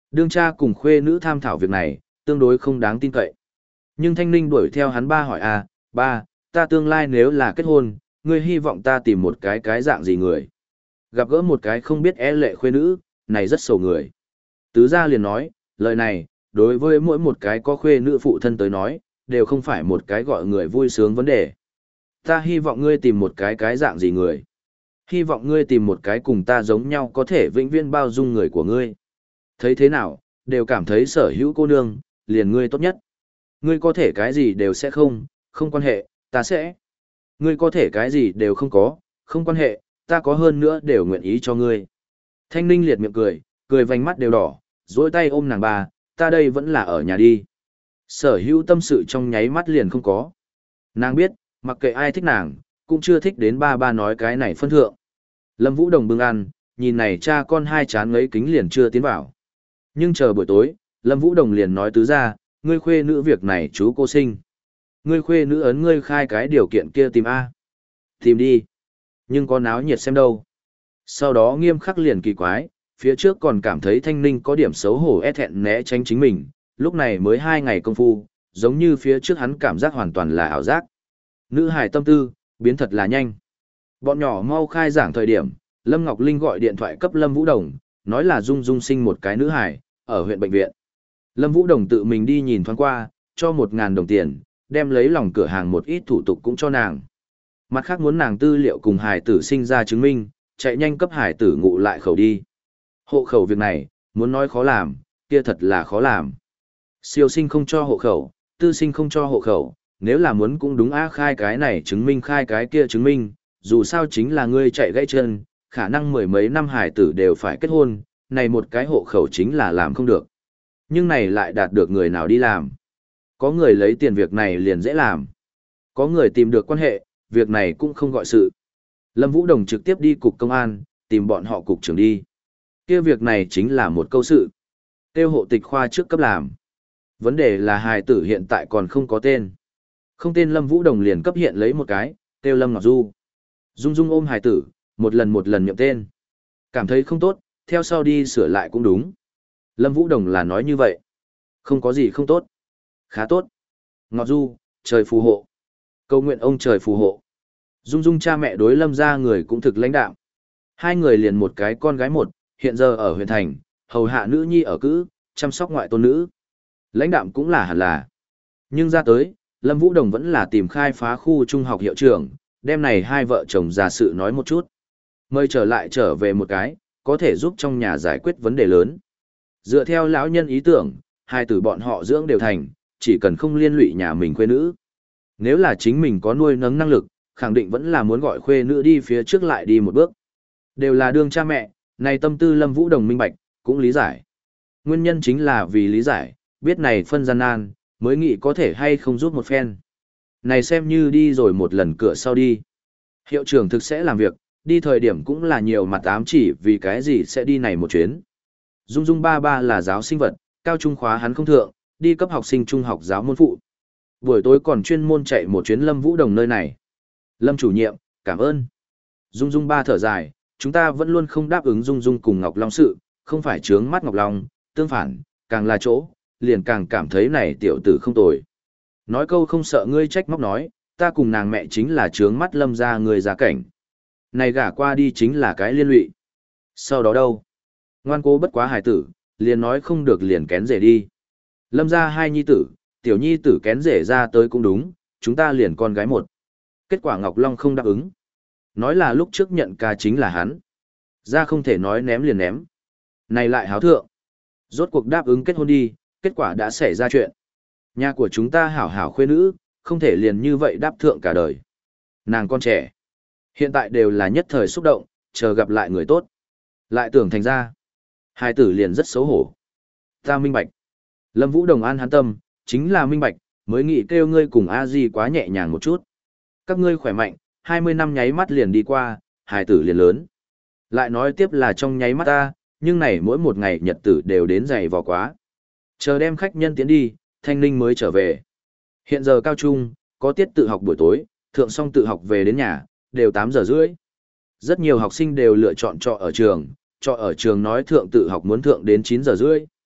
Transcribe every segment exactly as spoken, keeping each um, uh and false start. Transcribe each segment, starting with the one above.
Đương cha cùng khuê nữ tham thảo việc này, tương đối không đáng tin cậy. Nhưng Thanh Ninh đuổi theo hắn ba hỏi à, ba, ta tương lai nếu là kết hôn, ngươi hy vọng ta tìm một cái cái dạng gì người? Gặp gỡ một cái không biết e lệ khuê nữ, này rất sầu người. Tứ gia liền nói, lời này, đối với mỗi một cái có khuê nữ phụ thân tới nói, đều không phải một cái gọi người vui sướng vấn đề. Ta hy vọng ngươi tìm một cái cái dạng gì người? Hy vọng ngươi tìm một cái cùng ta giống nhau có thể vĩnh viễn bao dung người của ngươi. Thấy thế nào, đều cảm thấy sở hữu cô nương, liền ngươi tốt nhất. Ngươi có thể cái gì đều sẽ không, không quan hệ, ta sẽ. Ngươi có thể cái gì đều không có, không quan hệ, ta có hơn nữa đều nguyện ý cho ngươi. Thanh Ninh liệt miệng cười, cười vành mắt đều đỏ, dối tay ôm nàng bà, ta đây vẫn là ở nhà đi. Sở hữu tâm sự trong nháy mắt liền không có. Nàng biết, mặc kệ ai thích nàng, cũng chưa thích đến ba ba nói cái này phân thượng. Lâm Vũ Đồng bưng ăn, nhìn này cha con hai chán ngấy kính liền chưa tiến vào. Nhưng chờ buổi tối, Lâm Vũ Đồng liền nói tứ ra, ngươi khuê nữ việc này chú cô sinh. Ngươi khuê nữ ấn ngươi khai cái điều kiện kia tìm A. Tìm đi. Nhưng có náo nhiệt xem đâu. Sau đó nghiêm khắc liền kỳ quái, phía trước còn cảm thấy Thanh Ninh có điểm xấu hổ e thẹn né tránh chính mình, lúc này mới hai ngày công phu, giống như phía trước hắn cảm giác hoàn toàn là ảo giác. Nữ hài tâm tư, biến thật là nhanh. Bọn nhỏ mau khai giảng thời điểm, Lâm Ngọc Linh gọi điện thoại cấp Lâm Vũ Đồng, nói là Dung Dung sinh một cái nữ hài, ở huyện bệnh viện. Lâm Vũ Đồng tự mình đi nhìn thoáng qua, cho một ngàn đồng tiền, đem lấy lòng cửa hàng một ít thủ tục cũng cho nàng. Mặt khác muốn nàng tư liệu cùng hài tử sinh ra chứng minh, chạy nhanh cấp hài tử ngụ lại khẩu đi. Hộ khẩu việc này, muốn nói khó làm, kia thật là khó làm. Siêu sinh không cho hộ khẩu, tư sinh không cho hộ khẩu, nếu là muốn cũng đúng á khai cái này chứng minh khai cái kia chứng minh, dù sao chính là ngươi chạy gãy chân, khả năng mười mấy năm hài tử đều phải kết hôn, này một cái hộ khẩu chính là làm không được. Nhưng này lại đạt được người nào đi làm. Có người lấy tiền việc này liền dễ làm. Có người tìm được quan hệ, việc này cũng không gọi sự. Lâm Vũ Đồng trực tiếp đi cục công an, tìm bọn họ cục trưởng đi. Kia việc này chính là một câu sự. Tiêu hộ tịch khoa trước cấp làm. Vấn đề là hài tử hiện tại còn không có tên. Không tên Lâm Vũ Đồng liền cấp hiện lấy một cái, tiêu Lâm Ngọc Du. Dung Dung ôm hài tử, một lần một lần nhậm tên. Cảm thấy không tốt, theo sau đi sửa lại cũng đúng. Lâm Vũ Đồng là nói như vậy. Không có gì không tốt. Khá tốt. Ngọc Du, trời phù hộ. Cầu nguyện ông trời phù hộ. Dung Dung cha mẹ đối Lâm ra người cũng thực lãnh đạo. Hai người liền một cái con gái một, hiện giờ ở huyện thành, hầu hạ nữ nhi ở cữ, chăm sóc ngoại tôn nữ. Lãnh đạm cũng là hẳn là. Nhưng ra tới, Lâm Vũ Đồng vẫn là tìm khai phá khu trung học hiệu trưởng, đem này hai vợ chồng già sự nói một chút. Mời trở lại trở về một cái, có thể giúp trong nhà giải quyết vấn đề lớn. Dựa theo lão nhân ý tưởng, hai tử bọn họ dưỡng đều thành, chỉ cần không liên lụy nhà mình khuê nữ. Nếu là chính mình có nuôi nấng năng lực, khẳng định vẫn là muốn gọi khuê nữ đi phía trước lại đi một bước. Đều là đương cha mẹ, này tâm tư Lâm Vũ Đồng minh bạch, cũng lý giải. Nguyên nhân chính là vì lý giải, biết này phân gian nan, mới nghĩ có thể hay không giúp một phen. Này xem như đi rồi một lần cửa sau đi. Hiệu trưởng thực sẽ làm việc, đi thời điểm cũng là nhiều mặt ám chỉ vì cái gì sẽ đi này một chuyến. Dung Dung ba ba là giáo sinh vật, cao trung khóa hắn không thượng, đi cấp học sinh trung học giáo môn phụ. Buổi tối còn chuyên môn chạy một chuyến Lâm Vũ Đồng nơi này. Lâm chủ nhiệm, cảm ơn. Dung Dung ba thở dài, chúng ta vẫn luôn không đáp ứng Dung Dung cùng Ngọc Long sự, không phải trướng mắt Ngọc Long, tương phản, càng là chỗ, liền càng cảm thấy này tiểu tử không tồi. Nói câu không sợ ngươi trách móc nói, ta cùng nàng mẹ chính là trướng mắt Lâm ra người gia cảnh. Này gả qua đi chính là cái liên lụy. Sau đó đâu? Ngoan cố bất quá hài tử, liền nói không được liền kén rể đi. Lâm ra hai nhi tử, tiểu nhi tử kén rể ra tới cũng đúng, chúng ta liền con gái một. Kết quả Ngọc Long không đáp ứng. Nói là lúc trước nhận ca chính là hắn. Ra không thể nói ném liền ném. Này lại háo thượng. Rốt cuộc đáp ứng kết hôn đi, kết quả đã xảy ra chuyện. Nhà của chúng ta hảo hảo khuê nữ, không thể liền như vậy đáp thượng cả đời. Nàng con trẻ. Hiện tại đều là nhất thời xúc động, chờ gặp lại người tốt. Lại tưởng thành ra. Hai tử liền rất xấu hổ. Ta minh bạch. Lâm Vũ Đồng an hắn tâm, chính là minh bạch, mới nghĩ kêu ngươi cùng a di quá nhẹ nhàng một chút. Các ngươi khỏe mạnh, hai mươi năm nháy mắt liền đi qua, hài tử liền lớn. Lại nói tiếp là trong nháy mắt ta, nhưng này mỗi một ngày nhật tử đều đến dày vò quá. Chờ đem khách nhân tiến đi, Thanh Ninh mới trở về. Hiện giờ cao trung, có tiết tự học buổi tối, thượng xong tự học về đến nhà, đều tám giờ rưỡi. Rất nhiều học sinh đều lựa chọn trọ ở trường, trọ ở trường nói thượng tự học muốn thượng đến chín giờ rưỡi.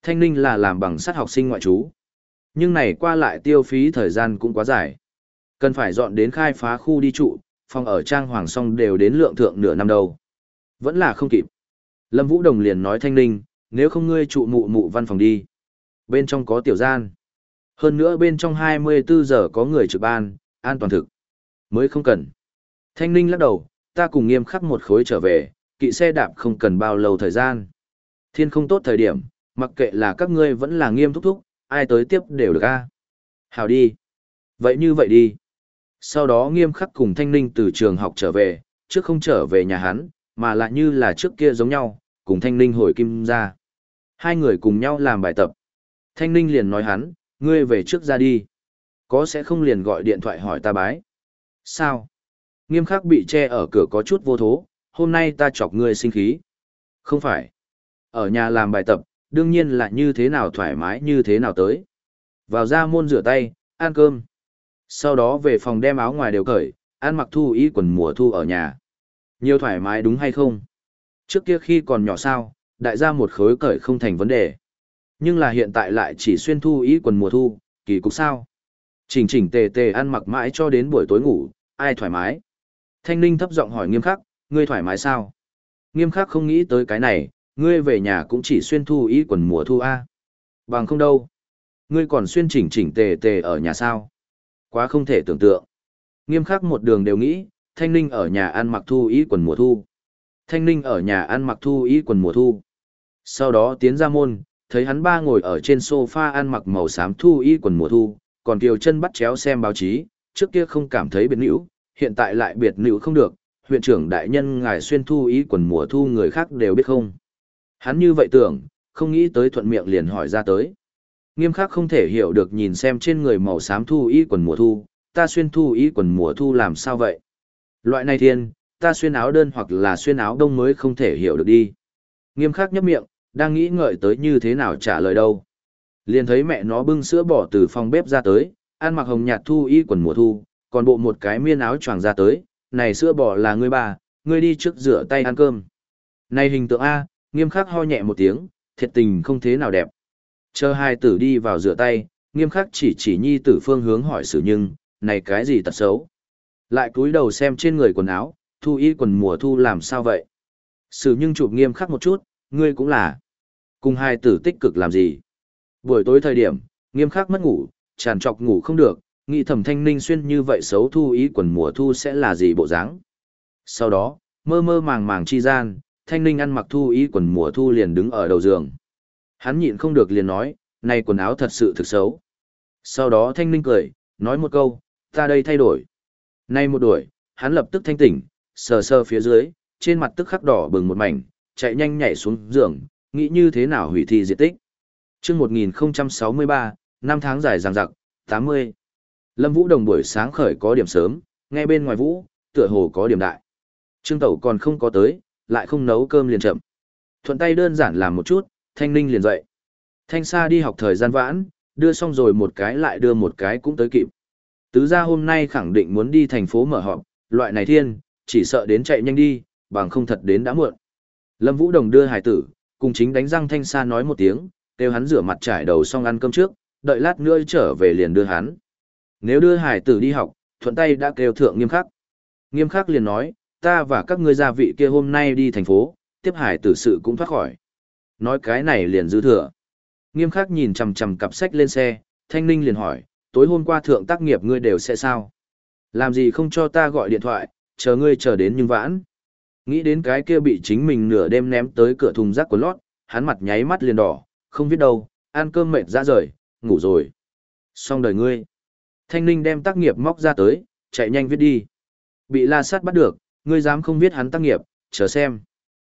Thanh Ninh là làm bằng sắt học sinh ngoại trú. Nhưng này qua lại tiêu phí thời gian cũng quá dài. Cần phải dọn đến khai phá khu đi trụ, phòng ở trang hoàng xong đều đến lượng thượng nửa năm đầu. Vẫn là không kịp. Lâm Vũ Đồng liền nói Thanh Ninh, nếu không ngươi trụ mụ mụ văn phòng đi. Bên trong có tiểu gian. Hơn nữa bên trong hai mươi bốn giờ có người trực ban, an toàn thực. Mới không cần. Thanh Ninh lắc đầu, ta cùng Nghiêm Khắc một khối trở về, kỵ xe đạp không cần bao lâu thời gian. Thiên không tốt thời điểm, mặc kệ là các ngươi vẫn là Nghiêm thúc thúc, ai tới tiếp đều được a. Hào đi. Vậy như vậy đi. Sau đó Nghiêm Khắc cùng Thanh Ninh từ trường học trở về, trước không trở về nhà hắn, mà lại như là trước kia giống nhau, cùng Thanh Ninh hồi kim ra. Hai người cùng nhau làm bài tập. Thanh Ninh liền nói hắn, ngươi về trước ra đi. Có sẽ không liền gọi điện thoại hỏi ta bái. Sao? Nghiêm Khắc bị che ở cửa có chút vô thố, hôm nay ta chọc ngươi sinh khí. Không phải. Ở nhà làm bài tập, đương nhiên là như thế nào thoải mái như thế nào tới. Vào ra môn rửa tay, ăn cơm. Sau đó về phòng đem áo ngoài đều cởi, ăn mặc thu y quần mùa thu ở nhà. Nhiều thoải mái đúng hay không? Trước kia khi còn nhỏ sao, đại gia một khối cởi không thành vấn đề. Nhưng là hiện tại lại chỉ xuyên thu y quần mùa thu, kỳ cục sao? Chỉnh chỉnh tề tề ăn mặc mãi cho đến buổi tối ngủ, ai thoải mái? Thanh Ninh thấp giọng hỏi Nghiêm Khắc, ngươi thoải mái sao? Nghiêm Khắc không nghĩ tới cái này, ngươi về nhà cũng chỉ xuyên thu y quần mùa thu a. Bằng không đâu. Ngươi còn xuyên chỉnh chỉnh tề tề ở nhà sao? Quá không thể tưởng tượng. Nghiêm Khắc một đường đều nghĩ, Thanh Ninh ở nhà ăn mặc thu y quần mùa thu. Thanh Ninh ở nhà ăn mặc thu y quần mùa thu. Sau đó tiến ra môn, thấy hắn ba ngồi ở trên sofa ăn mặc màu xám thu y quần mùa thu, còn kiều chân bắt chéo xem báo chí, trước kia không cảm thấy biệt nữ, hiện tại lại biệt nữ không được, huyện trưởng đại nhân ngài xuyên thu y quần mùa thu người khác đều biết không. Hắn như vậy tưởng, không nghĩ tới thuận miệng liền hỏi ra tới. Nghiêm Khắc không thể hiểu được nhìn xem trên người màu xám thu y quần mùa thu, ta xuyên thu y quần mùa thu làm sao vậy? Loại này thiên, ta xuyên áo đơn hoặc là xuyên áo đông mới không thể hiểu được đi. Nghiêm Khắc nhấp miệng, đang nghĩ ngợi tới như thế nào trả lời đâu. Liền thấy mẹ nó bưng sữa bò từ phòng bếp ra tới, ăn mặc hồng nhạt thu y quần mùa thu, còn bộ một cái miên áo choàng ra tới, này sữa bò là ngươi bà, ngươi đi trước rửa tay ăn cơm. Này hình tượng A, Nghiêm Khắc ho nhẹ một tiếng, thiệt tình không thế nào đẹp. Chờ hai tử đi vào rửa tay, Nghiêm Khắc chỉ chỉ nhi tử phương hướng hỏi xử nhưng, này cái gì tật xấu. Lại cúi đầu xem trên người quần áo, thu y quần mùa thu làm sao vậy. Sử nhưng chụp Nghiêm Khắc một chút, ngươi cũng là. Cùng hai tử tích cực làm gì. Buổi tối thời điểm, Nghiêm Khắc mất ngủ, tràn trọc ngủ không được, nghĩ thầm Thanh Ninh xuyên như vậy xấu thu y quần mùa thu sẽ là gì bộ dáng. Sau đó, mơ mơ màng màng chi gian, Thanh Ninh ăn mặc thu y quần mùa thu liền đứng ở đầu giường. Hắn nhịn không được liền nói, này quần áo thật sự thực xấu. Sau đó Thanh Ninh cười, nói một câu, ta đây thay đổi. Nay một đuổi, hắn lập tức thanh tỉnh, sờ sờ phía dưới, trên mặt tức khắc đỏ bừng một mảnh, chạy nhanh nhảy xuống giường, nghĩ như thế nào hủy thi diệt tích. Trước một nghìn không trăm sáu mươi ba, năm tháng dài dằng dặc, tám mươi. Lâm Vũ Đồng buổi sáng khởi có điểm sớm, nghe bên ngoài vũ, tựa hồ có điểm đại. Trương Tẩu còn không có tới, lại không nấu cơm liền chậm. Thuận tay đơn giản làm một chút, Thanh Ninh liền dậy. Thanh Sa đi học thời gian vãn, đưa xong rồi một cái lại đưa một cái cũng tới kịp. Tứ gia hôm nay khẳng định muốn đi thành phố mở họp, loại này thiên, chỉ sợ đến chạy nhanh đi, bằng không thật đến đã muộn. Lâm Vũ Đồng đưa hải tử, cùng chính đánh răng Thanh Sa nói một tiếng, kêu hắn rửa mặt trải đầu xong ăn cơm trước, đợi lát nữa trở về liền đưa hắn. Nếu đưa hải tử đi học, thuận tay đã kêu thượng Nghiêm Khắc. Nghiêm Khắc liền nói, ta và các ngươi gia vị kia hôm nay đi thành phố, tiếp hải tử sự cũng thoát khỏi. Nói cái này liền dư thừa. Nghiêm Khắc nhìn chằm chằm cặp sách lên xe, Thanh Ninh liền hỏi, tối hôm qua thượng tác nghiệp ngươi đều sẽ sao? Làm gì không cho ta gọi điện thoại, chờ ngươi chờ đến nhưng vãn. Nghĩ đến cái kia bị chính mình nửa đêm ném tới cửa thùng rác của lót, hắn mặt nháy mắt liền đỏ, không biết đâu, ăn cơm mệt ra rời, ngủ rồi. Xong đời ngươi. Thanh Ninh đem tác nghiệp móc ra tới, chạy nhanh viết đi. Bị La Sát bắt được, ngươi dám không viết hắn tác nghiệp, chờ xem.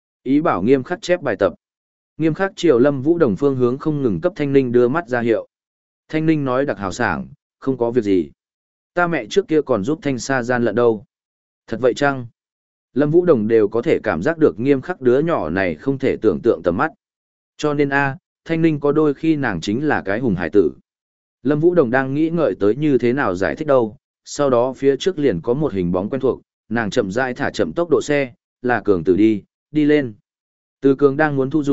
Ý bảo Nghiêm Khắc chép bài tập. Nghiêm Khắc chiều Lâm Vũ Đồng phương hướng không ngừng cấp Thanh Ninh đưa mắt ra hiệu. Thanh Ninh nói đặc hào sảng, không có việc gì. Ta mẹ trước kia còn giúp Thanh Sa gian lận đâu. Thật vậy chăng? Lâm Vũ Đồng đều có thể cảm giác được Nghiêm Khắc đứa nhỏ này không thể tưởng tượng tầm mắt. Cho nên a, Thanh Ninh có đôi khi nàng chính là cái hùng hải tử. Lâm Vũ Đồng đang nghĩ ngợi tới như thế nào giải thích đâu, sau đó phía trước liền có một hình bóng quen thuộc, nàng chậm rãi thả chậm tốc độ xe, là Cường Tử đi, đi lên. Từ Cường đang muốn thu rủ,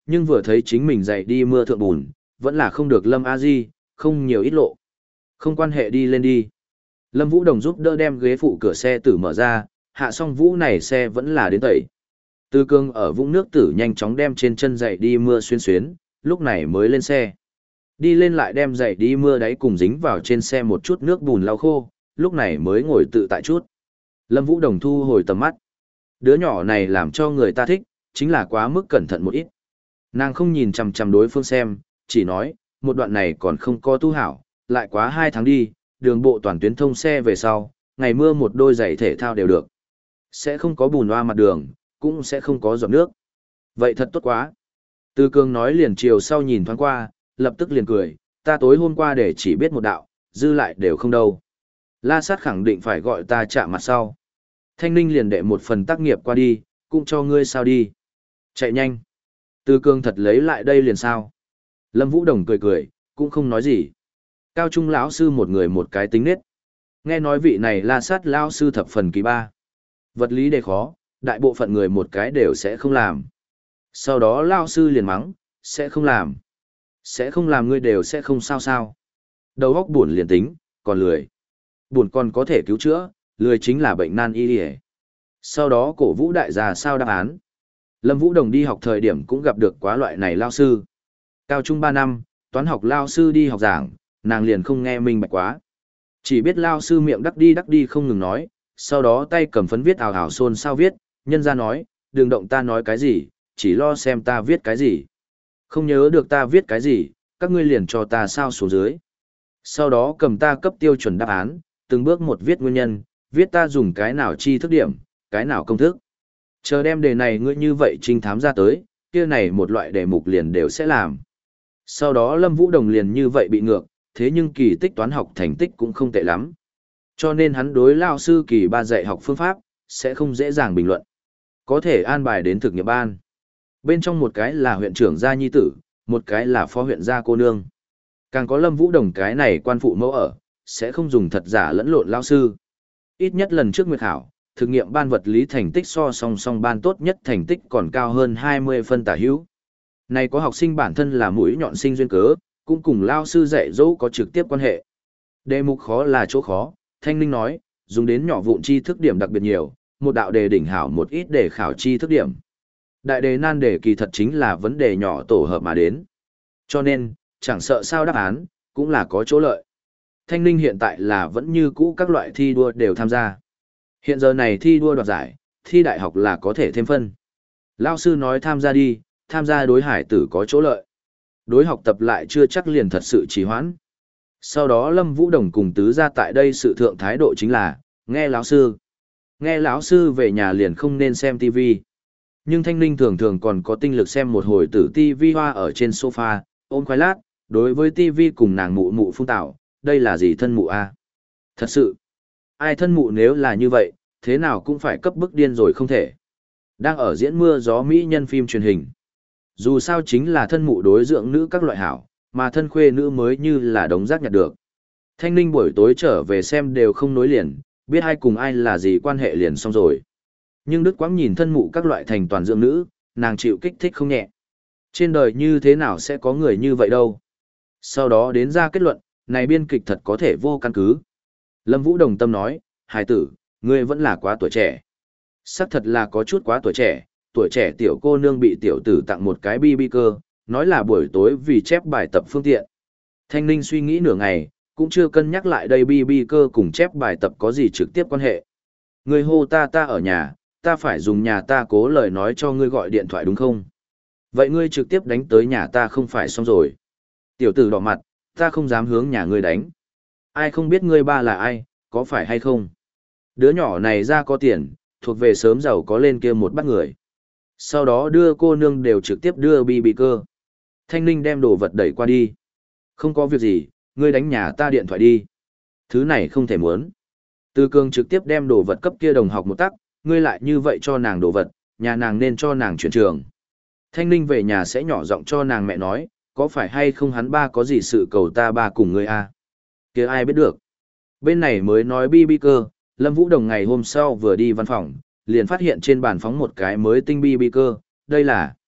nhưng vừa thấy chính mình dậy đi mưa thượng bùn, vẫn là không được Lâm A Di, không nhiều ít lộ. Không quan hệ đi lên đi. Lâm Vũ Đồng giúp đỡ đem ghế phụ cửa xe tử mở ra, hạ xong vũ này xe vẫn là đến tẩy. Tư Cương ở vũng nước tử nhanh chóng đem trên chân giày đi mưa xuyên xuyến, lúc này mới lên xe. Đi lên lại đem giày đi mưa đáy cùng dính vào trên xe một chút nước bùn lau khô, lúc này mới ngồi tự tại chút. Lâm Vũ Đồng thu hồi tầm mắt. Đứa nhỏ này làm cho người ta thích, chính là quá mức cẩn thận một ít. Nàng không nhìn chằm chằm đối phương xem, chỉ nói, một đoạn này còn không có tu hảo, lại quá hai tháng đi, đường bộ toàn tuyến thông xe về sau, ngày mưa một đôi giày thể thao đều được. Sẽ không có bùn hoa mặt đường, cũng sẽ không có giọt nước. Vậy thật tốt quá. Tư Cương nói liền chiều sau nhìn thoáng qua, lập tức liền cười, ta tối hôm qua để chỉ biết một đạo, dư lại đều không đâu. La Sát khẳng định phải gọi ta chạm mặt sau. Thanh Ninh liền đệ một phần tác nghiệp qua đi, cũng cho ngươi sao đi. Chạy nhanh. Tư Cương thật lấy lại đây liền sao. Lâm Vũ Đồng cười cười, cũng không nói gì. Cao trung lão sư một người một cái tính nết. Nghe nói vị này La Sát lão sư thập phần kỳ ba. Vật lý đề khó, đại bộ phận người một cái đều sẽ không làm. Sau đó lão sư liền mắng, sẽ không làm. Sẽ không làm ngươi đều sẽ không sao sao. Đầu óc buồn liền tính, còn lười. Buồn còn có thể cứu chữa, lười chính là bệnh nan y liề. Sau đó cổ vũ đại gia sao đáp án. Lâm Vũ Đồng đi học thời điểm cũng gặp được quá loại này lao sư. Cao trung ba năm, toán học lao sư đi học giảng, nàng liền không nghe minh bạch quá. Chỉ biết lao sư miệng đắc đi đắc đi không ngừng nói, sau đó tay cầm phấn viết ào ào xôn sao viết, nhân ra nói, đừng động ta nói cái gì, chỉ lo xem ta viết cái gì. Không nhớ được ta viết cái gì, các ngươi liền cho ta sao xuống dưới. Sau đó cầm ta cấp tiêu chuẩn đáp án, từng bước một viết nguyên nhân, viết ta dùng cái nào chi thức điểm, cái nào công thức. Chờ đem đề này ngươi như vậy trinh thám ra tới, kia này một loại đề mục liền đều sẽ làm. Sau đó Lâm Vũ Đồng liền như vậy bị ngược, thế nhưng kỳ tích toán học thành tích cũng không tệ lắm. Cho nên hắn đối lao sư kỳ ba dạy học phương pháp, sẽ không dễ dàng bình luận. Có thể an bài đến thực nghiệm ban. Bên trong một cái là huyện trưởng gia nhi tử, một cái là phó huyện gia cô nương. Càng có Lâm Vũ Đồng cái này quan phụ mẫu ở, sẽ không dùng thật giả lẫn lộn lao sư. Ít nhất lần trước nguyệt khảo, thực nghiệm ban vật lý thành tích so song song ban tốt nhất thành tích còn cao hơn hai mươi phân tả hữu. Này có học sinh bản thân là mũi nhọn sinh duyên cớ, cũng cùng lao sư dạy dỗ có trực tiếp quan hệ. Đề mục khó là chỗ khó, Thanh Ninh nói, dùng đến nhỏ vụn chi thức điểm đặc biệt nhiều, một đạo đề đỉnh hảo một ít để khảo chi thức điểm. Đại đề nan đề kỳ thật chính là vấn đề nhỏ tổ hợp mà đến. Cho nên, chẳng sợ sao đáp án, cũng là có chỗ lợi. Thanh Ninh hiện tại là vẫn như cũ các loại thi đua đều tham gia. Hiện giờ này thi đua đoạt giải, thi đại học là có thể thêm phân. Lao sư nói tham gia đi, tham gia đối hải tử có chỗ lợi. Đối học tập lại chưa chắc liền thật sự trì hoãn. Sau đó Lâm Vũ Đồng cùng tứ ra tại đây sự thượng thái độ chính là, nghe lão sư. Nghe lão sư về nhà liền không nên xem ti vi. Nhưng Thanh Ninh thường thường còn có tinh lực xem một hồi tử ti vi hoa ở trên sofa, ôm khoai lát, đối với ti vi cùng nàng mụ mụ phung tạo, đây là gì thân mụ a? Thật sự, ai thân mụ nếu là như vậy, thế nào cũng phải cấp bức điên rồi không thể. Đang ở diễn mưa gió mỹ nhân phim truyền hình. Dù sao chính là thân mụ đối dưỡng nữ các loại hảo, mà thân khuê nữ mới như là đống rác nhặt được. Thanh Ninh buổi tối trở về xem đều không nối liền, biết ai cùng ai là gì quan hệ liền xong rồi. Nhưng Đức Quãng nhìn thân mụ các loại thành toàn dưỡng nữ, nàng chịu kích thích không nhẹ. Trên đời như thế nào sẽ có người như vậy đâu. Sau đó đến ra kết luận, này biên kịch thật có thể vô căn cứ. Lâm Vũ Đồng tâm nói, hài tử, ngươi vẫn là quá tuổi trẻ. Sắc thật là có chút quá tuổi trẻ, tuổi trẻ tiểu cô nương bị tiểu tử tặng một cái bi bi cơ, nói là buổi tối vì chép bài tập phương tiện. Thanh Ninh suy nghĩ nửa ngày, cũng chưa cân nhắc lại đây bi bi cơ cùng chép bài tập có gì trực tiếp quan hệ. Ngươi hô ta ta ở nhà, ta phải dùng nhà ta cố lời nói cho ngươi gọi điện thoại đúng không? Vậy ngươi trực tiếp đánh tới nhà ta không phải xong rồi. Tiểu tử đỏ mặt, ta không dám hướng nhà ngươi đánh. Ai không biết ngươi ba là ai, có phải hay không? Đứa nhỏ này ra có tiền, thuộc về sớm giàu có lên kia một bắt người. Sau đó đưa cô nương đều trực tiếp đưa bi bi cơ. Thanh Ninh đem đồ vật đẩy qua đi. Không có việc gì, ngươi đánh nhà ta điện thoại đi. Thứ này không thể muốn. Từ Cường trực tiếp đem đồ vật cấp kia đồng học một tắc, ngươi lại như vậy cho nàng đồ vật, nhà nàng nên cho nàng chuyển trường. Thanh Ninh về nhà sẽ nhỏ giọng cho nàng mẹ nói, có phải hay không hắn ba có gì sự cầu ta ba cùng ngươi a? Kia ai biết được. Bên này mới nói bi bi cơ, Lâm Vũ Đồng ngày hôm sau vừa đi văn phòng, liền phát hiện trên bàn phóng một cái mới tinh bi bi cơ, đây là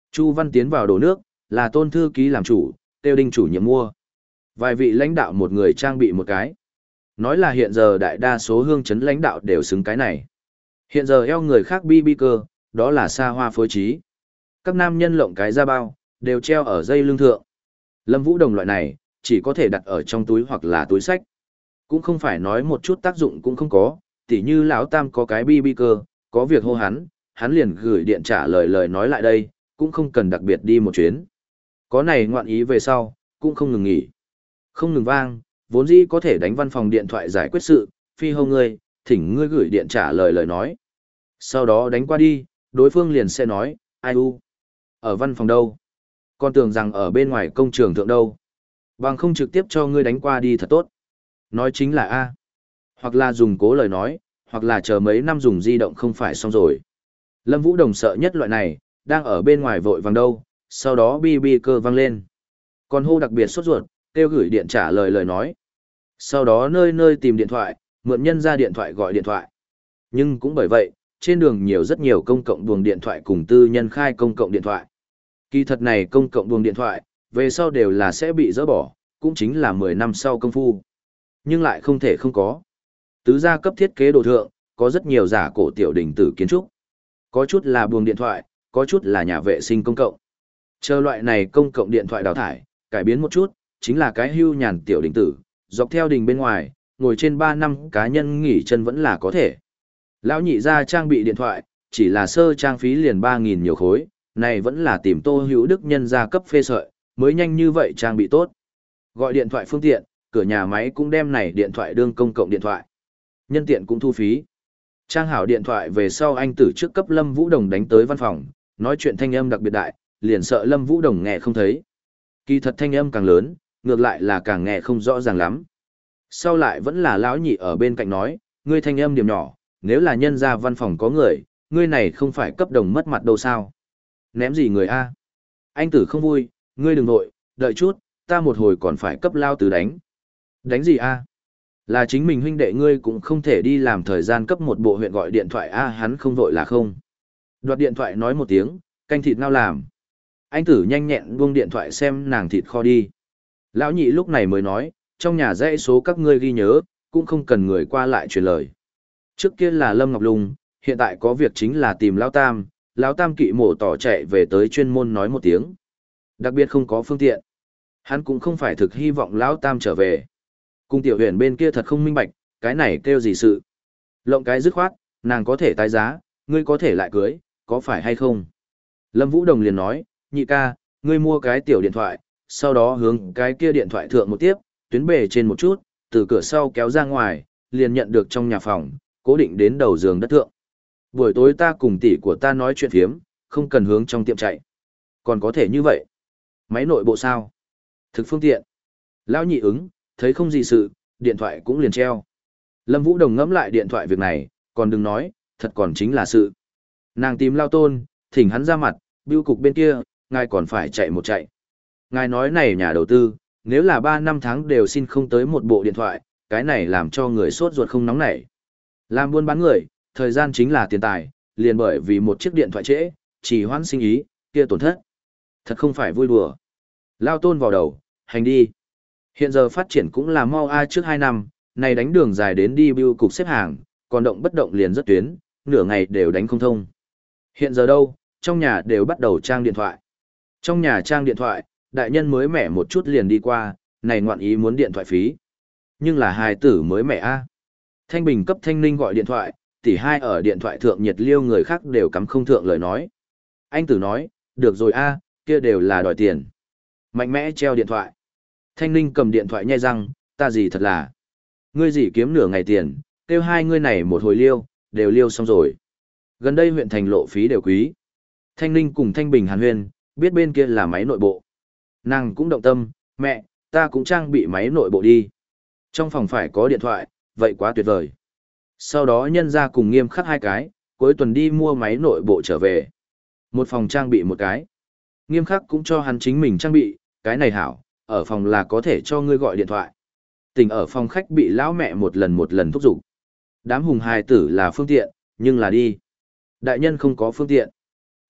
Chu Văn tiến vào đổ nước, là Tôn thư ký làm chủ, tiêu Đinh chủ nhiệm mua. Vài vị lãnh đạo một người trang bị một cái. Nói là hiện giờ đại đa số hương chấn lãnh đạo đều xứng cái này. Hiện giờ eo người khác bi bi cơ, đó là xa hoa phối trí. Các nam nhân lộng cái ra bao, đều treo ở dây lưng thượng. Lâm Vũ Đồng loại này, chỉ có thể đặt ở trong túi hoặc là túi sách. Cũng không phải nói một chút tác dụng cũng không có, tỉ như lão Tam có cái bi bi cơ, có việc hô hắn, hắn liền gửi điện trả lời lời nói lại đây, cũng không cần đặc biệt đi một chuyến. Có này ngoạn ý về sau, cũng không ngừng nghỉ. Không ngừng vang, vốn dĩ có thể đánh văn phòng điện thoại giải quyết sự, phi hô ngươi, thỉnh ngươi gửi điện trả lời lời nói. Sau đó đánh qua đi, đối phương liền sẽ nói, ai u, ở văn phòng đâu? Con tưởng rằng ở bên ngoài công trường thượng đâu. Bằng không trực tiếp cho ngươi đánh qua đi thật tốt. Nói chính là A. Hoặc là dùng cố lời nói, hoặc là chờ mấy năm dùng di động không phải xong rồi. Lâm Vũ Đồng sợ nhất loại này, đang ở bên ngoài vội vàng đâu, sau đó bi bi cơ vang lên. Còn hô đặc biệt sốt ruột, kêu gửi điện trả lời lời nói. Sau đó nơi nơi tìm điện thoại, mượn nhân ra điện thoại gọi điện thoại. Nhưng cũng bởi vậy, trên đường nhiều rất nhiều công cộng buồng điện thoại cùng tư nhân khai công cộng điện thoại. Kỳ thật này công cộng buồng điện thoại, về sau đều là sẽ bị dỡ bỏ, cũng chính là mười năm sau công phu. Nhưng lại không thể không có. Tứ gia cấp thiết kế đồ thượng, có rất nhiều giả cổ tiểu đình tử kiến trúc. Có chút là buồng điện thoại, có chút là nhà vệ sinh công cộng. Chờ loại này công cộng điện thoại đào thải, cải biến một chút, chính là cái hưu nhàn tiểu đình tử, dọc theo đình bên ngoài, ngồi trên ba năm cá nhân nghỉ chân vẫn là có thể. Lão nhị ra trang bị điện thoại, chỉ là sơ trang phí liền ba nghìn nhiều khối, này vẫn là tìm Tô Hữu Đức nhân gia cấp phê sợi, mới nhanh như vậy trang bị tốt. Gọi điện thoại phương tiện, cửa nhà máy cũng đem này điện thoại đương công cộng điện thoại. Nhân tiện cũng thu phí. Trang hảo điện thoại về sau anh tử trước cấp Lâm Vũ Đồng đánh tới văn phòng, nói chuyện thanh âm đặc biệt đại, liền sợ Lâm Vũ Đồng nghe không thấy. Kỳ thật thanh âm càng lớn, ngược lại là càng nghe không rõ ràng lắm. Sau lại vẫn là lão nhị ở bên cạnh nói, ngươi thanh âm điểm nhỏ, nếu là nhân ra văn phòng có người, ngươi này không phải cấp đồng mất mặt đâu sao. Ném gì người a? Anh tử không vui, ngươi đừng nội, đợi chút, ta một hồi còn phải cấp lao tứ đánh. Đánh gì a? Là chính mình huynh đệ ngươi cũng không thể đi làm thời gian cấp một bộ huyện gọi điện thoại a, hắn không vội là không. Đoạt điện thoại nói một tiếng, canh thịt ngao làm. Anh tử nhanh nhẹn buông điện thoại xem nàng thịt kho đi. Lão nhị lúc này mới nói, trong nhà dãy số các ngươi ghi nhớ, cũng không cần người qua lại truyền lời. Trước kia là Lâm Ngọc Lung, hiện tại có việc chính là tìm Lão Tam, Lão Tam kỵ mổ tỏ chạy về tới chuyên môn nói một tiếng. Đặc biệt không có phương tiện. Hắn cũng không phải thực hy vọng Lão Tam trở về. Cung tiểu huyền bên kia thật không minh bạch, cái này kêu gì sự. Lộng cái dứt khoát, nàng có thể tái giá, ngươi có thể lại cưới, có phải hay không? Lâm Vũ Đồng liền nói, nhị ca, ngươi mua cái tiểu điện thoại, sau đó hướng cái kia điện thoại thượng một tiếp, tuyến bề trên một chút, từ cửa sau kéo ra ngoài, liền nhận được trong nhà phòng, cố định đến đầu giường đất thượng. Buổi tối ta cùng tỷ của ta nói chuyện phiếm, không cần hướng trong tiệm chạy. Còn có thể như vậy. Máy nội bộ sao? Thực phương tiện. Lão nhị ứng, thấy không gì sự, điện thoại cũng liền treo. Lâm Vũ Đồng ngẫm lại điện thoại việc này, còn đừng nói, thật còn chính là sự. Nàng tìm Lao Tôn, thỉnh hắn ra mặt, bưu cục bên kia, ngài còn phải chạy một chạy. Ngài nói này nhà đầu tư, nếu là ba năm tháng đều xin không tới một bộ điện thoại, cái này làm cho người sốt ruột không nóng nảy. Làm buôn bán người, thời gian chính là tiền tài, liền bởi vì một chiếc điện thoại trễ, chỉ hoãn sinh ý, kia tổn thất. Thật không phải vui đùa. Lao Tôn vào đầu, hành đi. Hiện giờ phát triển cũng là mau a trước hai năm, này đánh đường dài đến đi bưu cục xếp hàng, còn động bất động liền rất tuyến, nửa ngày đều đánh không thông. Hiện giờ đâu, trong nhà đều bắt đầu trang điện thoại. Trong nhà trang điện thoại, đại nhân mới mẻ một chút liền đi qua, này ngoạn ý muốn điện thoại phí. Nhưng là hài tử mới mẻ a. Thanh Bình cấp Thanh Ninh gọi điện thoại, tỷ hai ở điện thoại thượng nhiệt liêu người khác đều cắm không thượng lời nói. Anh tử nói, được rồi a, kia đều là đòi tiền. Mạnh mẽ treo điện thoại. Thanh Ninh cầm điện thoại nhai răng, ta gì thật là. Ngươi gì kiếm nửa ngày tiền, kêu hai ngươi này một hồi liêu, đều liêu xong rồi. Gần đây huyện thành lộ phí đều quý. Thanh Ninh cùng Thanh Bình hàn huyên, biết bên kia là máy nội bộ. Nàng cũng động tâm, mẹ, ta cũng trang bị máy nội bộ đi. Trong phòng phải có điện thoại, vậy quá tuyệt vời. Sau đó nhân ra cùng nghiêm khắc hai cái, cuối tuần đi mua máy nội bộ trở về. Một phòng trang bị một cái. Nghiêm khắc cũng cho hắn chính mình trang bị, cái này hảo, ở phòng là có thể cho ngươi gọi điện thoại. Tình ở phòng khách bị lão mẹ một lần một lần thúc giục. Đám hùng hài tử là phương tiện, nhưng là đi. Đại nhân không có phương tiện.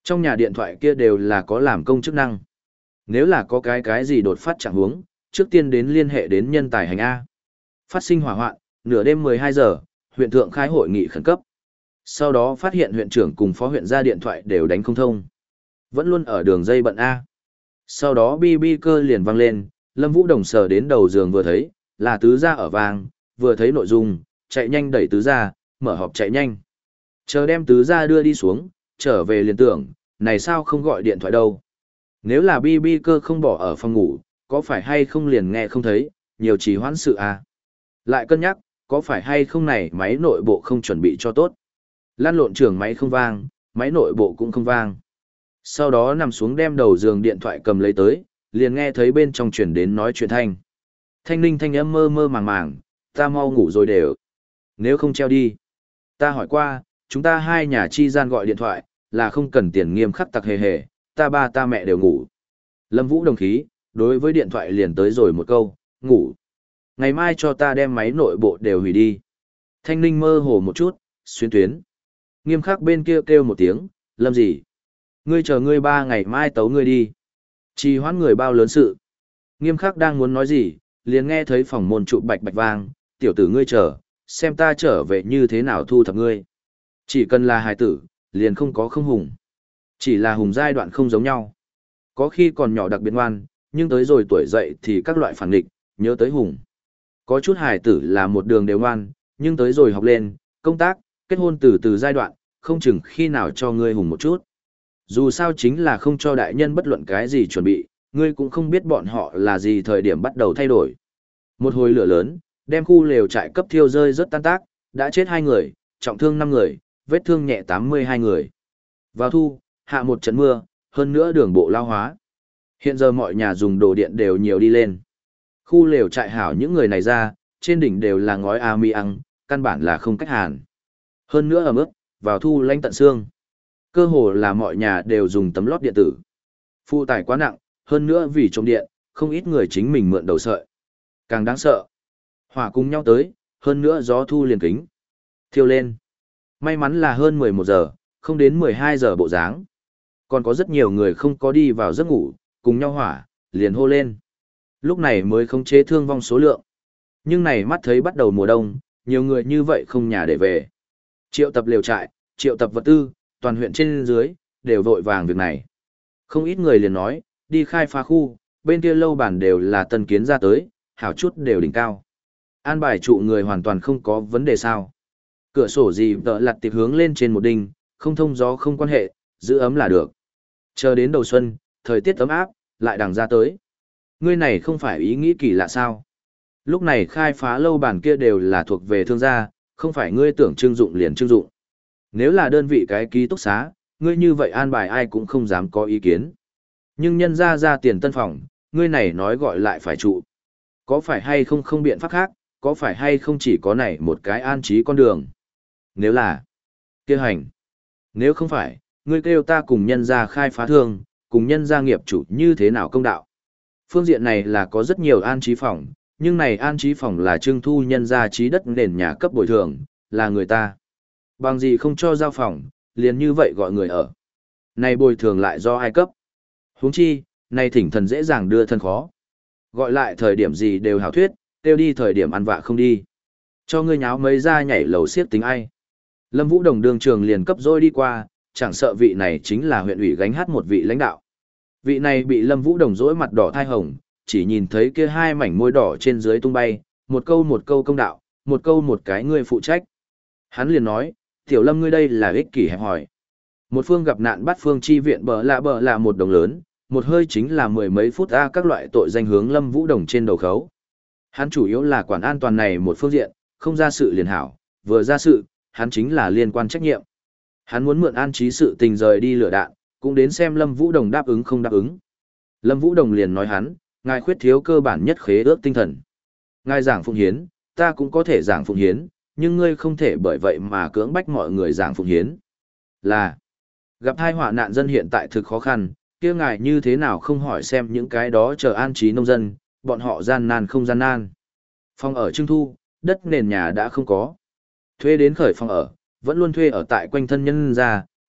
Trong nhà điện thoại kia đều là có làm công chức năng. Nếu là có cái cái gì đột phát trạng huống, trước tiên đến liên hệ đến nhân tài hành A. Phát sinh hỏa hoạn, nửa đêm mười hai giờ, huyện thượng khai hội nghị khẩn cấp. Sau đó phát hiện huyện trưởng cùng phó huyện ra điện thoại đều đánh không thông. Vẫn luôn ở đường dây bận A. Sau đó bi bi cơ liền vang lên, Lâm Vũ Đồng sờ đến đầu giường vừa thấy, là tứ gia ở vang, vừa thấy nội dung, chạy nhanh đẩy tứ gia, mở họp chạy nhanh. Chờ đem tứ gia đưa đi xuống, trở về liền tưởng, này sao không gọi điện thoại đâu. Nếu là bi bi cơ không bỏ ở phòng ngủ, có phải hay không liền nghe không thấy, nhiều trì hoãn sự à. Lại cân nhắc, có phải hay không này máy nội bộ không chuẩn bị cho tốt. Lan lộn trường máy không vang, máy nội bộ cũng không vang. Sau đó nằm xuống đem đầu giường điện thoại cầm lấy tới, liền nghe thấy bên trong chuyển đến nói chuyện thanh. Thanh ninh thanh âm mơ mơ màng màng, ta mau ngủ rồi đều. Nếu không treo đi. Ta hỏi qua, chúng ta hai nhà chi gian gọi điện thoại, là không cần tiền nghiêm khắc tặc hề hề, ta ba ta mẹ đều ngủ. Lâm Vũ đồng khí, đối với điện thoại liền tới rồi một câu, ngủ. Ngày mai cho ta đem máy nội bộ đều hủy đi. Thanh ninh mơ hồ một chút, xuyên tuyến. Nghiêm khắc bên kia kêu một tiếng, Lâm gì? Ngươi chờ ngươi ba ngày mai tấu ngươi đi. Trì hoãn người bao lớn sự. Nghiêm khắc đang muốn nói gì, liền nghe thấy phòng môn trụ bạch bạch vang, tiểu tử ngươi chờ, xem ta trở về như thế nào thu thập ngươi. Chỉ cần là hài tử, liền không có không hùng. Chỉ là hùng giai đoạn không giống nhau. Có khi còn nhỏ đặc biệt ngoan, nhưng tới rồi tuổi dậy thì các loại phản nghịch, nhớ tới hùng. Có chút hài tử là một đường đều ngoan, nhưng tới rồi học lên, công tác, kết hôn từ từ giai đoạn, không chừng khi nào cho ngươi hùng một chút. Dù sao chính là không cho đại nhân bất luận cái gì chuẩn bị, ngươi cũng không biết bọn họ là gì thời điểm bắt đầu thay đổi. Một hồi lửa lớn, đem khu lều trại cấp thiêu rơi rất tan tác, đã chết hai người, trọng thương năm người, vết thương nhẹ tám mươi hai người. Vào thu, hạ một trận mưa, hơn nữa đường bộ lao hóa. Hiện giờ mọi nhà dùng đồ điện đều nhiều đi lên. Khu lều trại hảo những người này ra, trên đỉnh đều là ngói ami ăn, căn bản là không cách hàn. Hơn nữa ẩm ướt, vào thu lạnh tận xương. Cơ hồ là mọi nhà đều dùng tấm lót điện tử. Phụ tải quá nặng, hơn nữa vì trộm điện, không ít người chính mình mượn đầu sợi. Càng đáng sợ. Hỏa cùng nhau tới, hơn nữa gió thu liền kính. Thiêu lên. May mắn là hơn mười một giờ, không đến mười hai giờ bộ dáng. Còn có rất nhiều người không có đi vào giấc ngủ, cùng nhau hỏa, liền hô lên. Lúc này mới khống chế thương vong số lượng. Nhưng này mắt thấy bắt đầu mùa đông, nhiều người như vậy không nhà để về. Triệu tập liều trại, triệu tập vật tư, toàn huyện trên dưới, đều vội vàng việc này. Không ít người liền nói, đi khai phá khu, bên kia lâu bản đều là tân kiến ra tới, hảo chút đều đỉnh cao. An bài trụ người hoàn toàn không có vấn đề sao. Cửa sổ gì tợ lặt tiệp hướng lên trên một đinh, không thông gió không quan hệ, giữ ấm là được. Chờ đến đầu xuân, thời tiết ấm áp, lại đằng ra tới. Ngươi này không phải ý nghĩ kỳ lạ sao. Lúc này khai phá lâu bản kia đều là thuộc về thương gia, không phải ngươi tưởng trưng dụng liền trưng dụng. Nếu là đơn vị cái ký túc xá, ngươi như vậy an bài ai cũng không dám có ý kiến. Nhưng nhân ra ra tiền tân phòng, ngươi này nói gọi lại phải trụ. Có phải hay không không biện pháp khác, có phải hay không chỉ có này một cái an trí con đường. Nếu là kia hành. Nếu không phải, ngươi kêu ta cùng nhân ra khai phá thương, cùng nhân gia nghiệp chủ như thế nào công đạo. Phương diện này là có rất nhiều an trí phòng, nhưng này an trí phòng là trưng thu nhân gia trí đất nền nhà cấp bồi thường, là người ta. Bằng gì không cho giao phòng, liền như vậy gọi người ở. Này bồi thường lại do ai cấp. Huống chi, này thỉnh thần dễ dàng đưa thân khó. Gọi lại thời điểm gì đều hảo thuyết, tiêu đi thời điểm ăn vạ không đi. Cho ngươi nháo mấy ra nhảy lầu xiếc tính ai. Lâm Vũ Đồng đường trường liền cấp rồi đi qua, chẳng sợ vị này chính là huyện ủy gánh hát một vị lãnh đạo. Vị này bị Lâm Vũ Đồng dỗi mặt đỏ thai hồng, chỉ nhìn thấy kia hai mảnh môi đỏ trên dưới tung bay, một câu một câu công đạo, một câu một cái ngươi phụ trách. Hắn liền nói, tiểu Lâm ngươi đây là ích kỷ hẹp hỏi. Một phương gặp nạn bắt phương chi viện bờ lạ bờ là một đồng lớn, một hơi chính là mười mấy phút a các loại tội danh hướng Lâm Vũ Đồng trên đầu khấu. Hắn chủ yếu là quản an toàn này một phương diện, không ra sự liền hảo, vừa ra sự, hắn chính là liên quan trách nhiệm. Hắn muốn mượn an trí sự tình rời đi lửa đạn, cũng đến xem Lâm Vũ Đồng đáp ứng không đáp ứng. Lâm Vũ Đồng liền nói hắn, ngài khuyết thiếu cơ bản nhất khế ước tinh thần. Ngài giảng phụng hiến, ta cũng có thể giảng phụng hiến, nhưng ngươi không thể bởi vậy mà cưỡng bách mọi người giảng phụng hiến. Là, gặp hai họa nạn dân hiện tại thực khó khăn, kia ngài như thế nào không hỏi xem những cái đó chờ an trí nông dân, bọn họ gian nan không gian nan. Phòng ở trưng thu, đất nền nhà đã không có. Thuê đến khởi phòng ở, vẫn luôn thuê ở tại quanh thân nhân ra,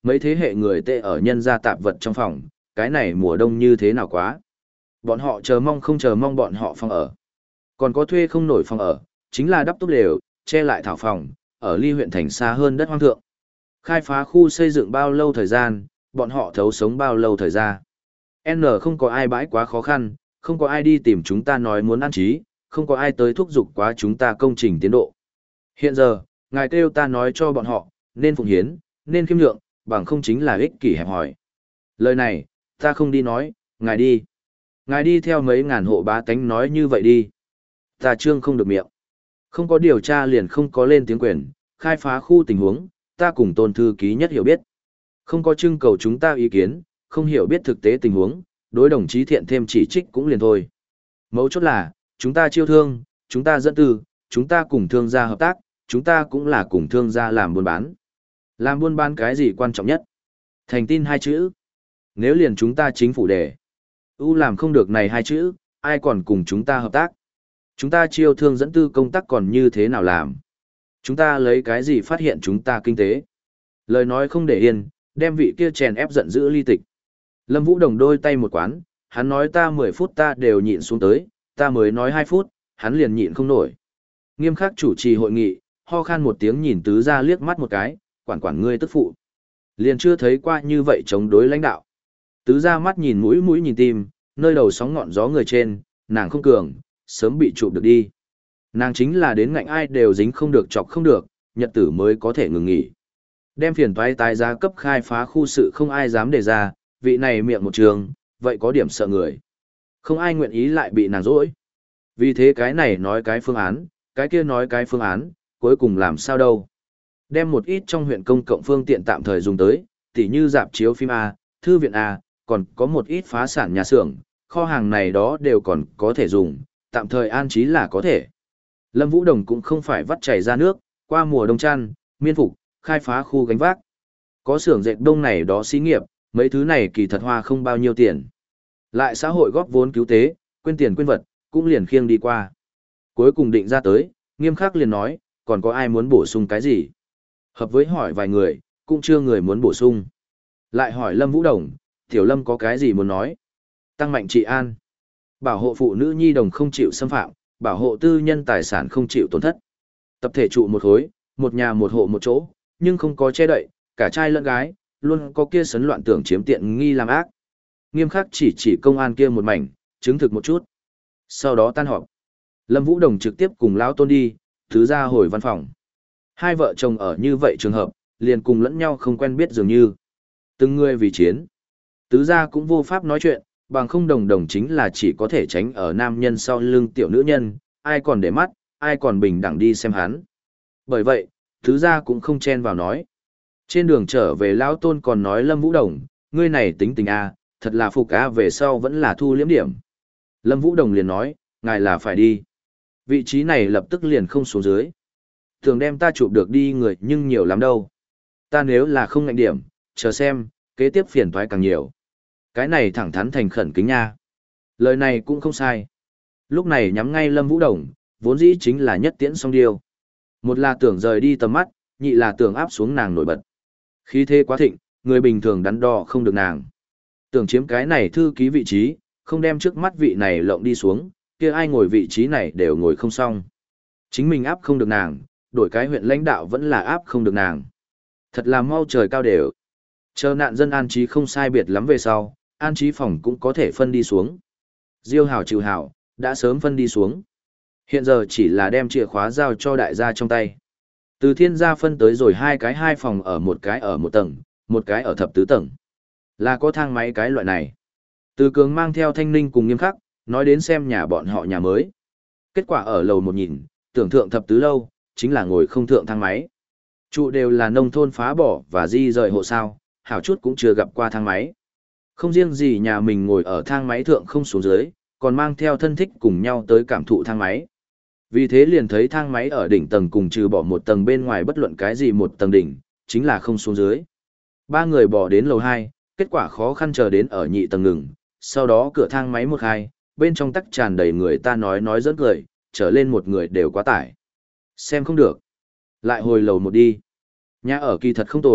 mấy thế hệ người tệ ở nhân gia tạp vật trong phòng, cái này mùa đông như thế nào quá. Bọn họ chờ mong không chờ mong bọn họ phòng ở. Còn có thuê không nổi phòng ở, chính là đắp tốt lều, che lại thảo phòng, ở ly huyện thành xa hơn đất hoang thượng. Khai phá khu xây dựng bao lâu thời gian, bọn họ thấu sống bao lâu thời gian. N không có ai bãi quá khó khăn, không có ai đi tìm chúng ta nói muốn ăn trí, không có ai tới thúc giục quá chúng ta công trình tiến độ. Hiện giờ, ngài kêu ta nói cho bọn họ, nên phụng hiến, nên khiêm nhượng, bằng không chính là ích kỷ hẹp hỏi. Lời này, ta không đi nói, ngài đi. Ngài đi theo mấy ngàn hộ bá tánh nói như vậy đi. Ta trương không được miệng. Không có điều tra liền không có lên tiếng quyền, khai phá khu tình huống, ta cùng tôn thư ký nhất hiểu biết. Không có trưng cầu chúng ta ý kiến, không hiểu biết thực tế tình huống, đối đồng chí thiện thêm chỉ trích cũng liền thôi. Mấu chốt là, chúng ta chiêu thương, chúng ta dẫn tư, chúng ta cùng thương gia hợp tác, chúng ta cũng là cùng thương gia làm buôn bán. Làm buôn bán cái gì quan trọng nhất? Thành tin hai chữ. Nếu liền chúng ta chính phủ để U làm không được này hai chữ, ai còn cùng chúng ta hợp tác? Chúng ta chiêu thương dẫn tư công tác còn như thế nào làm? Chúng ta lấy cái gì phát hiện chúng ta kinh tế? Lời nói không để yên, đem vị kia chèn ép giận dữ ly tịch. Lâm Vũ Đồng đôi tay một quán, hắn nói ta mười phút ta đều nhịn xuống tới, ta mới nói hai phút, hắn liền nhịn không nổi. Nghiêm khắc chủ trì hội nghị, ho khan một tiếng nhìn tứ ra liếc mắt một cái, quản quản ngươi tức phụ. Liền chưa thấy qua như vậy chống đối lãnh đạo. Tứ ra mắt nhìn mũi mũi nhìn tim, nơi đầu sóng ngọn gió người trên, nàng không cường, sớm bị chụp được đi. Nàng chính là đến ngạnh ai đều dính không được chọc không được, nhật tử mới có thể ngừng nghỉ. Đem phiền toái tái giá cấp khai phá khu sự không ai dám đề ra, vị này miệng một trường, vậy có điểm sợ người. Không ai nguyện ý lại bị nàng dỗi. Vì thế cái này nói cái phương án, cái kia nói cái phương án, cuối cùng làm sao đâu. Đem một ít trong huyện công cộng phương tiện tạm thời dùng tới, tỉ như dạp chiếu phim A, thư viện A, còn có một ít phá sản nhà xưởng, kho hàng này đó đều còn có thể dùng, tạm thời an trí là có thể. Lâm Vũ Đồng cũng không phải vắt chảy ra nước, qua mùa đông chăn, miên phục, khai phá khu gánh vác. Có xưởng dệt đông này đó xí nghiệp, mấy thứ này kỳ thật hoa không bao nhiêu tiền. Lại xã hội góp vốn cứu tế, quên tiền quên vật, cũng liền khiêng đi qua. Cuối cùng định ra tới, nghiêm khắc liền nói, còn có ai muốn bổ sung cái gì? Hợp với hỏi vài người, cũng chưa người muốn bổ sung. Lại hỏi Lâm Vũ Đồng, Tiểu Lâm có cái gì muốn nói? Tăng mạnh trị an. Bảo hộ phụ nữ nhi đồng không chịu xâm phạm, bảo hộ tư nhân tài sản không chịu tổn thất. Tập thể trụ một khối, một nhà một hộ một chỗ, nhưng không có che đậy, cả trai lẫn gái, luôn có kia sấn loạn tưởng chiếm tiện nghi làm ác. Nghiêm khắc chỉ chỉ công an kia một mảnh, chứng thực một chút. Sau đó tan họp. Lâm Vũ Đồng trực tiếp cùng Lão Tôn đi, thứ ra hồi văn phòng. Hai vợ chồng ở như vậy trường hợp, liền cùng lẫn nhau không quen biết dường như. Từng người vì chiến. Tứ gia cũng vô pháp nói chuyện, bằng không đồng đồng chính là chỉ có thể tránh ở nam nhân sau lưng tiểu nữ nhân, ai còn để mắt, ai còn bình đẳng đi xem hắn. Bởi vậy, tứ gia cũng không chen vào nói. Trên đường trở về Lão Tôn còn nói Lâm Vũ Đồng, ngươi này tính tình a, thật là phục a, về sau vẫn là thu liếm điểm. Lâm Vũ Đồng liền nói, ngài là phải đi. Vị trí này lập tức liền không xuống dưới. Thường đem ta chụp được đi người nhưng nhiều lắm đâu. Ta nếu là không ngạnh điểm, chờ xem, kế tiếp phiền toái càng nhiều. Cái này thẳng thắn thành khẩn kính nha. Lời này cũng không sai. Lúc này nhắm ngay Lâm Vũ Đồng, vốn dĩ chính là nhất tiễn song điêu. Một là tưởng rời đi tầm mắt, nhị là tưởng áp xuống nàng nổi bật. Khí thế quá thịnh, người bình thường đắn đo không được nàng. Tưởng chiếm cái này thư ký vị trí, không đem trước mắt vị này lộng đi xuống, kia ai ngồi vị trí này đều ngồi không xong. Chính mình áp không được nàng, đổi cái huyện lãnh đạo vẫn là áp không được nàng. Thật là mau trời cao đều. Chờ nạn dân an trí không sai biệt lắm về sau, an trí phòng cũng có thể phân đi xuống. Diêu hảo chịu hảo, đã sớm phân đi xuống. Hiện giờ chỉ là đem chìa khóa giao cho đại gia trong tay. Từ thiên gia phân tới rồi hai cái hai phòng ở một cái ở một tầng, một cái ở thập tứ tầng. Là có thang máy cái loại này. Từ cường mang theo thanh ninh cùng nghiêm khắc, nói đến xem nhà bọn họ nhà mới. Kết quả ở lầu một nhìn, tưởng thượng thập tứ lâu, chính là ngồi không thượng thang máy. Trụ đều là nông thôn phá bỏ và di rời hộ sao, hảo chút cũng chưa gặp qua thang máy. Không riêng gì nhà mình ngồi ở thang máy thượng không xuống dưới, còn mang theo thân thích cùng nhau tới cảm thụ thang máy. Vì thế liền thấy thang máy ở đỉnh tầng cùng trừ bỏ một tầng bên ngoài bất luận cái gì một tầng đỉnh, chính là không xuống dưới. Ba người bỏ đến lầu hai, kết quả khó khăn chờ đến ở nhị tầng ngừng, sau đó cửa thang máy một hai, bên trong tắc tràn đầy người ta nói nói rất cười, trở lên một người đều quá tải. Xem không được. Lại hồi lầu một đi. Nhà ở kỳ thật không tồi,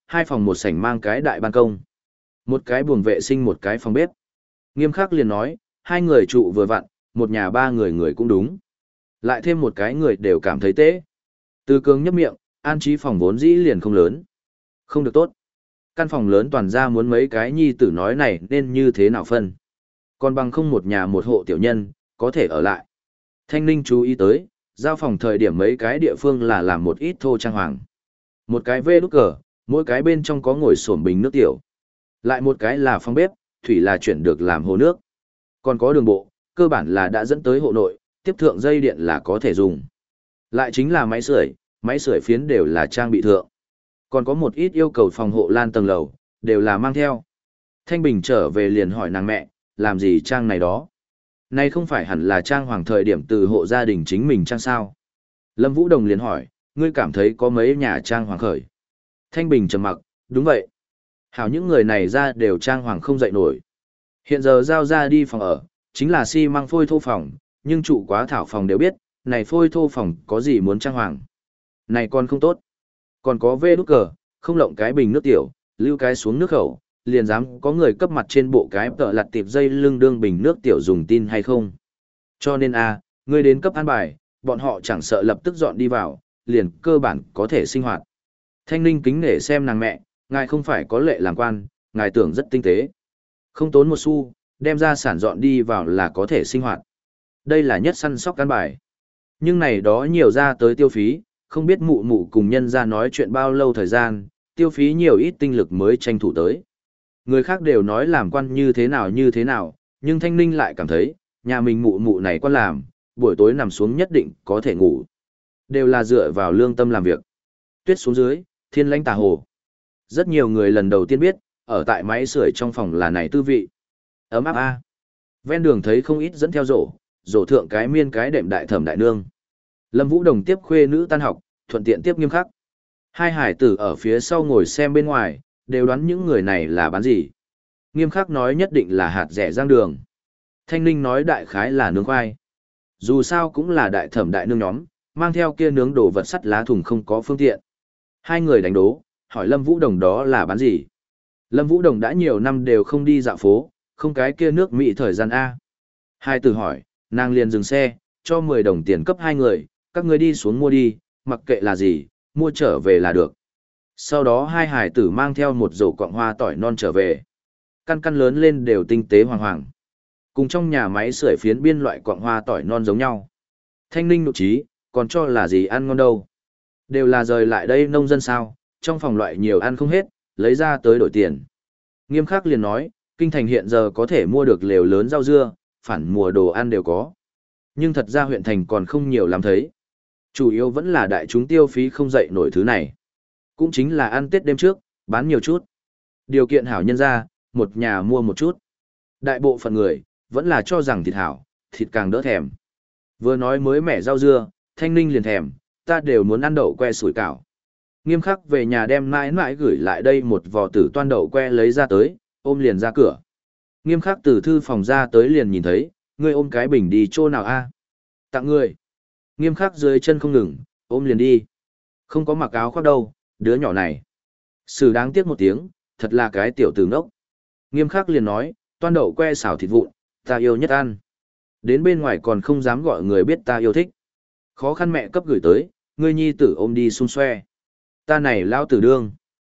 hai phòng một sảnh mang cái đại ban công. Một cái buồng vệ sinh một cái phòng bếp. Nghiêm khắc liền nói, hai người trụ vừa vặn, một nhà ba người người cũng đúng. Lại thêm một cái người đều cảm thấy tế. Từ cường nhấp miệng, an trí phòng vốn dĩ liền không lớn. Không được tốt. Căn phòng lớn toàn ra muốn mấy cái nhi tử nói này nên như thế nào phân. Còn bằng không một nhà một hộ tiểu nhân, có thể ở lại. Thanh Ninh chú ý tới, giao phòng thời điểm mấy cái địa phương là làm một ít thô trang hoàng. Một cái vê đúc cờ, mỗi cái bên trong có ngồi xổm bình nước tiểu. Lại một cái là phòng bếp, thủy là chuyển được làm hồ nước. Còn có đường bộ, cơ bản là đã dẫn tới hộ nội, tiếp thượng dây điện là có thể dùng. Lại chính là máy sưởi, máy sưởi phiến đều là trang bị thượng. Còn có một ít yêu cầu phòng hộ lan tầng lầu, đều là mang theo. Thanh Bình trở về liền hỏi nàng mẹ, làm gì trang này đó? Này không phải hẳn là trang hoàng thời điểm từ hộ gia đình chính mình trang sao? Lâm Vũ Đồng liền hỏi, ngươi cảm thấy có mấy nhà trang hoàng khởi? Thanh Bình trầm mặc, đúng vậy. Hảo những người này ra đều trang hoàng không dậy nổi. Hiện giờ giao ra đi phòng ở, chính là xi măng phôi thô phòng, nhưng trụ quá thảo phòng đều biết, này phôi thô phòng có gì muốn trang hoàng. Này còn không tốt. Còn có vê đút cờ, không lộng cái bình nước tiểu, lưu cái xuống nước khẩu, liền dám có người cấp mặt trên bộ cái tợ lặt tiệp dây lưng đương bình nước tiểu dùng tin hay không. Cho nên a, ngươi đến cấp an bài, bọn họ chẳng sợ lập tức dọn đi vào, liền cơ bản có thể sinh hoạt. Thanh Ninh kính nể xem nàng mẹ, ngài không phải có lệ làm quan, ngài tưởng rất tinh tế. Không tốn một xu, đem ra sản dọn đi vào là có thể sinh hoạt. Đây là nhất săn sóc căn bài. Nhưng này đó nhiều ra tới tiêu phí, không biết mụ mụ cùng nhân ra nói chuyện bao lâu thời gian, tiêu phí nhiều ít tinh lực mới tranh thủ tới. Người khác đều nói làm quan như thế nào như thế nào, nhưng Thanh Ninh lại cảm thấy, nhà mình mụ mụ này quan làm, buổi tối nằm xuống nhất định có thể ngủ. Đều là dựa vào lương tâm làm việc. Tuyết xuống dưới, thiên lãnh tà hồ. Rất nhiều người lần đầu tiên biết, ở tại máy sưởi trong phòng là này tư vị. Ấm áp a. Ven đường thấy không ít dẫn theo rổ, rổ thượng cái miên cái đệm đại thẩm đại nương. Lâm Vũ Đồng tiếp khuê nữ tan học, thuận tiện tiếp Nghiêm Khắc. Hai hải tử ở phía sau ngồi xem bên ngoài, đều đoán những người này là bán gì. Nghiêm Khắc nói nhất định là hạt rẻ rang đường. Thanh Ninh nói đại khái là nướng khoai. Dù sao cũng là đại thẩm đại nương nhóm, mang theo kia nướng đồ vật sắt lá thùng không có phương tiện. Hai người đánh đố, hỏi Lâm Vũ Đồng đó là bán gì. Lâm Vũ Đồng đã nhiều năm đều không đi dạo phố, không cái kia nước Mỹ thời gian A. Hai tử hỏi, nàng liền dừng xe, cho mười đồng tiền cấp hai người, các người đi xuống mua đi, mặc kệ là gì, mua trở về là được. Sau đó hai hải tử mang theo một rổ quạng hoa tỏi non trở về. Căn căn lớn lên đều tinh tế hoàng hoàng. Cùng trong nhà máy sưởi phiến biên loại quạng hoa tỏi non giống nhau. Thanh Ninh nụ trí, còn cho là gì ăn ngon đâu. Đều là rời lại đây nông dân sao, trong phòng loại nhiều ăn không hết, lấy ra tới đổi tiền. Nghiêm Khắc liền nói, kinh thành hiện giờ có thể mua được lều lớn rau dưa, phản mùa đồ ăn đều có. Nhưng thật ra huyện thành còn không nhiều lắm thấy. Chủ yếu vẫn là đại chúng tiêu phí không dậy nổi thứ này. Cũng chính là ăn Tết đêm trước, bán nhiều chút. Điều kiện hảo nhân ra, một nhà mua một chút. Đại bộ phận người, vẫn là cho rằng thịt hảo, thịt càng đỡ thèm. Vừa nói mới mẻ rau dưa, Thanh Ninh liền thèm, ta đều muốn ăn đậu que sủi cảo. Nghiêm Khắc về nhà đem mãi mãi gửi lại đây một vò tử toan đậu que lấy ra tới, ôm liền ra cửa. Nghiêm Khắc từ thư phòng ra tới liền nhìn thấy, ngươi ôm cái bình đi chỗ nào a? Tặng ngươi. Nghiêm Khắc dưới chân không ngừng, ôm liền đi. Không có mặc áo khoác đâu, đứa nhỏ này. Sử đáng tiếc một tiếng, thật là cái tiểu tử ngốc. Nghiêm Khắc liền nói, toan đậu que xào thịt vụn, ta yêu nhất ăn. Đến bên ngoài còn không dám gọi người biết ta yêu thích. Khó khăn mẹ cấp gửi tới, ngươi nhi tử ôm đi xung xoe. Ta này lao tử đương.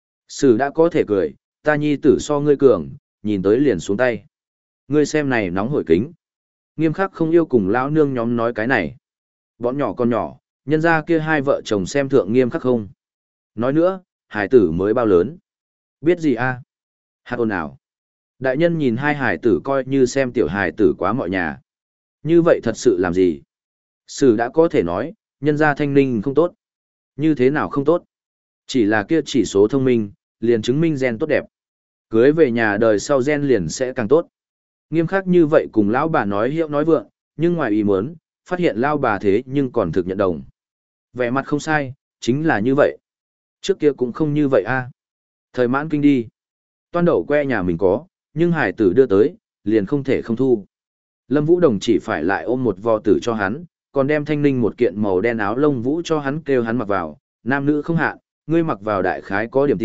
Sử đã có thể cười, ta nhi tử so ngươi cường, nhìn tới liền xuống tay. Ngươi xem này nóng hổi kính. Nghiêm Khắc không yêu cùng lão nương nhóm nói cái này. Bọn nhỏ con nhỏ, nhân ra kia hai vợ chồng xem thượng Nghiêm Khắc không. Nói nữa, hải tử mới bao lớn. Biết gì a? À? Hạt ồn ào. Đại nhân nhìn hai hải tử coi như xem tiểu hải tử quá mọi nhà. Như vậy thật sự làm gì? Sử đã có thể nói, nhân ra Thanh Ninh không tốt. Như thế nào không tốt? Chỉ là kia chỉ số thông minh, liền chứng minh gen tốt đẹp. Cưới về nhà đời sau gen liền sẽ càng tốt. Nghiêm Khắc như vậy cùng lão bà nói hiệu nói vượng, nhưng ngoài ý muốn, phát hiện lão bà thế nhưng còn thực nhận đồng. Vẻ mặt không sai, chính là như vậy. Trước kia cũng không như vậy a. Thời mãn kinh đi. Toan đậu que nhà mình có, nhưng hải tử đưa tới, liền không thể không thu. Lâm Vũ Đồng chỉ phải lại ôm một vò tử cho hắn, còn đem Thanh Ninh một kiện màu đen áo lông vũ cho hắn kêu hắn mặc vào, nam nữ không hạn, ngươi mặc vào đại khái có điểm tiểu,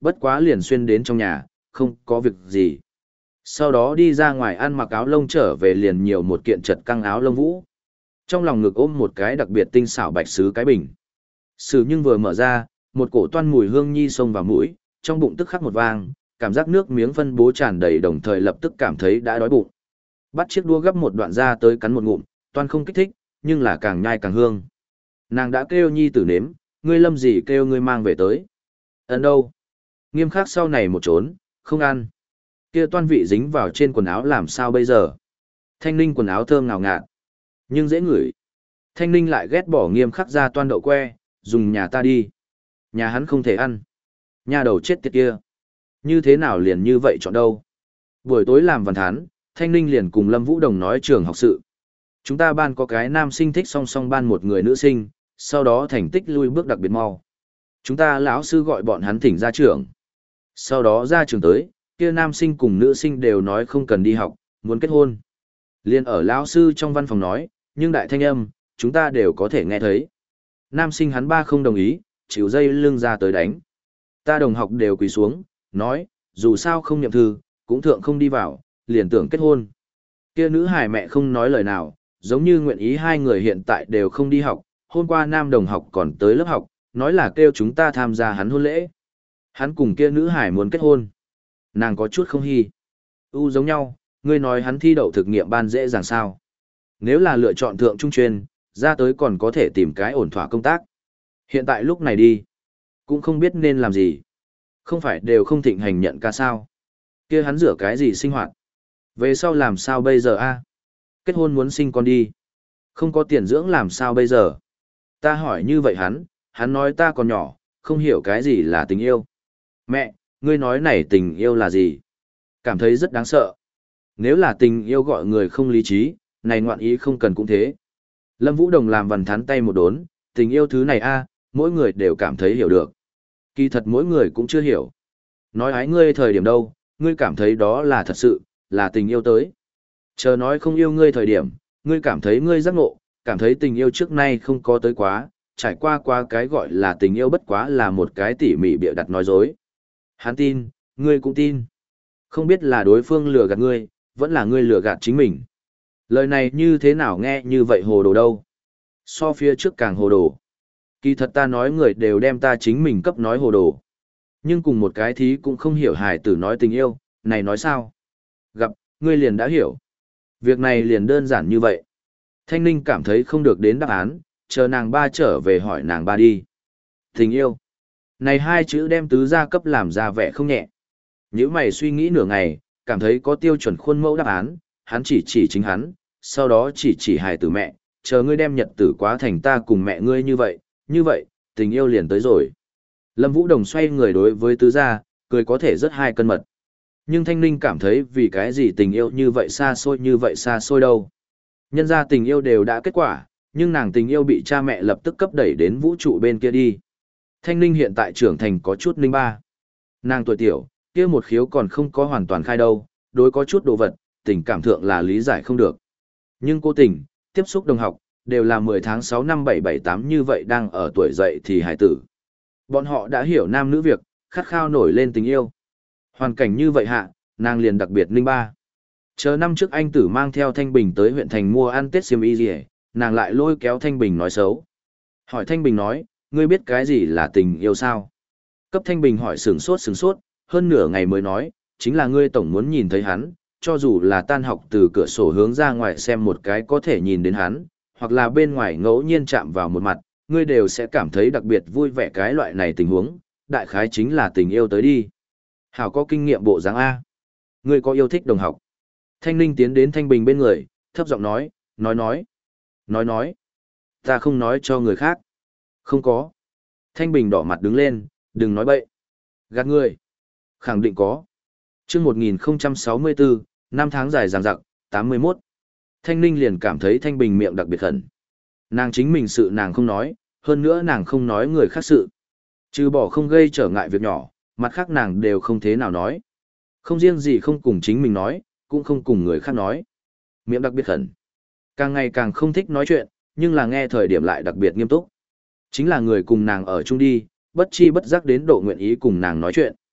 bất quá liền xuyên đến trong nhà, không có việc gì. Sau đó đi ra ngoài ăn mặc áo lông trở về liền nhiều một kiện chật căng áo lông vũ. Trong lòng ngực ôm một cái đặc biệt tinh xảo bạch sứ cái bình. Sử nhưng vừa mở ra, một cổ toan mùi hương nhi xông vào mũi, trong bụng tức khắc một vang, cảm giác nước miếng phân bố tràn đầy đồng thời lập tức cảm thấy đã đói bụng. Bắt chiếc đũa gấp một đoạn ra tới cắn một ngụm, toan không kích thích, nhưng là càng nhai càng hương. Nàng đã kêu nhi tử nếm, ngươi Lâm gì kêu ngươi mang về tới. Ấn đâu? Nghiêm khắc sau này một trốn, không ăn. Kia toan vị dính vào trên quần áo làm sao bây giờ? Thanh Ninh quần áo thơm ngào ngạt, nhưng dễ ngửi. Thanh Ninh lại ghét bỏ Nghiêm khắc ra toan đậu que, dùng nhà ta đi. Nhà hắn không thể ăn. Nhà đầu chết tiệt kia. Như thế nào liền như vậy chọn đâu? Buổi tối làm văn thán, Thanh Ninh liền cùng Lâm Vũ Đồng nói trường học sự. Chúng ta ban có cái nam sinh thích song song ban một người nữ sinh, sau đó thành tích lui bước đặc biệt mau. Chúng ta lão sư gọi bọn hắn thỉnh ra trường. Sau đó ra trường tới, kia nam sinh cùng nữ sinh đều nói không cần đi học, muốn kết hôn. Liên ở lão sư trong văn phòng nói, nhưng đại thanh âm, chúng ta đều có thể nghe thấy. Nam sinh hắn ba không đồng ý, chịu dây lưng ra tới đánh. Ta đồng học đều quỳ xuống, nói, dù sao không nhậm thư, cũng thượng không đi vào, liền tưởng kết hôn. Kia nữ hài mẹ không nói lời nào, giống như nguyện ý hai người hiện tại đều không đi học, hôm qua nam đồng học còn tới lớp học, nói là kêu chúng ta tham gia hắn hôn lễ. Hắn cùng kia nữ hải muốn kết hôn. Nàng có chút không hy. U giống nhau, ngươi nói hắn thi đậu thực nghiệm ban dễ dàng sao. Nếu là lựa chọn thượng trung chuyên, ra tới còn có thể tìm cái ổn thỏa công tác. Hiện tại lúc này đi, cũng không biết nên làm gì. Không phải đều không thịnh hành nhận ca sao. Kia hắn rửa cái gì sinh hoạt. Về sau làm sao bây giờ a? Kết hôn muốn sinh con đi. Không có tiền dưỡng làm sao bây giờ? Ta hỏi như vậy hắn, hắn nói ta còn nhỏ, không hiểu cái gì là tình yêu. Mẹ, ngươi nói này tình yêu là gì? Cảm thấy rất đáng sợ. Nếu là tình yêu gọi người không lý trí, này ngoạn ý không cần cũng thế. Lâm Vũ Đồng làm vằn thắn tay một đốn, tình yêu thứ này a, mỗi người đều cảm thấy hiểu được. Kỳ thật mỗi người cũng chưa hiểu. Nói ái ngươi thời điểm đâu, ngươi cảm thấy đó là thật sự, là tình yêu tới. Chờ nói không yêu ngươi thời điểm, ngươi cảm thấy ngươi giác ngộ, cảm thấy tình yêu trước nay không có tới quá, trải qua qua cái gọi là tình yêu bất quá là một cái tỉ mỉ bịa đặt nói dối. Hắn tin, ngươi cũng tin. Không biết là đối phương lừa gạt ngươi, vẫn là ngươi lừa gạt chính mình. Lời này như thế nào nghe như vậy hồ đồ đâu. So phía trước càng hồ đồ. Kỳ thật ta nói người đều đem ta chính mình cấp nói hồ đồ. Nhưng cùng một cái thí cũng không hiểu hài tử nói tình yêu, này nói sao? Gặp, ngươi liền đã hiểu. Việc này liền đơn giản như vậy. Thanh Ninh cảm thấy không được đến đáp án, chờ nàng ba trở về hỏi nàng ba đi. Tình yêu. Này hai chữ đem tứ gia cấp làm ra vẻ không nhẹ. Nếu mày suy nghĩ nửa ngày, cảm thấy có tiêu chuẩn khuôn mẫu đáp án, hắn chỉ chỉ chính hắn, sau đó chỉ chỉ hài tử mẹ, chờ ngươi đem nhật tử quá thành ta cùng mẹ ngươi như vậy, như vậy, tình yêu liền tới rồi. Lâm Vũ Đồng xoay người đối với tứ gia, cười có thể rất hai cân mật. Nhưng Thanh Ninh cảm thấy vì cái gì tình yêu như vậy xa xôi như vậy xa xôi đâu. Nhân ra tình yêu đều đã kết quả, nhưng nàng tình yêu bị cha mẹ lập tức cấp đẩy đến vũ trụ bên kia đi. Thanh Ninh hiện tại trưởng thành có chút ninh ba. Nàng tuổi tiểu, kia một khiếu còn không có hoàn toàn khai đâu, đối có chút đồ vật, tình cảm thượng là lý giải không được. Nhưng cô tình, tiếp xúc đồng học, đều là mười tháng sáu năm bảy bảy tám như vậy đang ở tuổi dậy thì hải tử. Bọn họ đã hiểu nam nữ việc, khát khao nổi lên tình yêu. Hoàn cảnh như vậy hạ, nàng liền đặc biệt ninh ba. Chờ năm trước anh tử mang theo Thanh Bình tới huyện thành mua ăn Tết xiêm y gì, nàng lại lôi kéo Thanh Bình nói xấu. Hỏi Thanh Bình nói, ngươi biết cái gì là tình yêu sao? Cấp Thanh Bình hỏi sửng sốt sửng sốt, hơn nửa ngày mới nói, chính là ngươi tổng muốn nhìn thấy hắn, cho dù là tan học từ cửa sổ hướng ra ngoài xem một cái có thể nhìn đến hắn, hoặc là bên ngoài ngẫu nhiên chạm vào một mặt, ngươi đều sẽ cảm thấy đặc biệt vui vẻ cái loại này tình huống, đại khái chính là tình yêu tới đi. Hảo có kinh nghiệm bộ dáng A. Ngươi có yêu thích đồng học. Thanh Ninh tiến đến Thanh Bình bên người, thấp giọng nói, nói nói, nói nói. Ta không nói cho người khác. Không có. Thanh Bình đỏ mặt đứng lên, đừng nói bậy. Gạt ngươi. Khẳng định có. Chương một nghìn không trăm sáu mươi bốn, năm tháng dài dằng dặc, tám mươi mốt. Thanh Ninh liền cảm thấy Thanh Bình miệng đặc biệt khẩn. Nàng chính mình sự nàng không nói, hơn nữa nàng không nói người khác sự. Trừ bỏ không gây trở ngại việc nhỏ, mặt khác nàng đều không thế nào nói. Không riêng gì không cùng chính mình nói, cũng không cùng người khác nói. Miệng đặc biệt khẩn. Càng ngày càng không thích nói chuyện, nhưng là nghe thời điểm lại đặc biệt nghiêm túc. Chính là người cùng nàng ở chung đi, bất chi bất giác đến độ nguyện ý cùng nàng nói chuyện.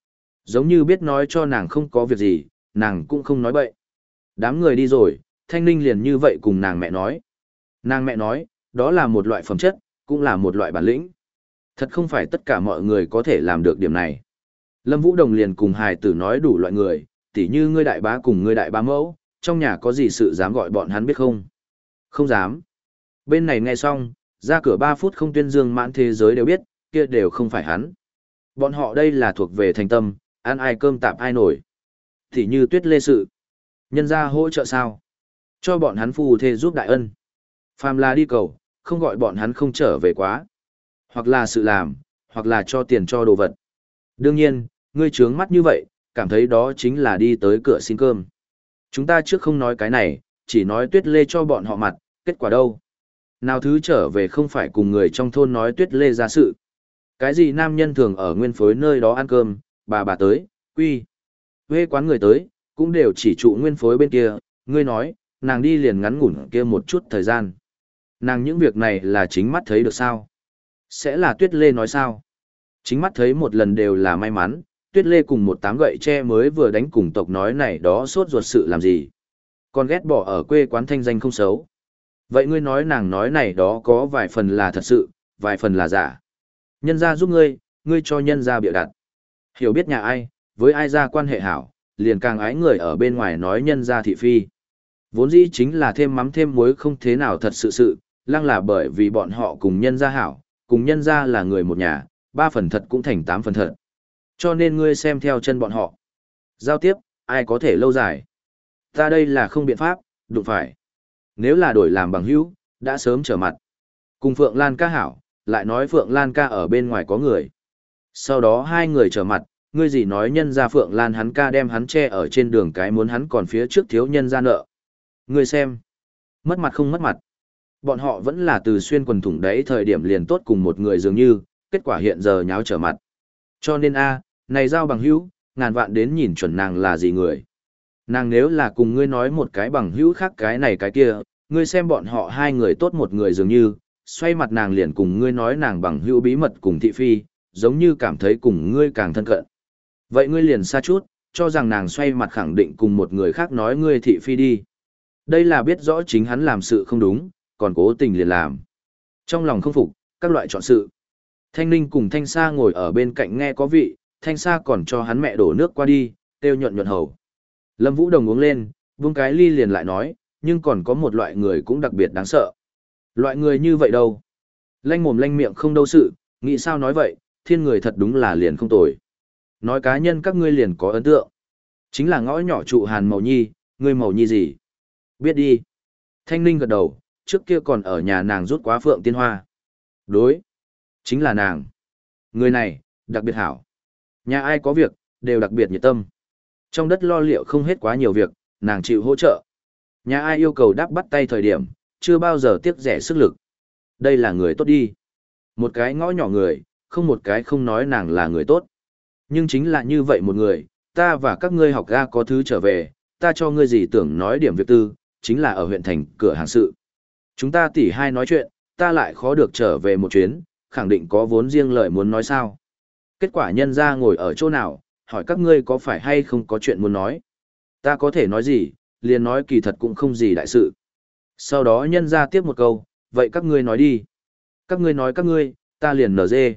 Giống như biết nói cho nàng không có việc gì, nàng cũng không nói bậy. Đám người đi rồi, Thanh Ninh liền như vậy cùng nàng mẹ nói. Nàng mẹ nói, đó là một loại phẩm chất, cũng là một loại bản lĩnh. Thật không phải tất cả mọi người có thể làm được điểm này. Lâm Vũ Đồng liền cùng hài tử nói đủ loại người, tỉ như ngươi đại bá cùng ngươi đại bá mẫu, trong nhà có gì sự dám gọi bọn hắn biết không? Không dám. Bên này nghe xong, ra cửa ba phút không tuyên dương mãn thế giới đều biết, kia đều không phải hắn. Bọn họ đây là thuộc về thành tâm, ăn ai cơm tạp ai nổi. Tỉ như Tuyết Lê sự. Nhân ra hỗ trợ sao? Cho bọn hắn phù thê giúp đại ân. Phàm là đi cầu, không gọi bọn hắn không trở về quá. Hoặc là sự làm, hoặc là cho tiền cho đồ vật. Đương nhiên, ngươi trướng mắt như vậy, cảm thấy đó chính là đi tới cửa xin cơm. Chúng ta trước không nói cái này, chỉ nói Tuyết Lê cho bọn họ mặt, kết quả đâu? Nào thứ trở về không phải cùng người trong thôn nói Tuyết Lê ra sự. Cái gì nam nhân thường ở nguyên phối nơi đó ăn cơm, bà bà tới, quy. Quê quán người tới, cũng đều chỉ trụ nguyên phối bên kia, ngươi nói, nàng đi liền ngắn ngủn kia một chút thời gian. Nàng những việc này là chính mắt thấy được sao? Sẽ là Tuyết Lê nói sao? Chính mắt thấy một lần đều là may mắn, Tuyết Lê cùng một tám gậy tre mới vừa đánh cùng tộc nói này đó sốt ruột sự làm gì. Còn ghét bỏ ở quê quán thanh danh không xấu. Vậy ngươi nói nàng nói này đó có vài phần là thật sự, vài phần là giả. Nhân gia giúp ngươi, ngươi cho nhân gia bịa đặt. Hiểu biết nhà ai, với ai ra quan hệ hảo, liền càng ái người ở bên ngoài nói nhân gia thị phi. Vốn dĩ chính là thêm mắm thêm muối không thế nào thật sự sự, lăng là bởi vì bọn họ cùng nhân gia hảo, cùng nhân gia là người một nhà, ba phần thật cũng thành tám phần thật. Cho nên ngươi xem theo chân bọn họ. Giao tiếp, ai có thể lâu dài. Ta đây là không biện pháp, đụng phải. Nếu là đổi làm bằng hữu, đã sớm trở mặt. Cùng Phượng Lan ca hảo, lại nói Phượng Lan ca ở bên ngoài có người. Sau đó hai người trở mặt, ngươi gì nói nhân ra Phượng Lan hắn ca đem hắn che ở trên đường cái muốn hắn còn phía trước thiếu nhân ra nợ. Ngươi xem. Mất mặt không mất mặt. Bọn họ vẫn là từ xuyên quần thủng đấy thời điểm liền tốt cùng một người dường như, kết quả hiện giờ nháo trở mặt. Cho nên a, này giao bằng hữu, ngàn vạn đến nhìn chuẩn nàng là gì người. Nàng nếu là cùng ngươi nói một cái bằng hữu khác cái này cái kia, ngươi xem bọn họ hai người tốt một người dường như, xoay mặt nàng liền cùng ngươi nói nàng bằng hữu bí mật cùng thị phi, giống như cảm thấy cùng ngươi càng thân cận. Vậy ngươi liền xa chút, cho rằng nàng xoay mặt khẳng định cùng một người khác nói ngươi thị phi đi. Đây là biết rõ chính hắn làm sự không đúng, còn cố tình liền làm. Trong lòng không phục, các loại chọn sự. Thanh Ninh cùng Thanh Sa ngồi ở bên cạnh nghe có vị, Thanh Sa còn cho hắn mẹ đổ nước qua đi, tiêu nhuận nhuận hầu. Lâm Vũ Đồng uống lên, vung cái ly liền lại nói, nhưng còn có một loại người cũng đặc biệt đáng sợ. Loại người như vậy đâu? Lanh mồm lanh miệng không đâu sự, nghĩ sao nói vậy, thiên người thật đúng là liền không tồi. Nói cá nhân các ngươi liền có ấn tượng. Chính là ngõ nhỏ trụ Hàn Màu Nhi, ngươi Màu Nhi gì? Biết đi. Thanh Ninh gật đầu, trước kia còn ở nhà nàng rút quá Phượng Tiên Hoa. Đối. Chính là nàng. Người này, đặc biệt hảo. Nhà ai có việc, đều đặc biệt nhiệt tâm. Trong đất lo liệu không hết quá nhiều việc, nàng chịu hỗ trợ. Nhà ai yêu cầu đáp bắt tay thời điểm, chưa bao giờ tiếc rẻ sức lực. Đây là người tốt đi. Một cái ngõ nhỏ người, không một cái không nói nàng là người tốt. Nhưng chính là như vậy một người, ta và các ngươi học ga có thứ trở về, ta cho ngươi gì tưởng nói điểm việc tư, chính là ở huyện thành cửa hàng sự. Chúng ta tỉ hai nói chuyện, ta lại khó được trở về một chuyến, khẳng định có vốn riêng lời muốn nói sao. Kết quả nhân ra ngồi ở chỗ nào, hỏi các ngươi có phải hay không có chuyện muốn nói. Ta có thể nói gì, liền nói kỳ thật cũng không gì đại sự. Sau đó nhân ra tiếp một câu, vậy các ngươi nói đi. Các ngươi nói các ngươi, ta liền nở dê.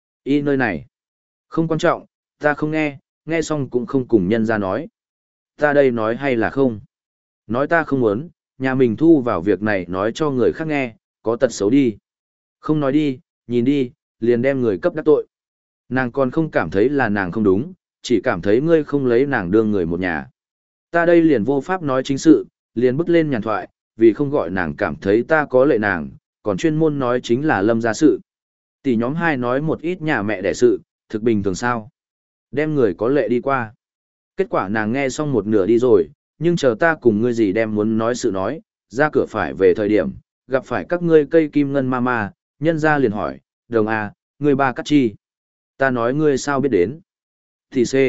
Y nơi này. Không quan trọng, ta không nghe, nghe xong cũng không cùng nhân ra nói. Ta đây nói hay là không? Nói ta không muốn, nhà mình thu vào việc này nói cho người khác nghe, có tật xấu đi. Không nói đi, nhìn đi, liền đem người cấp đắc tội. Nàng còn không cảm thấy là nàng không đúng, chỉ cảm thấy ngươi không lấy nàng đương người một nhà. Ta đây liền vô pháp nói chính sự, liền bước lên nhàn thoại, vì không gọi nàng cảm thấy ta có lệ nàng, còn chuyên môn nói chính là Lâm gia sự. Tỷ nhóm hai nói một ít nhà mẹ đẻ sự, thực bình thường sao. Đem người có lệ đi qua. Kết quả nàng nghe xong một nửa đi rồi, nhưng chờ ta cùng ngươi gì đem muốn nói sự nói, ra cửa phải về thời điểm, gặp phải các ngươi cây kim ngân ma ma, nhân ra liền hỏi, đồng à, ngươi ba cắt chi. Ta nói ngươi sao biết đến. Thì C.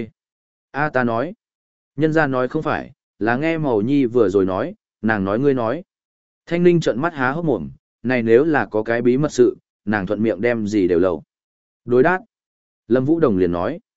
A ta nói. Nhân ra nói không phải, là nghe Màu Nhi vừa rồi nói, nàng nói ngươi nói. Thanh Ninh trợn mắt há hốc mồm, này nếu là có cái bí mật sự, nàng thuận miệng đem gì đều lầu. Đối đáp. Lâm Vũ Đồng liền nói.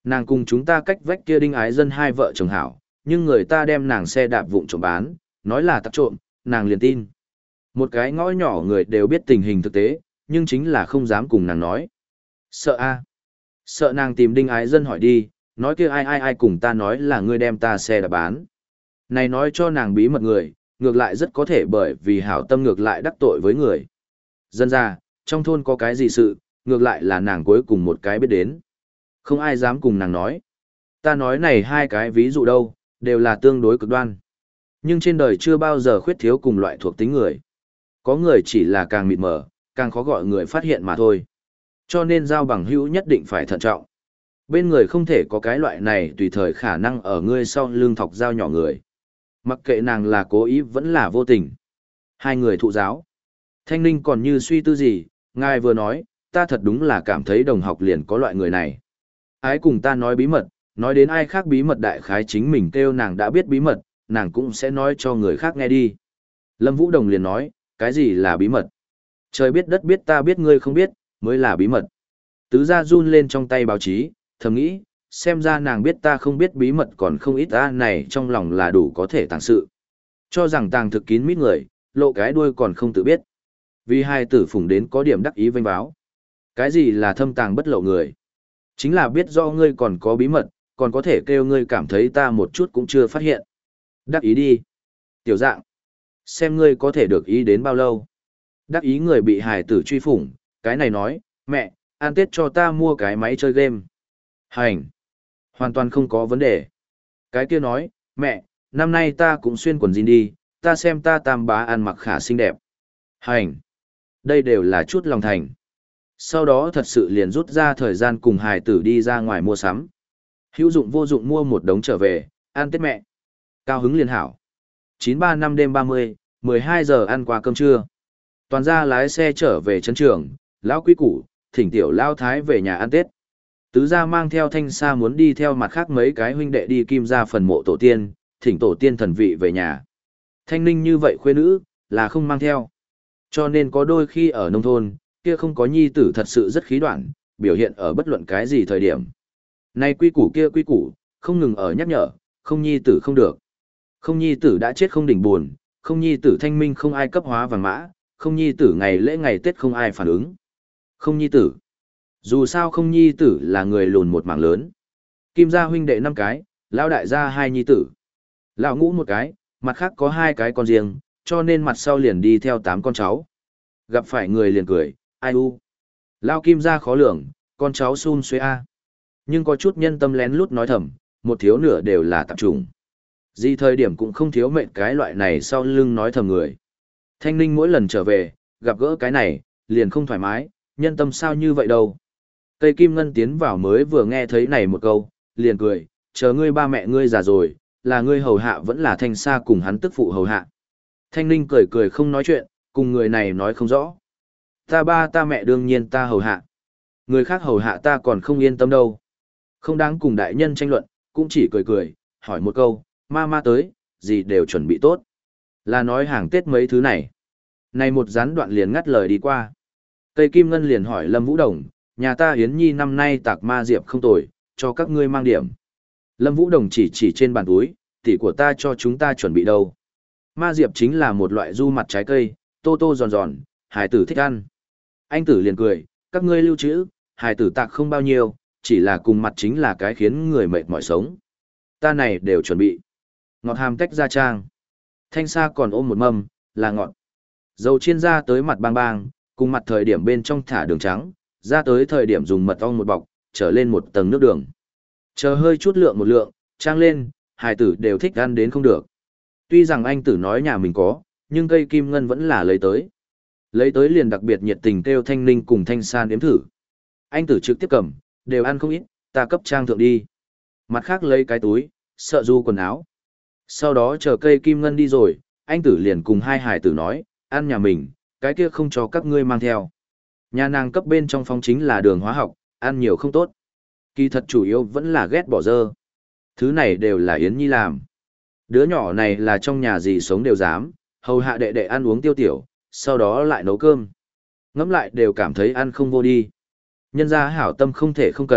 Nàng cùng chúng ta cách vách kia đinh ái dân hai vợ chồng hảo, nhưng người ta đem nàng xe đạp vụng trộm bán, nói là tặc trộm, nàng liền tin. Một cái ngõ nhỏ người đều biết tình hình thực tế, nhưng chính là không dám cùng nàng nói. Sợ a Sợ nàng tìm đinh ái dân hỏi đi, nói kia ai ai ai cùng ta nói là ngươi đem ta xe đạp bán. Này nói cho nàng bí mật người, ngược lại rất có thể bởi vì hảo tâm ngược lại đắc tội với người. Dân ra, trong thôn có cái gì sự, ngược lại là nàng cuối cùng một cái biết đến. Không ai dám cùng nàng nói. Ta nói này hai cái ví dụ đâu, đều là tương đối cực đoan. Nhưng trên đời chưa bao giờ khuyết thiếu cùng loại thuộc tính người. Có người chỉ là càng mịt mờ, càng khó gọi người phát hiện mà thôi. Cho nên giao bằng hữu nhất định phải thận trọng. Bên người không thể có cái loại này tùy thời khả năng ở ngươi sau lưng thọc dao nhỏ người. Mặc kệ nàng là cố ý vẫn là vô tình. Hai người thụ giáo. Thanh Ninh còn như suy tư gì, ngài vừa nói, ta thật đúng là cảm thấy đồng học liền có loại người này. Ái cùng ta nói bí mật, nói đến ai khác bí mật đại khái chính mình kêu nàng đã biết bí mật, nàng cũng sẽ nói cho người khác nghe đi. Lâm Vũ Đồng liền nói, cái gì là bí mật? Trời biết đất biết ta biết ngươi không biết, mới là bí mật. Tứ gia run lên trong tay báo chí, thầm nghĩ, xem ra nàng biết ta không biết bí mật còn không ít ta này trong lòng là đủ có thể tàng sự. Cho rằng tàng thực kín mít người, lộ cái đuôi còn không tự biết. Vì hai tử phủng đến có điểm đắc ý vênh báo. Cái gì là thâm tàng bất lộ người? Chính là biết do ngươi còn có bí mật, còn có thể kêu ngươi cảm thấy ta một chút cũng chưa phát hiện. Đắc ý đi. Tiểu dạng. Xem ngươi có thể được ý đến bao lâu. Đắc ý người bị hài tử truy phủng, cái này nói, mẹ, ăn Tết cho ta mua cái máy chơi game. Hành. Hoàn toàn không có vấn đề. Cái kia nói, mẹ, năm nay ta cũng xuyên quần jean đi, ta xem ta tam bá ăn mặc khả xinh đẹp. Hành. Đây đều là chút lòng thành. Sau đó thật sự liền rút ra thời gian cùng hài tử đi ra ngoài mua sắm. Hữu dụng vô dụng mua một đống trở về, ăn Tết mẹ. Cao hứng liền hảo. chín ba năm đêm ba mươi, mười hai giờ ăn qua cơm trưa. Toàn gia lái xe trở về trấn trường, lão quý củ, thỉnh tiểu lao thái về nhà ăn Tết. Tứ gia mang theo Thanh Sa muốn đi theo mặt khác mấy cái huynh đệ đi kim ra phần mộ tổ tiên, thỉnh tổ tiên thần vị về nhà. Thanh Ninh như vậy khuê nữ, là không mang theo. Cho nên có đôi khi ở nông thôn, kia không có nhi tử thật sự rất khí đoạn, biểu hiện ở bất luận cái gì thời điểm. Này quy củ kia quy củ, không ngừng ở nhắc nhở, không nhi tử không được. Không nhi tử đã chết không đỉnh buồn, không nhi tử thanh minh không ai cấp hóa vàng mã, không nhi tử ngày lễ ngày Tết không ai phản ứng. Không nhi tử. Dù sao không nhi tử là người lùn một mảng lớn. Kim gia huynh đệ năm cái, lão đại gia hai nhi tử. Lão ngũ một cái, mặt khác có hai cái con riêng, cho nên mặt sau liền đi theo tám con cháu. Gặp phải người liền cười, ai u. Lão Kim gia khó lường, con cháu xun xuê a. Nhưng có chút nhân tâm lén lút nói thầm, một thiếu nửa đều là tạp trùng. Gì thời điểm cũng không thiếu mệnh cái loại này sau lưng nói thầm người. Thanh Ninh mỗi lần trở về, gặp gỡ cái này, liền không thoải mái, nhân tâm sao như vậy đâu. Cây kim ngân tiến vào mới vừa nghe thấy này một câu, liền cười, chờ ngươi ba mẹ ngươi già rồi, là ngươi hầu hạ vẫn là Thanh Sa cùng hắn tức phụ hầu hạ. Thanh Ninh cười cười không nói chuyện, cùng người này nói không rõ. Ta ba ta mẹ đương nhiên ta hầu hạ. Người khác hầu hạ ta còn không yên tâm đâu. Không đáng cùng đại nhân tranh luận, cũng chỉ cười cười, hỏi một câu, ma ma tới, gì đều chuẩn bị tốt. Là nói hàng Tết mấy thứ này. Này một gián đoạn liền ngắt lời đi qua. Cây kim ngân liền hỏi Lâm Vũ Đồng, nhà ta Yến Nhi năm nay tạc ma diệp không tồi, cho các ngươi mang điểm. Lâm Vũ Đồng chỉ chỉ trên bàn túi, tỷ của ta cho chúng ta chuẩn bị đâu. Ma diệp chính là một loại du mặt trái cây, tô tô giòn giòn, hài tử thích ăn. Anh tử liền cười, các ngươi lưu trữ, hài tử tạc không bao nhiêu, chỉ là cùng mặt chính là cái khiến người mệt mỏi sống. Ta này đều chuẩn bị. Ngọt hàm tách ra trang. Thanh Sa còn ôm một mâm, là ngọt. Dầu chiên ra tới mặt bang bang, cùng mặt thời điểm bên trong thả đường trắng, ra tới thời điểm dùng mật ong một bọc, trở lên một tầng nước đường. Chờ hơi chút lượng một lượng, trang lên, hài tử đều thích ăn đến không được. Tuy rằng anh tử nói nhà mình có, nhưng cây kim ngân vẫn là lấy tới. Lấy tới liền đặc biệt nhiệt tình kêu Thanh Ninh cùng Thanh Sa nếm thử. Anh tử trực tiếp cầm, đều ăn không ít, ta cấp trang thượng đi. Mặt khác lấy cái túi, sợ du quần áo. Sau đó chờ cây kim ngân đi rồi, anh tử liền cùng hai hải tử nói, ăn nhà mình, cái kia không cho các ngươi mang theo. Nhà nàng cấp bên trong phong chính là đường hóa học, ăn nhiều không tốt. Kỳ thật chủ yếu vẫn là ghét bỏ dơ. Thứ này đều là Yến Nhi làm. Đứa nhỏ này là trong nhà gì sống đều dám, hầu hạ đệ đệ ăn uống tiêu tiểu, sau đó lại nấu cơm. Ngẫm lại đều cảm thấy ăn không vô đi. Nhân gia hảo tâm không thể không cần,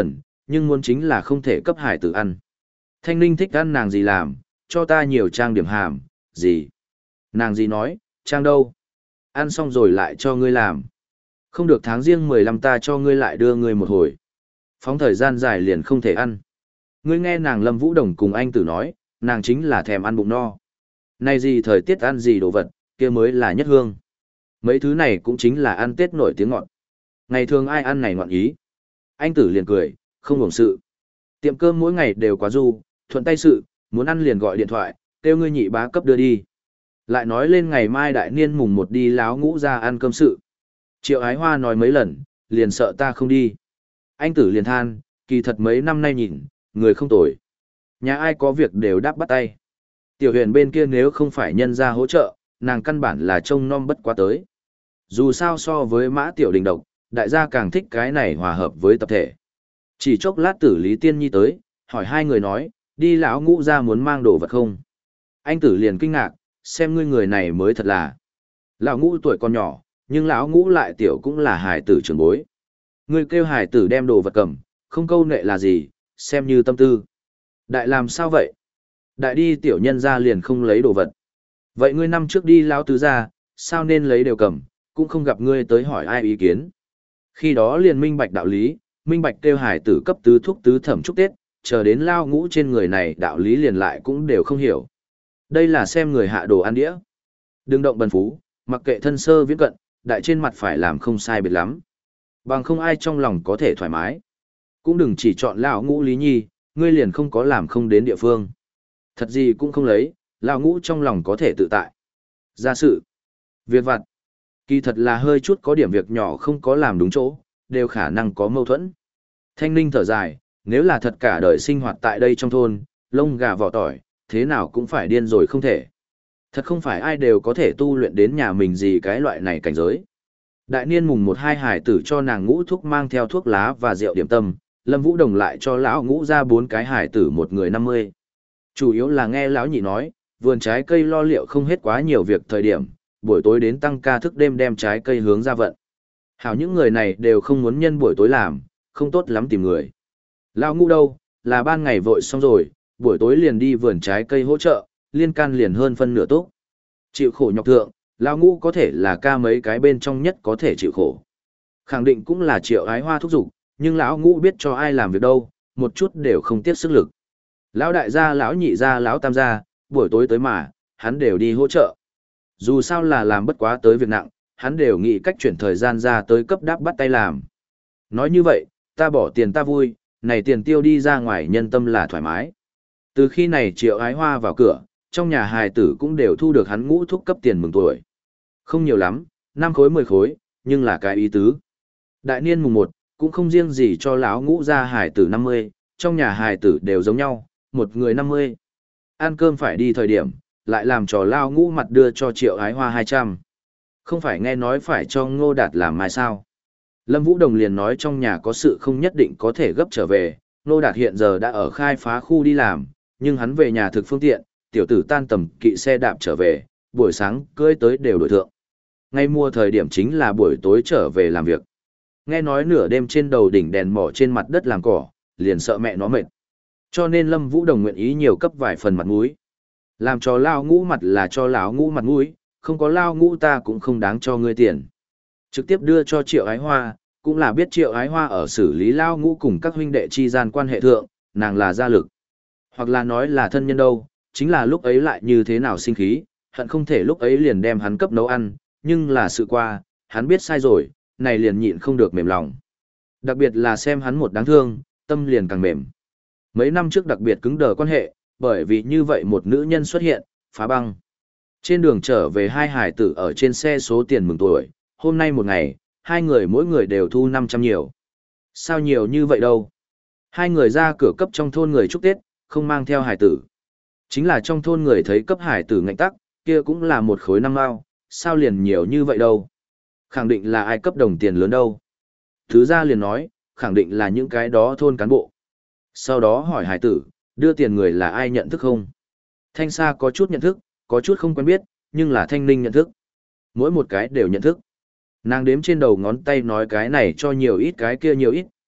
nhưng muốn chính là không thể cấp hải tử ăn. Thanh Ninh thích ăn nàng gì làm, cho ta nhiều trang điểm hàm, gì. Nàng gì nói, trang đâu? Ăn xong rồi lại cho ngươi làm. Không được tháng riêng mười lăm ta cho ngươi lại đưa ngươi một hồi. Phóng thời gian dài liền không thể ăn. Ngươi nghe nàng Lâm Vũ Đồng cùng anh tử nói, nàng chính là thèm ăn bụng no. Này gì thời tiết ăn gì đồ vật, kia mới là nhất hương. Mấy thứ này cũng chính là ăn Tết nổi tiếng ngọt. Ngày thường ai ăn này ngọn ý. Anh tử liền cười, không hưởng sự. Tiệm cơm mỗi ngày đều quá du, thuận tay sự, muốn ăn liền gọi điện thoại, kêu ngươi nhị bá cấp đưa đi. Lại nói lên ngày mai đại niên mùng một đi láo ngũ ra ăn cơm sự. Triệu Ái Hoa nói mấy lần, liền sợ ta không đi. Anh tử liền than, kỳ thật mấy năm nay nhìn, người không tồi. Nhà ai có việc đều đáp bắt tay. Tiểu huyền bên kia nếu không phải nhân ra hỗ trợ, nàng căn bản là trông nom bất quá tới. Dù sao so với mã tiểu đình độc, đại gia càng thích cái này hòa hợp với tập thể. Chỉ chốc lát tử Lý Tiên Nhi tới, hỏi hai người nói, đi lão ngũ ra muốn mang đồ vật không? Anh tử liền kinh ngạc, xem ngươi người này mới thật là. Lão ngũ tuổi còn nhỏ, nhưng lão ngũ lại tiểu cũng là hài tử trưởng bối. Ngươi kêu hài tử đem đồ vật cầm, không câu nệ là gì, xem như tâm tư. Đại làm sao vậy? Đại đi tiểu nhân ra liền không lấy đồ vật. Vậy ngươi năm trước đi lão tứ ra, sao nên lấy đều cầm, cũng không gặp ngươi tới hỏi ai ý kiến. Khi đó liền minh bạch đạo lý, minh bạch kêu hài tử cấp tứ thuốc tứ thẩm chúc Tết, chờ đến lao ngũ trên người này đạo lý liền lại cũng đều không hiểu. Đây là xem người hạ đồ ăn đĩa. Đừng động bần phú, mặc kệ thân sơ viễn cận, đại trên mặt phải làm không sai biệt lắm. Bằng không ai trong lòng có thể thoải mái. Cũng đừng chỉ chọn lão ngũ Lý Nhi, ngươi liền không có làm không đến địa phương. Thật gì cũng không lấy, lão ngũ trong lòng có thể tự tại. Gia sự, việc vặt, kỳ thật là hơi chút có điểm việc nhỏ không có làm đúng chỗ, đều khả năng có mâu thuẫn. Thanh Ninh thở dài, nếu là thật cả đời sinh hoạt tại đây trong thôn, lông gà vỏ tỏi, thế nào cũng phải điên rồi không thể. Thật không phải ai đều có thể tu luyện đến nhà mình gì cái loại này cảnh giới. Đại niên mùng một hai hải tử cho nàng ngũ thuốc mang theo thuốc lá và rượu điểm tâm, Lâm Vũ Đồng lại cho lão ngũ ra bốn cái hải tử một người năm mươi. Chủ yếu là nghe lão nhị nói, vườn trái cây lo liệu không hết quá nhiều việc thời điểm, buổi tối đến tăng ca thức đêm đem trái cây hướng ra vận. Hảo những người này đều không muốn nhân buổi tối làm, không tốt lắm tìm người. Lão ngũ đâu, là ban ngày vội xong rồi, buổi tối liền đi vườn trái cây hỗ trợ, liên can liền hơn phân nửa tốt. Chịu khổ nhọc thượng, lão ngũ có thể là ca mấy cái bên trong nhất có thể chịu khổ. Khẳng định cũng là Triệu Ái Hoa thúc giục, nhưng lão ngũ biết cho ai làm việc đâu, một chút đều không tiếc sức lực. Lão đại gia, lão nhị gia, lão tam gia, buổi tối tới mà, hắn đều đi hỗ trợ. Dù sao là làm bất quá tới việc nặng, hắn đều nghĩ cách chuyển thời gian ra tới cấp đáp bắt tay làm. Nói như vậy, ta bỏ tiền ta vui, này tiền tiêu đi ra ngoài nhân tâm là thoải mái. Từ khi này Triệu Ái Hoa vào cửa, trong nhà hài tử cũng đều thu được hắn ngũ thúc cấp tiền mừng tuổi. Không nhiều lắm, năm khối mười khối, nhưng là cái ý tứ. Đại niên mùng một, cũng không riêng gì cho lão ngũ ra hài tử năm mươi, trong nhà hài tử đều giống nhau, một người năm mươi. Ăn cơm phải đi thời điểm, lại làm trò lao ngũ mặt đưa cho Triệu Ái Hoa hai trăm. Không phải nghe nói phải cho Ngô Đạt làm mai sao. Lâm Vũ Đồng liền nói trong nhà có sự không nhất định có thể gấp trở về, Ngô Đạt hiện giờ đã ở khai phá khu đi làm, nhưng hắn về nhà thực phương tiện, tiểu tử tan tầm kỵ xe đạp trở về, buổi sáng cưới tới đều đổi thượng. Ngay mua thời điểm chính là buổi tối trở về làm việc. Nghe nói nửa đêm trên đầu đỉnh đèn mỏ trên mặt đất làm cỏ, liền sợ mẹ nó mệt. Cho nên Lâm Vũ Đồng nguyện ý nhiều cấp vài phần mặt mũi. Làm cho lao ngũ mặt là cho lão ngũ mặt mũi, không có lao ngũ ta cũng không đáng cho ngươi tiền. Trực tiếp đưa cho Triệu Ái Hoa, cũng là biết Triệu Ái Hoa ở xử lý lao ngũ cùng các huynh đệ chi gian quan hệ thượng, nàng là gia lực. Hoặc là nói là thân nhân đâu, chính là lúc ấy lại như thế nào sinh khí, hận không thể lúc ấy liền đem hắn cấp nấu ăn, nhưng là sự qua, hắn biết sai rồi, này liền nhịn không được mềm lòng. Đặc biệt là xem hắn một đáng thương, tâm liền càng mềm. Mấy năm trước đặc biệt cứng đờ quan hệ, bởi vì như vậy một nữ nhân xuất hiện, phá băng. Trên đường trở về hai hải tử ở trên xe số tiền mừng tuổi, hôm nay một ngày, hai người mỗi người đều thu năm trăm nhiều. Sao nhiều như vậy đâu? Hai người ra cửa cấp trong thôn người chúc Tết, không mang theo hải tử. Chính là trong thôn người thấy cấp hải tử ngạnh tắc, kia cũng là một khối năm mao, sao liền nhiều như vậy đâu? Khẳng định là ai cấp đồng tiền lớn đâu? Thứ ra liền nói, khẳng định là những cái đó thôn cán bộ. Sau đó hỏi hải tử, đưa tiền người là ai nhận thức không? Thanh Sa có chút nhận thức, có chút không quen biết, nhưng là Thanh Ninh nhận thức. Mỗi một cái đều nhận thức. Nàng đếm trên đầu ngón tay nói cái này cho nhiều ít cái kia nhiều ít,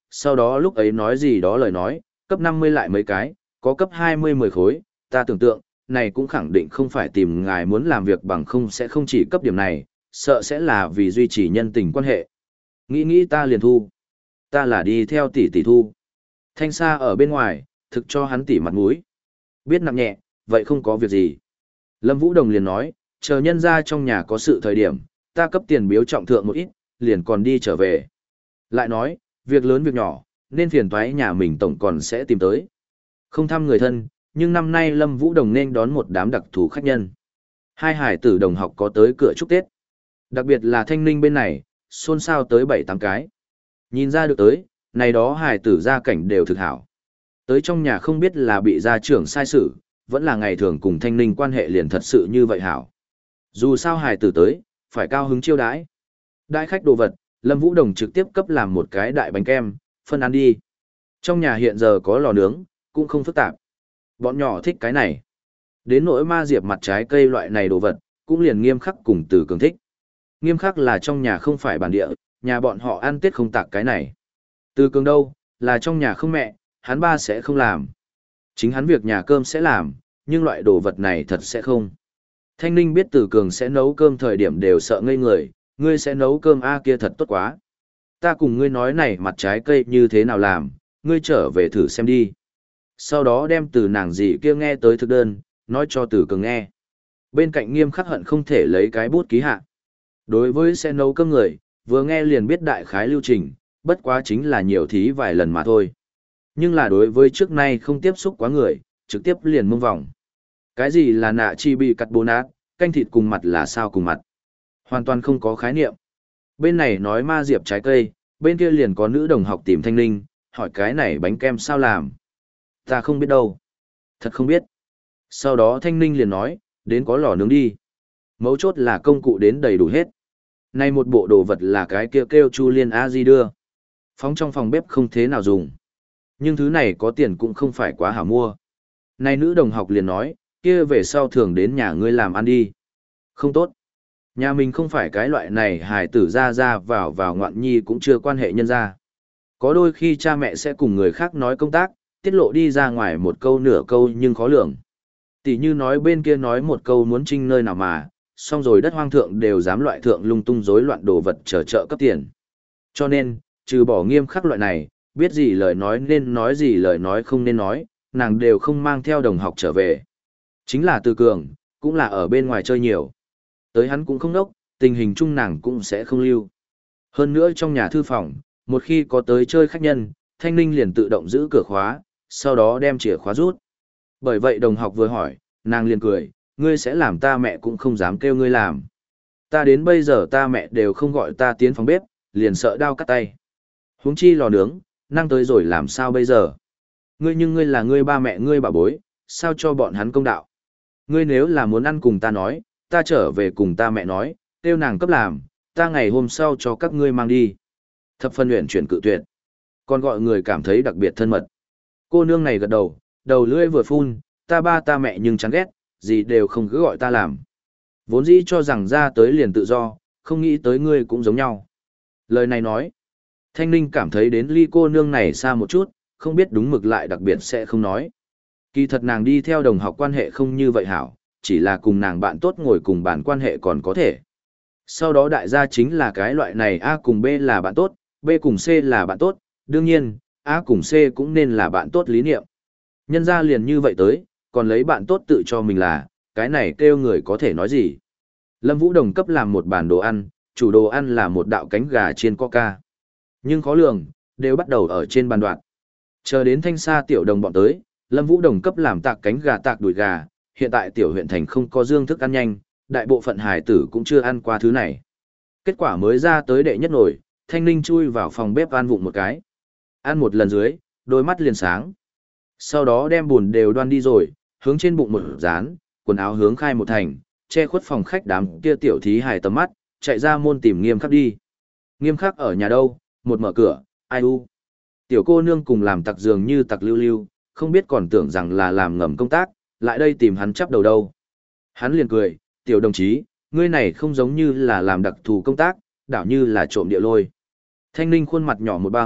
sau đó lúc ấy nói gì đó lời nói, cấp năm mươi lại mấy cái, có cấp hai mươi mười khối, ta tưởng tượng, này cũng khẳng định không phải tìm ngài muốn làm việc bằng không sẽ không chỉ cấp điểm này, sợ sẽ là vì duy trì nhân tình quan hệ. Nghĩ nghĩ ta liền thu. Ta là đi theo tỷ tỷ thu. Thanh Sa ở bên ngoài, thực cho hắn tỷ mặt mũi. Biết nặng nhẹ, vậy không có việc gì. Lâm Vũ Đồng liền nói, chờ nhân ra trong nhà có sự thời điểm, ta cấp tiền biếu trọng thượng một ít, liền còn đi trở về. Lại nói, việc lớn việc nhỏ, nên phiền toái nhà mình tổng còn sẽ tìm tới. Không thăm người thân, nhưng năm nay Lâm Vũ Đồng nên đón một đám đặc thù khách nhân. Hai hải tử đồng học có tới cửa chúc Tết. Đặc biệt là Thanh Ninh bên này, xôn xao tới bảy tám cái. Nhìn ra được tới, này đó hải tử gia cảnh đều thực hảo. Tới trong nhà không biết là bị gia trưởng sai xử, vẫn là ngày thường cùng Thanh Ninh quan hệ liền thật sự như vậy hảo. Dù sao hải tử tới, phải cao hứng chiêu đãi. Đãi khách đồ vật, Lâm Vũ Đồng trực tiếp cấp làm một cái đại bánh kem, phân ăn đi. Trong nhà hiện giờ có lò nướng, cũng không phức tạp. Bọn nhỏ thích cái này. Đến nỗi ma diệp mặt trái cây loại này đồ vật, cũng liền Nghiêm Khắc cùng Từ Cường thích. Nghiêm Khắc là trong nhà không phải bản địa, nhà bọn họ ăn Tết không tạc cái này. Từ Cường đâu, là trong nhà không mẹ, hắn ba sẽ không làm. Chính hắn việc nhà cơm sẽ làm, nhưng loại đồ vật này thật sẽ không. Thanh Ninh biết Từ Cường sẽ nấu cơm thời điểm đều sợ ngây người, ngươi sẽ nấu cơm a kia thật tốt quá. Ta cùng ngươi nói này mặt trái cây như thế nào làm, ngươi trở về thử xem đi. Sau đó đem từ nàng gì kia nghe tới thực đơn, nói cho Từ Cường nghe. Bên cạnh Nghiêm Khắc hận không thể lấy cái bút ký hạ. Đối với sẽ nấu cơm người, vừa nghe liền biết đại khái lưu trình, bất quá chính là nhiều thí vài lần mà thôi. Nhưng là đối với trước nay không tiếp xúc quá người, trực tiếp liền mông vòng. Cái gì là nạ chi bị cắt bô nát, canh thịt cùng mặt là sao cùng mặt. Hoàn toàn không có khái niệm. Bên này nói ma diệp trái cây, bên kia liền có nữ đồng học tìm Thanh Ninh, hỏi cái này bánh kem sao làm. Ta không biết đâu. Thật không biết. Sau đó Thanh Ninh liền nói, đến có lò nướng đi. Mấu chốt là công cụ đến đầy đủ hết. Nay một bộ đồ vật là cái kêu kêu Chu Liên A Di đưa. Phóng trong phòng bếp không thế nào dùng. Nhưng thứ này có tiền cũng không phải quá hảo mua. Nay nữ đồng học liền nói, kia về sau thường đến nhà ngươi làm ăn đi. Không tốt. Nhà mình không phải cái loại này hài tử ra ra vào vào ngoạn nhi cũng chưa quan hệ nhân ra. Có đôi khi cha mẹ sẽ cùng người khác nói công tác, tiết lộ đi ra ngoài một câu nửa câu nhưng khó lường. Tỷ như nói bên kia nói một câu muốn trinh nơi nào mà, xong rồi đất hoang thượng đều dám loại thượng lung tung rối loạn đồ vật chờ trợ cấp tiền. Cho nên, trừ bỏ Nghiêm Khắc loại này, biết gì lời nói nên nói gì lời nói không nên nói, nàng đều không mang theo đồng học trở về. Chính là Từ Cường, cũng là ở bên ngoài chơi nhiều. Tới hắn cũng không đốc, tình hình chung nàng cũng sẽ không lưu. Hơn nữa trong nhà thư phòng, một khi có tới chơi khách nhân, Thanh Ninh liền tự động giữ cửa khóa, sau đó đem chìa khóa rút. Bởi vậy đồng học vừa hỏi, nàng liền cười, ngươi sẽ làm ta mẹ cũng không dám kêu ngươi làm. Ta đến bây giờ ta mẹ đều không gọi ta tiến phòng bếp, liền sợ đau cắt tay. Huống chi lò nướng, năng tới rồi làm sao bây giờ? Ngươi nhưng ngươi là ngươi ba mẹ ngươi bà bối, sao cho bọn hắn công đạo? Ngươi nếu là muốn ăn cùng ta nói, ta trở về cùng ta mẹ nói, kêu nàng cấp làm, ta ngày hôm sau cho các ngươi mang đi. Thập phân luyện chuyển cự tuyệt. Còn gọi người cảm thấy đặc biệt thân mật. Cô nương này gật đầu, đầu lưỡi vừa phun, ta ba ta mẹ nhưng chán ghét, gì đều không cứ gọi ta làm. Vốn dĩ cho rằng ra tới liền tự do, không nghĩ tới ngươi cũng giống nhau. Lời này nói, Thanh Ninh cảm thấy đến ly cô nương này xa một chút, không biết đúng mực lại đặc biệt sẽ không nói. Kỳ thật nàng đi theo đồng học quan hệ không như vậy hảo, chỉ là cùng nàng bạn tốt ngồi cùng bàn quan hệ còn có thể. Sau đó đại gia chính là cái loại này A cùng B là bạn tốt, B cùng C là bạn tốt, đương nhiên, A cùng C cũng nên là bạn tốt lý niệm. Nhân ra liền như vậy tới, còn lấy bạn tốt tự cho mình là, cái này kêu người có thể nói gì. Lâm Vũ Đồng cấp làm một bàn đồ ăn, chủ đồ ăn là một đạo cánh gà chiên coca. Nhưng khó lường, đều bắt đầu ở trên bàn đoạn. Chờ đến Thanh Sa tiểu đồng bọn tới, Lâm Vũ Đồng cấp làm tạc cánh gà tạc đùi gà, hiện tại tiểu huyện thành không có dương thức ăn nhanh, đại bộ phận hải tử cũng chưa ăn qua thứ này. Kết quả mới ra tới đệ nhất nổi, Thanh Ninh chui vào phòng bếp ăn vụng một cái. Ăn một lần dưới, đôi mắt liền sáng. Sau đó đem buồn đều đoan đi rồi, hướng trên bụng một dán, quần áo hướng khai một thành, che khuất phòng khách đám kia tiểu thí hài tầm mắt, chạy ra môn tìm Nghiêm Khắc đi. Nghiêm Khắc ở nhà đâu, một mở cửa, ai u. Tiểu cô nương cùng làm tặc dường như tặc lưu lưu, không biết còn tưởng rằng là làm ngầm công tác, lại đây tìm hắn chắp đầu đâu. Hắn liền cười, tiểu đồng chí, ngươi này không giống như là làm đặc thù công tác, đảo như là trộm địa lôi. Thanh Ninh khuôn mặt nhỏ một băng,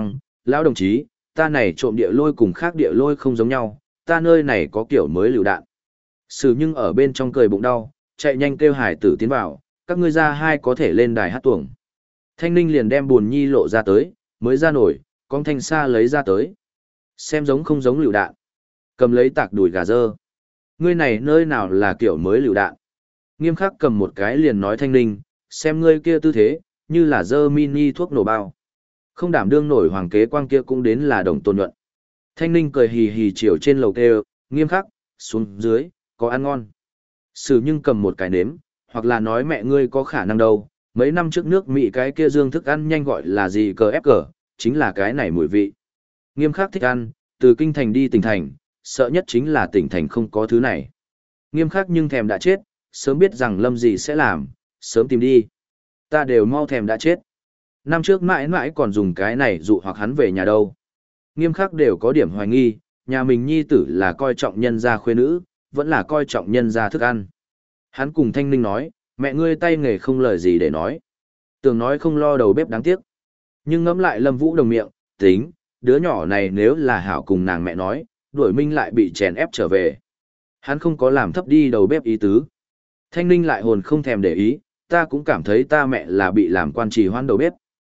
lão đồng chí, ta này trộm địa lôi cùng khác địa lôi không giống nhau, ta nơi này có kiểu mới lựu đạn. Sử nhưng ở bên trong cười bụng đau, chạy nhanh kêu hải tử tiến vào, các ngươi ra hai có thể lên đài hát tuồng. Thanh Ninh liền đem buồn nhi lộ ra tới, mới ra nổi, con thanh sa lấy ra tới. Xem giống không giống lựu đạn. Cầm lấy tạc đùi gà dơ. Ngươi này nơi nào là kiểu mới lựu đạn. Nghiêm khắc cầm một cái liền nói Thanh Ninh, xem ngươi kia tư thế, như là dơ mini thuốc nổ bao. Không đảm đương nổi hoàng kế quang kia cũng đến là đồng tôn nhuận. Thanh Ninh cười hì hì chiều trên lầu kêu, nghiêm khắc, xuống dưới, có ăn ngon. Sử nhưng cầm một cái nếm, hoặc là nói mẹ ngươi có khả năng đâu, mấy năm trước nước Mỹ cái kia dương thức ăn nhanh gọi là gì cờ ép cờ, chính là cái này mùi vị. Nghiêm khắc thích ăn, từ kinh thành đi tỉnh thành, sợ nhất chính là tỉnh thành không có thứ này. Nghiêm khắc nhưng thèm đã chết, sớm biết rằng Lâm gì sẽ làm, sớm tìm đi. Ta đều mau thèm đã chết. Năm trước mãi mãi còn dùng cái này dụ hoặc hắn về nhà đâu. Nghiêm khắc đều có điểm hoài nghi, nhà mình nhi tử là coi trọng nhân gia khuê nữ, vẫn là coi trọng nhân gia thức ăn. Hắn cùng Thanh Ninh nói, mẹ ngươi tay nghề không lời gì để nói. Tưởng nói không lo đầu bếp đáng tiếc. Nhưng ngẫm lại Lâm Vũ Đồng miệng, tính, đứa nhỏ này nếu là hảo cùng nàng mẹ nói, đuổi minh lại bị chèn ép trở về. Hắn không có làm thấp đi đầu bếp ý tứ. Thanh Ninh lại hồn không thèm để ý, ta cũng cảm thấy ta mẹ là bị làm quan trì hoan đầu bếp.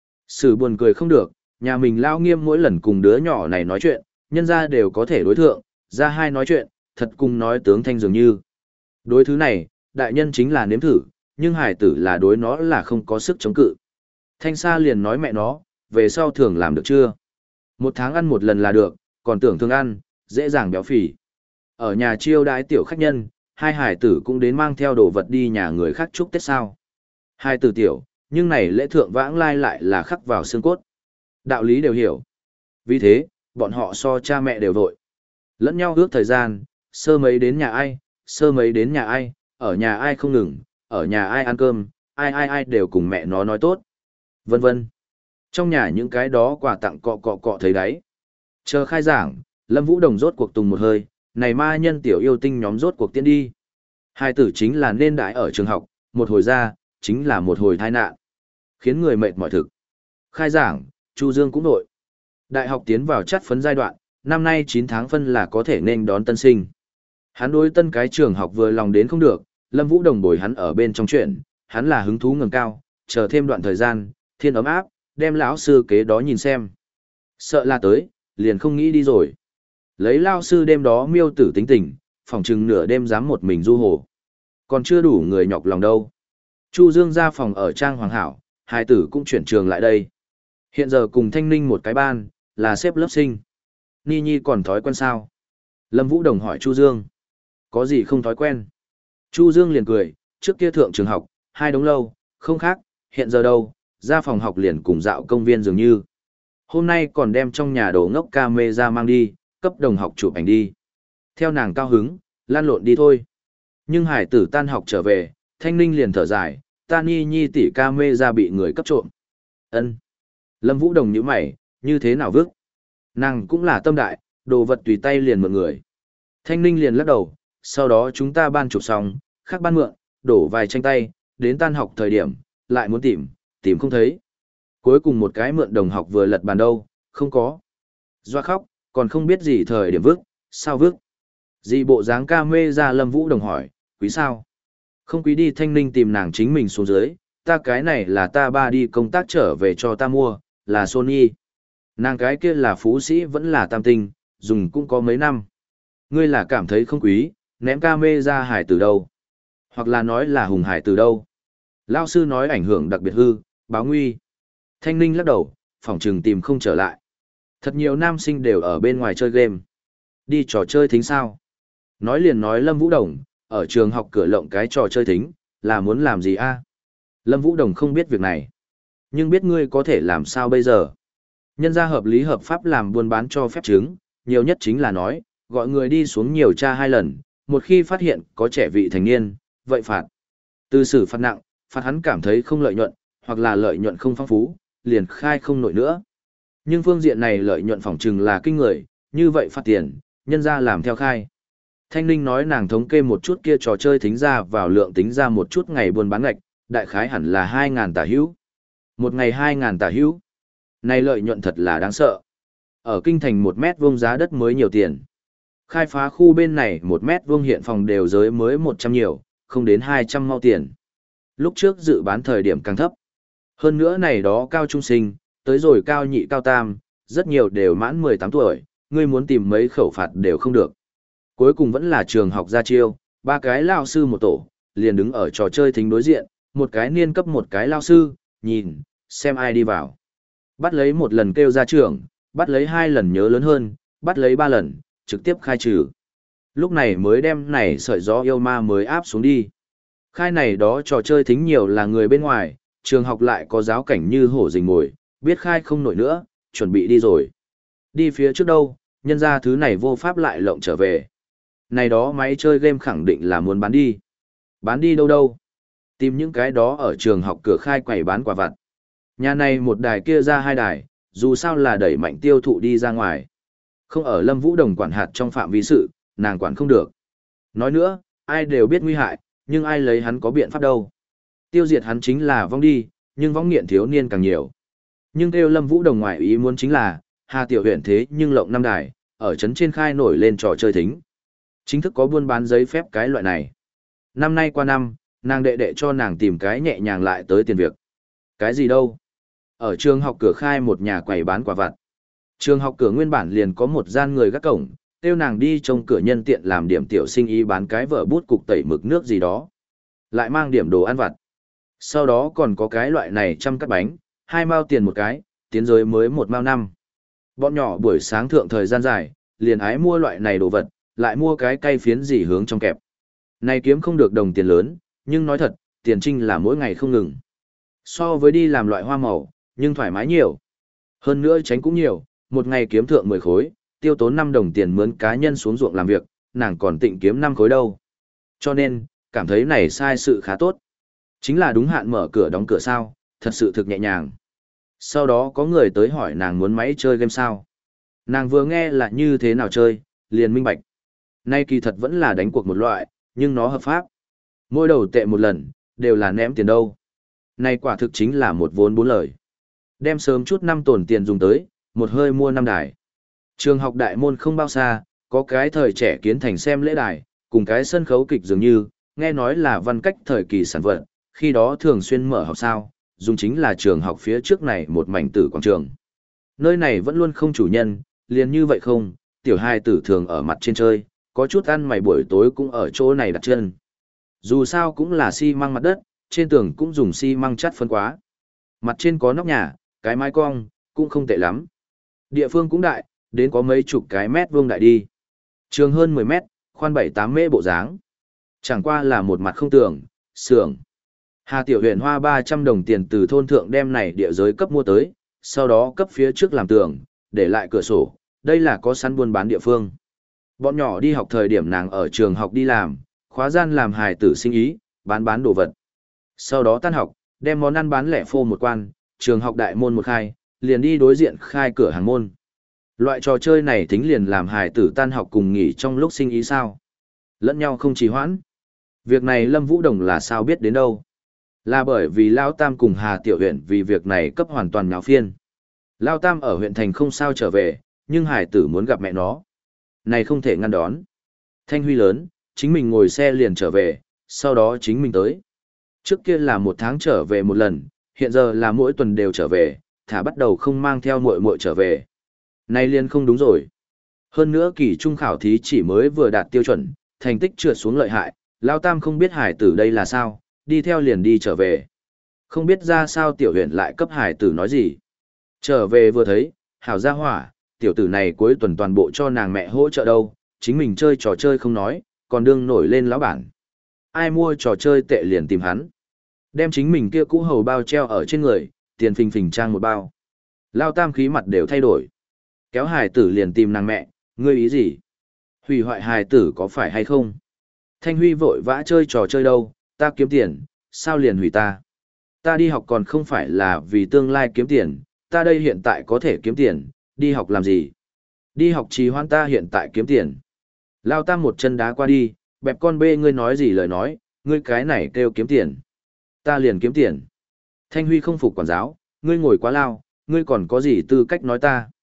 Sử buồn cười không được, nhà mình lao nghiêm mỗi lần cùng đứa nhỏ này nói chuyện, nhân ra đều có thể đối thượng, ra hai nói chuyện, thật cùng nói tướng thanh dường như. Đối thứ này, đại nhân chính là nếm thử, nhưng hải tử là đối nó là không có sức chống cự. Thanh Sa liền nói mẹ nó, về sau thường làm được chưa? Một tháng ăn một lần là được, còn tưởng thường ăn, dễ dàng béo phì. Ở nhà chiêu đãi tiểu khách nhân, hai hải tử cũng đến mang theo đồ vật đi nhà người khác chúc Tết sao. Hai tử tiểu, nhưng này lễ thượng vãng lai lại là khắc vào xương cốt. Đạo lý đều hiểu. Vì thế, bọn họ so cha mẹ đều vội. Lẫn nhau ước thời gian, sơ mấy đến nhà ai, sơ mấy đến nhà ai, ở nhà ai không ngừng, ở nhà ai ăn cơm, ai ai ai đều cùng mẹ nó nói tốt. Vân vân. Trong nhà những cái đó quà tặng cọ cọ cọ thấy đấy. Chờ khai giảng, Lâm Vũ Đồng rốt cuộc tùng một hơi, này ma nhân tiểu yêu tinh nhóm rốt cuộc tiến đi. Hai tử chính là nên đãi ở trường học, một hồi ra, chính là một hồi tai nạn. Khiến người mệt mỏi thực. Khai giảng, Chu Dương cũng nội. Đại học tiến vào chất phấn giai đoạn, năm nay chín tháng phân là có thể nên đón tân sinh. Hắn đối tân cái trường học vừa lòng đến không được, Lâm Vũ Đồng bồi hắn ở bên trong chuyện, hắn là hứng thú ngầm cao, chờ thêm đoạn thời gian, thiên ấm áp, đem lão sư kế đó nhìn xem. Sợ là tới, liền không nghĩ đi rồi. Lấy lao sư đêm đó miêu tử tính tình, phòng chừng nửa đêm dám một mình du hồ. Còn chưa đủ người nhọc lòng đâu. Chu Dương ra phòng ở Trang Hoàng Hảo, hai tử cũng chuyển trường lại đây. Hiện giờ cùng Thanh Ninh một cái ban, là xếp lớp sinh. Ni Nhi còn thói quen sao? Lâm Vũ Đồng hỏi Chu Dương. Có gì không thói quen? Chu Dương liền cười, trước kia thượng trường học, hai đống lâu, không khác, hiện giờ đâu, ra phòng học liền cùng dạo công viên dường như. Hôm nay còn đem trong nhà đồ ngốc ca mê ra mang đi, cấp đồng học chụp ảnh đi. Theo nàng cao hứng, lan lộn đi thôi. Nhưng hải tử tan học trở về, Thanh Ninh liền thở dài, ta Ni Nhi tỷ ca mê ra bị người cấp trộm. Ân. Lâm Vũ Đồng nhíu mày, như thế nào vước? Nàng cũng là tâm đại, đồ vật tùy tay liền mượn người. Thanh Ninh liền lắc đầu, sau đó chúng ta ban chụp xong, khác ban mượn, đổ vài tranh tay, đến tan học thời điểm, lại muốn tìm, tìm không thấy. Cuối cùng một cái mượn đồng học vừa lật bàn đâu, không có. Doa khóc, còn không biết gì thời điểm vước, sao vước. Dì bộ dáng ca mê ra Lâm Vũ Đồng hỏi, quý sao? Không quý đi. Thanh Ninh tìm nàng chính mình xuống dưới, ta cái này là ta ba đi công tác trở về cho ta mua, là Sony. Nàng cái kia là phú sĩ vẫn là tam tinh, dùng cũng có mấy năm. Ngươi là cảm thấy không quý, ném ca mê ra hải từ đâu? Hoặc là nói là hùng hải từ đâu? Lao sư nói ảnh hưởng đặc biệt hư, báo nguy. Thanh Ninh lắc đầu, phỏng trừng tìm không trở lại. Thật nhiều nam sinh đều ở bên ngoài chơi game. Đi trò chơi thính sao? Nói liền nói Lâm Vũ Đồng, ở trường học cửa lộng cái trò chơi thính, là muốn làm gì a? Lâm Vũ Đồng không biết việc này. Nhưng biết ngươi có thể làm sao bây giờ? Nhân ra hợp lý hợp pháp làm buôn bán cho phép chứng, nhiều nhất chính là nói, gọi người đi xuống nhiều tra hai lần, một khi phát hiện có trẻ vị thành niên, vậy phạt. Từ xử phạt nặng, phạt hắn cảm thấy không lợi nhuận, hoặc là lợi nhuận không phong phú, liền khai không nổi nữa. Nhưng phương diện này lợi nhuận phỏng chừng là kinh người, như vậy phạt tiền, nhân ra làm theo khai. Thanh Ninh nói nàng thống kê một chút kia trò chơi thính ra vào lượng tính ra một chút ngày buôn bán ngạch, đại khái hẳn là hai ngàn tả hữu. Một ngày hai ngàn tả hữu. Này lợi nhuận thật là đáng sợ. Ở kinh thành một mét vuông giá đất mới nhiều tiền. Khai phá khu bên này một mét vuông hiện phòng đều giới mới một trăm nhiều, không đến hai trăm mau tiền. Lúc trước dự bán thời điểm càng thấp. Hơn nữa này đó cao trung sinh, tới rồi cao nhị cao tam, rất nhiều đều mãn mười tám tuổi, ngươi muốn tìm mấy khẩu phạt đều không được. Cuối cùng vẫn là trường học ra chiêu, ba cái lao sư một tổ, liền đứng ở trò chơi thính đối diện, một cái niên cấp một cái lao sư, nhìn, xem ai đi vào. Bắt lấy một lần kêu ra trường, bắt lấy hai lần nhớ lớn hơn, bắt lấy ba lần, trực tiếp khai trừ. Lúc này mới đem này sợi gió yêu ma mới áp xuống đi. Khai này đó trò chơi thính nhiều là người bên ngoài, trường học lại có giáo cảnh như hổ rình mồi, biết khai không nổi nữa, chuẩn bị đi rồi. Đi phía trước đâu, nhân ra thứ này vô pháp lại lộng trở về. Này đó máy chơi game khẳng định là muốn bán đi. Bán đi đâu đâu? Tìm những cái đó ở trường học cửa khai quầy bán quả vặt. Nhà này một đài kia ra hai đài, dù sao là đẩy mạnh tiêu thụ đi ra ngoài. Không ở Lâm Vũ Đồng quản hạt trong phạm vi sự, nàng quản không được. Nói nữa, ai đều biết nguy hại, nhưng ai lấy hắn có biện pháp đâu. Tiêu diệt hắn chính là vong đi, nhưng vong nghiện thiếu niên càng nhiều. Nhưng kêu Lâm Vũ Đồng ngoại ý muốn chính là, Hà Tiểu huyện thế nhưng lộng năm đài, ở trấn trên khai nổi lên trò chơi thính. Chính thức có buôn bán giấy phép cái loại này. Năm nay qua năm, nàng đệ đệ cho nàng tìm cái nhẹ nhàng lại tới tiền việc. Cái gì đâu? Ở trường học cửa khai một nhà quầy bán quả vặt. Trường học cửa nguyên bản liền có một gian người gác cổng, kêu nàng đi trông cửa nhân tiện làm điểm tiểu sinh ý bán cái vở bút cục tẩy mực nước gì đó. Lại mang điểm đồ ăn vặt. Sau đó còn có cái loại này trăm cắt bánh, hai mao tiền một cái, tiến giới mới một mao năm. Bọn nhỏ buổi sáng thượng thời gian dài, liền ái mua loại này đồ vật, lại mua cái cây phiến gì hướng trong kẹp. Này kiếm không được đồng tiền lớn, nhưng nói thật, tiền trinh là mỗi ngày không ngừng. So với đi làm loại hoa màu, nhưng thoải mái nhiều. Hơn nữa tránh cũng nhiều, một ngày kiếm thượng mười khối, tiêu tốn năm đồng tiền mướn cá nhân xuống ruộng làm việc, nàng còn tịnh kiếm năm khối đâu. Cho nên, cảm thấy này sai sự khá tốt. Chính là đúng hạn mở cửa đóng cửa sao, thật sự thực nhẹ nhàng. Sau đó có người tới hỏi nàng muốn máy chơi game sao. Nàng vừa nghe là như thế nào chơi, liền minh bạch. Nay kỳ thật vẫn là đánh cuộc một loại, nhưng nó hợp pháp. Mỗi đầu tệ một lần, đều là ném tiền đâu. Nay quả thực chính là một vốn bốn lời. Đem sớm chút năm tổn tiền dùng tới, một hơi mua năm đài. Trường học đại môn không bao xa, có cái thời trẻ kiến thành xem lễ đài, cùng cái sân khấu kịch dường như, nghe nói là văn cách thời kỳ sản vật, khi đó thường xuyên mở học sao, dùng chính là trường học phía trước này một mảnh tử quảng trường. Nơi này vẫn luôn không chủ nhân, liền như vậy không, tiểu hai tử thường ở mặt trên chơi, có chút ăn mày buổi tối cũng ở chỗ này đặt chân. Dù sao cũng là xi măng mặt đất, trên tường cũng dùng xi măng chắt phân quá. Mặt trên có nóc nhà, cái mái cong, cũng không tệ lắm. Địa phương cũng đại, đến có mấy chục cái mét vuông đại đi. Trường hơn mười mét, khoan bảy tám mễ bộ dáng. Chẳng qua là một mặt không tường, xưởng. Hà Tiểu Huyền hoa ba trăm đồng tiền từ thôn thượng đem này địa giới cấp mua tới, sau đó cấp phía trước làm tường, để lại cửa sổ, đây là có sẵn buôn bán địa phương. Bọn nhỏ đi học thời điểm nàng ở trường học đi làm, khóa gian làm hài tử sinh ý, bán bán đồ vật. Sau đó tan học, đem món ăn bán lẻ phô một quan, trường học đại môn một khai, liền đi đối diện khai cửa hàng môn. Loại trò chơi này tính liền làm hài tử tan học cùng nghỉ trong lúc sinh ý sao. Lẫn nhau không trì hoãn. Việc này Lâm Vũ Đồng là sao biết đến đâu. Là bởi vì Lao Tam cùng Hà Tiểu huyện vì việc này cấp hoàn toàn nháo phiên. Lao Tam ở huyện thành không sao trở về, nhưng hải tử muốn gặp mẹ nó. Này không thể ngăn đón. Thanh Huy lớn, chính mình ngồi xe liền trở về, sau đó chính mình tới. Trước kia là một tháng trở về một lần, hiện giờ là mỗi tuần đều trở về, thả bắt đầu không mang theo muội muội trở về. Này liền không đúng rồi. Hơn nữa kỳ trung khảo thí chỉ mới vừa đạt tiêu chuẩn, thành tích trượt xuống lợi hại, Lao Tam không biết hải tử đây là sao, đi theo liền đi trở về. Không biết ra sao tiểu huyện lại cấp hải tử nói gì. Trở về vừa thấy, hảo gia hỏa, tiểu tử này cuối tuần toàn bộ cho nàng mẹ hỗ trợ đâu, chính mình chơi trò chơi không nói, còn đương nổi lên lão bản. Ai mua trò chơi tệ liền tìm hắn. Đem chính mình kia cũ hầu bao treo ở trên người, tiền phình phình trang một bao. Lao Tam khí mặt đều thay đổi. Kéo hài tử liền tìm nàng mẹ, ngươi ý gì? Hủy hoại hài tử có phải hay không? Thanh Huy vội vã chơi trò chơi đâu, ta kiếm tiền, sao liền hủy ta? Ta đi học còn không phải là vì tương lai kiếm tiền, ta đây hiện tại có thể kiếm tiền, đi học làm gì? Đi học trì hoãn ta hiện tại kiếm tiền. Lao Tam một chân đá qua đi, bẹp con bê ngươi nói gì lời nói, ngươi cái này kêu kiếm tiền. Ta liền kiếm tiền. Thanh Huy không phục quản giáo, ngươi ngồi quá lao, ngươi còn có gì tư cách nói ta?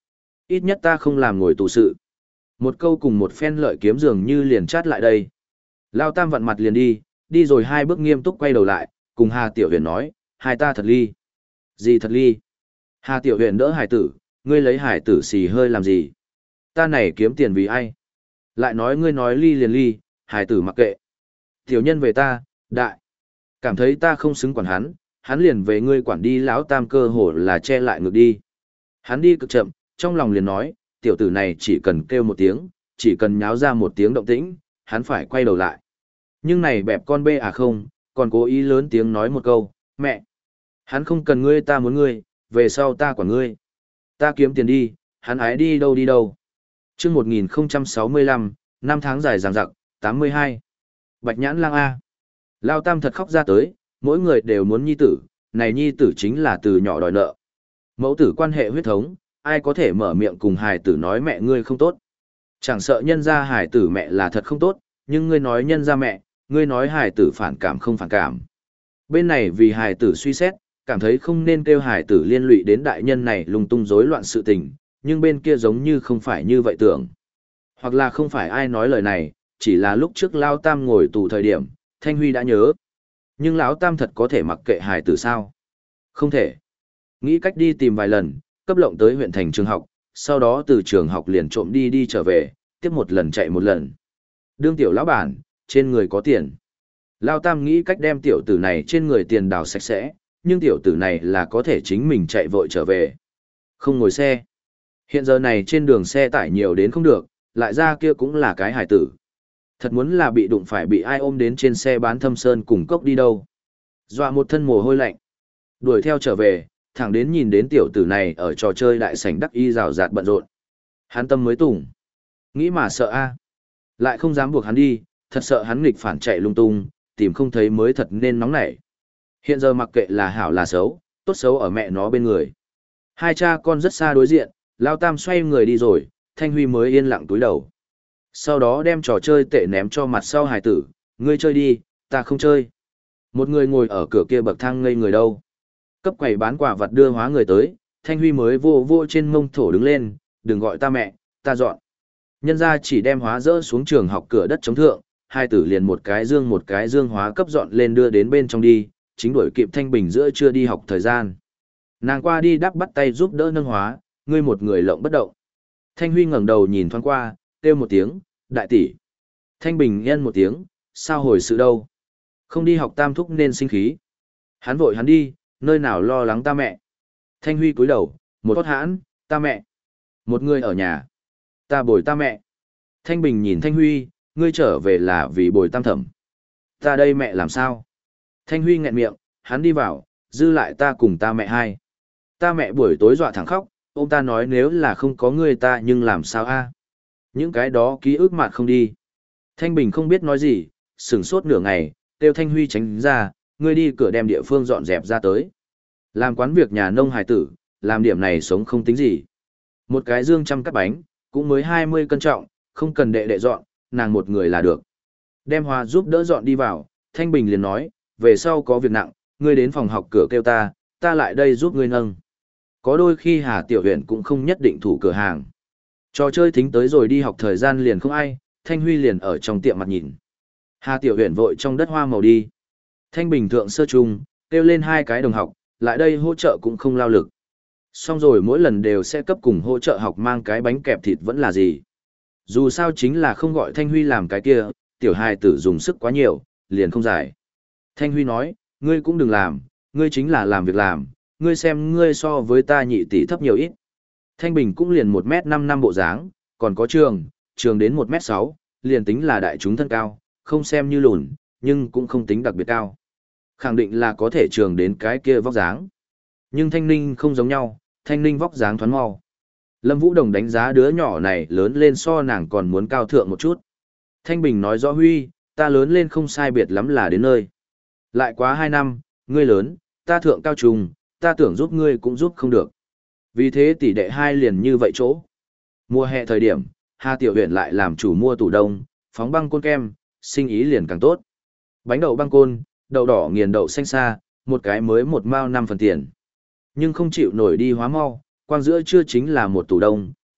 Ít nhất ta không làm ngồi tù sự. Một câu cùng một phen lợi kiếm dường như liền chát lại đây. Lao Tam vặn mặt liền đi, đi rồi hai bước nghiêm túc quay đầu lại, cùng Hà Tiểu Huyền nói, hai ta thật ly. Gì thật ly? Hà Tiểu Huyền đỡ hải tử, ngươi lấy hải tử xì hơi làm gì? Ta này kiếm tiền vì ai? Lại nói ngươi nói ly liền ly, hải tử mặc kệ. Tiểu nhân về ta, đại. Cảm thấy ta không xứng quản hắn, hắn liền về ngươi quản đi. Lão Tam cơ hồ là che lại ngược đi. Hắn đi cực chậm, trong lòng liền nói, tiểu tử này chỉ cần kêu một tiếng, chỉ cần nháo ra một tiếng động tĩnh, hắn phải quay đầu lại. Nhưng này bẹp con bê à không, còn cố ý lớn tiếng nói một câu, mẹ. Hắn không cần ngươi, ta muốn ngươi, về sau ta quản ngươi. Ta kiếm tiền đi, hắn ái đi đâu đi đâu. Trước một nghìn không trăm sáu mươi lăm, năm tháng dài dằng dặc, tám mươi hai. Bạch Nhãn Lang A. Lao Tam thật khóc ra tới, mỗi người đều muốn nhi tử, này nhi tử chính là từ nhỏ đòi nợ. Mẫu tử quan hệ huyết thống, ai có thể mở miệng cùng hài tử nói mẹ ngươi không tốt. Chẳng sợ nhân ra hài tử mẹ là thật không tốt, nhưng ngươi nói nhân ra mẹ, ngươi nói hài tử phản cảm không phản cảm. Bên này vì hài tử suy xét, cảm thấy không nên kêu hài tử liên lụy đến đại nhân này lung tung rối loạn sự tình, nhưng bên kia giống như không phải như vậy tưởng. Hoặc là không phải ai nói lời này, chỉ là lúc trước Lao Tam ngồi tù thời điểm, Thanh Huy đã nhớ. Nhưng Lão Tam thật có thể mặc kệ hài tử sao? Không thể. Nghĩ cách đi tìm vài lần, cấp lộng tới huyện thành trường học, sau đó từ trường học liền trộm đi đi trở về, tiếp một lần chạy một lần. Đương tiểu lão bản, trên người có tiền. Lao Tam nghĩ cách đem tiểu tử này trên người tiền đào sạch sẽ, nhưng tiểu tử này là có thể chính mình chạy vội trở về. Không ngồi xe. Hiện giờ này trên đường xe tải nhiều đến không được, lại ra kia cũng là cái hải tử. Thật muốn là bị đụng phải bị ai ôm đến trên xe bán thâm sơn cùng cốc đi đâu. Dọa một thân mồ hôi lạnh. Đuổi theo trở về, thẳng đến nhìn đến tiểu tử này ở trò chơi đại sảnh đắc y rào rạt bận rộn. Hắn tâm mới tủng. Nghĩ mà sợ a, lại không dám buộc hắn đi, thật sợ hắn nghịch phản chạy lung tung, tìm không thấy mới thật nên nóng nảy. Hiện giờ mặc kệ là hảo là xấu, tốt xấu ở mẹ nó bên người. Hai cha con rất xa đối diện, Lao Tam xoay người đi rồi, Thanh Huy mới yên lặng túi đầu. Sau đó đem trò chơi tệ ném cho mặt sau hài tử, ngươi chơi đi, ta không chơi. Một người ngồi ở cửa kia bậc thang ngây người đâu. Cấp quầy bán quả vật đưa hóa người tới, Thanh Huy mới vô vô trên mông thổ đứng lên, đừng gọi ta mẹ, ta dọn. Nhân ra chỉ đem hóa dỡ xuống trường học cửa đất chống thượng, hai tử liền một cái dương một cái dương hóa cấp dọn lên đưa đến bên trong đi, chính đuổi kịp Thanh Bình giữa chưa đi học thời gian. Nàng qua đi đắp bắt tay giúp đỡ nâng hóa, ngươi một người lộng bất động. Thanh Huy ngẩng đầu nhìn thoáng qua, kêu một tiếng, đại tỷ. Thanh Bình nhân một tiếng, sao hồi sự đâu? Không đi học Tam thúc nên sinh khí. Hắn vội hắn đi, nơi nào lo lắng ta mẹ. Thanh Huy cúi đầu, một hót hãn, ta mẹ. Một người ở nhà. Ta bồi ta mẹ. Thanh Bình nhìn Thanh Huy, ngươi trở về là vì bồi Tam thẩm. Ta đây mẹ làm sao? Thanh Huy nghẹn miệng, hắn đi vào, dư lại ta cùng ta mẹ hai. Ta mẹ buổi tối dọa thẳng khóc, ông ta nói nếu là không có ngươi ta nhưng làm sao a? Những cái đó ký ức mạt không đi. Thanh Bình không biết nói gì, sửng sốt nửa ngày, kêu Thanh Huy tránh ra, ngươi đi cửa đem địa phương dọn dẹp ra tới. Làm quán việc nhà nông hải tử, làm điểm này sống không tính gì. Một cái dương trăm cắt bánh, cũng mới hai mươi cân trọng, không cần đệ đệ dọn, nàng một người là được. Đem Hoa giúp đỡ dọn đi vào, Thanh Bình liền nói, về sau có việc nặng, ngươi đến phòng học cửa kêu ta, ta lại đây giúp ngươi nâng. Có đôi khi Hà Tiểu Huyền cũng không nhất định thủ cửa hàng. Trò chơi thính tới rồi đi học thời gian liền không ai, Thanh Huy liền ở trong tiệm mặt nhìn. Hà Tiểu Huyền vội trong đất hoa màu đi. Thanh Bình thượng sơ trung, kêu lên hai cái đồng học, lại đây hỗ trợ cũng không lao lực. Xong rồi mỗi lần đều sẽ cấp cùng hỗ trợ học mang cái bánh kẹp thịt vẫn là gì. Dù sao chính là không gọi Thanh Huy làm cái kia, tiểu hài tử dùng sức quá nhiều, liền không giải. Thanh Huy nói, ngươi cũng đừng làm, ngươi chính là làm việc làm, ngươi xem ngươi so với ta nhị tỷ thấp nhiều ít. Thanh Bình cũng liền một mét năm năm bộ dáng, còn có trường, trường đến một mét sáu, liền tính là đại chúng thân cao, không xem như lùn, nhưng cũng không tính đặc biệt cao. Khẳng định là có thể trường đến cái kia vóc dáng. Nhưng Thanh Ninh không giống nhau, Thanh Ninh vóc dáng thoáng mau. Lâm Vũ Đồng đánh giá đứa nhỏ này lớn lên so nàng còn muốn cao thượng một chút. Thanh Bình nói rõ Huy, ta lớn lên không sai biệt lắm là đến nơi. Lại quá hai năm, ngươi lớn, ta thượng cao trùng, ta tưởng giúp ngươi cũng giúp không được. Vì thế tỷ đệ hai liền như vậy chỗ. Mùa hè thời điểm, Hà Tiểu Huyền lại làm chủ mua tủ đông, phóng băng côn kem, sinh ý liền càng tốt. Bánh đậu băng côn, đậu đỏ nghiền đậu xanh xa, một cái mới một mao năm phần tiền. Nhưng không chịu nổi đi hóa mau, quang giữa chưa chính là một tủ đông,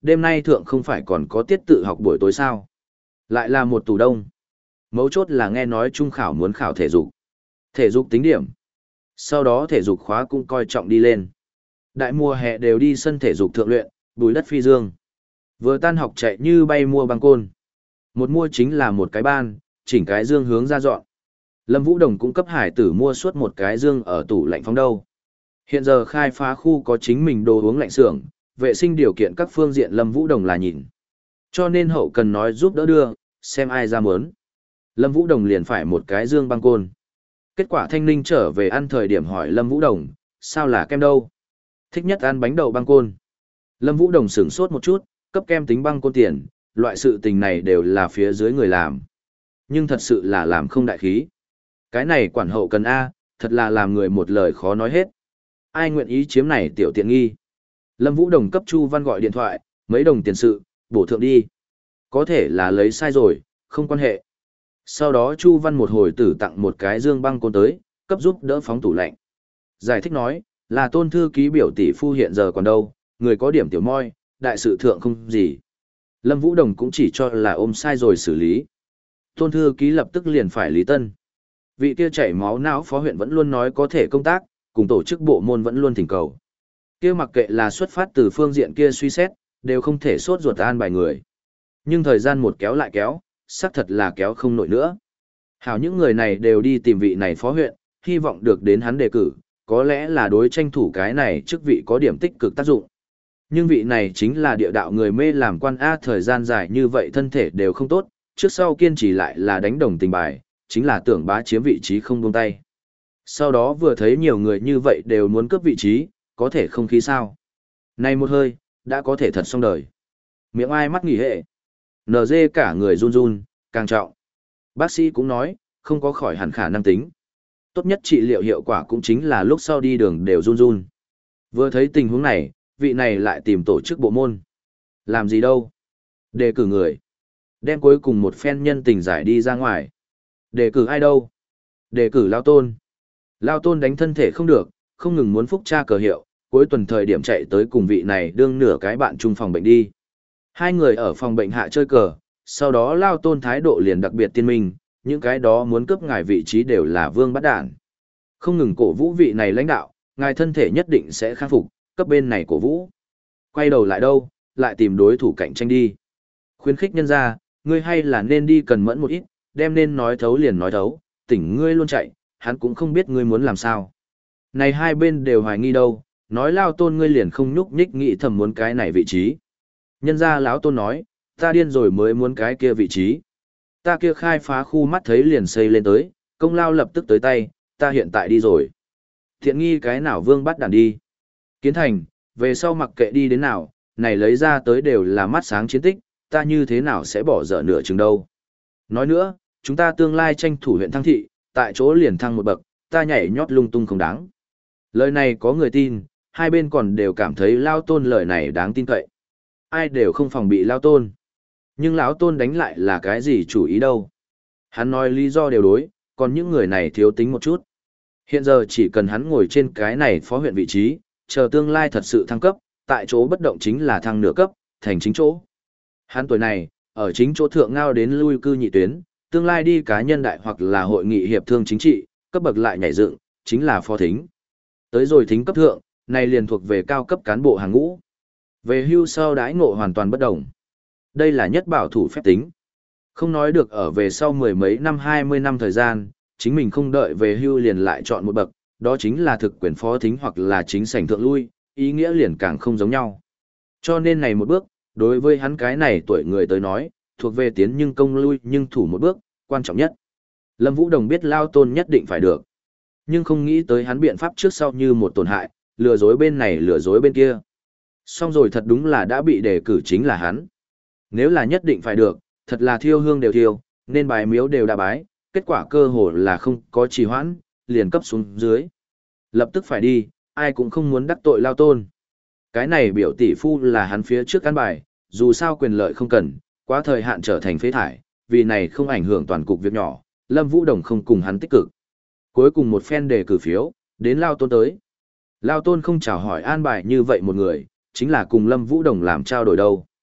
đêm nay thượng không phải còn có tiết tự học buổi tối sao? Lại là một tủ đông. Mấu chốt là nghe nói trung khảo muốn khảo thể dục. Thể dục tính điểm. Sau đó thể dục khóa cũng coi trọng đi lên. Đại mùa hè đều đi sân thể dục thượng luyện, bùi đất phi dương. Vừa tan học chạy như bay mua băng côn. Một mua chính là một cái ban, chỉnh cái dương hướng ra dọn. Lâm Vũ Đồng cũng cấp hải tử mua suốt một cái dương ở tủ lạnh phóng đâu. Hiện giờ khai phá khu có chính mình đồ uống lạnh xưởng, vệ sinh điều kiện các phương diện Lâm Vũ Đồng là nhìn. Cho nên hậu cần nói giúp đỡ đưa, xem ai ra muốn. Lâm Vũ Đồng liền phải một cái dương băng côn. Kết quả Thanh Ninh trở về ăn thời điểm hỏi Lâm Vũ Đồng, sao là kem đâu? Thích nhất ăn bánh đậu băng côn. Lâm Vũ Đồng sửng sốt một chút, cấp kem tính băng côn tiền, loại sự tình này đều là phía dưới người làm. Nhưng thật sự là làm không đại khí. Cái này quản hậu cần A, thật là làm người một lời khó nói hết. Ai nguyện ý chiếm này tiểu tiện nghi? Lâm Vũ Đồng cấp Chu Văn gọi điện thoại, mấy đồng tiền sự, bổ thượng đi. Có thể là lấy sai rồi, không quan hệ. Sau đó Chu Văn một hồi tử tặng một cái dương băng côn tới, cấp giúp đỡ phóng tủ lạnh. Giải thích nói, là tôn thư ký biểu tỷ phu hiện giờ còn đâu, người có điểm tiểu moi, đại sự thượng không gì. Lâm Vũ Đồng cũng chỉ cho là ôm sai rồi xử lý. Tôn thư ký lập tức liền phải lý tân. Vị kia chảy máu não phó huyện vẫn luôn nói có thể công tác, cùng tổ chức bộ môn vẫn luôn thỉnh cầu. Kia mặc kệ là xuất phát từ phương diện kia suy xét, đều không thể sốt ruột an bài người. Nhưng thời gian một kéo lại kéo, xác thật là kéo không nổi nữa. Hảo những người này đều đi tìm vị này phó huyện, hy vọng được đến hắn đề cử, có lẽ là đối tranh thủ cái này chức vị có điểm tích cực tác dụng. Nhưng vị này chính là địa đạo người mê làm quan A, thời gian dài như vậy thân thể đều không tốt, trước sau kiên trì lại là đánh đồng tình bài, chính là tưởng bá chiếm vị trí không buông tay. Sau đó vừa thấy nhiều người như vậy đều muốn cướp vị trí, có thể không khí sao. Này một hơi, đã có thể thật xong đời. Miệng ai mắt nghỉ hệ. en giê cả người run run, càng trọng. Bác sĩ cũng nói, không có khỏi hẳn khả năng tính. Tốt nhất trị liệu hiệu quả cũng chính là lúc sau đi đường đều run run. Vừa thấy tình huống này, vị này lại tìm tổ chức bộ môn. Làm gì đâu? Đề cử người. Đem cuối cùng một phen nhân tình giải đi ra ngoài. Đề cử ai đâu? Đề cử Lao Tôn. Lao Tôn đánh thân thể không được, không ngừng muốn phúc tra cờ hiệu, cuối tuần thời điểm chạy tới cùng vị này đương nửa cái bạn chung phòng bệnh đi. Hai người ở phòng bệnh hạ chơi cờ, sau đó Lao Tôn thái độ liền đặc biệt tiên minh, những cái đó muốn cướp ngài vị trí đều là vương bắt đản. Không ngừng cổ vũ vị này lãnh đạo, ngài thân thể nhất định sẽ khắc phục, cấp bên này cổ vũ. Quay đầu lại đâu, lại tìm đối thủ cạnh tranh đi. Khuyến khích nhân ra, ngươi hay là nên đi cần mẫn một ít, đem nên nói thấu liền nói thấu, tỉnh ngươi luôn chạy, hắn cũng không biết ngươi muốn làm sao. Này hai bên đều hoài nghi đâu, nói Lao Tôn ngươi liền không nhúc nhích nghĩ thầm muốn cái này vị trí. Nhân ra lão Tôn nói, ta điên rồi mới muốn cái kia vị trí. Ta kia khai phá khu mắt thấy liền xây lên tới, công lao lập tức tới tay, ta hiện tại đi rồi. Thiện nghi cái nào vương bắt đàn đi. Kiến thành, về sau mặc kệ đi đến nào, này lấy ra tới đều là mắt sáng chiến tích, ta như thế nào sẽ bỏ dở nửa chừng đâu. Nói nữa, chúng ta tương lai tranh thủ huyện thăng thị, tại chỗ liền thăng một bậc, ta nhảy nhót lung tung không đáng. Lời này có người tin, hai bên còn đều cảm thấy Lao Tôn lời này đáng tin cậy. Ai đều không phòng bị Lao Tôn. Nhưng lão Tôn đánh lại là cái gì chủ ý đâu. Hắn nói lý do đều đối, còn những người này thiếu tính một chút. Hiện giờ chỉ cần hắn ngồi trên cái này phó huyện vị trí, chờ tương lai thật sự thăng cấp, tại chỗ bất động chính là thăng nửa cấp, thành chính chỗ. Hắn tuổi này, ở chính chỗ thượng ngao đến lui cư nhị tuyến, tương lai đi cá nhân đại hoặc là hội nghị hiệp thương chính trị, cấp bậc lại nhảy dựng, chính là phó thính. Tới rồi thính cấp thượng, này liền thuộc về cao cấp cán bộ hàng ngũ. Về hưu sau đãi ngộ hoàn toàn bất đồng. Đây là nhất bảo thủ phép tính. Không nói được ở về sau mười mấy năm hai mươi năm thời gian, chính mình không đợi về hưu liền lại chọn một bậc, đó chính là thực quyền phó thính hoặc là chính sảnh thượng lui, ý nghĩa liền càng không giống nhau. Cho nên này một bước, đối với hắn cái này tuổi người tới nói, thuộc về tiến nhưng công lui nhưng thủ một bước, quan trọng nhất. Lâm Vũ Đồng biết Lao Tôn nhất định phải được. Nhưng không nghĩ tới hắn biện pháp trước sau như một tổn hại, lừa dối bên này lừa dối bên kia. Xong rồi thật đúng là đã bị đề cử chính là hắn. Nếu là nhất định phải được, thật là thiêu hương đều thiêu, nên bài miếu đều đã bái, kết quả cơ hồ là không có trì hoãn, liền cấp xuống dưới. Lập tức phải đi, ai cũng không muốn đắc tội Lao Tôn. Cái này biểu tỷ phu là hắn phía trước căn bài, dù sao quyền lợi không cần, quá thời hạn trở thành phế thải, vì này không ảnh hưởng toàn cục việc nhỏ, Lâm Vũ Đồng không cùng hắn tích cực. Cuối cùng một phen đề cử phiếu, đến Lao Tôn tới. Lao Tôn không chào hỏi an bài như vậy một người, chính là cùng Lâm Vũ Đồng làm trao đổi đâu.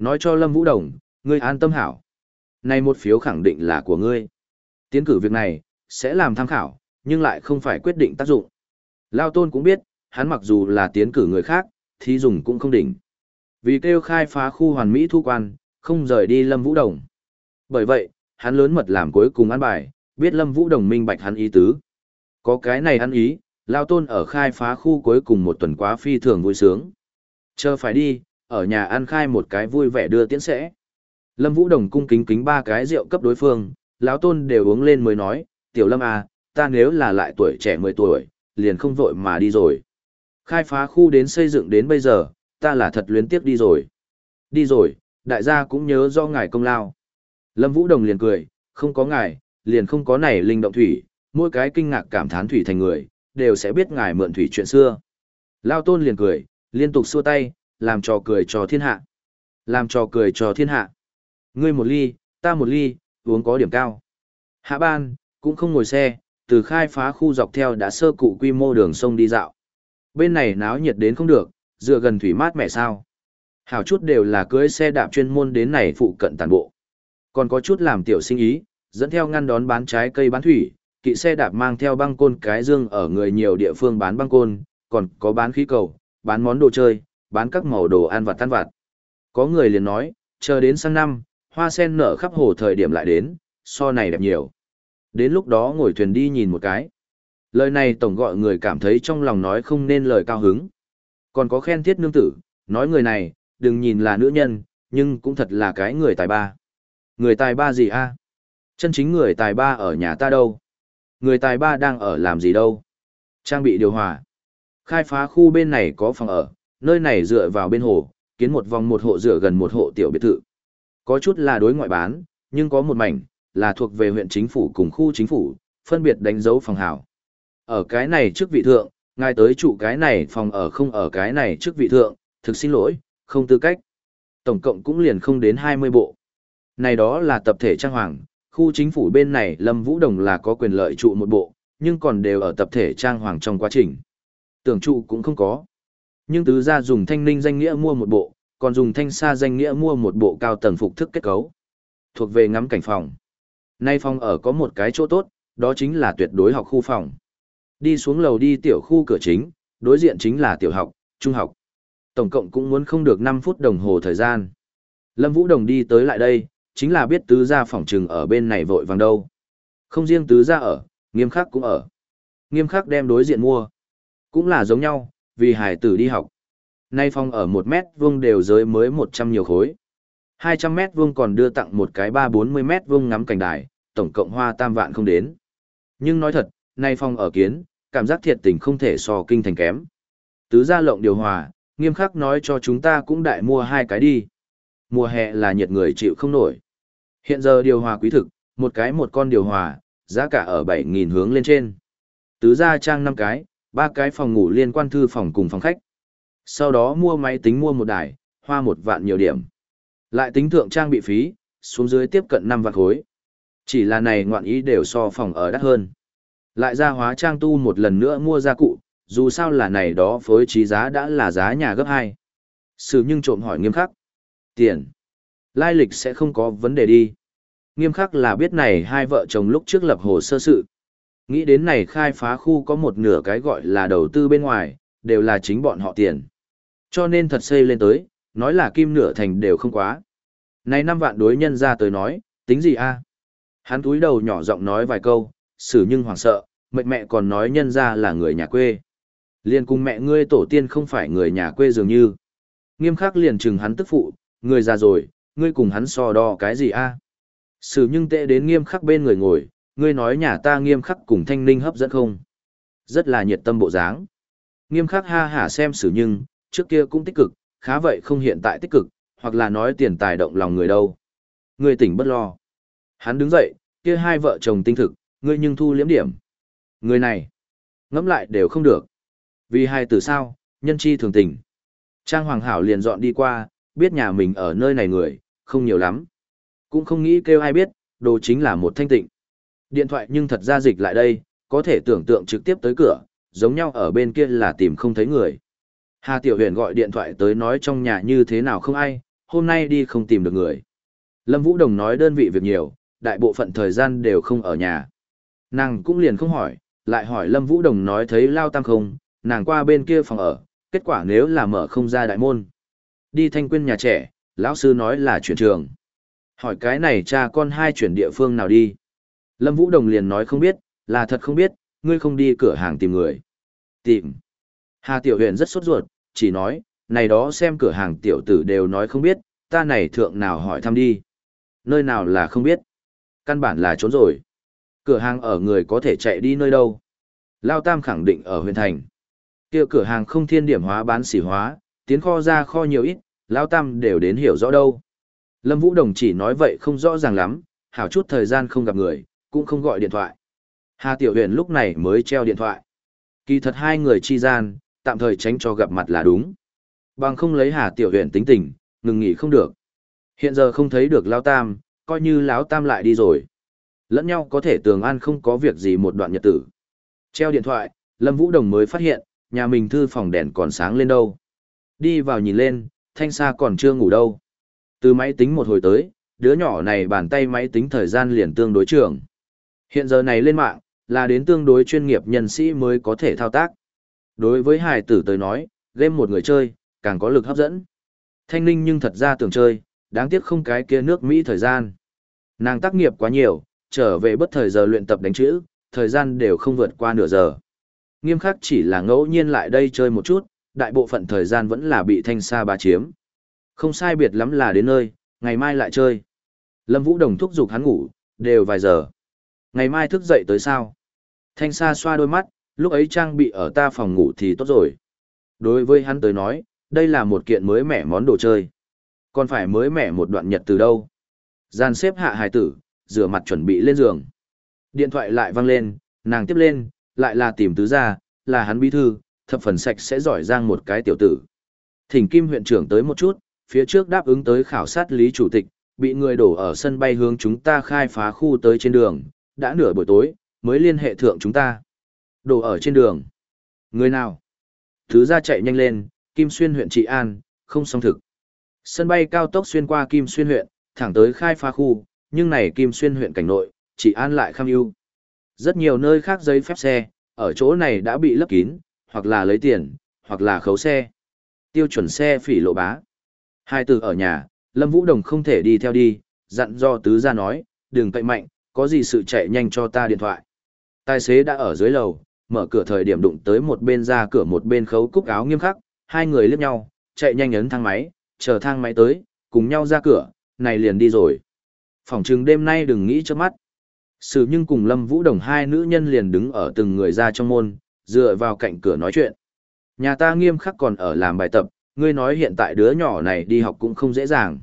Nói cho Lâm Vũ Đồng, ngươi an tâm hảo. Này một phiếu khẳng định là của ngươi. Tiến cử việc này, sẽ làm tham khảo, nhưng lại không phải quyết định tác dụng. Lao Tôn cũng biết, hắn mặc dù là tiến cử người khác, thì dùng cũng không đỉnh. Vì kêu khai phá khu hoàn mỹ thu quan, không rời đi Lâm Vũ Đồng. Bởi vậy, hắn lớn mật làm cuối cùng ăn bài, biết Lâm Vũ Đồng minh bạch hắn ý tứ. Có cái này ăn ý, Lao Tôn ở khai phá khu cuối cùng một tuần quá phi thường vui sướng. Chờ phải đi, ở nhà ăn khai một cái vui vẻ đưa tiễn sẽ. Lâm Vũ Đồng cung kính kính ba cái rượu cấp đối phương, lão Tôn đều uống lên mới nói, tiểu Lâm à, ta nếu là lại tuổi trẻ mười tuổi, liền không vội mà đi rồi. Khai phá khu đến xây dựng đến bây giờ, ta là thật luyến tiếc đi rồi. Đi rồi, đại gia cũng nhớ do ngài công lao. Lâm Vũ Đồng liền cười, không có ngài, liền không có này linh động thủy, mỗi cái kinh ngạc cảm thán thủy thành người, đều sẽ biết ngài mượn thủy chuyện xưa. Lao Tôn liền cười, liên tục xua tay, làm trò cười cho thiên hạ. Làm trò cười cho thiên hạ. Ngươi một ly, ta một ly, uống có điểm cao. Hạ ban, cũng không ngồi xe, từ khai phá khu dọc theo đã sơ cụ quy mô đường sông đi dạo. Bên này náo nhiệt đến không được, dựa gần thủy mát mẻ sao. Hảo chút đều là cưới xe đạp chuyên môn đến này phụ cận tàn bộ. Còn có chút làm tiểu sinh ý, dẫn theo ngăn đón bán trái cây bán thủy, kỵ xe đạp mang theo băng côn cái dương ở người nhiều địa phương bán băng côn, còn có bán khí cầu, bán món đồ chơi, bán các màu đồ ăn vặt tan vặt. Có người liền nói, chờ đến sang năm, hoa sen nở khắp hồ thời điểm lại đến, so này đẹp nhiều. Đến lúc đó ngồi thuyền đi nhìn một cái. Lời này tổng gọi người cảm thấy trong lòng nói không nên lời cao hứng. Còn có khen thiết nương tử, nói người này, đừng nhìn là nữ nhân, nhưng cũng thật là cái người tài ba. Người tài ba gì a? Chân chính người tài ba ở nhà ta đâu? Người tài ba đang ở làm gì đâu? Trang bị điều hòa. Khai phá khu bên này có phòng ở, nơi này dựa vào bên hồ, kiến một vòng một hộ dựa gần một hộ tiểu biệt thự. Có chút là đối ngoại bán, nhưng có một mảnh, là thuộc về huyện chính phủ cùng khu chính phủ, phân biệt đánh dấu phòng hảo. Ở cái này trước vị thượng, ngài tới trụ cái này phòng ở không ở cái này trước vị thượng, thực xin lỗi, không tư cách. Tổng cộng cũng liền không đến hai mươi bộ. Này đó là tập thể trang hoàng, khu chính phủ bên này Lâm Vũ Đồng là có quyền lợi trụ một bộ, nhưng còn đều ở tập thể trang hoàng trong quá trình. Tưởng trụ cũng không có. Nhưng tứ gia dùng thanh ninh danh nghĩa mua một bộ, còn dùng thanh sa danh nghĩa mua một bộ cao tầng phục thức kết cấu. Thuộc về ngắm cảnh phòng. Nay phòng ở có một cái chỗ tốt, đó chính là tuyệt đối học khu phòng. Đi xuống lầu đi tiểu khu cửa chính, đối diện chính là tiểu học, trung học. Tổng cộng cũng muốn không được năm phút đồng hồ thời gian. Lâm Vũ Đồng đi tới lại đây, chính là biết tứ gia phòng trừng ở bên này vội vàng đâu. Không riêng tứ gia ở, nghiêm khắc cũng ở. Nghiêm khắc đem đối diện mua. Cũng là giống nhau, vì hải tử đi học. Nay phòng ở một mét vuông đều giới mới một trăm nhiều khối. hai trăm mét vuông còn đưa tặng một cái ba bốn mươi mét vuông ngắm cảnh đài, tổng cộng hoa tam vạn không đến. Nhưng nói thật, nay phòng ở kiến, cảm giác thiệt tình không thể so kinh thành kém. Tứ gia lộng điều hòa, nghiêm khắc nói cho chúng ta cũng đại mua hai cái đi. Mùa hè là nhiệt người chịu không nổi. Hiện giờ điều hòa quý thực, một cái một con điều hòa, giá cả ở bảy nghìn hướng lên trên. Tứ gia trang năm cái, ba cái phòng ngủ liên quan thư phòng cùng phòng khách. Sau đó mua máy tính mua một đài, hoa một vạn nhiều điểm. Lại tính thượng trang bị phí, xuống dưới tiếp cận năm vạn khối. Chỉ là này ngoạn ý đều so phòng ở đắt hơn. Lại ra hóa trang tu một lần nữa mua gia cụ, dù sao là này đó phối trí giá đã là giá nhà gấp hai. Sử nhưng trộm hỏi nghiêm khắc. Tiền. Lai lịch sẽ không có vấn đề đi. Nghiêm khắc là biết này hai vợ chồng lúc trước lập hồ sơ sự. Nghĩ đến này khai phá khu có một nửa cái gọi là đầu tư bên ngoài, đều là chính bọn họ tiền. Cho nên thật xây lên tới, nói là kim nửa thành đều không quá. Này năm vạn đối nhân ra tới nói, tính gì a? Hắn túi đầu nhỏ giọng nói vài câu, xử nhưng hoảng sợ, mệnh mẹ còn nói nhân ra là người nhà quê. Liền cùng mẹ ngươi tổ tiên không phải người nhà quê dường như. Nghiêm khắc liền chừng hắn tức phụ, người già rồi, ngươi cùng hắn so đo cái gì a? Xử nhưng tệ đến nghiêm khắc bên người ngồi, ngươi nói nhà ta nghiêm khắc cùng thanh ninh hấp dẫn không? Rất là nhiệt tâm bộ dáng. Nghiêm khắc ha hả xem xử nhưng, trước kia cũng tích cực, khá vậy không hiện tại tích cực, hoặc là nói tiền tài động lòng người đâu. Ngươi tỉnh bất lo. Hắn đứng dậy, kia hai vợ chồng tinh thực, ngươi nhưng thu liếm điểm. Người này, ngẫm lại đều không được. Vì hai từ sao, nhân chi thường tình. Trang Hoàng Hảo liền dọn đi qua, biết nhà mình ở nơi này người, không nhiều lắm. Cũng không nghĩ kêu ai biết, đồ chính là một thanh tịnh. Điện thoại nhưng thật ra dịch lại đây, có thể tưởng tượng trực tiếp tới cửa, giống nhau ở bên kia là tìm không thấy người. Hà Tiểu Huyền gọi điện thoại tới nói trong nhà như thế nào không ai, hôm nay đi không tìm được người. Lâm Vũ Đồng nói đơn vị việc nhiều, đại bộ phận thời gian đều không ở nhà. Nàng cũng liền không hỏi, lại hỏi Lâm Vũ Đồng nói thấy Lao Tam không, nàng qua bên kia phòng ở, kết quả nếu là mở không ra đại môn. Đi Thanh Quyên nhà trẻ, lão sư nói là chuyển trường. Hỏi cái này cha con hai chuyển địa phương nào đi. Lâm Vũ Đồng liền nói không biết, là thật không biết, ngươi không đi cửa hàng tìm người. Tìm. Hà Tiểu Huyền rất sốt ruột, chỉ nói, này đó xem cửa hàng tiểu tử đều nói không biết, ta này thượng nào hỏi thăm đi. Nơi nào là không biết. Căn bản là trốn rồi. Cửa hàng ở người có thể chạy đi nơi đâu. Lao Tam khẳng định ở huyện thành. Kia cửa hàng không thiên điểm hóa bán xỉ hóa, tiến kho ra kho nhiều ít, Lao Tam đều đến hiểu rõ đâu. Lâm Vũ Đồng chỉ nói vậy không rõ ràng lắm, hảo chút thời gian không gặp người, cũng không gọi điện thoại. Hà Tiểu Huyền lúc này mới treo điện thoại. Kỳ thật hai người chi gian, tạm thời tránh cho gặp mặt là đúng. Bằng không lấy Hà Tiểu Huyền tính tình, ngừng nghỉ không được. Hiện giờ không thấy được Lao Tam, coi như Lão Tam lại đi rồi. Lẫn nhau có thể tường an không có việc gì một đoạn nhật tử. Treo điện thoại, Lâm Vũ Đồng mới phát hiện, nhà mình thư phòng đèn còn sáng lên đâu. Đi vào nhìn lên, Thanh Sa còn chưa ngủ đâu. Từ máy tính một hồi tới, đứa nhỏ này bàn tay máy tính thời gian liền tương đối trường. Hiện giờ này lên mạng, là đến tương đối chuyên nghiệp nhân sĩ mới có thể thao tác. Đối với hài tử tới nói, game một người chơi, càng có lực hấp dẫn. Thanh Ninh nhưng thật ra tưởng chơi, đáng tiếc không cái kia nước Mỹ thời gian. Nàng tác nghiệp quá nhiều, trở về bất thời giờ luyện tập đánh chữ, thời gian đều không vượt qua nửa giờ. Nghiêm khắc chỉ là ngẫu nhiên lại đây chơi một chút, đại bộ phận thời gian vẫn là bị Thanh Sa bá chiếm. Không sai biệt lắm là đến nơi, ngày mai lại chơi. Lâm Vũ Đồng thúc giục hắn ngủ, đều vài giờ. Ngày mai thức dậy tới sao? Thanh Sa xoa đôi mắt, lúc ấy trang bị ở ta phòng ngủ thì tốt rồi. Đối với hắn tới nói, đây là một kiện mới mẻ món đồ chơi. Còn phải mới mẻ một đoạn nhật từ đâu. Gian xếp hạ hài tử, rửa mặt chuẩn bị lên giường. Điện thoại lại vang lên, nàng tiếp lên, lại là tìm tứ gia, là hắn bí thư, thập phần sạch sẽ giỏi giang một cái tiểu tử. Thỉnh Kim huyện trưởng tới một chút, phía trước đáp ứng tới khảo sát Lý Chủ tịch, bị người đổ ở sân bay hướng chúng ta khai phá khu tới trên đường, đã nửa buổi tối, mới liên hệ thượng chúng ta. Đổ ở trên đường. Người nào? Tứ gia chạy nhanh lên, Kim Xuyên huyện Trị An, không xong thực. Sân bay cao tốc xuyên qua Kim Xuyên huyện, thẳng tới khai phá khu, nhưng này Kim Xuyên huyện cảnh nội, Trị An lại kham ưu. Rất nhiều nơi khác giấy phép xe, ở chỗ này đã bị lấp kín, hoặc là lấy tiền, hoặc là khấu xe. Tiêu chuẩn xe phỉ lộ bá. Hai từ ở nhà, Lâm Vũ Đồng không thể đi theo đi, dặn do tứ gia nói, đừng cậy mạnh, có gì sự chạy nhanh cho ta điện thoại. Tài xế đã ở dưới lầu, mở cửa thời điểm đụng tới một bên ra cửa một bên khấu cúc áo nghiêm khắc, hai người liếc nhau, chạy nhanh ấn thang máy, chờ thang máy tới, cùng nhau ra cửa, này liền đi rồi. Phỏng chừng đêm nay đừng nghĩ trước mắt. Sử nhưng cùng Lâm Vũ Đồng hai nữ nhân liền đứng ở từng người ra trong môn, dựa vào cạnh cửa nói chuyện. Nhà ta nghiêm khắc còn ở làm bài tập, ngươi nói hiện tại đứa nhỏ này đi học cũng không dễ dàng.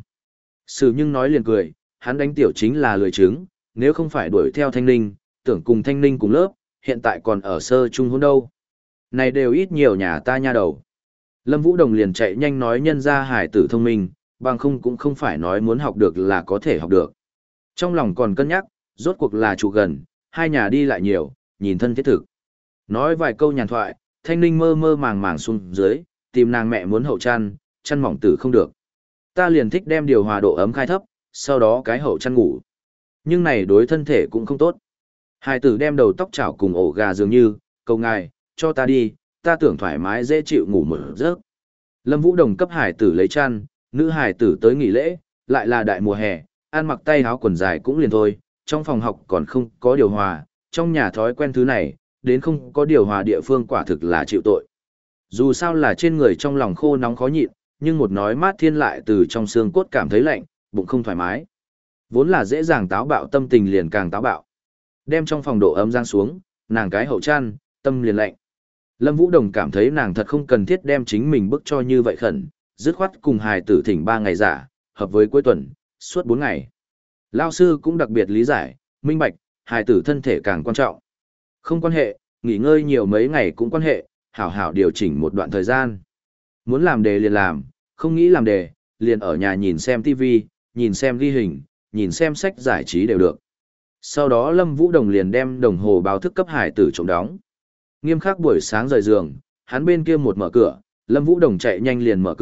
Sử nhưng nói liền cười, hắn đánh tiểu chính là lười trứng, nếu không phải đuổi theo Thanh Ninh, tưởng cùng Thanh Ninh cùng lớp, hiện tại còn ở sơ trung hôn đâu. Này đều ít nhiều nhà ta nha đầu. Lâm Vũ Đồng liền chạy nhanh nói nhân ra hải tử thông minh, bằng không cũng không phải nói muốn học được là có thể học được. Trong lòng còn cân nhắc, rốt cuộc là chủ gần, hai nhà đi lại nhiều, nhìn thân thiết thực. Nói vài câu nhàn thoại, Thanh Ninh mơ mơ màng màng xuống dưới, tìm nàng mẹ muốn hậu chăn, chăn mỏng tử không được. Ta liền thích đem điều hòa độ ấm khai thấp, sau đó cái hậu chăn ngủ. Nhưng này đối thân thể cũng không tốt. Hải tử đem đầu tóc chảo cùng ổ gà dường như, cầu ngài, cho ta đi, ta tưởng thoải mái dễ chịu ngủ một giấc. Lâm Vũ Đồng cấp hải tử lấy chăn, nữ hải tử tới nghỉ lễ, lại là đại mùa hè, ăn mặc tay áo quần dài cũng liền thôi, trong phòng học còn không có điều hòa, trong nhà thói quen thứ này, đến không có điều hòa địa phương quả thực là chịu tội. Dù sao là trên người trong lòng khô nóng khó nhịn, nhưng một nói mát thiên lại từ trong xương cốt cảm thấy lạnh, bụng không thoải mái. Vốn là dễ dàng táo bạo tâm tình liền càng táo bạo. Đem trong phòng độ ấm giang xuống, nàng cái hậu chăn, tâm liền lạnh. Lâm Vũ Đồng cảm thấy nàng thật không cần thiết đem chính mình bức cho như vậy khẩn, dứt khoát cùng hài tử thỉnh ba ngày giả, hợp với cuối tuần, suốt bốn ngày. Lao sư cũng đặc biệt lý giải, minh bạch, hài tử thân thể càng quan trọng. Không quan hệ, nghỉ ngơi nhiều mấy ngày cũng quan hệ, hảo hảo điều chỉnh một đoạn thời gian. Muốn làm đề liền làm, không nghĩ làm đề, liền ở nhà nhìn xem ti vi, nhìn xem ghi hình, nhìn xem sách giải trí đều được. Sau đó Lâm Vũ Đồng liền đem đồng hồ báo thức cấp hải tử trộm đóng. Nghiêm khắc buổi sáng rời giường, hắn bên kia một mở cửa, Lâm Vũ Đồng chạy nhanh liền mở cửa,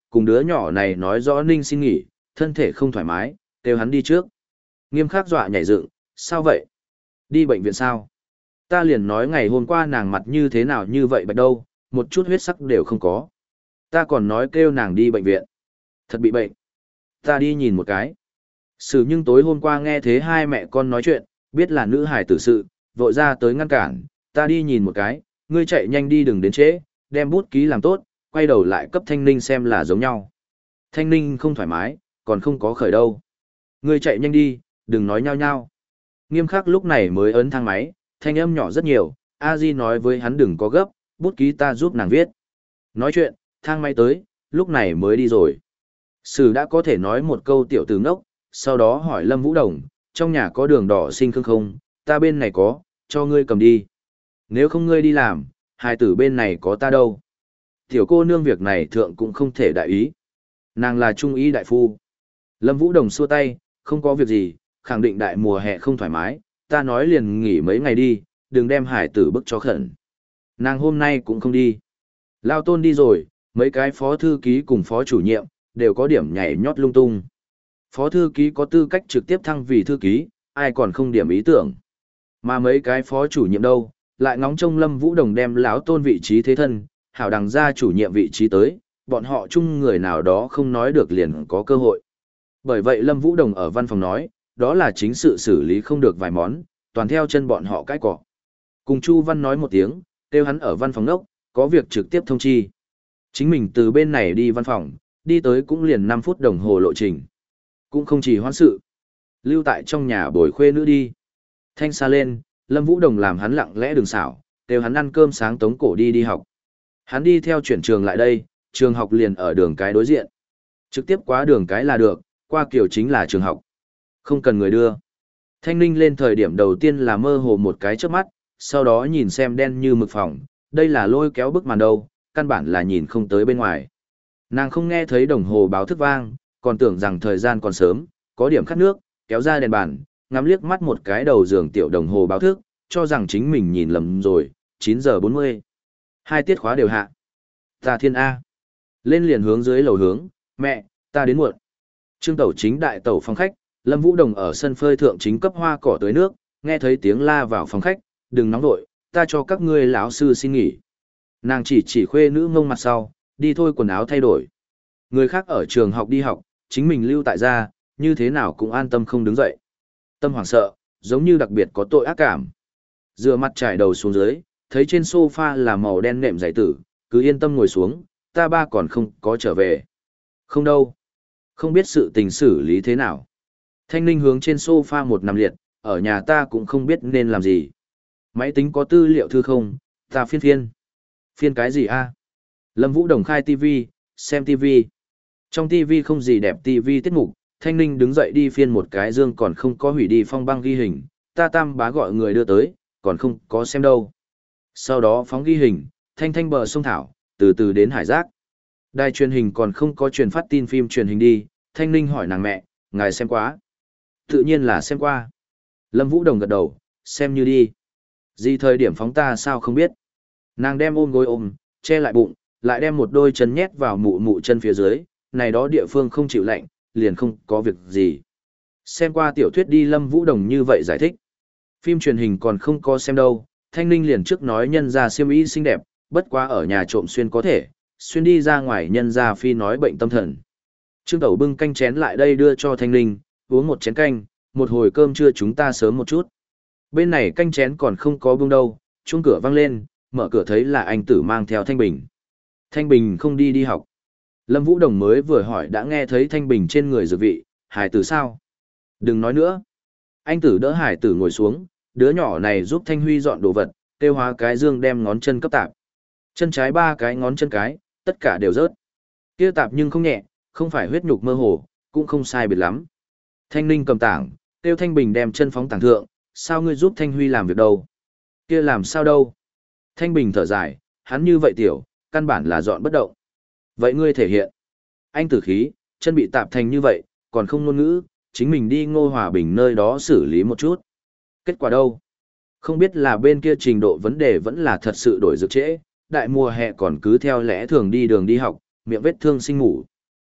cùng đứa nhỏ này nói rõ Ninh xin nghỉ, thân thể không thoải mái, kêu hắn đi trước. Nghiêm khắc dọa nhảy dựng, sao vậy? Đi bệnh viện sao? Ta liền nói ngày hôm qua nàng mặt như thế nào như vậy bạch đâu, một chút huyết sắc đều không có. Ta còn nói kêu nàng đi bệnh viện. Thật bị bệnh. Ta đi nhìn một cái. Sử nhưng tối hôm qua nghe thế hai mẹ con nói chuyện, biết là nữ hài tử sự, vội ra tới ngăn cản, ta đi nhìn một cái, ngươi chạy nhanh đi đừng đến trễ, đem bút ký làm tốt, quay đầu lại cấp Thanh Ninh xem là giống nhau. Thanh Ninh không thoải mái, còn không có khởi đâu. Ngươi chạy nhanh đi, đừng nói nhau nhau. Nghiêm khắc lúc này mới ấn thang máy, thanh âm nhỏ rất nhiều, A Di nói với hắn đừng có gấp, bút ký ta giúp nàng viết. Nói chuyện, thang máy tới, lúc này mới đi rồi. Sử đã có thể nói một câu tiểu từ ngốc, sau đó hỏi Lâm Vũ Đồng, trong nhà có đường đỏ sinh khương không, ta bên này có, cho ngươi cầm đi. Nếu không ngươi đi làm, hài tử bên này có ta đâu. Tiểu cô nương việc này thượng cũng không thể đại ý. Nàng là trung ý đại phu. Lâm Vũ Đồng xua tay, không có việc gì, khẳng định đại mùa hè không thoải mái, ta nói liền nghỉ mấy ngày đi, đừng đem hải tử bức cho khẩn. Nàng hôm nay cũng không đi. Lao Tôn đi rồi, mấy cái phó thư ký cùng phó chủ nhiệm, đều có điểm nhảy nhót lung tung. Phó thư ký có tư cách trực tiếp thăng vì thư ký, ai còn không điểm ý tưởng. Mà mấy cái phó chủ nhiệm đâu, lại ngóng trông Lâm Vũ Đồng đem lão Tôn vị trí thế thân, hảo đằng ra chủ nhiệm vị trí tới, bọn họ chung người nào đó không nói được liền có cơ hội. Bởi vậy Lâm Vũ Đồng ở văn phòng nói, đó là chính sự xử lý không được vài món, toàn theo chân bọn họ cái cỏ. Cùng Chu Văn nói một tiếng, kêu hắn ở văn phòng nốc, có việc trực tiếp thông chi. Chính mình từ bên này đi văn phòng, đi tới cũng liền năm phút đồng hồ lộ trình. Cũng không chỉ hoãn sự. Lưu tại trong nhà bồi khuê nữ đi. Thanh xa lên, Lâm Vũ Đồng làm hắn lặng lẽ đường xảo, kêu hắn ăn cơm sáng tống cổ đi đi học. Hắn đi theo chuyển trường lại đây, trường học liền ở đường cái đối diện. Trực tiếp qua đường cái là được, qua kiểu chính là trường học. Không cần người đưa. Thanh Ninh lên thời điểm đầu tiên là mơ hồ một cái trước mắt, sau đó nhìn xem đen như mực phòng, đây là lôi kéo bức màn đâu, căn bản là nhìn không tới bên ngoài. Nàng không nghe thấy đồng hồ báo thức vang, còn tưởng rằng thời gian còn sớm, có điểm khát nước, kéo ra đèn bàn, ngắm liếc mắt một cái đầu giường tiểu đồng hồ báo thức, cho rằng chính mình nhìn lầm rồi, chín giờ bốn mươi. Hai tiết khóa đều hạ. Ta thiên A. Lên liền hướng dưới lầu hướng, mẹ, ta đến muộn. Trương tẩu chính đại tẩu phòng khách, Lâm Vũ Đồng ở sân phơi thượng chính cấp hoa cỏ tưới nước, nghe thấy tiếng la vào phòng khách, đừng nóng vội, ta cho các ngươi lão sư xin nghỉ. Nàng chỉ chỉ khuê nữ ngông mặt sau, đi thôi quần áo thay đổi. Người khác ở trường học đi học, chính mình lưu tại gia, như thế nào cũng an tâm không đứng dậy. Tâm hoảng sợ, giống như đặc biệt có tội ác cảm. Dựa mặt trải đầu xuống dưới, thấy trên sofa là màu đen nệm giày tử, cứ yên tâm ngồi xuống, ta ba còn không có trở về. Không đâu. Không biết sự tình xử lý thế nào. Thanh Ninh hướng trên sofa một nằm liệt, ở nhà ta cũng không biết nên làm gì. Máy tính có tư liệu thư không, ta phiên phiên. Phiên cái gì a? Lâm Vũ Đồng khai ti vi, xem ti vi. Trong ti vi không gì đẹp ti vi tiết mục, Thanh Ninh đứng dậy đi phiên một cái dương còn không có hủy đi phong băng ghi hình, ta tam bá gọi người đưa tới, còn không có xem đâu. Sau đó phóng ghi hình, thanh thanh bờ sông Thảo, từ từ đến Hải Giác. Đài truyền hình còn không có truyền phát tin phim truyền hình đi, Thanh Ninh hỏi nàng mẹ, ngài xem quá. Tự nhiên là xem qua. Lâm Vũ Đồng gật đầu, xem như đi. Gì thời điểm phóng ta sao không biết. Nàng đem ôm gối ôm, che lại bụng, lại đem một đôi chân nhét vào mụ mụ chân phía dưới, này đó địa phương không chịu lạnh, liền không có việc gì. Xem qua tiểu thuyết đi Lâm Vũ Đồng như vậy giải thích. Phim truyền hình còn không có xem đâu, Thanh Ninh liền trước nói nhân ra siêm ý xinh đẹp, bất quá ở nhà trộm xuyên có thể, xuyên đi ra ngoài nhân ra phi nói bệnh tâm thần. Trương Tẩu bưng canh chén lại đây đưa cho Thanh Ninh, uống một chén canh, một hồi cơm trưa chúng ta sớm một chút. Bên này canh chén còn không có bưng đâu, chuông cửa vang lên, mở cửa thấy là anh Tử mang theo Thanh Bình. Thanh Bình không đi đi học. Lâm Vũ Đồng mới vừa hỏi đã nghe thấy Thanh Bình trên người dược vị, Hải Tử sao? Đừng nói nữa. Anh Tử đỡ Hải Tử ngồi xuống, đứa nhỏ này giúp Thanh Huy dọn đồ vật, tiêu hóa cái dương đem ngón chân cấp tạp. Chân trái ba cái ngón chân cái, tất cả đều rớt. Kia tạp nhưng không nhẹ, không phải huyết nhục mơ hồ, cũng không sai biệt lắm. Thanh Ninh cầm tảng, tiêu Thanh Bình đem chân phóng tảng thượng, sao ngươi giúp Thanh Huy làm việc đâu? Kia làm sao đâu? Thanh Bình thở dài, hắn như vậy tiểu, căn bản là dọn bất động. Vậy ngươi thể hiện. Anh Tử khí, chân bị tạp thành như vậy, còn không ngôn ngữ, chính mình đi Ngô Hòa Bình nơi đó xử lý một chút. Kết quả đâu? Không biết là bên kia trình độ vấn đề vẫn là thật sự đổi dược trễ, đại mùa hè còn cứ theo lẽ thường đi đường đi học, miệng vết thương sinh ngủ.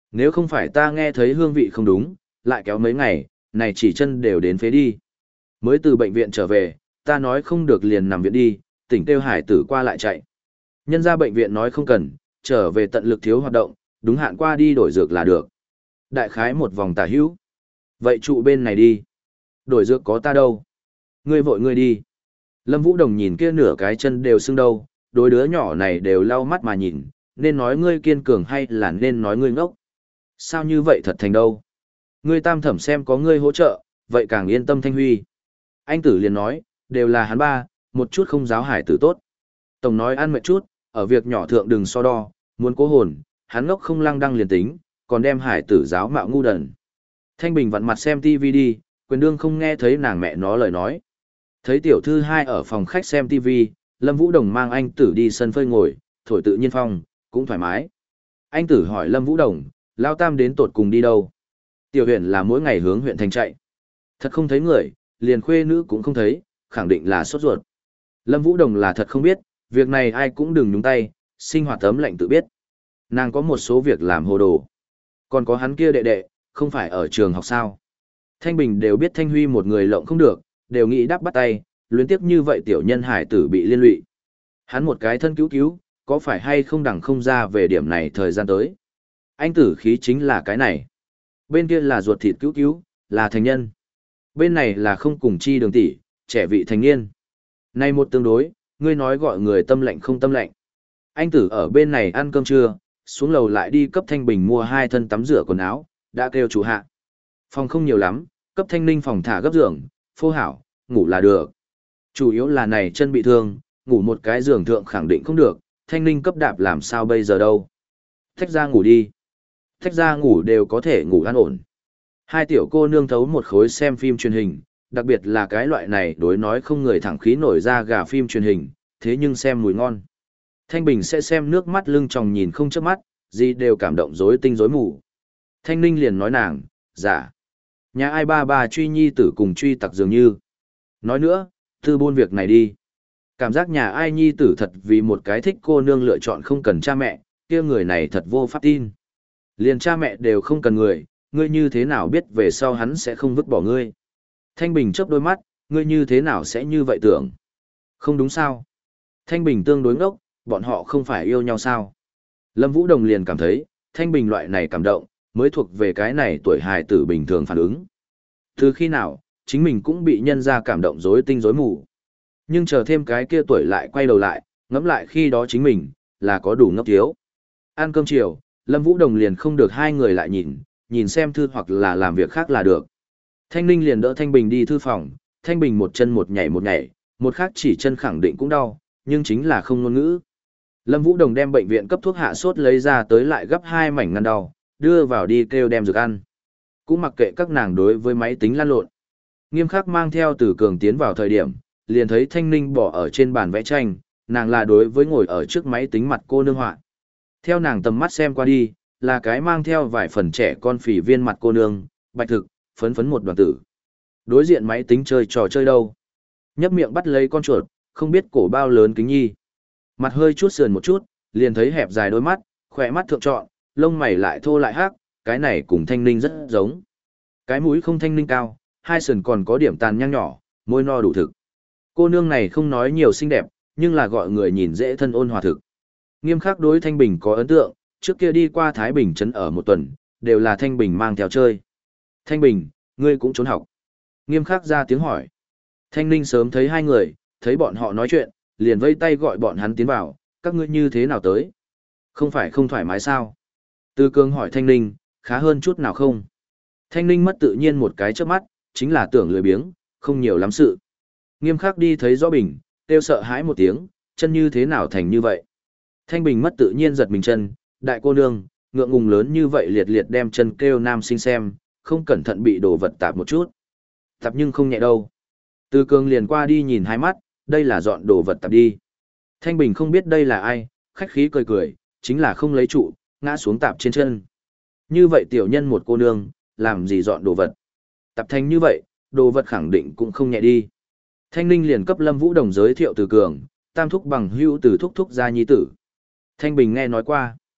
Nếu không phải ta nghe thấy hương vị không đúng, lại kéo mấy ngày, này chỉ chân đều đến phế đi. Mới từ bệnh viện trở về, ta nói không được liền nằm viện đi, tỉnh kêu hải tử qua lại chạy. Nhân ra bệnh viện nói không cần, trở về tận lực thiếu hoạt động, đúng hạn qua đi đổi dược là được. Đại khái một vòng tả hữu. Vậy trụ bên này đi. Đổi dược có ta đâu. Ngươi vội ngươi đi. Lâm Vũ Đồng nhìn kia nửa cái chân đều sưng đâu, đôi đứa nhỏ này đều lau mắt mà nhìn, nên nói ngươi kiên cường hay là nên nói ngươi ngốc. Sao như vậy thật thành đâu. Ngươi tam thẩm xem có ngươi hỗ trợ, vậy càng yên tâm Thanh Huy. Anh tử liền nói, đều là hắn ba, một chút không giáo hải tử tốt. Tổng nói ăn mệt chút, ở việc nhỏ thượng đừng so đo, muốn cố hồn, hắn ngốc không lăng đăng liền tính, còn đem hải tử giáo mạo ngu đần. Thanh Bình vặn mặt xem tivi đi, quyền đương không nghe thấy nàng mẹ nó lời nói. Thấy tiểu thư hai ở phòng khách xem tivi, Lâm Vũ Đồng mang anh tử đi sân phơi ngồi, thổi tự nhiên phong, cũng thoải mái. Anh tử hỏi Lâm Vũ Đồng, lao tam đến tột cùng đi đâu? Tiểu huyện là mỗi ngày hướng huyện thành chạy. Thật không thấy người, liền khuê nữ cũng không thấy, khẳng định là sốt ruột. Lâm Vũ Đồng là thật không biết, việc này ai cũng đừng nhúng tay, sinh hoạt ấm lạnh tự biết. Nàng có một số việc làm hồ đồ. Còn có hắn kia đệ đệ, không phải ở trường học sao. Thanh Bình đều biết Thanh Huy một người lộng không được, đều nghĩ đáp bắt tay, luyến tiếp như vậy tiểu nhân hải tử bị liên lụy. Hắn một cái thân cứu cứu, có phải hay không đẳng không ra về điểm này thời gian tới. Anh tử khí chính là cái này. Bên kia là ruột thịt cứu cứu, là thành nhân. Bên này là không cùng chi đường tỷ, trẻ vị thành niên. Này một tương đối, ngươi nói gọi người tâm lệnh không tâm lệnh. Anh tử ở bên này ăn cơm trưa, xuống lầu lại đi cấp Thanh Bình mua hai thân tắm rửa quần áo, đã kêu chủ hạ. Phòng không nhiều lắm, cấp Thanh Ninh phòng thả gấp giường, phô hảo, ngủ là được. Chủ yếu là này chân bị thương, ngủ một cái giường thượng khẳng định không được, Thanh Ninh cấp đạp làm sao bây giờ đâu. Thách ra ngủ đi. Thách ra ngủ đều có thể ngủ an ổn. Hai tiểu cô nương thấu một khối xem phim truyền hình, đặc biệt là cái loại này đối nói không người thẳng khí nổi ra gà phim truyền hình, thế nhưng xem mùi ngon. Thanh Bình sẽ xem nước mắt lưng tròng nhìn không chớp mắt, gì đều cảm động rối tinh rối mù. Thanh Ninh liền nói nàng, giả. Nhà ai ba bà truy nhi tử cùng truy tặc dường như. Nói nữa, tư buôn việc này đi. Cảm giác nhà ai nhi tử thật vì một cái thích cô nương lựa chọn không cần cha mẹ, kia người này thật vô pháp tin. Liền cha mẹ đều không cần người, ngươi như thế nào biết về sau hắn sẽ không vứt bỏ ngươi. Thanh Bình chớp đôi mắt, ngươi như thế nào sẽ như vậy tưởng. Không đúng sao. Thanh Bình tương đối ngốc, bọn họ không phải yêu nhau sao. Lâm Vũ Đồng liền cảm thấy, Thanh Bình loại này cảm động, mới thuộc về cái này tuổi hài tử bình thường phản ứng. Từ khi nào, chính mình cũng bị nhân ra cảm động rối tinh rối mù. Nhưng chờ thêm cái kia tuổi lại quay đầu lại, ngẫm lại khi đó chính mình, là có đủ ngốc thiếu. Ăn cơm chiều, Lâm Vũ Đồng liền không được hai người lại nhìn, nhìn xem thư hoặc là làm việc khác là được. Thanh Ninh liền đỡ Thanh Bình đi thư phòng, Thanh Bình một chân một nhảy một nhảy, một khác chỉ chân khẳng định cũng đau, nhưng chính là không ngôn ngữ. Lâm Vũ Đồng đem bệnh viện cấp thuốc hạ sốt lấy ra tới lại gấp hai mảnh ngăn đau, đưa vào đi kêu đem dược ăn. Cũng mặc kệ các nàng đối với máy tính lan lộn. Nghiêm khắc mang theo Từ Cường tiến vào thời điểm, liền thấy Thanh Ninh bỏ ở trên bàn vẽ tranh, nàng là đối với ngồi ở trước máy tính mặt cô nương họa. Theo nàng tầm mắt xem qua đi, là cái mang theo vài phần trẻ con phì viên mặt cô nương, bạch thực, phấn phấn một đoàn tử. Đối diện máy tính chơi trò chơi đâu. Nhấp miệng bắt lấy con chuột, không biết cổ bao lớn kính nhi. Mặt hơi chút sườn một chút, liền thấy hẹp dài đôi mắt, khỏe mắt thượng trọn, lông mày lại thô lại hắc, cái này cùng Thanh Ninh rất giống. Cái mũi không Thanh Ninh cao, hai sườn còn có điểm tàn nhang nhỏ, môi no đủ thực. Cô nương này không nói nhiều xinh đẹp, nhưng là gọi người nhìn dễ thân ôn hòa thực. Nghiêm khắc đối Thanh Bình có ấn tượng, trước kia đi qua Thái Bình trấn ở một tuần, đều là Thanh Bình mang theo chơi. Thanh Bình, ngươi cũng trốn học. Nghiêm khắc ra tiếng hỏi. Thanh Ninh sớm thấy hai người, thấy bọn họ nói chuyện, liền vây tay gọi bọn hắn tiến vào, các ngươi như thế nào tới? Không phải không thoải mái sao? Từ Cường hỏi Thanh Ninh, khá hơn chút nào không? Thanh Ninh mất tự nhiên một cái trước mắt, chính là tưởng lười biếng, không nhiều lắm sự. Nghiêm khắc đi thấy rõ Bình, kêu sợ hãi một tiếng, chân như thế nào thành như vậy? Thanh Bình mất tự nhiên giật mình chân, đại cô nương, ngượng ngùng lớn như vậy liệt liệt đem chân kêu nam sinh xem, không cẩn thận bị đồ vật tạp một chút. Tạp nhưng không nhẹ đâu. Từ Cường liền qua đi nhìn hai mắt, đây là dọn đồ vật tạp đi. Thanh Bình không biết đây là ai, khách khí cười cười, chính là không lấy trụ, ngã xuống tạp trên chân. Như vậy tiểu nhân một cô nương, làm gì dọn đồ vật. Tạp thành như vậy, đồ vật khẳng định cũng không nhẹ đi. Thanh Ninh liền cấp Lâm Vũ Đồng giới thiệu Từ Cường, tam thúc bằng hữu từ thúc thúc gia nhi tử. Thanh Bình nghe nói qua.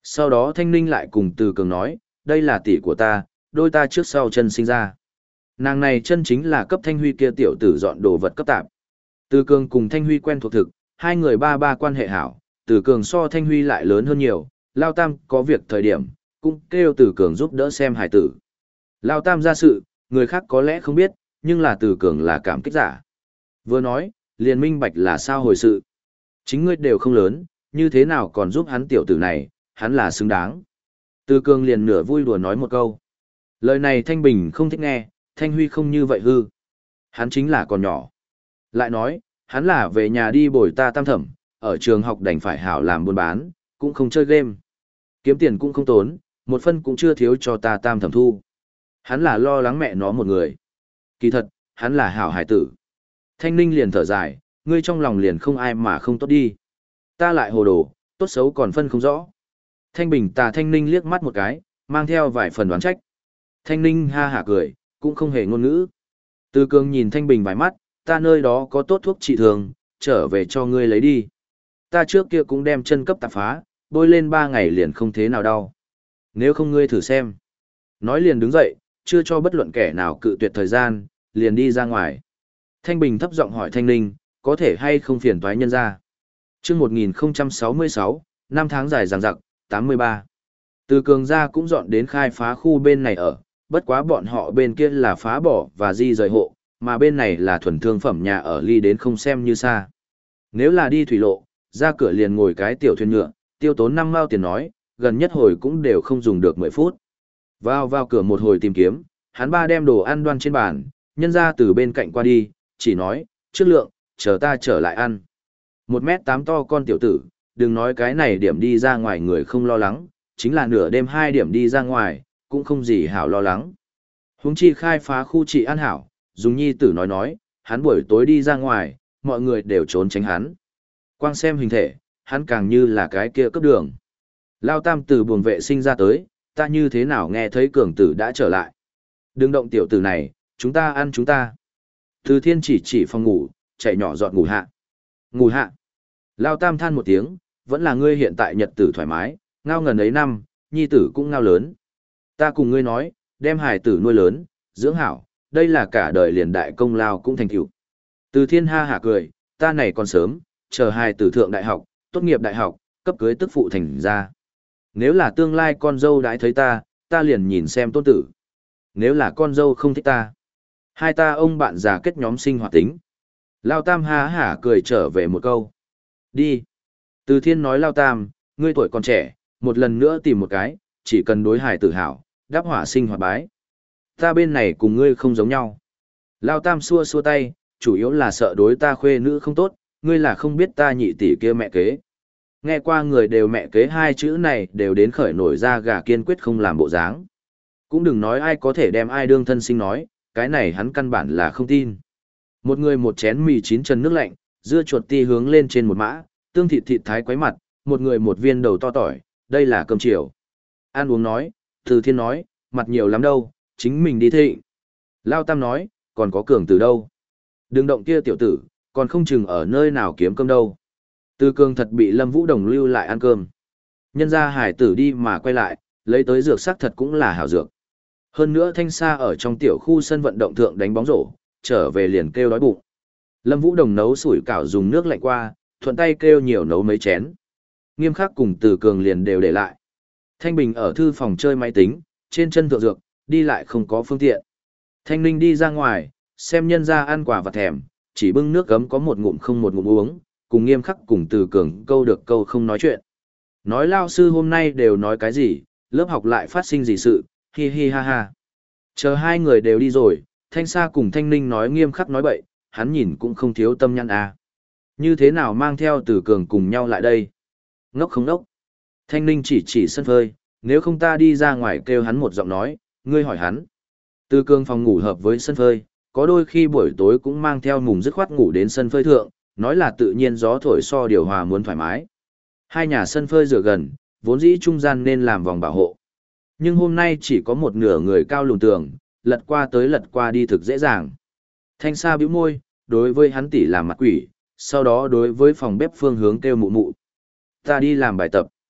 Sau đó Thanh Ninh lại cùng Từ Cường nói, đây là tỷ của ta, đôi ta trước sau chân sinh ra. Nàng này chân chính là cấp Thanh Huy kia tiểu tử dọn đồ vật cấp tạp. Từ Cường cùng Thanh Huy quen thuộc thực, hai người ba ba quan hệ hảo, Từ Cường so Thanh Huy lại lớn hơn nhiều, Lao Tam có việc thời điểm, cũng kêu Từ Cường giúp đỡ xem hải tử. Lao Tam ra sự, người khác có lẽ không biết, nhưng là Từ Cường là cảm kích giả. Vừa nói, liền minh bạch là sao hồi sự. Chính ngươi đều không lớn, như thế nào còn giúp hắn tiểu tử này, hắn là xứng đáng. Từ Cường liền nửa vui đùa nói một câu. Lời này Thanh Bình không thích nghe, Thanh Huy không như vậy hư. Hắn chính là còn nhỏ. Lại nói, hắn là về nhà đi bồi ta tam thẩm, ở trường học đành phải hảo làm buôn bán, cũng không chơi game. Kiếm tiền cũng không tốn, một phân cũng chưa thiếu cho ta tam thẩm thu. Hắn là lo lắng mẹ nó một người. Kỳ thật, hắn là hảo hải tử. Thanh Ninh liền thở dài, ngươi trong lòng liền không ai mà không tốt đi. Ta lại hồ đồ, tốt xấu còn phân không rõ. Thanh Bình tà Thanh Ninh liếc mắt một cái, mang theo vài phần đoán trách. Thanh Ninh ha hả cười, cũng không hề ngôn ngữ. Từ Cường nhìn Thanh Bình vài mắt, ta nơi đó có tốt thuốc trị thường, trở về cho ngươi lấy đi. Ta trước kia cũng đem chân cấp tạp phá, bôi lên ba ngày liền không thế nào đau. Nếu không ngươi thử xem. Nói liền đứng dậy, chưa cho bất luận kẻ nào cự tuyệt thời gian, liền đi ra ngoài. Thanh Bình thấp giọng hỏi Thanh Ninh, có thể hay không phiền toái nhân ra. Trước một nghìn không trăm sáu mươi sáu, năm tháng dài dằng dặc, tám mươi ba. Từ Cường gia cũng dọn đến khai phá khu bên này ở, bất quá bọn họ bên kia là phá bỏ và di rời hộ, mà bên này là thuần thương phẩm nhà ở ly đến không xem như xa. Nếu là đi thủy lộ, ra cửa liền ngồi cái tiểu thuyền nhựa, tiêu tốn năm mao tiền nói, gần nhất hồi cũng đều không dùng được mười phút. Vào vào cửa một hồi tìm kiếm, hắn ba đem đồ ăn đoan trên bàn, nhân ra từ bên cạnh qua đi, chỉ nói, trước lượng, chờ ta trở lại ăn. Một mét tám to con tiểu tử, đừng nói cái này điểm đi ra ngoài người không lo lắng, chính là nửa đêm hai điểm đi ra ngoài, cũng không gì hảo lo lắng. Huống chi khai phá khu trị an hảo, dùng nhi tử nói nói, hắn buổi tối đi ra ngoài, mọi người đều trốn tránh hắn. Quang xem hình thể, hắn càng như là cái kia cấp đường. Lao Tam từ buồng vệ sinh ra tới, ta như thế nào nghe thấy cường tử đã trở lại. Đừng động tiểu tử này, chúng ta ăn chúng ta. Từ Thiên chỉ chỉ phòng ngủ, chạy nhỏ dọn ngủ hạ. Ngủ hạ. Lao Tam than một tiếng, vẫn là ngươi hiện tại nhật tử thoải mái, ngao ngần ấy năm, nhi tử cũng ngao lớn. Ta cùng ngươi nói, đem hài tử nuôi lớn, dưỡng hảo, đây là cả đời liền đại công lao cũng thành tựu. Từ Thiên ha hả cười, ta này còn sớm, chờ hài tử thượng đại học, tốt nghiệp đại học, cấp cưới tức phụ thành ra. Nếu là tương lai con dâu đãi thấy ta, ta liền nhìn xem tôn tử. Nếu là con dâu không thích ta, hai ta ông bạn già kết nhóm sinh hoạt tính. Lao Tam ha hả cười trở về một câu. Đi. Từ Thiên nói Lao Tam, ngươi tuổi còn trẻ, một lần nữa tìm một cái, chỉ cần đối hài tử hảo, đáp hỏa sinh hoạt bái. Ta bên này cùng ngươi không giống nhau. Lao Tam xua xua tay, chủ yếu là sợ đối ta khuê nữ không tốt, ngươi là không biết ta nhị tỷ kia mẹ kế. Nghe qua người đều mẹ kế hai chữ này đều đến khởi nổi ra gà kiên quyết không làm bộ dáng. Cũng đừng nói ai có thể đem ai đương thân sinh nói, cái này hắn căn bản là không tin. Một người một chén mì chín chân nước lạnh, dưa chuột ti hướng lên trên một mã, tương thịt thịt thái quấy mặt, một người một viên đầu to tỏi, đây là cơm chiều. Ăn uống nói, Từ Thiên nói, mặt nhiều lắm đâu, chính mình đi thịnh. Lao Tam nói, còn có cường từ đâu. Đừng động kia tiểu tử, còn không chừng ở nơi nào kiếm cơm đâu. Từ Cường thật bị Lâm Vũ Đồng lưu lại ăn cơm. Nhân ra hải tử đi mà quay lại, lấy tới dược sắc thật cũng là hảo dược. Hơn nữa Thanh Sa ở trong tiểu khu sân vận động thượng đánh bóng rổ, trở về liền kêu đói bụng. Lâm Vũ Đồng nấu sủi cảo dùng nước lạnh qua, thuận tay kêu nhiều nấu mấy chén. Nghiêm Khắc cùng Từ Cường liền đều để lại. Thanh Bình ở thư phòng chơi máy tính, trên chân thượng dược, đi lại không có phương tiện. Thanh Ninh đi ra ngoài, xem nhân ra ăn quả và thèm, chỉ bưng nước gấm có một ngụm không một ngụm uống, cùng Nghiêm Khắc cùng Từ Cường câu được câu không nói chuyện. Nói lao sư hôm nay đều nói cái gì, lớp học lại phát sinh gì sự, hi hi ha ha. Chờ hai người đều đi rồi, Thanh Sa cùng Thanh Ninh nói Nghiêm Khắc nói bậy, hắn nhìn cũng không thiếu tâm nhăn à. Như thế nào mang theo Từ Cường cùng nhau lại đây? Ngốc không ngốc. Thanh Ninh chỉ chỉ sân phơi, nếu không ta đi ra ngoài kêu hắn một giọng nói, ngươi hỏi hắn. Từ Cường phòng ngủ hợp với sân phơi, có đôi khi buổi tối cũng mang theo mùng dứt khoát ngủ đến sân phơi thượng, nói là tự nhiên gió thổi so điều hòa muốn thoải mái. Hai nhà sân phơi rửa gần, vốn dĩ trung gian nên làm vòng bảo hộ. Nhưng hôm nay chỉ có một nửa người cao lùn tường, lật qua tới lật qua đi thực dễ dàng. Thanh Sa bĩu môi, đối với hắn tỷ làm mặt quỷ, sau đó đối với phòng bếp phương hướng kêu mụ mụ. Ta đi làm bài tập.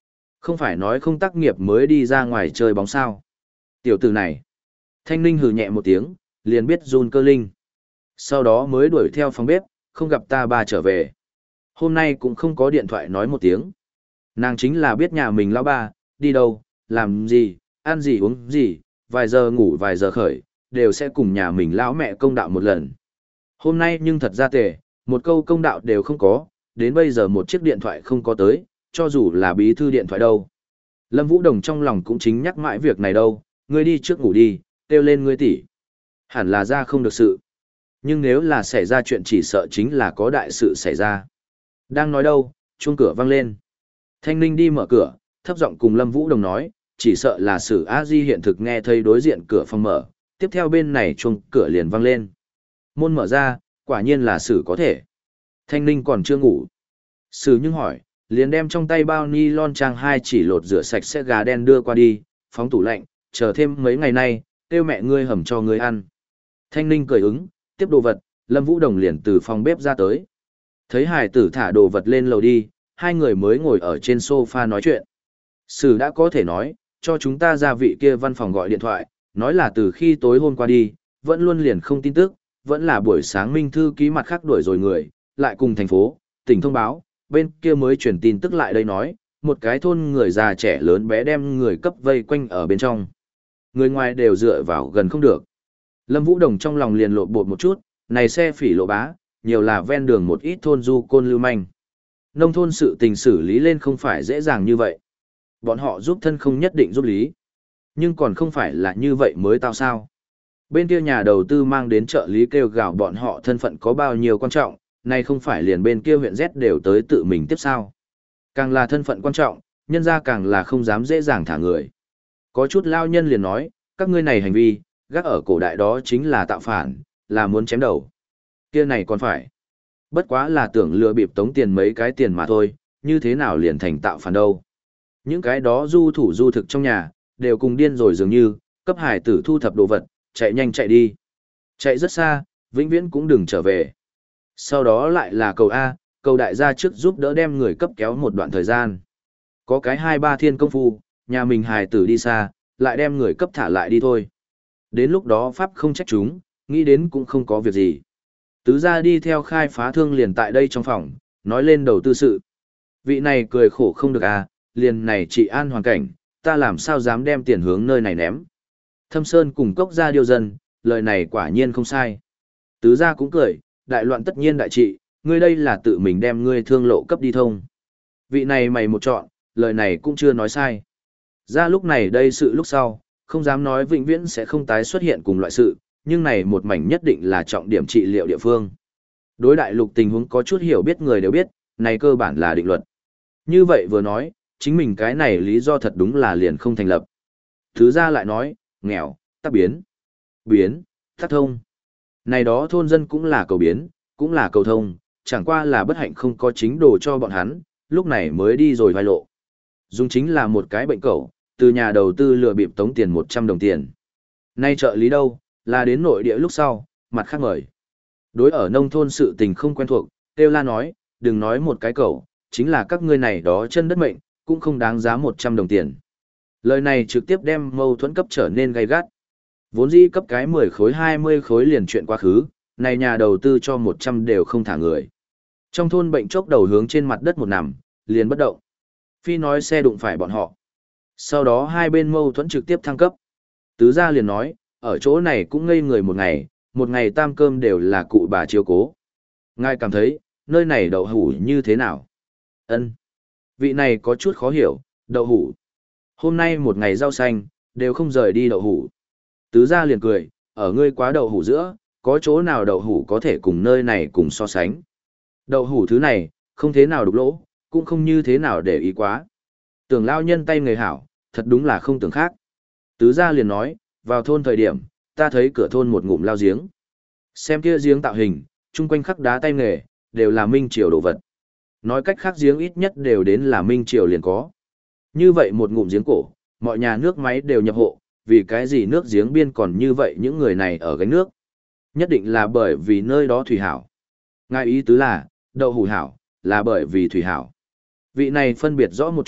Không phải nói không tác nghiệp mới đi ra ngoài chơi bóng sao. Tiểu tử này. Thanh Ninh hừ nhẹ một tiếng, liền biết run cơ linh. Sau đó mới đuổi theo phòng bếp, không gặp ta ba trở về. Hôm nay cũng không có điện thoại nói một tiếng. Nàng chính là biết nhà mình lão ba, đi đâu, làm gì, ăn gì uống gì, vài giờ ngủ vài giờ khởi, đều sẽ cùng nhà mình lão mẹ công đạo một lần. Hôm nay nhưng thật ra tệ, một câu công đạo đều không có, đến bây giờ một chiếc điện thoại không có tới, cho dù là bí thư điện thoại đâu. Lâm Vũ Đồng trong lòng cũng chính nhắc mãi việc này đâu, ngươi đi trước ngủ đi, kêu lên ngươi tỷ. Hẳn là ra không được sự. Nhưng nếu là xảy ra chuyện chỉ sợ chính là có đại sự xảy ra. Đang nói đâu, chuông cửa vang lên. Thanh Ninh đi mở cửa, thấp giọng cùng Lâm Vũ Đồng nói, chỉ sợ là Sử A Di hiện thực nghe thấy đối diện cửa phòng mở, tiếp theo bên này chuông cửa liền vang lên. Môn mở ra, quả nhiên là Sử có thể. Thanh Ninh còn chưa ngủ. Sử nhưng hỏi, liền đem trong tay bao ni lon trang hai chỉ lột rửa sạch sẽ gà đen đưa qua đi, phóng tủ lạnh, chờ thêm mấy ngày nay, kêu mẹ ngươi hầm cho ngươi ăn. Thanh Ninh cười ứng, tiếp đồ vật, Lâm Vũ Đồng liền từ phòng bếp ra tới. Thấy hải tử thả đồ vật lên lầu đi, hai người mới ngồi ở trên sofa nói chuyện. Sử đã có thể nói, cho chúng ta ra vị kia văn phòng gọi điện thoại, nói là từ khi tối hôm qua đi, vẫn luôn liền không tin tức, vẫn là buổi sáng Minh Thư ký mặt khác đuổi rồi người, lại cùng thành phố, tỉnh thông báo, bên kia mới truyền tin tức lại đây nói, một cái thôn người già trẻ lớn bé đem người cấp vây quanh ở bên trong. Người ngoài đều dựa vào gần không được. Lâm Vũ Đồng trong lòng liền lộ bột một chút, này xe phỉ lộ bá, nhiều là ven đường một ít thôn du côn lưu manh. Nông thôn sự tình xử lý lên không phải dễ dàng như vậy. Bọn họ giúp thân không nhất định giúp lý. Nhưng còn không phải là như vậy mới tao sao. Bên kia nhà đầu tư mang đến trợ lý kêu gào bọn họ thân phận có bao nhiêu quan trọng, nay không phải liền bên kia huyện Z đều tới tự mình tiếp sao. Càng là thân phận quan trọng, nhân ra càng là không dám dễ dàng thả người. Có chút lao nhân liền nói, các ngươi này hành vi, gác ở cổ đại đó chính là tạo phản, là muốn chém đầu. Kia này còn phải. Bất quá là tưởng lừa bịp tống tiền mấy cái tiền mà thôi, như thế nào liền thành tạo phản đâu. Những cái đó du thủ du thực trong nhà, đều cùng điên rồi dường như, cấp hải tử thu thập đồ vật, chạy nhanh chạy đi. Chạy rất xa, vĩnh viễn cũng đừng trở về. Sau đó lại là cầu A, cầu đại gia trước giúp đỡ đem người cấp kéo một đoạn thời gian. Có cái hai ba thiên công phu, nhà mình hài tử đi xa, lại đem người cấp thả lại đi thôi. Đến lúc đó Pháp không trách chúng, nghĩ đến cũng không có việc gì. Tứ gia đi theo khai phá thương liền tại đây trong phòng, nói lên đầu tư sự. Vị này cười khổ không được à, liền này trị an hoàn cảnh, ta làm sao dám đem tiền hướng nơi này ném. Thâm Sơn cùng cốc gia điều dân, lời này quả nhiên không sai. Tứ gia cũng cười, đại loạn tất nhiên đại trị, ngươi đây là tự mình đem ngươi thương lộ cấp đi thông. Vị này mày một chọn, lời này cũng chưa nói sai. Ra lúc này đây sự lúc sau, không dám nói vĩnh viễn sẽ không tái xuất hiện cùng loại sự, nhưng này một mảnh nhất định là trọng điểm trị liệu địa phương. Đối đại lục tình huống có chút hiểu biết người đều biết, này cơ bản là định luật. Như vậy vừa nói, chính mình cái này lý do thật đúng là liền không thành lập. Thứ ra lại nói, nghèo, tắc biến, biến, tắc thông. Này đó thôn dân cũng là cầu biến, cũng là cầu thông, chẳng qua là bất hạnh không có chính đồ cho bọn hắn, lúc này mới đi rồi vai lộ. Dùng chính là một cái bệnh cẩu, từ nhà đầu tư lừa bịp tống tiền một trăm đồng tiền. Nay trợ lý đâu, là đến nội địa lúc sau, mặt khác mời. Đối ở nông thôn sự tình không quen thuộc, Têu La nói, đừng nói một cái cẩu, chính là các ngươi này đó chân đất mệnh, cũng không đáng giá một trăm đồng tiền. Lời này trực tiếp đem mâu thuẫn cấp trở nên gay gắt. Vốn dĩ cấp cái mười khối hai mươi khối liền chuyện quá khứ, này nhà đầu tư cho một trăm đều không thả người. Trong thôn bệnh chốc đầu hướng trên mặt đất một nằm, liền bất động. Phi nói xe đụng phải bọn họ. Sau đó hai bên mâu thuẫn trực tiếp thăng cấp. Tứ gia liền nói, ở chỗ này cũng ngây người một ngày, một ngày tam cơm đều là cụ bà chiếu cố. Ngài cảm thấy, nơi này đậu hủ như thế nào? Ân, vị này có chút khó hiểu, đậu hủ. Hôm nay một ngày rau xanh, đều không rời đi đậu hủ. Tứ gia liền cười, ở ngươi quá đậu hủ giữa, có chỗ nào đậu hủ có thể cùng nơi này cùng so sánh. Đậu hủ thứ này, không thế nào đục lỗ, cũng không như thế nào để ý quá. Tưởng lao nhân tay người hảo, thật đúng là không tưởng khác. Tứ gia liền nói, vào thôn thời điểm, ta thấy cửa thôn một ngụm lao giếng. Xem kia giếng tạo hình, chung quanh khắc đá tay nghề, đều là minh triều đồ vật. Nói cách khác giếng ít nhất đều đến là minh triều liền có. Như vậy một ngụm giếng cổ, mọi nhà nước máy đều nhập hộ, vì cái gì nước giếng biên còn như vậy những người này ở gánh nước. Nhất định là bởi vì nơi đó thủy hảo. Ngài ý tứ là, đậu hủ hảo, là bởi vì thủy hảo. Vị này phân biệt rõ một chút,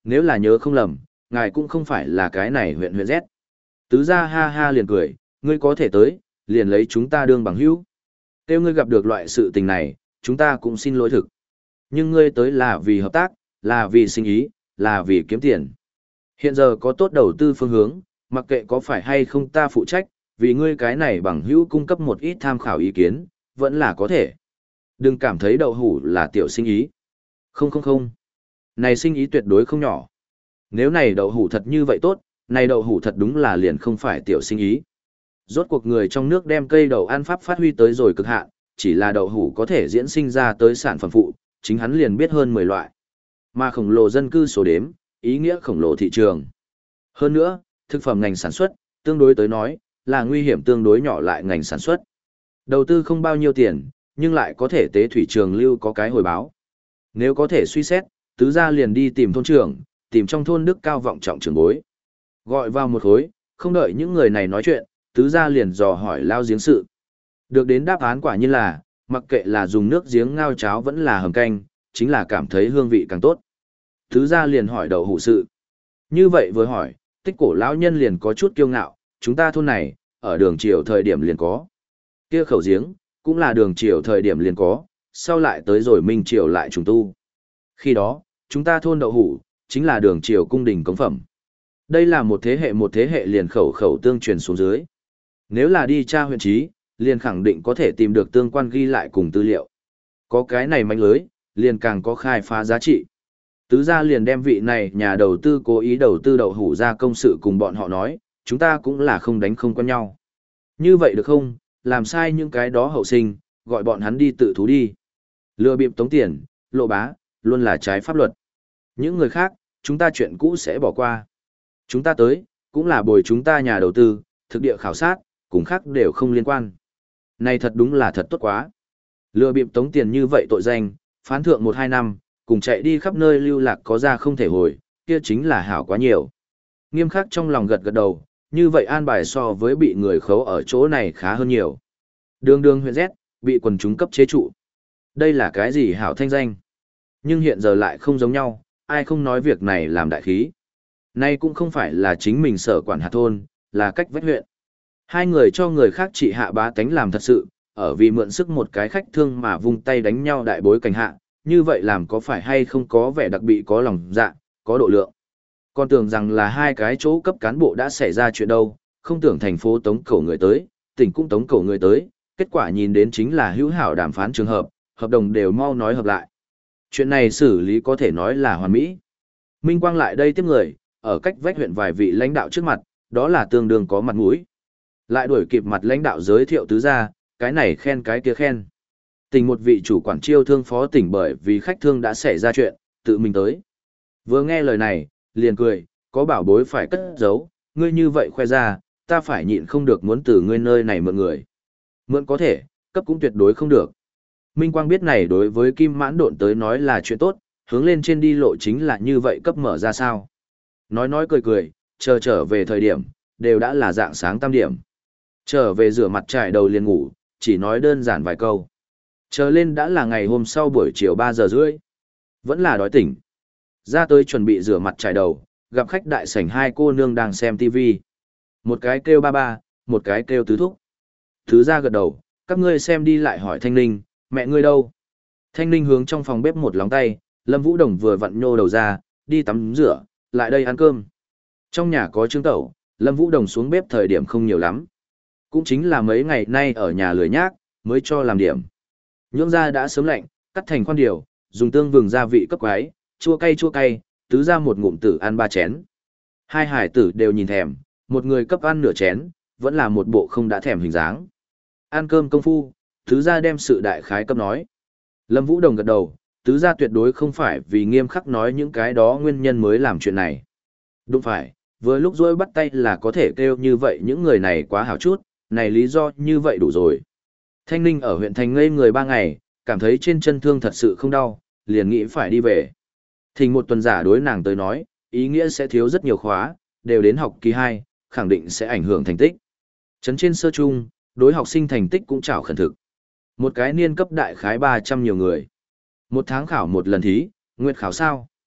nếu là nhớ không lầm, ngài cũng không phải là cái này huyện huyện Z. Tứ gia ha ha liền cười, ngươi có thể tới, liền lấy chúng ta đương bằng hữu. Nếu ngươi gặp được loại sự tình này, chúng ta cũng xin lỗi thực. Nhưng ngươi tới là vì hợp tác, là vì sinh ý, là vì kiếm tiền. Hiện giờ có tốt đầu tư phương hướng, mặc kệ có phải hay không ta phụ trách, vì ngươi cái này bằng hữu cung cấp một ít tham khảo ý kiến, vẫn là có thể. Đừng cảm thấy đậu hủ là tiểu sinh ý. Không không không. Này sinh ý tuyệt đối không nhỏ. Nếu này đậu hủ thật như vậy tốt, này đậu hủ thật đúng là liền không phải tiểu sinh ý. Rốt cuộc người trong nước đem cây đậu ăn pháp phát huy tới rồi cực hạn, chỉ là đậu hủ có thể diễn sinh ra tới sản phẩm phụ, chính hắn liền biết hơn mười loại. Mà khổng lồ dân cư số đếm, ý nghĩa khổng lồ thị trường. Hơn nữa, thực phẩm ngành sản xuất, tương đối tới nói, là nguy hiểm tương đối nhỏ lại ngành sản xuất. Đầu tư không bao nhiêu tiền, nhưng lại có thể tế thủy trường lưu có cái hồi báo. Nếu có thể suy xét, tứ gia liền đi tìm thôn trưởng, tìm trong thôn đức cao vọng trọng trưởng bối. Gọi vào một khối, không đợi những người này nói chuyện, tứ gia liền dò hỏi lao giếng sự. Được đến đáp án quả nhiên là, mặc kệ là dùng nước giếng ngao cháo vẫn là hầm canh, chính là cảm thấy hương vị càng tốt. Tứ gia liền hỏi đậu hủ sự. Như vậy vừa hỏi, tích cổ lão nhân liền có chút kiêu ngạo, chúng ta thôn này, ở đường triều thời điểm liền có. Kia khẩu giếng, cũng là đường triều thời điểm liền có, sau lại tới rồi minh triều lại trùng tu. Khi đó, chúng ta thôn đậu hủ, chính là đường triều cung đình cống phẩm. Đây là một thế hệ một thế hệ liền khẩu khẩu tương truyền xuống dưới. Nếu là đi tra huyện trí, liền khẳng định có thể tìm được tương quan ghi lại cùng tư liệu. Có cái này manh lưới, liền càng có khai phá giá trị. Tứ gia liền đem vị này nhà đầu tư cố ý đầu tư đậu hủ ra công sự cùng bọn họ nói, chúng ta cũng là không đánh không quen nhau. Như vậy được không, làm sai những cái đó hậu sinh, gọi bọn hắn đi tự thú đi. Lừa bịp tống tiền, lộ bá, luôn là trái pháp luật. Những người khác, chúng ta chuyện cũ sẽ bỏ qua. Chúng ta tới, cũng là bồi chúng ta nhà đầu tư, thực địa khảo sát, cùng khác đều không liên quan. Này thật đúng là thật tốt quá. Lừa bịp tống tiền như vậy tội danh, phán thượng một hai năm, cùng chạy đi khắp nơi lưu lạc có ra không thể hồi, kia chính là hảo quá nhiều. Nghiêm khắc trong lòng gật gật đầu, như vậy an bài so với bị người khấu ở chỗ này khá hơn nhiều. Đường đường huyện Z, bị quần chúng cấp chế trụ. Đây là cái gì hảo thanh danh? Nhưng hiện giờ lại không giống nhau, ai không nói việc này làm đại khí. Nay cũng không phải là chính mình sở quản hạt thôn, là cách vách huyện. Hai người cho người khác trị hạ bá tánh làm thật sự, ở vì mượn sức một cái khách thương mà vung tay đánh nhau đại bối cảnh hạ, như vậy làm có phải hay không có vẻ đặc biệt có lòng dạ, có độ lượng. Còn tưởng rằng là hai cái chỗ cấp cán bộ đã xảy ra chuyện đâu, không tưởng thành phố tống cổ người tới, tỉnh cũng tống cổ người tới, kết quả nhìn đến chính là hữu hảo đàm phán trường hợp, hợp đồng đều mau nói hợp lại. Chuyện này xử lý có thể nói là hoàn mỹ. Minh Quang lại đây tiếp người, ở cách vách huyện vài vị lãnh đạo trước mặt, đó là tương đương có mặt mũi. Lại đuổi kịp mặt lãnh đạo giới thiệu tứ gia, cái này khen cái kia khen. Tỉnh một vị chủ quản chiêu thương phó tỉnh bởi vì khách thương đã xảy ra chuyện, tự mình tới. Vừa nghe lời này, liền cười, có bảo bối phải cất giấu, ngươi như vậy khoe ra, ta phải nhịn không được muốn từ ngươi nơi này mượn người. Mượn có thể, cấp cũng tuyệt đối không được. Minh Quang biết này đối với Kim Mãn Độn tới nói là chuyện tốt, hướng lên trên đi lộ chính là như vậy cấp mở ra sao. Nói nói cười cười, chờ trở về thời điểm, đều đã là dạng sáng tam điểm. Trở về rửa mặt trải đầu liền ngủ, chỉ nói đơn giản vài câu. Chờ lên đã là ngày hôm sau buổi chiều ba giờ rưỡi. Vẫn là đói tỉnh. Ra tới chuẩn bị rửa mặt trải đầu, gặp khách đại sảnh hai cô nương đang xem tivi. Một cái kêu ba ba, một cái kêu tứ thúc. Thứ ra gật đầu, các ngươi xem đi lại hỏi Thanh Ninh, mẹ ngươi đâu? Thanh Ninh hướng trong phòng bếp một lóng tay, Lâm Vũ Đồng vừa vặn nhô đầu ra, đi tắm rửa, lại đây ăn cơm. Trong nhà có trứng tẩu, Lâm Vũ Đồng xuống bếp thời điểm không nhiều lắm. Cũng chính là mấy ngày nay ở nhà lười nhác, mới cho làm điểm. Nhưỡng ra đã sớm lạnh, cắt thành khoan điều, dùng tương vừng gia vị cấp quái, chua cay chua cay, tứ ra một ngụm tử ăn ba chén. Hai hải tử đều nhìn thèm, một người cấp ăn nửa chén, vẫn là một bộ không đã thèm hình dáng. Ăn cơm công phu, tứ ra đem sự đại khái cấp nói. Lâm Vũ Đồng gật đầu, tứ ra tuyệt đối không phải vì nghiêm khắc nói những cái đó nguyên nhân mới làm chuyện này. Đúng phải, vừa lúc rỗi bắt tay là có thể kêu như vậy những người này quá hảo chút, này lý do như vậy đủ rồi. Thanh Ninh ở huyện thành ngây người ba ngày, cảm thấy trên chân thương thật sự không đau, liền nghĩ phải đi về. Thỉnh một tuần giả đối nàng tới nói, ý nghĩa sẽ thiếu rất nhiều khóa, đều đến học kỳ hai, khẳng định sẽ ảnh hưởng thành tích. Trấn trên sơ trung, đối học sinh thành tích cũng trảo khẩn thực. Một cái niên cấp đại khái ba trăm nhiều người. Một tháng khảo một lần thí, nguyệt khảo sao?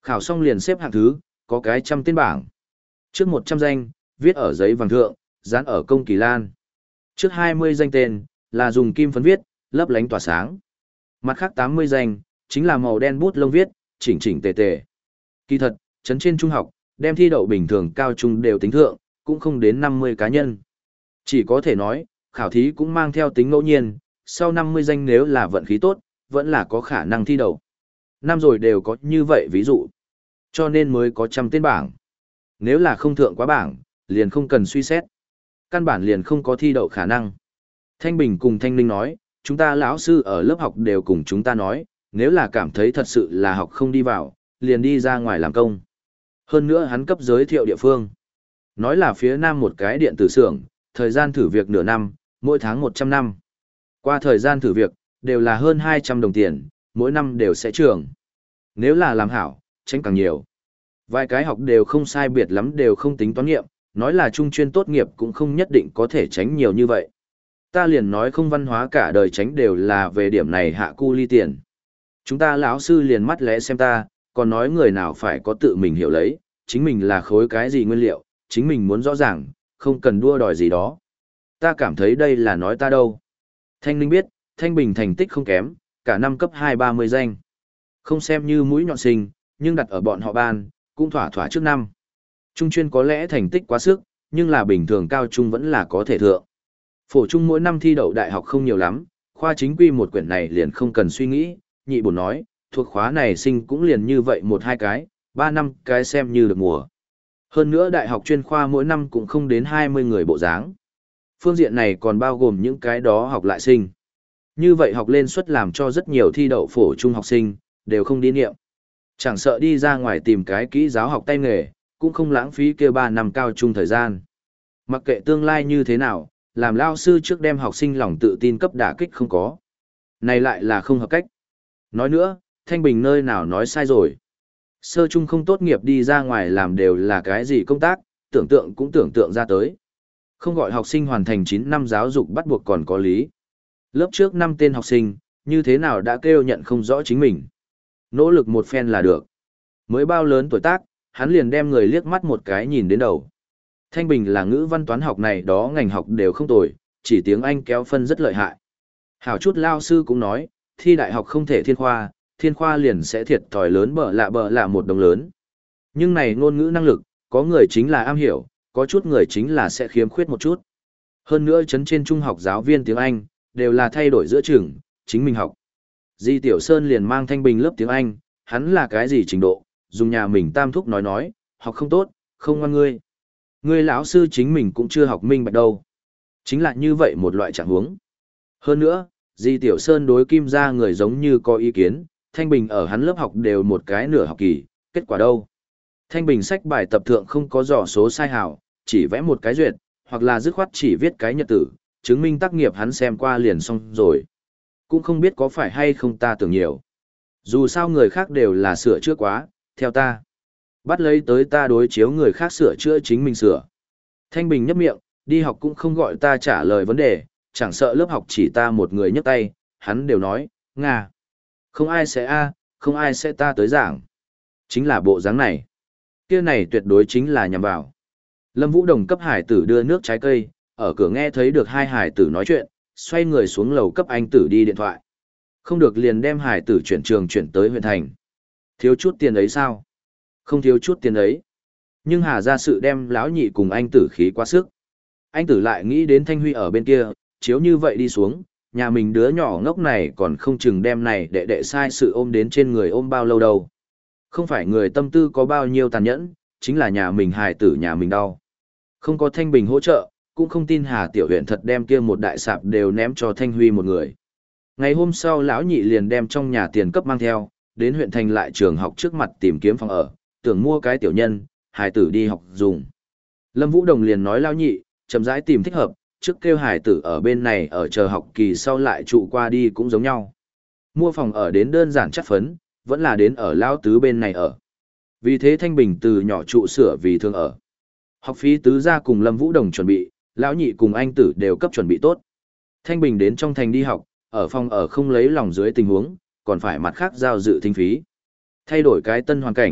Khảo xong liền xếp hạng thứ, có cái trăm tên bảng. Trước một trăm danh, viết ở giấy vàng thượng, dán ở công kỳ lan. Trước hai mươi danh tên, là dùng kim phấn viết, lấp lánh tỏa sáng. Mặt khác tám mươi danh, chính là màu đen bút lông viết, chỉnh chỉnh tề tề. Kỳ thật, trấn trên trung học, đem thi đậu bình thường cao trung đều tính thượng, cũng không đến năm mươi cá nhân. Chỉ có thể nói, khảo thí cũng mang theo tính ngẫu nhiên, sau năm mươi danh nếu là vận khí tốt, vẫn là có khả năng thi đậu. Năm rồi đều có như vậy ví dụ. Cho nên mới có trăm tên bảng. Nếu là không thượng quá bảng, liền không cần suy xét. Căn bản liền không có thi đậu khả năng. Thanh Bình cùng Thanh Ninh nói, chúng ta lão sư ở lớp học đều cùng chúng ta nói, nếu là cảm thấy thật sự là học không đi vào, liền đi ra ngoài làm công. Hơn nữa hắn cấp giới thiệu địa phương. Nói là phía nam một cái điện tử xưởng, thời gian thử việc nửa năm, mỗi tháng một trăm năm. Qua thời gian thử việc, đều là hơn hai trăm đồng tiền, mỗi năm đều sẽ trưởng. Nếu là làm hảo, tránh càng nhiều. Vài cái học đều không sai biệt lắm đều không tính toán nghiệm, nói là trung chuyên tốt nghiệp cũng không nhất định có thể tránh nhiều như vậy. Ta liền nói không văn hóa cả đời tránh đều là về điểm này hạ cu ly tiền. Chúng ta lão sư liền mắt lẽ xem ta, còn nói người nào phải có tự mình hiểu lấy, chính mình là khối cái gì nguyên liệu, chính mình muốn rõ ràng, không cần đua đòi gì đó. Ta cảm thấy đây là nói ta đâu. Thanh Ninh biết, Thanh Bình thành tích không kém, cả năm cấp hai ba mươi danh. Không xem như mũi nhọn sinh, nhưng đặt ở bọn họ ban, cũng thỏa thỏa trước năm. Trung chuyên có lẽ thành tích quá sức, nhưng là bình thường cao trung vẫn là có thể thượng. Phổ trung mỗi năm thi đậu đại học không nhiều lắm, khoa chính quy một quyển này liền không cần suy nghĩ, nhị bổn nói, thuộc khóa này sinh cũng liền như vậy một hai cái, ba năm cái xem như được mùa. Hơn nữa đại học chuyên khoa mỗi năm cũng không đến hai mươi người bộ dáng. Phương diện này còn bao gồm những cái đó học lại sinh. Như vậy học lên suất làm cho rất nhiều thi đậu phổ trung học sinh, đều không đi niệm. Chẳng sợ đi ra ngoài tìm cái kỹ giáo học tay nghề, cũng không lãng phí kia ba năm cao trung thời gian. Mặc kệ tương lai như thế nào, làm lao sư trước đem học sinh lòng tự tin cấp đả kích không có. Này lại là không hợp cách. Nói nữa, Thanh Bình nơi nào nói sai rồi. Sơ trung không tốt nghiệp đi ra ngoài làm đều là cái gì công tác, tưởng tượng cũng tưởng tượng ra tới. Không gọi học sinh hoàn thành chín năm giáo dục bắt buộc còn có lý. Lớp trước năm tên học sinh, như thế nào đã kêu nhận không rõ chính mình. Nỗ lực một phen là được. Mới bao lớn tuổi tác, hắn liền đem người liếc mắt một cái nhìn đến đầu. Thanh Bình là ngữ văn toán học này đó ngành học đều không tồi, chỉ tiếng Anh kéo phân rất lợi hại. Hảo chút lao sư cũng nói, thi đại học không thể thiên khoa, thiên khoa liền sẽ thiệt thòi lớn bở lạ bở lạ một đồng lớn. Nhưng này ngôn ngữ năng lực, có người chính là am hiểu, có chút người chính là sẽ khiếm khuyết một chút. Hơn nữa chấn trên trung học giáo viên tiếng Anh, đều là thay đổi giữa chừng, chính mình học. Di Tiểu Sơn liền mang Thanh Bình lớp tiếng Anh, hắn là cái gì trình độ, dùng nhà mình tam thúc nói nói, học không tốt, không ngoan ngươi. Ngươi lão sư chính mình cũng chưa học minh bạch đâu. Chính là như vậy một loại trạng huống. Hơn nữa, Di Tiểu Sơn đối Kim gia người giống như có ý kiến, Thanh Bình ở hắn lớp học đều một cái nửa học kỳ, kết quả đâu? Thanh Bình sách bài tập thượng không có dò số sai hảo, chỉ vẽ một cái duyệt, hoặc là dứt khoát chỉ viết cái nhật tử, chứng minh tác nghiệp hắn xem qua liền xong rồi. Cũng không biết có phải hay không ta tưởng nhiều. Dù sao người khác đều là sửa chữa quá, theo ta. Bắt lấy tới ta đối chiếu người khác sửa chữa chính mình sửa. Thanh Bình nhấp miệng, đi học cũng không gọi ta trả lời vấn đề, chẳng sợ lớp học chỉ ta một người nhấc tay, hắn đều nói, Nga. Không ai sẽ a, không ai sẽ ta tới giảng. Chính là bộ dáng này. Kia này tuyệt đối chính là nhằm vào. Lâm Vũ Đồng cấp hải tử đưa nước trái cây, ở cửa nghe thấy được hai hải tử nói chuyện, xoay người xuống lầu cấp anh tử đi điện thoại. Không được liền đem hải tử chuyển trường chuyển tới huyện thành. Thiếu chút tiền ấy sao? Không thiếu chút tiền ấy. Nhưng Hà ra sự đem lão nhị cùng anh tử khí quá sức. Anh tử lại nghĩ đến Thanh Huy ở bên kia, chiếu như vậy đi xuống, nhà mình đứa nhỏ ngốc này còn không chừng đem này đệ đệ sai sự ôm đến trên người ôm bao lâu đâu. Không phải người tâm tư có bao nhiêu tàn nhẫn, chính là nhà mình hài tử nhà mình đau. Không có Thanh Bình hỗ trợ, cũng không tin Hà Tiểu huyện thật đem kia một đại sạp đều ném cho Thanh Huy một người. Ngày hôm sau lão nhị liền đem trong nhà tiền cấp mang theo, đến huyện thành lại trường học trước mặt tìm kiếm phòng ở, tưởng mua cái tiểu nhân, hài tử đi học dùng. Lâm Vũ Đồng liền nói lão nhị, chậm rãi tìm thích hợp, trước kêu hài tử ở bên này ở chờ học kỳ sau lại trụ qua đi cũng giống nhau. Mua phòng ở đến đơn giản chất phấn, vẫn là đến ở lão tứ bên này ở. Vì thế Thanh Bình từ nhỏ trụ sửa vì thương ở. Học phí tứ gia cùng Lâm Vũ Đồng chuẩn bị, lão nhị cùng anh tử đều cấp chuẩn bị tốt. Thanh Bình đến trong thành đi học, ở phòng ở không lấy lòng dưới tình huống, còn phải mặt khác giao dự thính phí. Thay đổi cái tân hoàn cảnh,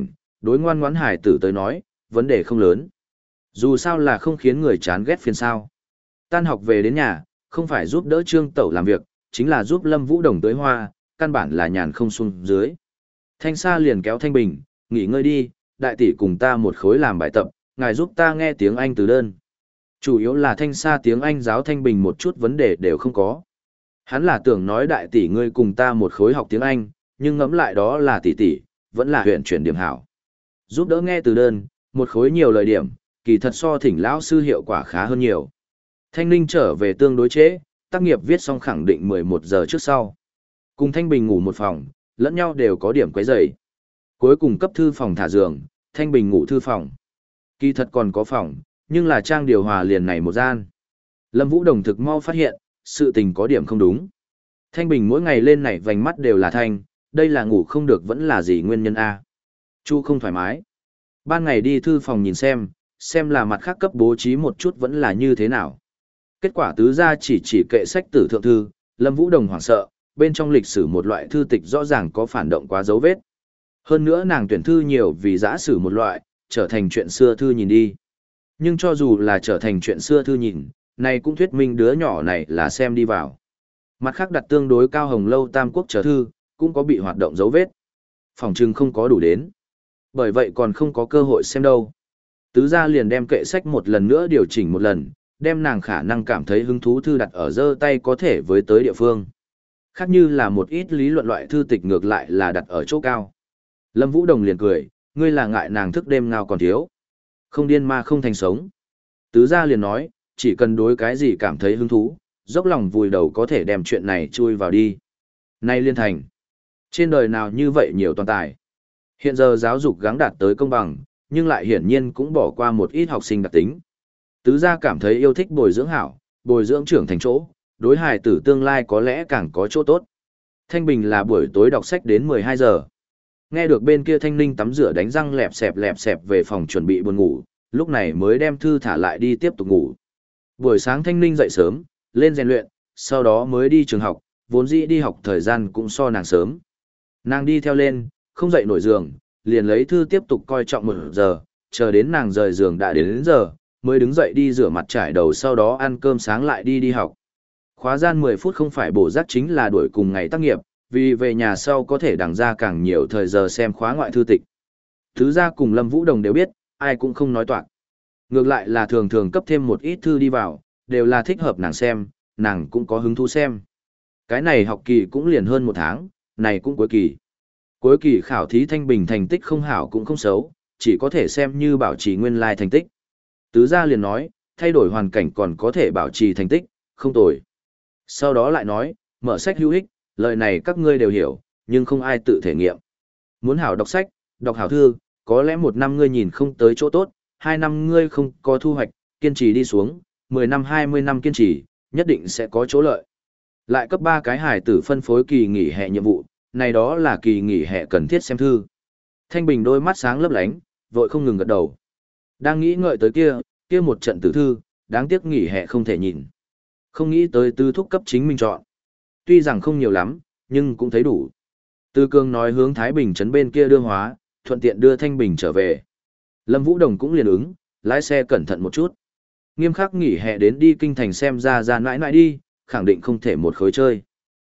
Đối ngoan ngoãn hải tử tới nói, vấn đề không lớn. Dù sao là không khiến người chán ghét phiền sao. Tan học về đến nhà, không phải giúp đỡ Trương Tẩu làm việc, chính là giúp Lâm Vũ Đồng tưới hoa, căn bản là nhàn không xuống dưới. Thanh Sa liền kéo Thanh Bình, nghỉ ngơi đi, đại tỷ cùng ta một khối làm bài tập, ngài giúp ta nghe tiếng Anh từ đơn. Chủ yếu là Thanh Sa tiếng Anh giáo Thanh Bình một chút vấn đề đều không có. Hắn là tưởng nói đại tỷ ngươi cùng ta một khối học tiếng Anh, nhưng ngẫm lại đó là tỷ tỷ, vẫn là huyện chuyển điểm hảo. Giúp đỡ nghe từ đơn, một khối nhiều lời điểm, kỳ thật so thỉnh lão sư hiệu quả khá hơn nhiều. Thanh Ninh trở về tương đối trễ, tác nghiệp viết xong khẳng định mười một giờ trước sau. Cùng Thanh Bình ngủ một phòng, lẫn nhau đều có điểm quấy rầy. Cuối cùng cấp thư phòng thả giường, Thanh Bình ngủ thư phòng. Kỳ thật còn có phòng, nhưng là trang điều hòa liền này một gian. Lâm Vũ Đồng thực mau phát hiện, sự tình có điểm không đúng. Thanh Bình mỗi ngày lên nảy vành mắt đều là thanh, đây là ngủ không được vẫn là gì nguyên nhân A. Chu không thoải mái. Ban ngày đi thư phòng nhìn xem, xem là mặt khác cấp bố trí một chút vẫn là như thế nào. Kết quả tứ ra chỉ chỉ kệ sách tử thượng thư, Lâm Vũ Đồng hoảng sợ, bên trong lịch sử một loại thư tịch rõ ràng có phản động quá dấu vết. Hơn nữa nàng tuyển thư nhiều vì giã sử một loại, trở thành chuyện xưa thư nhìn đi. Nhưng cho dù là trở thành chuyện xưa thư nhìn, này cũng thuyết minh đứa nhỏ này là xem đi vào. Mặt khác đặt tương đối cao hồng lâu tam quốc trở thư, cũng có bị hoạt động dấu vết. Phòng trưng không có đủ đến. Bởi vậy còn không có cơ hội xem đâu. Tứ gia liền đem kệ sách một lần nữa điều chỉnh một lần, đem nàng khả năng cảm thấy hứng thú thư đặt ở giơ tay có thể với tới địa phương. Khác như là một ít lý luận loại thư tịch ngược lại là đặt ở chỗ cao. Lâm Vũ Đồng liền cười, ngươi là ngại nàng thức đêm nào còn thiếu. Không điên ma không thành sống. Tứ gia liền nói, chỉ cần đối cái gì cảm thấy hứng thú, dốc lòng vùi đầu có thể đem chuyện này chui vào đi. Nay liên thành. Trên đời nào như vậy nhiều toàn tài. Hiện giờ giáo dục gắng đạt tới công bằng, nhưng lại hiển nhiên cũng bỏ qua một ít học sinh đặc tính. Tứ gia cảm thấy yêu thích bồi dưỡng hảo, bồi dưỡng trưởng thành chỗ, đối hài tử tương lai có lẽ càng có chỗ tốt. Thanh Bình là buổi tối đọc sách đến mười hai giờ. Nghe được bên kia Thanh Ninh tắm rửa đánh răng lẹp xẹp lẹp xẹp về phòng chuẩn bị buồn ngủ, lúc này mới đem thư thả lại đi tiếp tục ngủ. Buổi sáng Thanh Ninh dậy sớm, lên rèn luyện, sau đó mới đi trường học, vốn dĩ đi học thời gian cũng so nàng sớm. Nàng đi theo lên, không dậy nổi giường, liền lấy thư tiếp tục coi trọng một giờ, chờ đến nàng rời giường đã đến, đến giờ, mới đứng dậy đi rửa mặt trải đầu sau đó ăn cơm sáng lại đi đi học. Khóa gian mười phút không phải bổ giác chính là đuổi cùng ngày tác nghiệp, vì về nhà sau có thể đằng ra càng nhiều thời giờ xem khóa ngoại thư tịch. Thứ ra cùng Lâm Vũ Đồng đều biết, ai cũng không nói toạc. Ngược lại là thường thường cấp thêm một ít thư đi vào, đều là thích hợp nàng xem, nàng cũng có hứng thú xem. Cái này học kỳ cũng liền hơn một tháng, này cũng cuối kỳ. Cuối kỳ khảo thí Thanh Bình thành tích không hảo cũng không xấu, chỉ có thể xem như bảo trì nguyên lai thành tích. Tứ gia liền nói, thay đổi hoàn cảnh còn có thể bảo trì thành tích, không tồi. Sau đó lại nói, mở sách hữu ích, lời này các ngươi đều hiểu, nhưng không ai tự thể nghiệm. Muốn hảo đọc sách, đọc hảo thư, có lẽ một năm ngươi nhìn không tới chỗ tốt, hai năm ngươi không có thu hoạch, kiên trì đi xuống, mười năm hai mươi năm kiên trì, nhất định sẽ có chỗ lợi. Lại cấp ba cái hài tử phân phối kỳ nghỉ hè nhiệm vụ, này đó là kỳ nghỉ hè cần thiết xem thư. Thanh Bình đôi mắt sáng lấp lánh, vội không ngừng gật đầu. Đang nghĩ ngợi tới kia, kia một trận tử thư, đáng tiếc nghỉ hè không thể nhìn. Không nghĩ tới tư thúc cấp chính mình chọn. Tuy rằng không nhiều lắm, nhưng cũng thấy đủ. Tư Cương nói hướng Thái Bình trấn bên kia đưa hóa, thuận tiện đưa Thanh Bình trở về. Lâm Vũ Đồng cũng liền ứng, lái xe cẩn thận một chút. Nghiêm khắc nghỉ hè đến đi kinh thành xem ra ra nãi nãi đi, khẳng định không thể một khối chơi.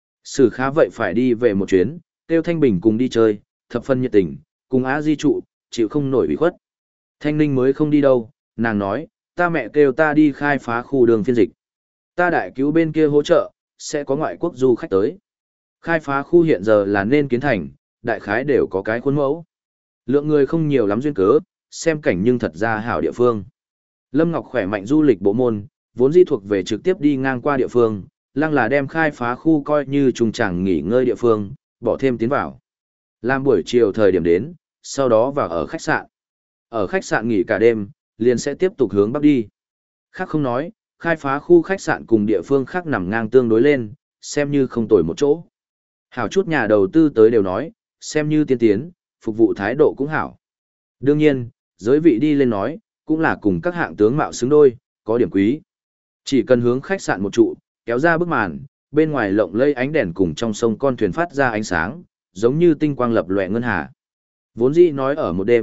Sử khá vậy phải đi về một chuyến, kêu Thanh Bình cùng đi chơi, thập phân nhiệt tình, cùng Á Di trụ, chịu không nổi bị khuất. Thanh Ninh mới không đi đâu, nàng nói, ta mẹ kêu ta đi khai phá khu đường phiên dịch. Ta đại cứu bên kia hỗ trợ, sẽ có ngoại quốc du khách tới. Khai phá khu hiện giờ là nên kiến thành, đại khái đều có cái khuôn mẫu. Lượng người không nhiều lắm duyên cớ, xem cảnh nhưng thật ra hảo địa phương. Lâm Ngọc khỏe mạnh du lịch bộ môn, vốn di thuộc về trực tiếp đi ngang qua địa phương, lăng là đem khai phá khu coi như trùng chẳng nghỉ ngơi địa phương, bỏ thêm tiến vào. Làm buổi chiều thời điểm đến, sau đó vào ở khách sạn. Ở khách sạn nghỉ cả đêm, liền sẽ tiếp tục hướng bắc đi. Khác không nói, khai phá khu khách sạn cùng địa phương khác nằm ngang tương đối lên, xem như không tồi một chỗ. Hảo chút nhà đầu tư tới đều nói, xem như tiên tiến, phục vụ thái độ cũng hảo. Đương nhiên, giới vị đi lên nói, cũng là cùng các hạng tướng mạo xứng đôi, có điểm quý. Chỉ cần hướng khách sạn một trụ, kéo ra bức màn, bên ngoài lộng lây ánh đèn cùng trong sông con thuyền phát ra ánh sáng, giống như tinh quang lập lòe ngân hà. Vốn dĩ nói ở một đêm,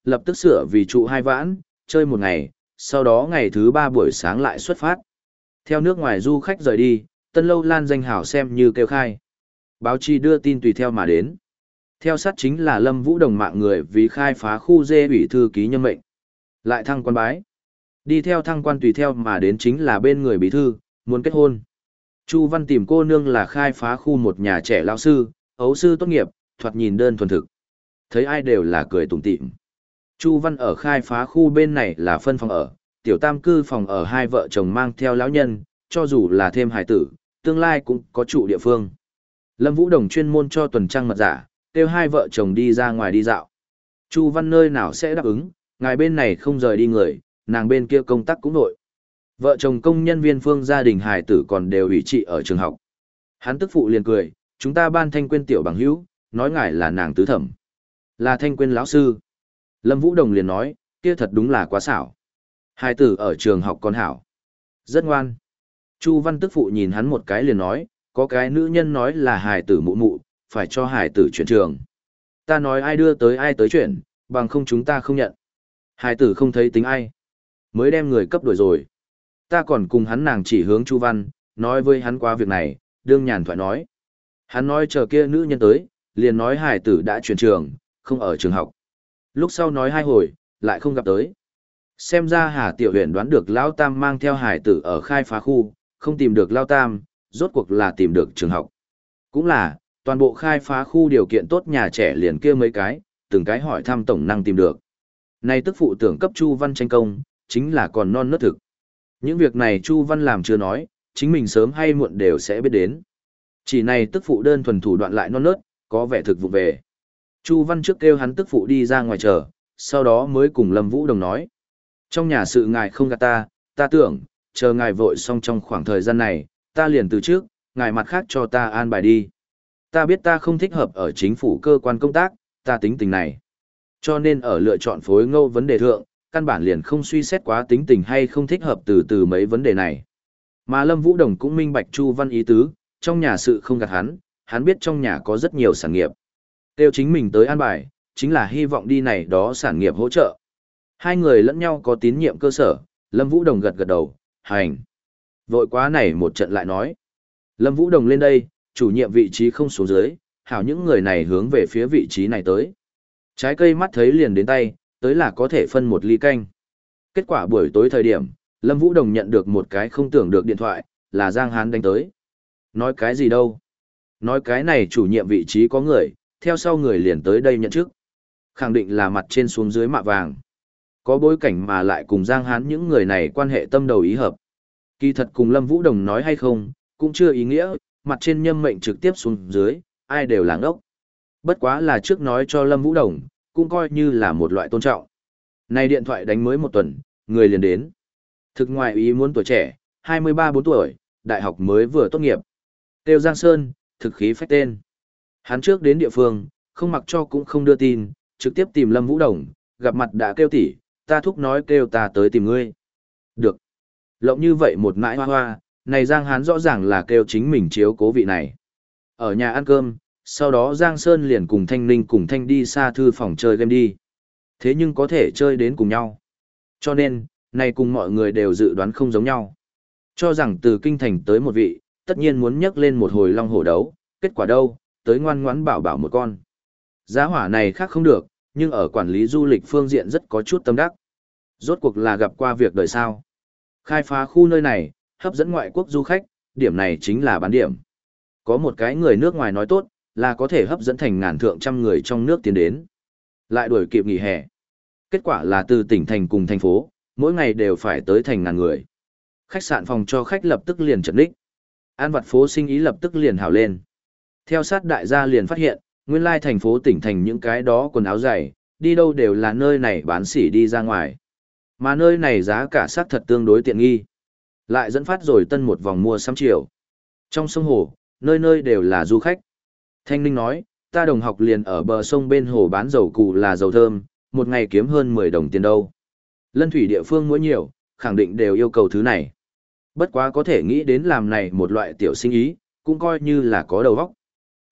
lập tức sửa vì trụ hai vãn, chơi một ngày, sau đó ngày thứ ba buổi sáng lại xuất phát. Theo nước ngoài du khách rời đi, Tân Lâu Lan danh hảo xem như kêu khai. Báo chí đưa tin tùy theo mà đến. Theo sát chính là Lâm Vũ Đồng mạng người vì khai phá khu dê ủy thư ký nhân mệnh. Lại thăng quan bái. Đi theo thăng quan tùy theo mà đến chính là bên người bí thư, muốn kết hôn. Chu Văn tìm cô nương là khai phá khu một nhà trẻ lao sư, ấu sư tốt nghiệp, thoạt nhìn đơn thuần thực. Thấy ai đều là cười tủm tỉm. Chu Văn ở khai phá khu bên này là phân phòng ở, tiểu tam cư phòng ở hai vợ chồng mang theo lão nhân, cho dù là thêm hài tử, tương lai cũng có trụ địa phương. Lâm Vũ Đồng chuyên môn cho tuần trăng mật giả, kêu hai vợ chồng đi ra ngoài đi dạo. Chu Văn nơi nào sẽ đáp ứng, ngài bên này không rời đi người, nàng bên kia công tác cũng nội. Vợ chồng công nhân viên phương gia đình hài tử còn đều ủy trị ở trường học. Hắn tức phụ liền cười, chúng ta ban Thanh Quyên tiểu bằng hữu, nói ngài là nàng tứ thẩm. Là Thanh Quyên lão sư. Lâm Vũ Đồng liền nói, kia thật đúng là quá xảo. Hài tử ở trường học con hảo. Rất ngoan. Chu Văn tức phụ nhìn hắn một cái liền nói, có cái nữ nhân nói là hài tử mụ mụ, phải cho hài tử chuyển trường. Ta nói ai đưa tới ai tới chuyển, bằng không chúng ta không nhận. Hài tử không thấy tính ai. Mới đem người cấp đuổi rồi. Ta còn cùng hắn nàng chỉ hướng Chu Văn, nói với hắn qua việc này, đương nhàn thoại nói. Hắn nói chờ kia nữ nhân tới, liền nói hài tử đã chuyển trường, không ở trường học. Lúc sau nói hai hồi, lại không gặp tới. Xem ra Hà Tiểu Huyền đoán được Lao Tam mang theo hài tử ở khai phá khu, không tìm được Lao Tam, rốt cuộc là tìm được trường học. Cũng là, toàn bộ khai phá khu điều kiện tốt nhà trẻ liền kia mấy cái, từng cái hỏi thăm tổng năng tìm được. Này tức phụ tưởng cấp Chu Văn tranh công, chính là còn non nớt thực. Những việc này Chu Văn làm chưa nói, chính mình sớm hay muộn đều sẽ biết đến. Chỉ này tức phụ đơn thuần thủ đoạn lại non nớt, có vẻ thực vụ về. Chu Văn trước kêu hắn tức phụ đi ra ngoài chờ, sau đó mới cùng Lâm Vũ Đồng nói. Trong nhà sự ngài không gạt ta, ta tưởng, chờ ngài vội xong trong khoảng thời gian này, ta liền từ trước, ngài mặt khác cho ta an bài đi. Ta biết ta không thích hợp ở chính phủ cơ quan công tác, ta tính tình này. Cho nên ở lựa chọn phối ngẫu vấn đề thượng, căn bản liền không suy xét quá tính tình hay không thích hợp từ từ mấy vấn đề này. Mà Lâm Vũ Đồng cũng minh bạch Chu Văn ý tứ, trong nhà sự không gạt hắn, hắn biết trong nhà có rất nhiều sản nghiệp. Tiêu chính mình tới an bài, chính là hy vọng đi này đó sản nghiệp hỗ trợ. Hai người lẫn nhau có tín nhiệm cơ sở, Lâm Vũ Đồng gật gật đầu, hành. Vội quá này một trận lại nói. Lâm Vũ Đồng lên đây, chủ nhiệm vị trí không xuống dưới, hảo những người này hướng về phía vị trí này tới. Trái cây mắt thấy liền đến tay, tới là có thể phân một ly canh. Kết quả buổi tối thời điểm, Lâm Vũ Đồng nhận được một cái không tưởng được điện thoại, là Giang Hán đánh tới. Nói cái gì đâu? Nói cái này chủ nhiệm vị trí có người, theo sau người liền tới đây nhận chức. Khẳng định là mặt trên xuống dưới mạ vàng. Có bối cảnh mà lại cùng Giang Hán những người này quan hệ tâm đầu ý hợp. Kỳ thật cùng Lâm Vũ Đồng nói hay không, cũng chưa ý nghĩa, mặt trên nhâm mệnh trực tiếp xuống dưới, ai đều là ngốc. Bất quá là trước nói cho Lâm Vũ Đồng, cũng coi như là một loại tôn trọng. Này điện thoại đánh mới một tuần, người liền đến. Thực ngoài ý muốn tuổi trẻ, hai mươi ba bốn tuổi, đại học mới vừa tốt nghiệp. Tiêu Giang Sơn, thực khí phách tên. Hắn trước đến địa phương, không mặc cho cũng không đưa tin, trực tiếp tìm Lâm Vũ Đồng, gặp mặt đã kêu tỉ, ta thúc nói kêu ta tới tìm ngươi. Được. Lộng như vậy một mãi hoa hoa, này Giang Hán rõ ràng là kêu chính mình chiếu cố vị này. Ở nhà ăn cơm, sau đó Giang Sơn liền cùng Thanh Ninh cùng Thanh đi xa thư phòng chơi game đi. Thế nhưng có thể chơi đến cùng nhau. Cho nên, này cùng mọi người đều dự đoán không giống nhau. Cho rằng từ kinh thành tới một vị, tất nhiên muốn nhấc lên một hồi long hổ đấu, kết quả đâu, tới ngoan ngoãn bảo bảo một con. Giá hỏa này khác không được, nhưng ở quản lý du lịch phương diện rất có chút tâm đắc. Rốt cuộc là gặp qua việc đời sao. Khai phá khu nơi này, hấp dẫn ngoại quốc du khách, điểm này chính là bán điểm. Có một cái người nước ngoài nói tốt, là có thể hấp dẫn thành ngàn thượng trăm người trong nước tiến đến. Lại đuổi kịp nghỉ hè. Kết quả là từ tỉnh thành cùng thành phố, mỗi ngày đều phải tới thành ngàn người. Khách sạn phòng cho khách lập tức liền chật ních. An vặt phố sinh ý lập tức liền hào lên. Theo sát đại gia liền phát hiện, nguyên lai thành phố tỉnh thành những cái đó quần áo dày, đi đâu đều là nơi này bán sỉ đi ra ngoài. Mà nơi này giá cả sát thật tương đối tiện nghi. Lại dẫn phát rồi tân một vòng mua sắm chiều. Trong sông hồ, nơi nơi đều là du khách. Thanh Ninh nói, ta đồng học liền ở bờ sông bên hồ bán dầu cù là dầu thơm, một ngày kiếm hơn mười đồng tiền đâu. Lân thủy địa phương mỗi nhiều, khẳng định đều yêu cầu thứ này. Bất quá có thể nghĩ đến làm này một loại tiểu sinh ý, cũng coi như là có đầu óc.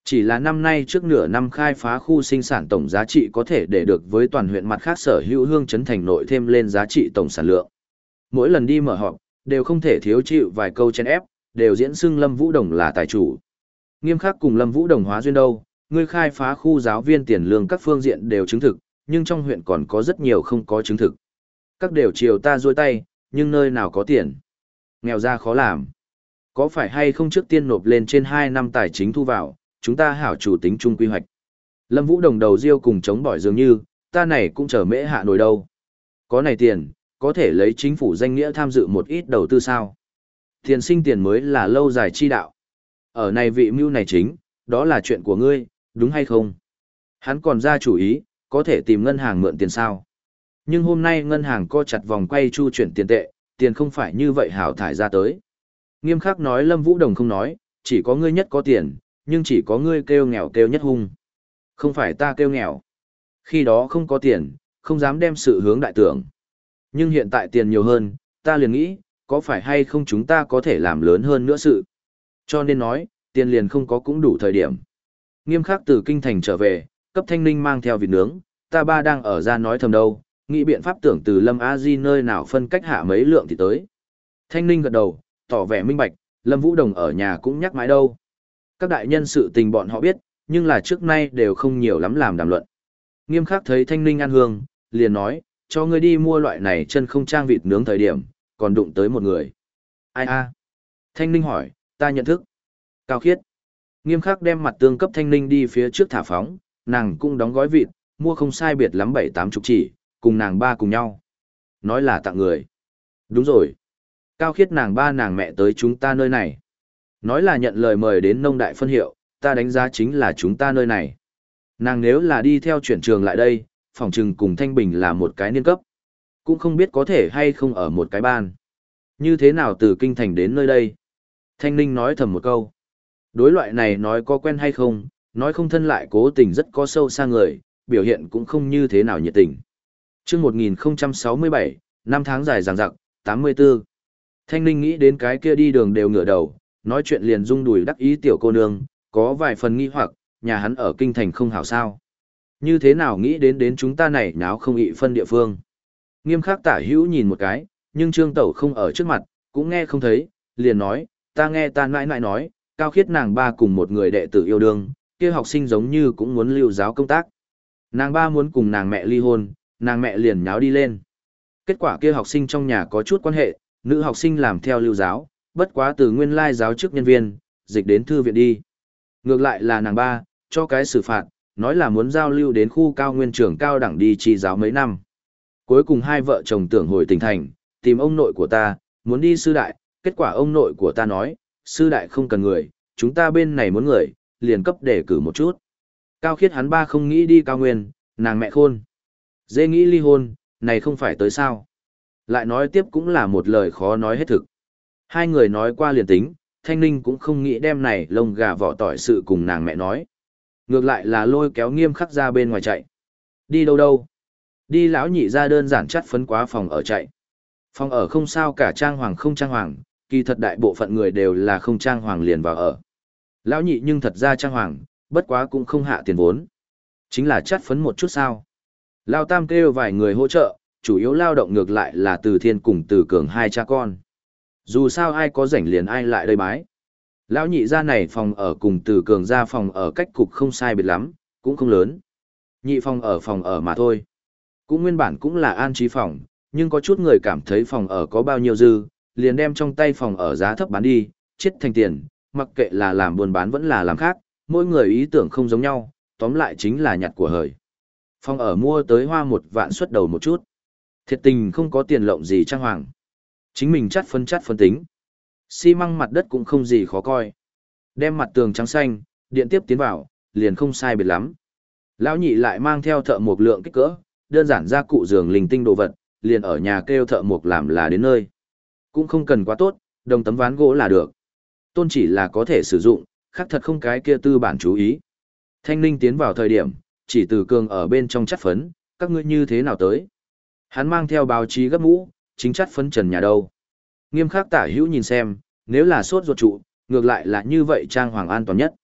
Chỉ là năm nay trước nửa năm khai phá khu sinh sản tổng giá trị có thể để được với toàn huyện mặt khác sở hữu hương chấn thành nội thêm lên giá trị tổng sản lượng. Mỗi lần đi mở họp, đều không thể thiếu chịu vài câu chen ép, đều diễn xưng Lâm Vũ Đồng là tài chủ. Nghiêm khắc cùng Lâm Vũ Đồng hóa duyên đâu, người khai phá khu giáo viên tiền lương các phương diện đều chứng thực, nhưng trong huyện còn có rất nhiều không có chứng thực. Các đều chiều ta duỗi tay, nhưng nơi nào có tiền. Nghèo ra khó làm. Có phải hay không trước tiên nộp lên trên hai năm tài chính thu vào, chúng ta hảo chủ tính chung quy hoạch. Lâm Vũ Đồng đầu riêu cùng chống bỏi dường như, ta này cũng chờ mễ hạ nổi đâu. Có này tiền, có thể lấy chính phủ danh nghĩa tham dự một ít đầu tư sao. Tiền sinh tiền mới là lâu dài chi đạo. Ở này vị mưu này chính, đó là chuyện của ngươi, đúng hay không? Hắn còn ra chủ ý, có thể tìm ngân hàng mượn tiền sao. Nhưng hôm nay ngân hàng co chặt vòng quay chu chuyển tiền tệ, tiền không phải như vậy hảo thải ra tới. Nghiêm khắc nói Lâm Vũ Đồng không nói, chỉ có ngươi nhất có tiền, nhưng chỉ có ngươi kêu nghèo kêu nhất hung. Không phải ta kêu nghèo. Khi đó không có tiền, không dám đem sự hướng đại tưởng. Nhưng hiện tại tiền nhiều hơn, ta liền nghĩ, có phải hay không chúng ta có thể làm lớn hơn nữa sự. Cho nên nói, tiền liền không có cũng đủ thời điểm. Nghiêm khắc từ kinh thành trở về, cấp Thanh Ninh mang theo vịt nướng, ta ba đang ở ra nói thầm đâu, nghĩ biện pháp tưởng từ Lâm A Di nơi nào phân cách hạ mấy lượng thì tới. Thanh Ninh gật đầu, tỏ vẻ minh bạch, Lâm Vũ Đồng ở nhà cũng nhắc mãi đâu. Các đại nhân sự tình bọn họ biết, nhưng là trước nay đều không nhiều lắm làm đàm luận. Nghiêm khắc thấy Thanh Ninh ăn hương, liền nói, cho ngươi đi mua loại này chân không trang vịt nướng thời điểm, còn đụng tới một người. Ai a? Thanh Ninh hỏi, ta nhận thức. Cao Khiết. Nghiêm khắc đem mặt tương cấp Thanh Ninh đi phía trước thả phóng, nàng cũng đóng gói vịt, mua không sai biệt lắm bảy tám chục chỉ, cùng nàng ba cùng nhau. Nói là tặng người. Đúng rồi. Cao Khiết nàng ba nàng mẹ tới chúng ta nơi này. Nói là nhận lời mời đến nông đại phân hiệu, ta đánh giá chính là chúng ta nơi này. Nàng nếu là đi theo chuyển trường lại đây, phòng trừng cùng Thanh Bình là một cái niên cấp. Cũng không biết có thể hay không ở một cái ban. Như thế nào từ kinh thành đến nơi đây? Thanh Ninh nói thầm một câu. Đối loại này nói có quen hay không, nói không thân lại cố tình rất có sâu xa người, biểu hiện cũng không như thế nào nhiệt tình. Trước một nghìn không trăm sáu mươi bảy, năm tháng dài dằng dặc, tám mươi tư. Thanh Ninh nghĩ đến cái kia đi đường đều ngửa đầu, nói chuyện liền rung đùi đắc ý tiểu cô nương, có vài phần nghi hoặc, nhà hắn ở kinh thành không hảo sao. Như thế nào nghĩ đến đến chúng ta này náo không ị phân địa phương. Nghiêm khắc tả hữu nhìn một cái, nhưng Trương Tẩu không ở trước mặt, cũng nghe không thấy, liền nói, ta nghe ta nãi nãi nói, Cao Khiết nàng ba cùng một người đệ tử yêu đương, kia học sinh giống như cũng muốn lưu giáo công tác. Nàng ba muốn cùng nàng mẹ ly hôn, nàng mẹ liền nháo đi lên. Kết quả kia học sinh trong nhà có chút quan hệ, nữ học sinh làm theo lưu giáo, bất quá từ nguyên lai giáo chức nhân viên, dịch đến thư viện đi. Ngược lại là nàng ba, cho cái xử phạt, nói là muốn giao lưu đến khu cao nguyên trường cao đẳng đi chi giáo mấy năm. Cuối cùng hai vợ chồng tưởng hồi tỉnh thành, tìm ông nội của ta, muốn đi sư đại, kết quả ông nội của ta nói, sư đại không cần người, chúng ta bên này muốn người, liền cấp để cử một chút. Cao Khiết hắn ba không nghĩ đi cao nguyên, nàng mẹ khôn. Dê nghĩ ly hôn, này không phải tới sao. Lại nói tiếp cũng là một lời khó nói hết thực. Hai người nói qua liền tính, Thanh Ninh cũng không nghĩ đem này lông gà vỏ tỏi sự cùng nàng mẹ nói. Ngược lại là lôi kéo Nghiêm khắc ra bên ngoài chạy. Đi đâu đâu? Đi lão nhị ra đơn giản chắt phấn quá phòng ở chạy. Phòng ở không sao cả trang hoàng không trang hoàng, kỳ thật đại bộ phận người đều là không trang hoàng liền vào ở. Lão nhị nhưng thật ra trang hoàng, bất quá cũng không hạ tiền vốn. Chính là chắt phấn một chút sao. Lao Tam kêu vài người hỗ trợ, chủ yếu lao động ngược lại là Từ Thiên cùng Từ Cường hai cha con. Dù sao ai có rảnh liền ai lại đây bái. Lão nhị ra này phòng ở cùng Từ Cường ra phòng ở cách cục không sai biệt lắm, cũng không lớn. Nhị phòng ở phòng ở mà thôi. Cũng nguyên bản cũng là an trí phòng, nhưng có chút người cảm thấy phòng ở có bao nhiêu dư, liền đem trong tay phòng ở giá thấp bán đi, chết thành tiền, mặc kệ là làm buôn bán vẫn là làm khác, mỗi người ý tưởng không giống nhau, tóm lại chính là nhặt của hời. Phòng ở mua tới hoa một vạn xuất đầu một chút. Thiệt tình không có tiền lộng gì trang hoàng. Chính mình chắt phân chắt phân tính. Xi măng mặt đất cũng không gì khó coi. Đem mặt tường trắng xanh, điện tiếp tiến vào, liền không sai biệt lắm. Lão nhị lại mang theo thợ mộc lượng kích cỡ, đơn giản gia cụ giường linh tinh đồ vật, liền ở nhà kêu thợ mộc làm là đến nơi. Cũng không cần quá tốt, đồng tấm ván gỗ là được. Tôn chỉ là có thể sử dụng, khác thật không cái kia tư bản chú ý. Thanh Ninh tiến vào thời điểm, chỉ Từ Cường ở bên trong chắt phấn, các ngươi như thế nào tới. Hắn mang theo báo chí gấp mũ, chính chắt phấn trần nhà đâu. Nghiêm khắc tả hữu nhìn xem, nếu là sốt ruột trụ, ngược lại là như vậy trang hoàng an toàn nhất.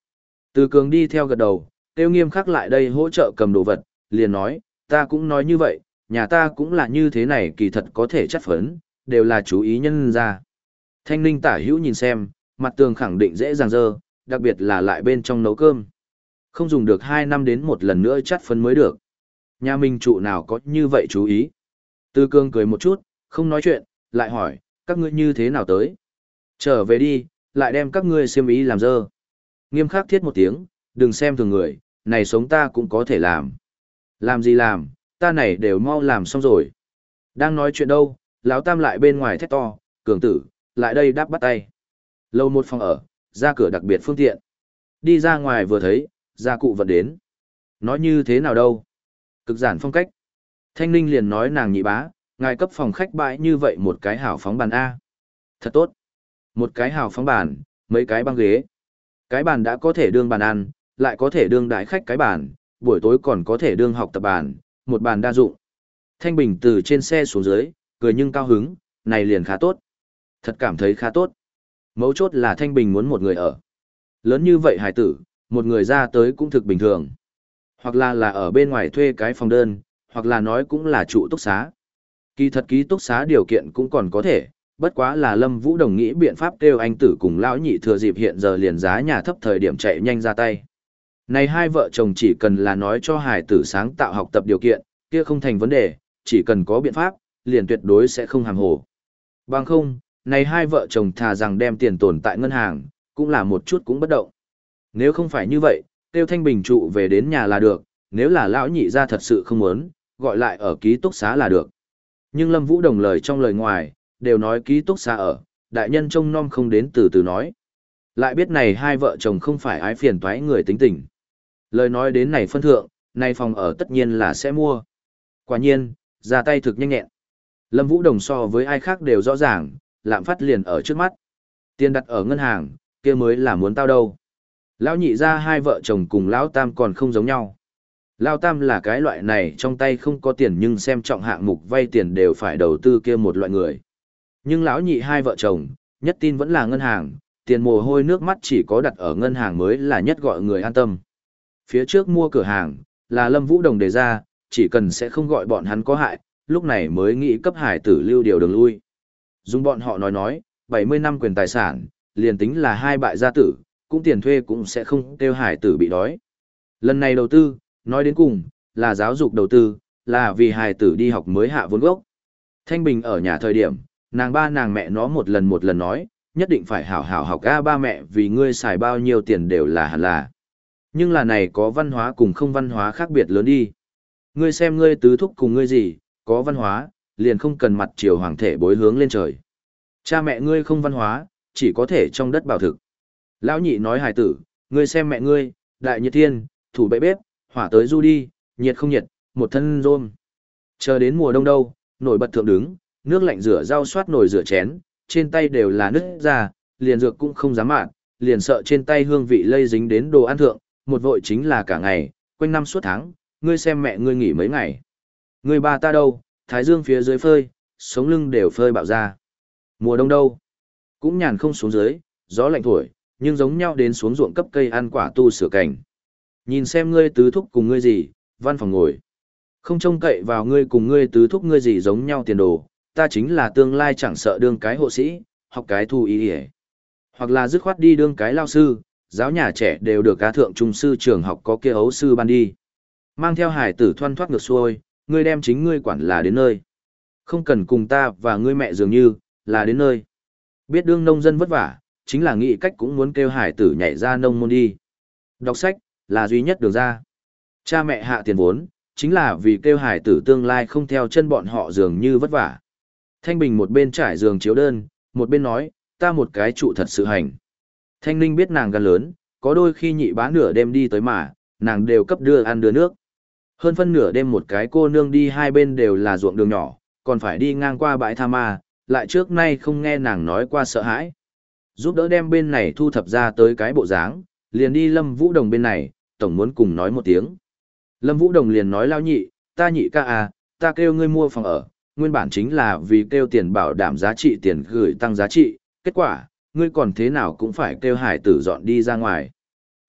Từ Cường đi theo gật đầu, Tiêu Nghiêm khắc lại đây hỗ trợ cầm đồ vật, liền nói, ta cũng nói như vậy, nhà ta cũng là như thế này kỳ thật có thể chất phấn, đều là chú ý nhân ra. Thanh Ninh tả hữu nhìn xem, mặt tường khẳng định dễ dàng dơ, đặc biệt là lại bên trong nấu cơm. Không dùng được hai năm đến một lần nữa chắt phấn mới được. Nhà mình trụ nào có như vậy chú ý. Từ Cương cười một chút, không nói chuyện, lại hỏi, các ngươi như thế nào tới? Trở về đi, lại đem các ngươi xiêm ý làm dơ. Nghiêm khắc thiết một tiếng, đừng xem thường người, này sống ta cũng có thể làm. Làm gì làm, ta này đều mau làm xong rồi. Đang nói chuyện đâu, lão Tam lại bên ngoài thét to, Cường tử, lại đây đáp bắt tay. Lâu một phòng ở, ra cửa đặc biệt phương tiện. Đi ra ngoài vừa thấy, gia cụ vận đến. Nói như thế nào đâu? Cực giản phong cách. Thanh Ninh liền nói nàng nhị bá, ngài cấp phòng khách bãi như vậy một cái hào phóng bàn A. Thật tốt. Một cái hào phóng bàn, mấy cái băng ghế. Cái bàn đã có thể đương bàn ăn, lại có thể đương đại khách cái bàn, buổi tối còn có thể đương học tập bàn, một bàn đa dụng. Thanh Bình từ trên xe xuống dưới, cười nhưng cao hứng, này liền khá tốt. Thật cảm thấy khá tốt. Mấu chốt là Thanh Bình muốn một người ở. Lớn như vậy hải tử, một người ra tới cũng thực bình thường. Hoặc là là ở bên ngoài thuê cái phòng đơn, hoặc là nói cũng là trụ túc xá. Kỳ thật ký túc xá điều kiện cũng còn có thể, bất quá là Lâm Vũ đồng nghĩ biện pháp kêu anh tử cùng lão nhị thừa dịp hiện giờ liền giá nhà thấp thời điểm chạy nhanh ra tay. Này hai vợ chồng chỉ cần là nói cho hải tử sáng tạo học tập điều kiện, kia không thành vấn đề, chỉ cần có biện pháp, liền tuyệt đối sẽ không hàm hồ. Bằng không, này hai vợ chồng thà rằng đem tiền tồn tại ngân hàng, cũng là một chút cũng bất động. Nếu không phải như vậy, tiêu Thanh Bình trụ về đến nhà là được, nếu là lão nhị ra thật sự không muốn, gọi lại ở ký túc xá là được. Nhưng Lâm Vũ đồng lời trong lời ngoài, đều nói ký túc xá ở, đại nhân trông nom không đến từ từ nói. Lại biết này hai vợ chồng không phải ái phiền toái người tính tình. Lời nói đến này phân thượng, này phòng ở tất nhiên là sẽ mua. Quả nhiên, ra tay thực nhanh nhẹn. Lâm Vũ đồng so với ai khác đều rõ ràng, lạm phát liền ở trước mắt. Tiền đặt ở ngân hàng, kia mới là muốn tao đâu. Lão nhị ra hai vợ chồng cùng lão Tam còn không giống nhau. Lão Tam là cái loại này trong tay không có tiền nhưng xem trọng hạng mục vay tiền đều phải đầu tư kia một loại người. Nhưng lão nhị hai vợ chồng, nhất tin vẫn là ngân hàng, tiền mồ hôi nước mắt chỉ có đặt ở ngân hàng mới là nhất gọi người an tâm. Phía trước mua cửa hàng, là Lâm Vũ đồng đề ra, chỉ cần sẽ không gọi bọn hắn có hại, lúc này mới nghĩ cấp hải tử lưu điều đường lui. Dùng bọn họ nói nói, bảy mươi năm quyền tài sản, liền tính là hai bại gia tử, cũng tiền thuê cũng sẽ không kêu hải tử bị đói. Lần này đầu tư, nói đến cùng, là giáo dục đầu tư, là vì hải tử đi học mới hạ vốn gốc. Thanh Bình ở nhà thời điểm, nàng ba nàng mẹ nó một lần một lần nói, nhất định phải hảo hảo học a ba mẹ vì ngươi xài bao nhiêu tiền đều là hẳn là. Nhưng là này có văn hóa cùng không văn hóa khác biệt lớn đi. Ngươi xem ngươi tứ thúc cùng ngươi gì, có văn hóa, liền không cần mặt chiều hoàng thể bối hướng lên trời. Cha mẹ ngươi không văn hóa, chỉ có thể trong đất bảo thực. Lão nhị nói hài tử, ngươi xem mẹ ngươi, đại nhiệt thiên, thủ bậy bếp, hỏa tới du đi, nhiệt không nhiệt, một thân rôm. Chờ đến mùa đông đâu, nổi bật thượng đứng, nước lạnh rửa rau soát nồi rửa chén, trên tay đều là nứt ra, liền dược cũng không dám mạn, liền sợ trên tay hương vị lây dính đến đồ ăn thượng, một vội chính là cả ngày, quanh năm suốt tháng, ngươi xem mẹ ngươi nghỉ mấy ngày. Ngươi ba ta đâu, thái dương phía dưới phơi, sống lưng đều phơi bạo ra. Mùa đông đâu, cũng nhàn không xuống dưới, gió lạnh thổi, nhưng giống nhau đến xuống ruộng cấp cây ăn quả tu sửa cảnh. Nhìn xem ngươi tứ thúc cùng ngươi gì, văn phòng ngồi. Không trông cậy vào ngươi cùng ngươi tứ thúc ngươi gì giống nhau tiền đồ, ta chính là tương lai chẳng sợ đương cái hộ sĩ, học cái thu ý hề. Hoặc là dứt khoát đi đương cái lao sư, giáo nhà trẻ đều được cá thượng trung sư trường học có kia ấu sư ban đi. Mang theo hải tử thoăn thoát ngược xuôi, ngươi đem chính ngươi quản là đến nơi. Không cần cùng ta và ngươi mẹ dường như, là đến nơi. Biết đương nông dân vất vả, chính là nghĩ cách cũng muốn kêu hải tử nhảy ra nông môn đi. Đọc sách, là duy nhất đường ra. Cha mẹ hạ tiền vốn, chính là vì kêu hải tử tương lai không theo chân bọn họ dường như vất vả. Thanh Bình một bên trải giường chiếu đơn, một bên nói, ta một cái trụ thật sự hành. Thanh Ninh biết nàng gan lớn, có đôi khi nhị bá nửa đêm đi tới mà, nàng đều cấp đưa ăn đưa nước. Hơn phân nửa đêm một cái cô nương đi hai bên đều là ruộng đường nhỏ, còn phải đi ngang qua bãi tha ma, lại trước nay không nghe nàng nói qua sợ hãi. Giúp đỡ đem bên này thu thập ra tới cái bộ dáng, liền đi Lâm Vũ Đồng bên này, tổng muốn cùng nói một tiếng. Lâm Vũ Đồng liền nói lao nhị, ta nhị ca à, ta kêu ngươi mua phòng ở, nguyên bản chính là vì kêu tiền bảo đảm giá trị tiền gửi tăng giá trị, kết quả, ngươi còn thế nào cũng phải kêu hải tử dọn đi ra ngoài.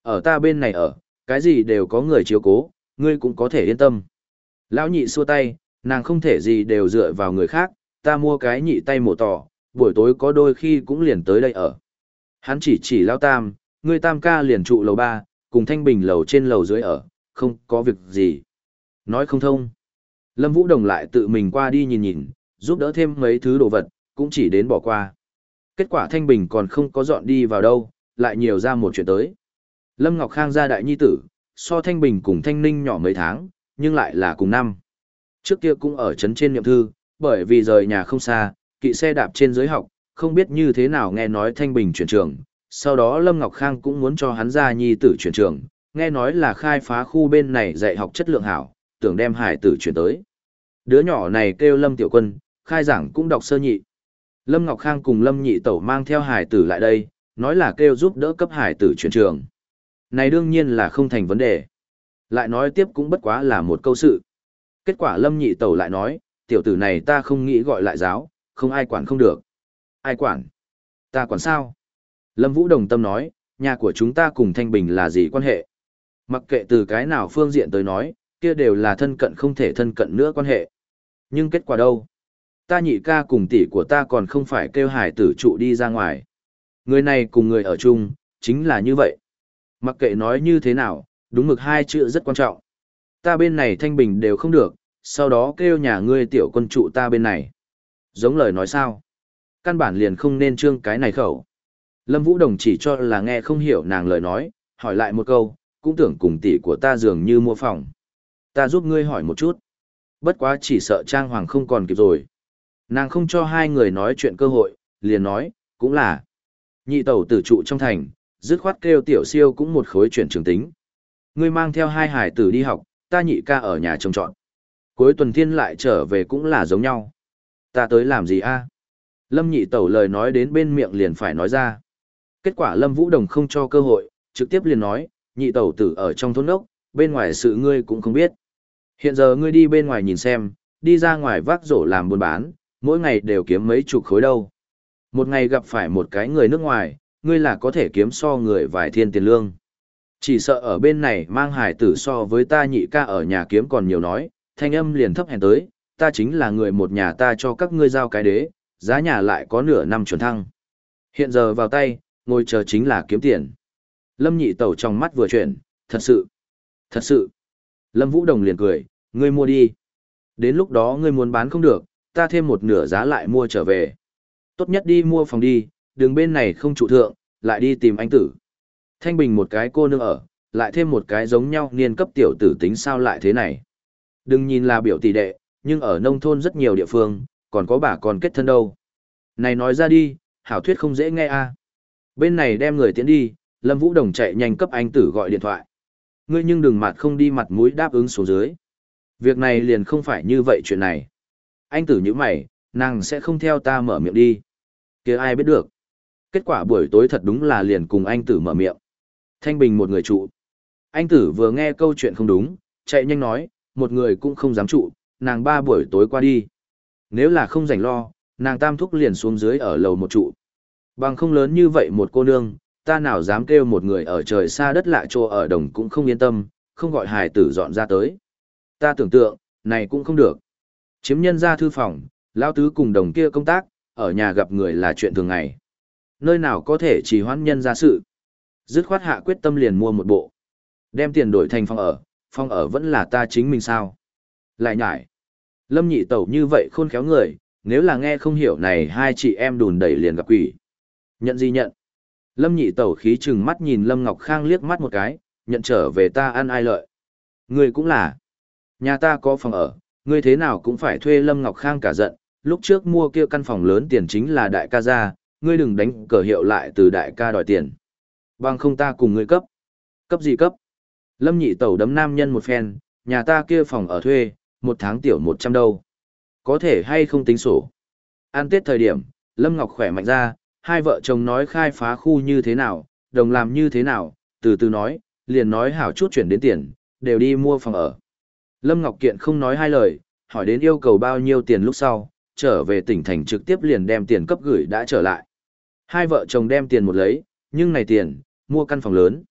Ở ta bên này ở, cái gì đều có người chiếu cố, ngươi cũng có thể yên tâm. Lão nhị xua tay, nàng không thể gì đều dựa vào người khác, ta mua cái nhị tay mổ tỏ, buổi tối có đôi khi cũng liền tới đây ở. Hắn chỉ chỉ Lão Tam, ngươi Tam ca liền trụ lầu ba, cùng Thanh Bình lầu trên lầu dưới ở, không có việc gì. Nói không thông. Lâm Vũ Đồng lại tự mình qua đi nhìn nhìn, giúp đỡ thêm mấy thứ đồ vật, cũng chỉ đến bỏ qua. Kết quả Thanh Bình còn không có dọn đi vào đâu, lại nhiều ra một chuyện tới. Lâm Ngọc Khang gia đại nhi tử, so Thanh Bình cùng Thanh Ninh nhỏ mấy tháng, nhưng lại là cùng năm. Trước kia cũng ở trấn trên niệm thư, bởi vì rời nhà không xa, kỵ xe đạp trên giới học, không biết như thế nào nghe nói Thanh Bình chuyển trường. Sau đó Lâm Ngọc Khang cũng muốn cho hắn gia nhi tử chuyển trường, nghe nói là khai phá khu bên này dạy học chất lượng hảo, tưởng đem hải tử chuyển tới. Đứa nhỏ này kêu Lâm Tiểu Quân, khai giảng cũng đọc sơ nhị. Lâm Ngọc Khang cùng Lâm Nhị Tẩu mang theo hải tử lại đây, nói là kêu giúp đỡ cấp hải tử chuyển trường. Này đương nhiên là không thành vấn đề. Lại nói tiếp cũng bất quá là một câu sự. Kết quả Lâm Nhị Tẩu lại nói, tiểu tử này ta không nghĩ gọi lại giáo, không ai quản không được. Ai quản? Ta quản sao? Lâm Vũ đồng tâm nói, nhà của chúng ta cùng Thanh Bình là gì quan hệ? Mặc kệ từ cái nào phương diện tới nói, kia đều là thân cận không thể thân cận nữa quan hệ. Nhưng kết quả đâu? Ta nhị ca cùng tỷ của ta còn không phải kêu hải tử trụ đi ra ngoài. Người này cùng người ở chung, chính là như vậy. Mặc kệ nói như thế nào, đúng mực hai chữ rất quan trọng. Ta bên này Thanh Bình đều không được, sau đó kêu nhà ngươi tiểu quân trụ ta bên này. Giống lời nói sao? Căn bản liền không nên trương cái này khẩu. Lâm Vũ Đồng chỉ cho là nghe không hiểu nàng lời nói, hỏi lại một câu, cũng tưởng cùng tỷ của ta dường như mua phòng. Ta giúp ngươi hỏi một chút. Bất quá chỉ sợ Trang Hoàng không còn kịp rồi. Nàng không cho hai người nói chuyện cơ hội, liền nói, cũng là. Nhị tẩu tử trụ trong thành, dứt khoát kêu tiểu siêu cũng một khối chuyển trường tính. Ngươi mang theo hai hải tử đi học, ta nhị ca ở nhà trông trọn. Cuối tuần thiên lại trở về cũng là giống nhau. Ta tới làm gì a? Lâm nhị tẩu lời nói đến bên miệng liền phải nói ra. Kết quả Lâm Vũ Đồng không cho cơ hội, trực tiếp liền nói, nhị tẩu tử ở trong thôn ốc, bên ngoài sự ngươi cũng không biết. Hiện giờ ngươi đi bên ngoài nhìn xem, đi ra ngoài vác rổ làm buôn bán, mỗi ngày đều kiếm mấy chục khối đâu. Một ngày gặp phải một cái người nước ngoài, ngươi là có thể kiếm so người vài thiên tiền lương. Chỉ sợ ở bên này mang hải tử so với ta nhị ca ở nhà kiếm còn nhiều nói, thanh âm liền thấp hèn tới, ta chính là người một nhà ta cho các ngươi giao cái đế, giá nhà lại có nửa năm chuẩn thăng. Hiện giờ vào tay, ngồi chờ chính là kiếm tiền. Lâm nhị tẩu trong mắt vừa chuyển, thật sự, thật sự. Lâm Vũ Đồng liền cười, ngươi mua đi. Đến lúc đó ngươi muốn bán không được, ta thêm một nửa giá lại mua trở về. Tốt nhất đi mua phòng đi, đừng bên này không trụ thượng, lại đi tìm anh tử. Thanh Bình một cái cô nương ở, lại thêm một cái giống nhau niên cấp tiểu tử tính sao lại thế này. Đừng nhìn là biểu tỷ đệ, nhưng ở nông thôn rất nhiều địa phương, còn có bà còn kết thân đâu. Này nói ra đi, hảo thuyết không dễ nghe a. Bên này đem người tiến đi, Lâm Vũ Đồng chạy nhanh cấp anh tử gọi điện thoại. Ngươi nhưng đừng mặt không đi mặt mũi đáp ứng xuống dưới. Việc này liền không phải như vậy chuyện này. Anh tử như mày, nàng sẽ không theo ta mở miệng đi. Kia ai biết được. Kết quả buổi tối thật đúng là liền cùng anh tử mở miệng. Thanh Bình một người trụ. Anh tử vừa nghe câu chuyện không đúng, chạy nhanh nói, một người cũng không dám trụ, nàng ba buổi tối qua đi. Nếu là không rảnh lo, nàng tam thúc liền xuống dưới ở lầu một trụ. Bằng không lớn như vậy một cô nương, ta nào dám kêu một người ở trời xa đất lạ chỗ ở đồng cũng không yên tâm, không gọi hài tử dọn ra tới. Ta tưởng tượng, này cũng không được. Chiếm nhân ra thư phòng, lao tứ cùng đồng kia công tác, ở nhà gặp người là chuyện thường ngày. Nơi nào có thể trì hoãn nhân ra sự. Dứt khoát hạ quyết tâm liền mua một bộ. Đem tiền đổi thành phòng ở, phòng ở vẫn là ta chính mình sao. Lại nhải. Lâm nhị tẩu như vậy khôn khéo người, nếu là nghe không hiểu này hai chị em đùn đẩy liền gặp quỷ. Nhận gì nhận? Lâm nhị tẩu khí chừng mắt nhìn Lâm Ngọc Khang liếc mắt một cái, nhận trở về ta ăn ai lợi. Ngươi cũng là. Nhà ta có phòng ở, ngươi thế nào cũng phải thuê Lâm Ngọc Khang cả giận, lúc trước mua kia căn phòng lớn tiền chính là đại ca ra, ngươi đừng đánh cờ hiệu lại từ đại ca đòi tiền. Bằng không ta cùng ngươi cấp. Cấp gì cấp? Lâm nhị tẩu đấm nam nhân một phen, nhà ta kia phòng ở thuê, một tháng tiểu một trăm đâu. Có thể hay không tính sổ. Ăn Tết thời điểm, Lâm Ngọc khỏe mạnh ra, hai vợ chồng nói khai phá khu như thế nào, đồng làm như thế nào, từ từ nói, liền nói hảo chút chuyển đến tiền, đều đi mua phòng ở. Lâm Ngọc Kiện không nói hai lời, hỏi đến yêu cầu bao nhiêu tiền lúc sau, trở về tỉnh thành trực tiếp liền đem tiền cấp gửi đã trở lại. Hai vợ chồng đem tiền một lấy, nhưng này tiền, mua căn phòng lớn.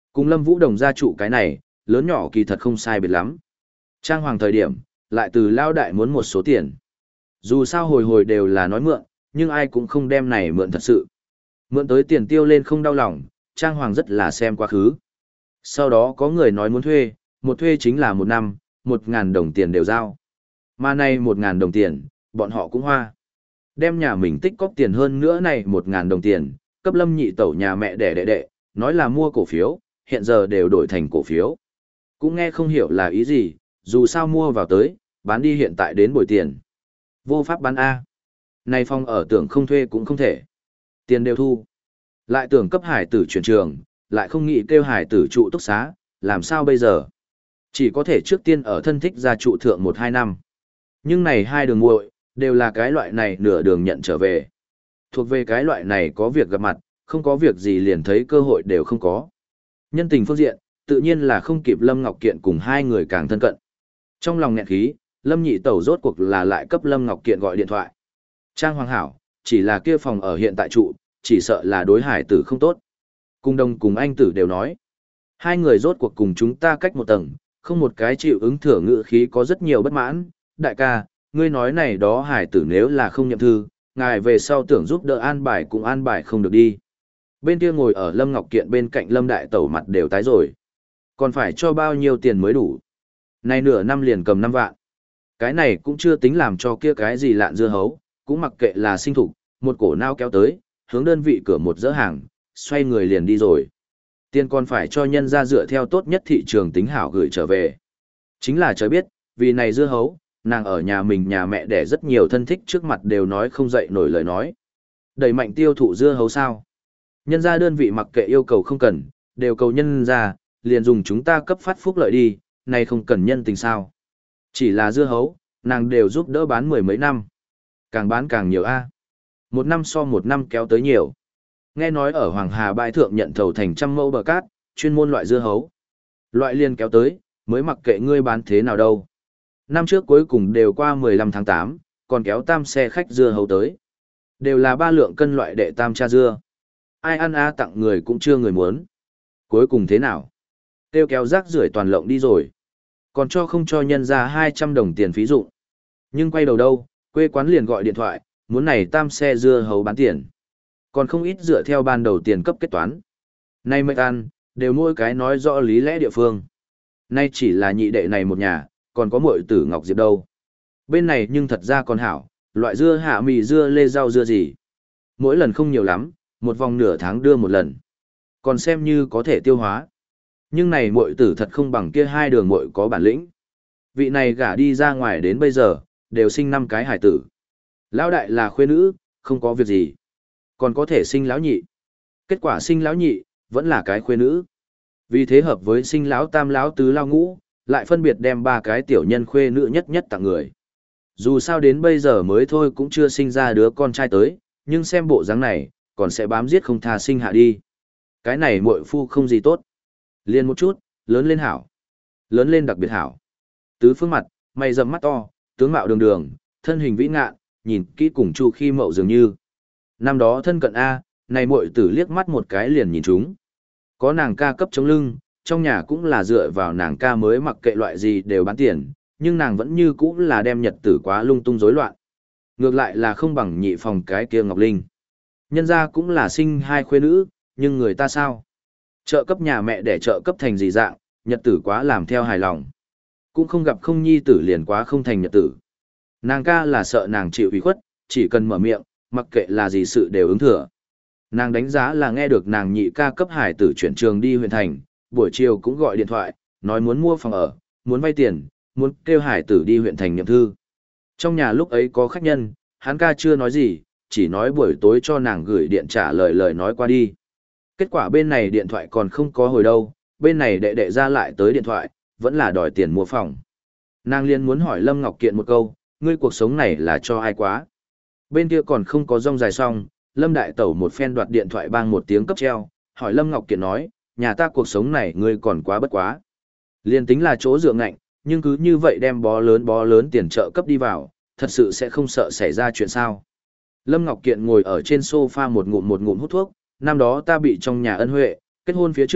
Cùng Lâm Vũ Đồng gia trụ cái này, lớn nhỏ kỳ thật không sai biệt lắm. Trang hoàng thời điểm, lại từ lao đại muốn một số tiền. Dù sao hồi hồi đều là nói mượn, nhưng ai cũng không đem này mượn thật sự. Mượn tới tiền tiêu lên không đau lòng, Trang hoàng rất là xem quá khứ. Sau đó có người nói muốn thuê, một thuê chính là một năm, một ngàn đồng tiền đều giao. Mà nay một ngàn đồng tiền, bọn họ cũng hoa. Đem nhà mình tích cóp tiền hơn nữa này một ngàn đồng tiền, cấp Lâm nhị tẩu nhà mẹ đẻ đệ đệ, nói là mua cổ phiếu, hiện giờ đều đổi thành cổ phiếu. Cũng nghe không hiểu là ý gì, dù sao mua vào tới, bán đi hiện tại đến bồi tiền. Vô pháp bán A. Này phong ở tưởng không thuê cũng không thể. Tiền đều thu. Lại tưởng cấp hải tử chuyển trường, lại không nghĩ kêu hải tử trụ túc xá, làm sao bây giờ? Chỉ có thể trước tiên ở thân thích ra trụ thượng một hai năm. Nhưng này hai đường muội đều là cái loại này nửa đường nhận trở về. Thuộc về cái loại này có việc gặp mặt, không có việc gì liền thấy cơ hội đều không có. Nhân tình phương diện, tự nhiên là không kịp Lâm Ngọc Kiện cùng hai người càng thân cận. Trong lòng nghẹn khí, Lâm nhị tẩu rốt cuộc là lại cấp Lâm Ngọc Kiện gọi điện thoại. Trang Hoàng hảo, chỉ là kia phòng ở hiện tại trụ, chỉ sợ là đối hải tử không tốt. Cung đông cùng anh tử đều nói. Hai người rốt cuộc cùng chúng ta cách một tầng, không một cái chịu ứng thừa ngữ khí có rất nhiều bất mãn. Đại ca, ngươi nói này đó hải tử nếu là không nhậm thư, ngài về sau tưởng giúp đỡ an bài cũng an bài không được đi. Bên kia ngồi ở Lâm Ngọc Kiện bên cạnh Lâm Đại Tẩu mặt đều tái rồi. Còn phải cho bao nhiêu tiền mới đủ. Này nửa năm liền cầm năm vạn. Cái này cũng chưa tính làm cho kia cái gì lạn dưa hấu, cũng mặc kệ là sinh thục, một cổ nao kéo tới, hướng đơn vị cửa một dỡ hàng, xoay người liền đi rồi. Tiền còn phải cho nhân ra dựa theo tốt nhất thị trường tính hảo gửi trở về. Chính là trời biết, vì này dưa hấu, nàng ở nhà mình nhà mẹ để rất nhiều thân thích trước mặt đều nói không dậy nổi lời nói. Đẩy mạnh tiêu thụ dưa hấu sao? Nhân ra đơn vị mặc kệ yêu cầu không cần, đều cầu nhân ra, liền dùng chúng ta cấp phát phúc lợi đi, này không cần nhân tình sao. Chỉ là dưa hấu, nàng đều giúp đỡ bán mười mấy năm. Càng bán càng nhiều a. Một năm so một năm kéo tới nhiều. Nghe nói ở Hoàng Hà bãi thượng nhận thầu thành trăm mẫu bờ cát, chuyên môn loại dưa hấu. Loại liền kéo tới, mới mặc kệ ngươi bán thế nào đâu. Năm trước cuối cùng đều qua mười lăm tháng tám, còn kéo tam xe khách dưa hấu tới. Đều là ba lượng cân loại đệ tam cha dưa. Ai ăn a tặng người cũng chưa người muốn. Cuối cùng thế nào? Tiêu kéo rác rưởi toàn lộng đi rồi. Còn cho không cho nhân ra hai trăm đồng tiền phí dụng. Nhưng quay đầu đâu, quê quán liền gọi điện thoại, muốn này tam xe dưa hấu bán tiền. Còn không ít dựa theo ban đầu tiền cấp kết toán. Nay mệt ăn, đều mỗi cái nói rõ lý lẽ địa phương. Nay chỉ là nhị đệ này một nhà, còn có muội tử Ngọc Diệp đâu. Bên này nhưng thật ra còn hảo, loại dưa hạ mì dưa lê rau dưa gì. Mỗi lần không nhiều lắm, một vòng nửa tháng đưa một lần. Còn xem như có thể tiêu hóa. Nhưng này muội tử thật không bằng kia hai đường muội có bản lĩnh. Vị này gả đi ra ngoài đến bây giờ, đều sinh năm cái hải tử. Lão đại là khuê nữ, không có việc gì. Còn có thể sinh lão nhị. Kết quả sinh lão nhị, vẫn là cái khuê nữ. Vì thế hợp với sinh lão tam lão tứ lão ngũ, lại phân biệt đem ba cái tiểu nhân khuê nữ nhất nhất tặng người. Dù sao đến bây giờ mới thôi cũng chưa sinh ra đứa con trai tới, nhưng xem bộ dáng này, còn sẽ bám giết không tha sinh hạ đi. Cái này muội phu không gì tốt. Liên một chút, lớn lên hảo. Lớn lên đặc biệt hảo. Tứ phương mặt, mày rậm mắt to, tướng mạo đường đường, thân hình vĩ ngạn, nhìn kỹ cùng Chu Khi Mậu dường như. Năm đó thân cận A, này muội tử liếc mắt một cái liền nhìn chúng. Có nàng ca cấp chống lưng, trong nhà cũng là dựa vào nàng ca mới mặc kệ loại gì đều bán tiền, nhưng nàng vẫn như cũ là đem nhật tử quá lung tung rối loạn. Ngược lại là không bằng nhị phòng cái kia Ngọc Linh. Nhân ra cũng là sinh hai khuê nữ, nhưng người ta sao? Trợ cấp nhà mẹ để trợ cấp thành gì dạng, nhật tử quá làm theo hài lòng. Cũng không gặp không nhi tử liền quá không thành nhật tử. Nàng ca là sợ nàng chịu ủy khuất, chỉ cần mở miệng, mặc kệ là gì sự đều ứng thừa. Nàng đánh giá là nghe được nàng nhị ca cấp hải tử chuyển trường đi huyện thành, buổi chiều cũng gọi điện thoại, nói muốn mua phòng ở, muốn vay tiền, muốn kêu hải tử đi huyện thành nhậm thư. Trong nhà lúc ấy có khách nhân, hắn ca chưa nói gì, chỉ nói buổi tối cho nàng gửi điện trả lời lời nói qua đi. Kết quả bên này điện thoại còn không có hồi đâu, bên này đệ đệ ra lại tới điện thoại, vẫn là đòi tiền mua phòng. Nàng liên muốn hỏi Lâm Ngọc Kiện một câu, ngươi cuộc sống này là cho ai quá? Bên kia còn không có rong dài xong, Lâm Đại Tẩu một phen đoạt điện thoại bang một tiếng cấp treo, hỏi Lâm Ngọc Kiện nói, nhà ta cuộc sống này ngươi còn quá bất quá. Liên tính là chỗ dựa ngạnh, nhưng cứ như vậy đem bó lớn bó lớn tiền trợ cấp đi vào, thật sự sẽ không sợ xảy ra chuyện sao. Lâm Ngọc Kiện ngồi ở trên sofa một ngụm một ngụm hút thuốc, năm đó ta bị trong nhà ân huệ, kết hôn phía trước,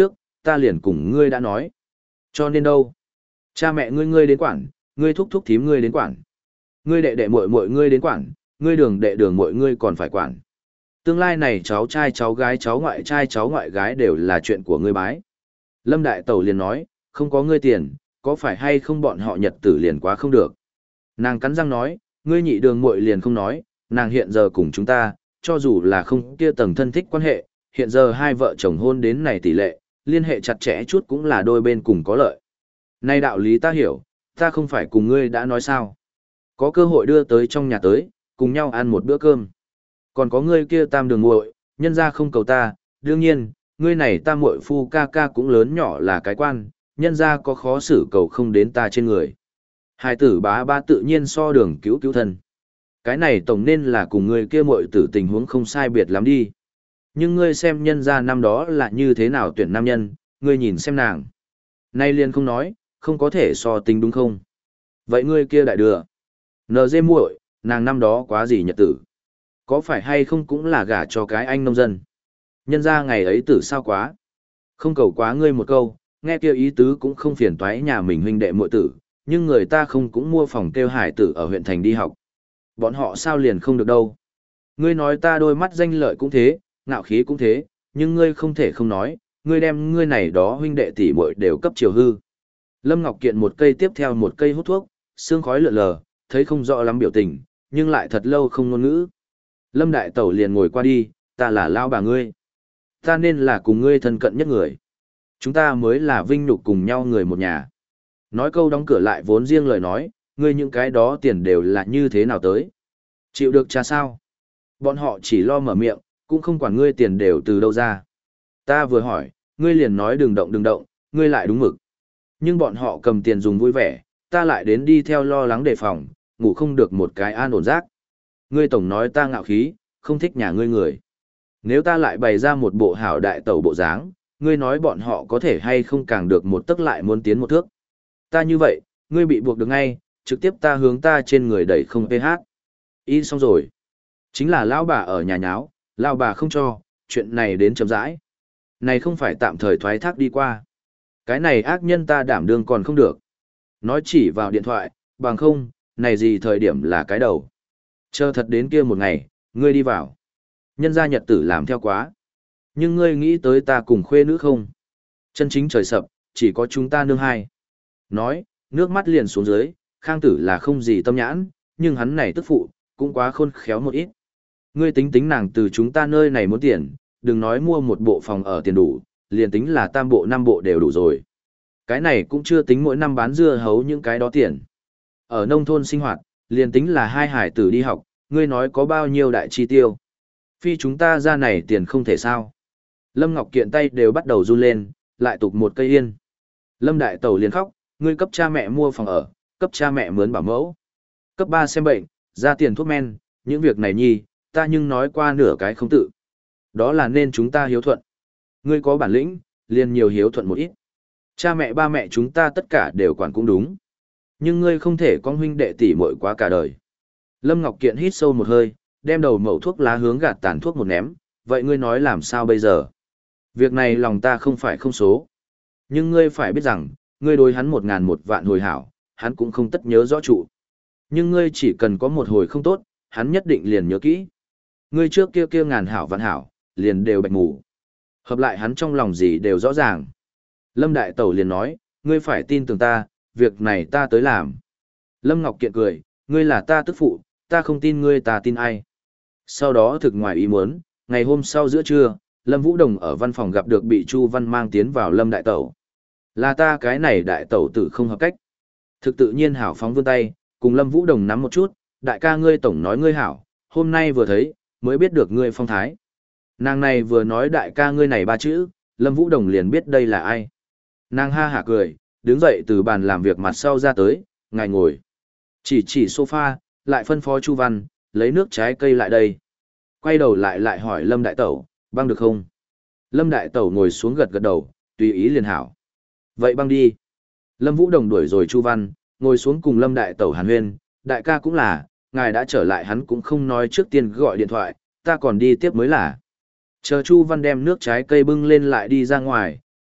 ta liền cùng ngươi đã nói. Cho nên đâu? Cha mẹ ngươi ngươi đến quản, ngươi thúc thúc thím ngươi đến quản. Ngươi đệ đệ muội muội ngươi đến quản, ngươi đường đệ đường muội ngươi còn phải quản. Tương lai này cháu trai cháu gái cháu ngoại trai cháu ngoại gái đều là chuyện của ngươi bái. Lâm Đại Tẩu liền nói, không có ngươi tiền, có phải hay không bọn họ nhật tử liền quá không được. Nàng cắn răng nói, ngươi nhị đường muội liền không nói, nàng hiện giờ cùng chúng ta, cho dù là không kia tầng thân thích quan hệ, hiện giờ hai vợ chồng hôn đến này tỷ lệ, liên hệ chặt chẽ chút cũng là đôi bên cùng có lợi. Nay đạo lý ta hiểu, ta không phải cùng ngươi đã nói sao. Có cơ hội đưa tới trong nhà tới, cùng nhau ăn một bữa cơm. Còn có ngươi kia tam đường muội, nhân ra không cầu ta, đương nhiên, ngươi này tam muội phu ca ca cũng lớn nhỏ là cái quan, nhân ra có khó xử cầu không đến ta trên người. Hai tử bá ba tự nhiên so đường cứu cứu thân. Cái này tổng nên là cùng ngươi kia muội tử tình huống không sai biệt lắm đi. Nhưng ngươi xem nhân ra năm đó là như thế nào tuyển nam nhân, ngươi nhìn xem nàng. Nay liền không nói, không có thể so tính đúng không? Vậy ngươi kia đại đưa. Nờ dê muội, nàng năm đó quá gì nhật tử? Có phải hay không cũng là gả cho cái anh nông dân? Nhân ra ngày ấy tử sao quá? Không cầu quá ngươi một câu, nghe kia ý tứ cũng không phiền toái nhà mình huynh đệ muội tử, nhưng người ta không cũng mua phòng kêu hải tử ở huyện thành đi học. Bọn họ sao liền không được đâu? Ngươi nói ta đôi mắt danh lợi cũng thế, ngạo khí cũng thế, nhưng ngươi không thể không nói, ngươi đem ngươi này đó huynh đệ tỷ muội đều cấp chiều hư. Lâm Ngọc Kiện một cây tiếp theo một cây hút thuốc, sương khói lượn lờ, thấy không rõ lắm biểu tình, nhưng lại thật lâu không ngôn ngữ. Lâm Đại Tẩu liền ngồi qua đi, ta là lao bà ngươi. Ta nên là cùng ngươi thân cận nhất người. Chúng ta mới là vinh nhục cùng nhau người một nhà. Nói câu đóng cửa lại vốn riêng lời nói, ngươi những cái đó tiền đều là như thế nào tới. Chịu được cha sao? Bọn họ chỉ lo mở miệng, cũng không quản ngươi tiền đều từ đâu ra. Ta vừa hỏi, ngươi liền nói đừng động đừng động, ngươi lại đúng mực. Nhưng bọn họ cầm tiền dùng vui vẻ, ta lại đến đi theo lo lắng đề phòng, ngủ không được một cái an ổn giấc. Ngươi tổng nói ta ngạo khí, không thích nhà ngươi người. Nếu ta lại bày ra một bộ hảo đại tẩu bộ dáng, ngươi nói bọn họ có thể hay không càng được một tức lại muốn tiến một thước. Ta như vậy, ngươi bị buộc được ngay, trực tiếp ta hướng ta trên người đẩy không ph. Y xong rồi. Chính là lão bà ở nhà nháo, lão bà không cho, chuyện này đến chậm rãi. Này không phải tạm thời thoái thác đi qua. Cái này ác nhân ta đảm đương còn không được. Nói chỉ vào điện thoại, bằng không, này gì thời điểm là cái đầu. Chờ thật đến kia một ngày, ngươi đi vào. Nhân gia nhật tử làm theo quá. Nhưng ngươi nghĩ tới ta cùng khuê nữ không? Chân chính trời sập, chỉ có chúng ta nương hai. Nói, nước mắt liền xuống dưới, Khang Tử là không gì tâm nhãn, nhưng hắn này tức phụ, cũng quá khôn khéo một ít. Ngươi tính tính nàng từ chúng ta nơi này muốn tiền, đừng nói mua một bộ phòng ở tiền đủ, liền tính là tam bộ năm bộ đều đủ rồi. Cái này cũng chưa tính mỗi năm bán dưa hấu những cái đó tiền. Ở nông thôn sinh hoạt, liền tính là hai hải tử đi học, ngươi nói có bao nhiêu đại chi tiêu. Phi chúng ta ra này tiền không thể sao. Lâm Ngọc Kiện tay đều bắt đầu run lên, lại tục một cây yên. Lâm Đại Tẩu liền khóc, ngươi cấp cha mẹ mua phòng ở, cấp cha mẹ mướn bảo mẫu. Cấp ba xem bệnh, ra tiền thuốc men, những việc này nhi, ta nhưng nói qua nửa cái không tự. Đó là nên chúng ta hiếu thuận. Ngươi có bản lĩnh, liền nhiều hiếu thuận một ít. Cha mẹ ba mẹ chúng ta tất cả đều quản cũng đúng. Nhưng ngươi không thể con huynh đệ tỷ muội quá cả đời. Lâm Ngọc Kiện hít sâu một hơi, đem đầu mẩu thuốc lá hướng gạt tàn thuốc một ném, vậy ngươi nói làm sao bây giờ? Việc này lòng ta không phải không số. Nhưng ngươi phải biết rằng, ngươi đối hắn một ngàn một vạn hồi hảo, hắn cũng không tất nhớ rõ trụ. Nhưng ngươi chỉ cần có một hồi không tốt, hắn nhất định liền nhớ kỹ. Ngươi trước kia kia ngàn hảo vạn hảo, liền đều bạch mù. Hợp lại hắn trong lòng gì đều rõ ràng. Lâm Đại Tẩu liền nói, ngươi phải tin tưởng ta, việc này ta tới làm. Lâm Ngọc Kiện cười, ngươi là ta tức phụ, ta không tin ngươi ta tin ai. Sau đó thực ngoài ý muốn, ngày hôm sau giữa trưa, Lâm Vũ Đồng ở văn phòng gặp được bị Chu Văn mang tiến vào Lâm Đại Tẩu. Là ta cái này Đại Tẩu tử không hợp cách. Thực tự nhiên hảo phóng vươn tay, cùng Lâm Vũ Đồng nắm một chút, đại ca ngươi tổng nói ngươi hảo, hôm nay vừa thấy, mới biết được ngươi phong thái. Nàng này vừa nói đại ca ngươi này ba chữ, Lâm Vũ Đồng liền biết đây là ai. Nàng ha hả cười, đứng dậy từ bàn làm việc mặt sau ra tới, ngài ngồi. Chỉ chỉ sofa, lại phân phó Chu Văn, lấy nước trái cây lại đây. Quay đầu lại lại hỏi Lâm Đại Tẩu, băng được không? Lâm Đại Tẩu ngồi xuống gật gật đầu, tùy ý liền hảo. Vậy băng đi. Lâm Vũ Đồng đuổi rồi Chu Văn, ngồi xuống cùng Lâm Đại Tẩu hàn huyên, đại ca cũng là, ngài đã trở lại hắn cũng không nói trước tiên gọi điện thoại, ta còn đi tiếp mới là. Chờ Chu Văn đem nước trái cây bưng lên lại đi ra ngoài,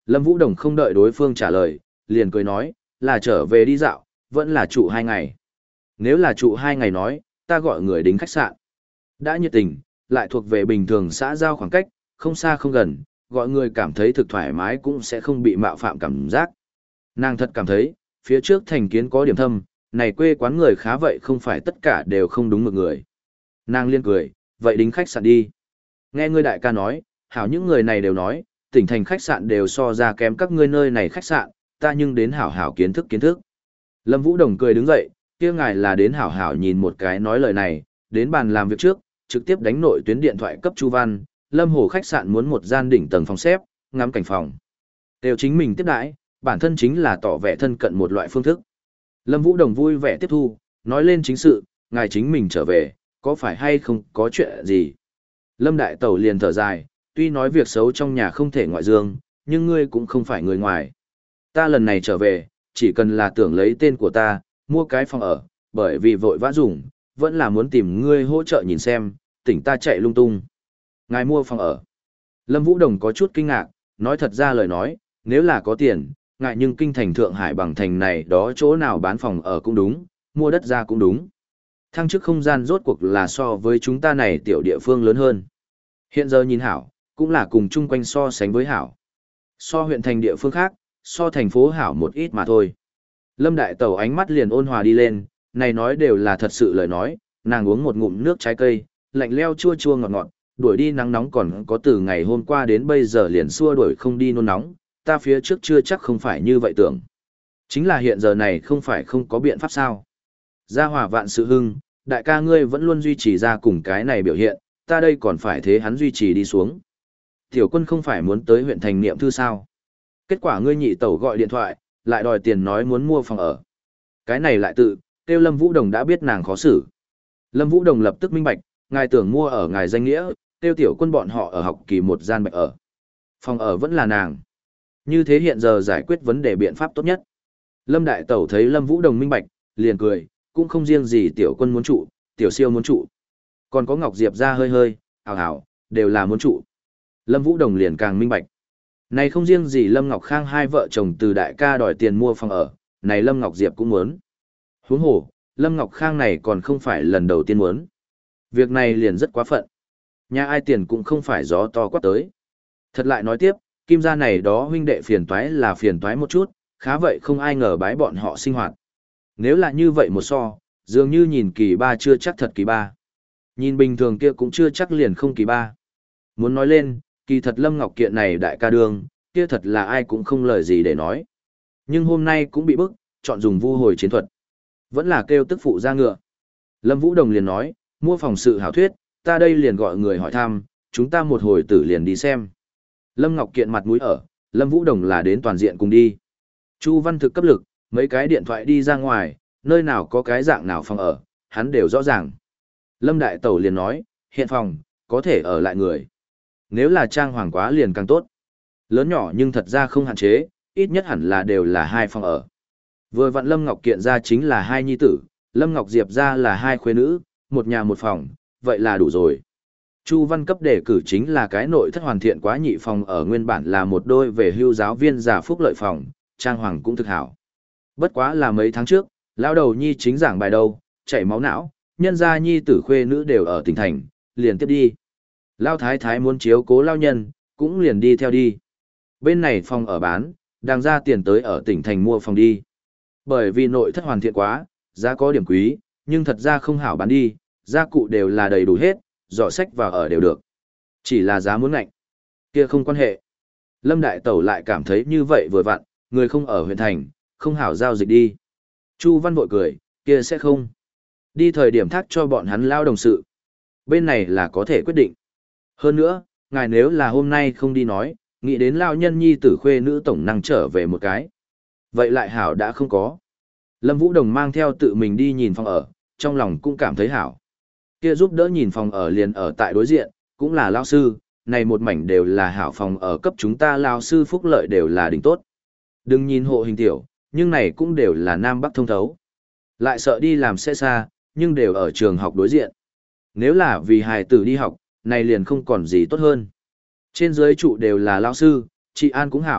Lâm Vũ Đồng không đợi đối phương trả lời, liền cười nói, là trở về đi dạo, vẫn là trụ hai ngày. Nếu là trụ hai ngày nói, ta gọi người đến khách sạn. Đã nhiệt tình, lại thuộc về bình thường xã giao khoảng cách, không xa không gần, gọi người cảm thấy thực thoải mái cũng sẽ không bị mạo phạm cảm giác. Nàng thật cảm thấy, phía trước thành kiến có điểm thâm, này quê quán người khá vậy không phải tất cả đều không đúng một người. Nàng liên cười, vậy đính khách sạn đi. Nghe ngươi đại ca nói, hảo những người này đều nói, tỉnh thành khách sạn đều so ra kém các ngươi nơi này khách sạn, ta nhưng đến hảo hảo kiến thức kiến thức. Lâm Vũ Đồng cười đứng dậy, kia ngài là đến hảo hảo nhìn một cái nói lời này, đến bàn làm việc trước, trực tiếp đánh nội tuyến điện thoại cấp Chu Văn, Lâm Hồ khách sạn muốn một gian đỉnh tầng phòng xếp, ngắm cảnh phòng. Đều chính mình tiếp đãi, bản thân chính là tỏ vẻ thân cận một loại phương thức. Lâm Vũ Đồng vui vẻ tiếp thu, nói lên chính sự, ngài chính mình trở về, có phải hay không có chuyện gì. Lâm Đại Tẩu liền thở dài, tuy nói việc xấu trong nhà không thể ngoại dương, nhưng ngươi cũng không phải người ngoài. Ta lần này trở về, chỉ cần là tưởng lấy tên của ta, mua cái phòng ở, bởi vì vội vã dùng, vẫn là muốn tìm ngươi hỗ trợ nhìn xem, tỉnh ta chạy lung tung. Ngài mua phòng ở. Lâm Vũ Đồng có chút kinh ngạc, nói thật ra lời nói, nếu là có tiền, ngại nhưng kinh thành Thượng Hải bằng thành này đó chỗ nào bán phòng ở cũng đúng, mua đất ra cũng đúng. Thăng chức không gian rốt cuộc là so với chúng ta này tiểu địa phương lớn hơn. Hiện giờ nhìn hảo, cũng là cùng chung quanh so sánh với hảo. So huyện thành địa phương khác, so thành phố hảo một ít mà thôi. Lâm Đại Tẩu ánh mắt liền ôn hòa đi lên, này nói đều là thật sự lời nói, nàng uống một ngụm nước trái cây, lạnh leo chua chua ngọt ngọt, đuổi đi nắng nóng còn có từ ngày hôm qua đến bây giờ liền xua đuổi không đi nôn nóng, ta phía trước chưa chắc không phải như vậy tưởng. Chính là hiện giờ này không phải không có biện pháp sao. Gia hỏa vạn sự hưng, đại ca ngươi vẫn luôn duy trì ra cùng cái này biểu hiện, ta đây còn phải thế hắn duy trì đi xuống. Tiểu quân không phải muốn tới huyện thành niệm thư sao. Kết quả ngươi nhị tẩu gọi điện thoại, lại đòi tiền nói muốn mua phòng ở. Cái này lại tự, tiêu Lâm Vũ Đồng đã biết nàng khó xử. Lâm Vũ Đồng lập tức minh bạch, ngài tưởng mua ở ngài danh nghĩa, tiêu tiểu quân bọn họ ở học kỳ một gian bạch ở. Phòng ở vẫn là nàng. Như thế hiện giờ giải quyết vấn đề biện pháp tốt nhất. Lâm Đại Tẩu thấy Lâm Vũ Đồng minh bạch, liền cười, cũng không riêng gì tiểu quân muốn trụ, tiểu siêu muốn trụ. Còn có Ngọc Diệp ra hơi hơi, hào hào, đều là muốn trụ. Lâm Vũ Đồng liền càng minh bạch. Này không riêng gì Lâm Ngọc Khang hai vợ chồng từ đại ca đòi tiền mua phòng ở, này Lâm Ngọc Diệp cũng muốn. Huống hồ, Lâm Ngọc Khang này còn không phải lần đầu tiên muốn. Việc này liền rất quá phận. Nhà ai tiền cũng không phải gió to quát tới. Thật lại nói tiếp, Kim gia này đó huynh đệ phiền toái là phiền toái một chút, khá vậy không ai ngờ bái bọn họ sinh hoạt. Nếu là như vậy một so, dường như nhìn kỳ ba chưa chắc thật kỳ ba. Nhìn bình thường kia cũng chưa chắc liền không kỳ ba. Muốn nói lên, kỳ thật Lâm Ngọc Kiện này đại ca đường, kia thật là ai cũng không lời gì để nói. Nhưng hôm nay cũng bị bức, chọn dùng vu hồi chiến thuật. Vẫn là kêu tức phụ ra ngựa. Lâm Vũ Đồng liền nói, mua phòng sự hảo thuyết, ta đây liền gọi người hỏi thăm, chúng ta một hồi tử liền đi xem. Lâm Ngọc Kiện mặt mũi ở, Lâm Vũ Đồng là đến toàn diện cùng đi. Chu Văn Thực cấp lực, mấy cái điện thoại đi ra ngoài, nơi nào có cái dạng nào phòng ở, hắn đều rõ ràng. Lâm Đại Tẩu liền nói, hiện phòng, có thể ở lại người. Nếu là trang hoàng quá liền càng tốt. Lớn nhỏ nhưng thật ra không hạn chế, ít nhất hẳn là đều là hai phòng ở. Vừa vặn Lâm Ngọc Kiện ra chính là hai nhi tử, Lâm Ngọc Diệp ra là hai khuê nữ, một nhà một phòng, vậy là đủ rồi. Chu Văn cấp đề cử chính là cái nội thất hoàn thiện quá nhị phòng ở nguyên bản là một đôi về hưu giáo viên già phúc lợi phòng, trang hoàng cũng thực hảo. Bất quá là mấy tháng trước, lão đầu nhi chính giảng bài đâu, chảy máu não, nhân gia nhi tử khuê nữ đều ở tỉnh thành, liền tiếp đi. Lao thái thái muốn chiếu cố lao nhân, cũng liền đi theo đi. Bên này phòng ở bán, đang ra tiền tới ở tỉnh thành mua phòng đi. Bởi vì nội thất hoàn thiện quá, giá có điểm quý, nhưng thật ra không hảo bán đi, gia cụ đều là đầy đủ hết, dọ sách vào ở đều được. Chỉ là giá muốn ngạnh, kia không quan hệ. Lâm Đại Tẩu lại cảm thấy như vậy vừa vặn, người không ở huyện thành, không hảo giao dịch đi. Chu Văn vội cười, kia sẽ không. Đi thời điểm thác cho bọn hắn lao đồng sự. Bên này là có thể quyết định. Hơn nữa, ngài nếu là hôm nay không đi nói, nghĩ đến lao nhân nhi tử khuê nữ tổng năng trở về một cái. Vậy lại hảo đã không có. Lâm Vũ Đồng mang theo tự mình đi nhìn phòng ở, trong lòng cũng cảm thấy hảo. Kia giúp đỡ nhìn phòng ở liền ở tại đối diện, cũng là lao sư, này một mảnh đều là hảo phòng ở cấp chúng ta lao sư phúc lợi đều là đỉnh tốt. Đừng nhìn hộ hình tiểu, nhưng này cũng đều là Nam Bắc thông thấu. Lại sợ đi làm xe xa, nhưng đều ở trường học đối diện. Nếu là vì hài tử đi học, này liền không còn gì tốt hơn. Trên dưới trụ đều là lao sư, chị An cũng hảo,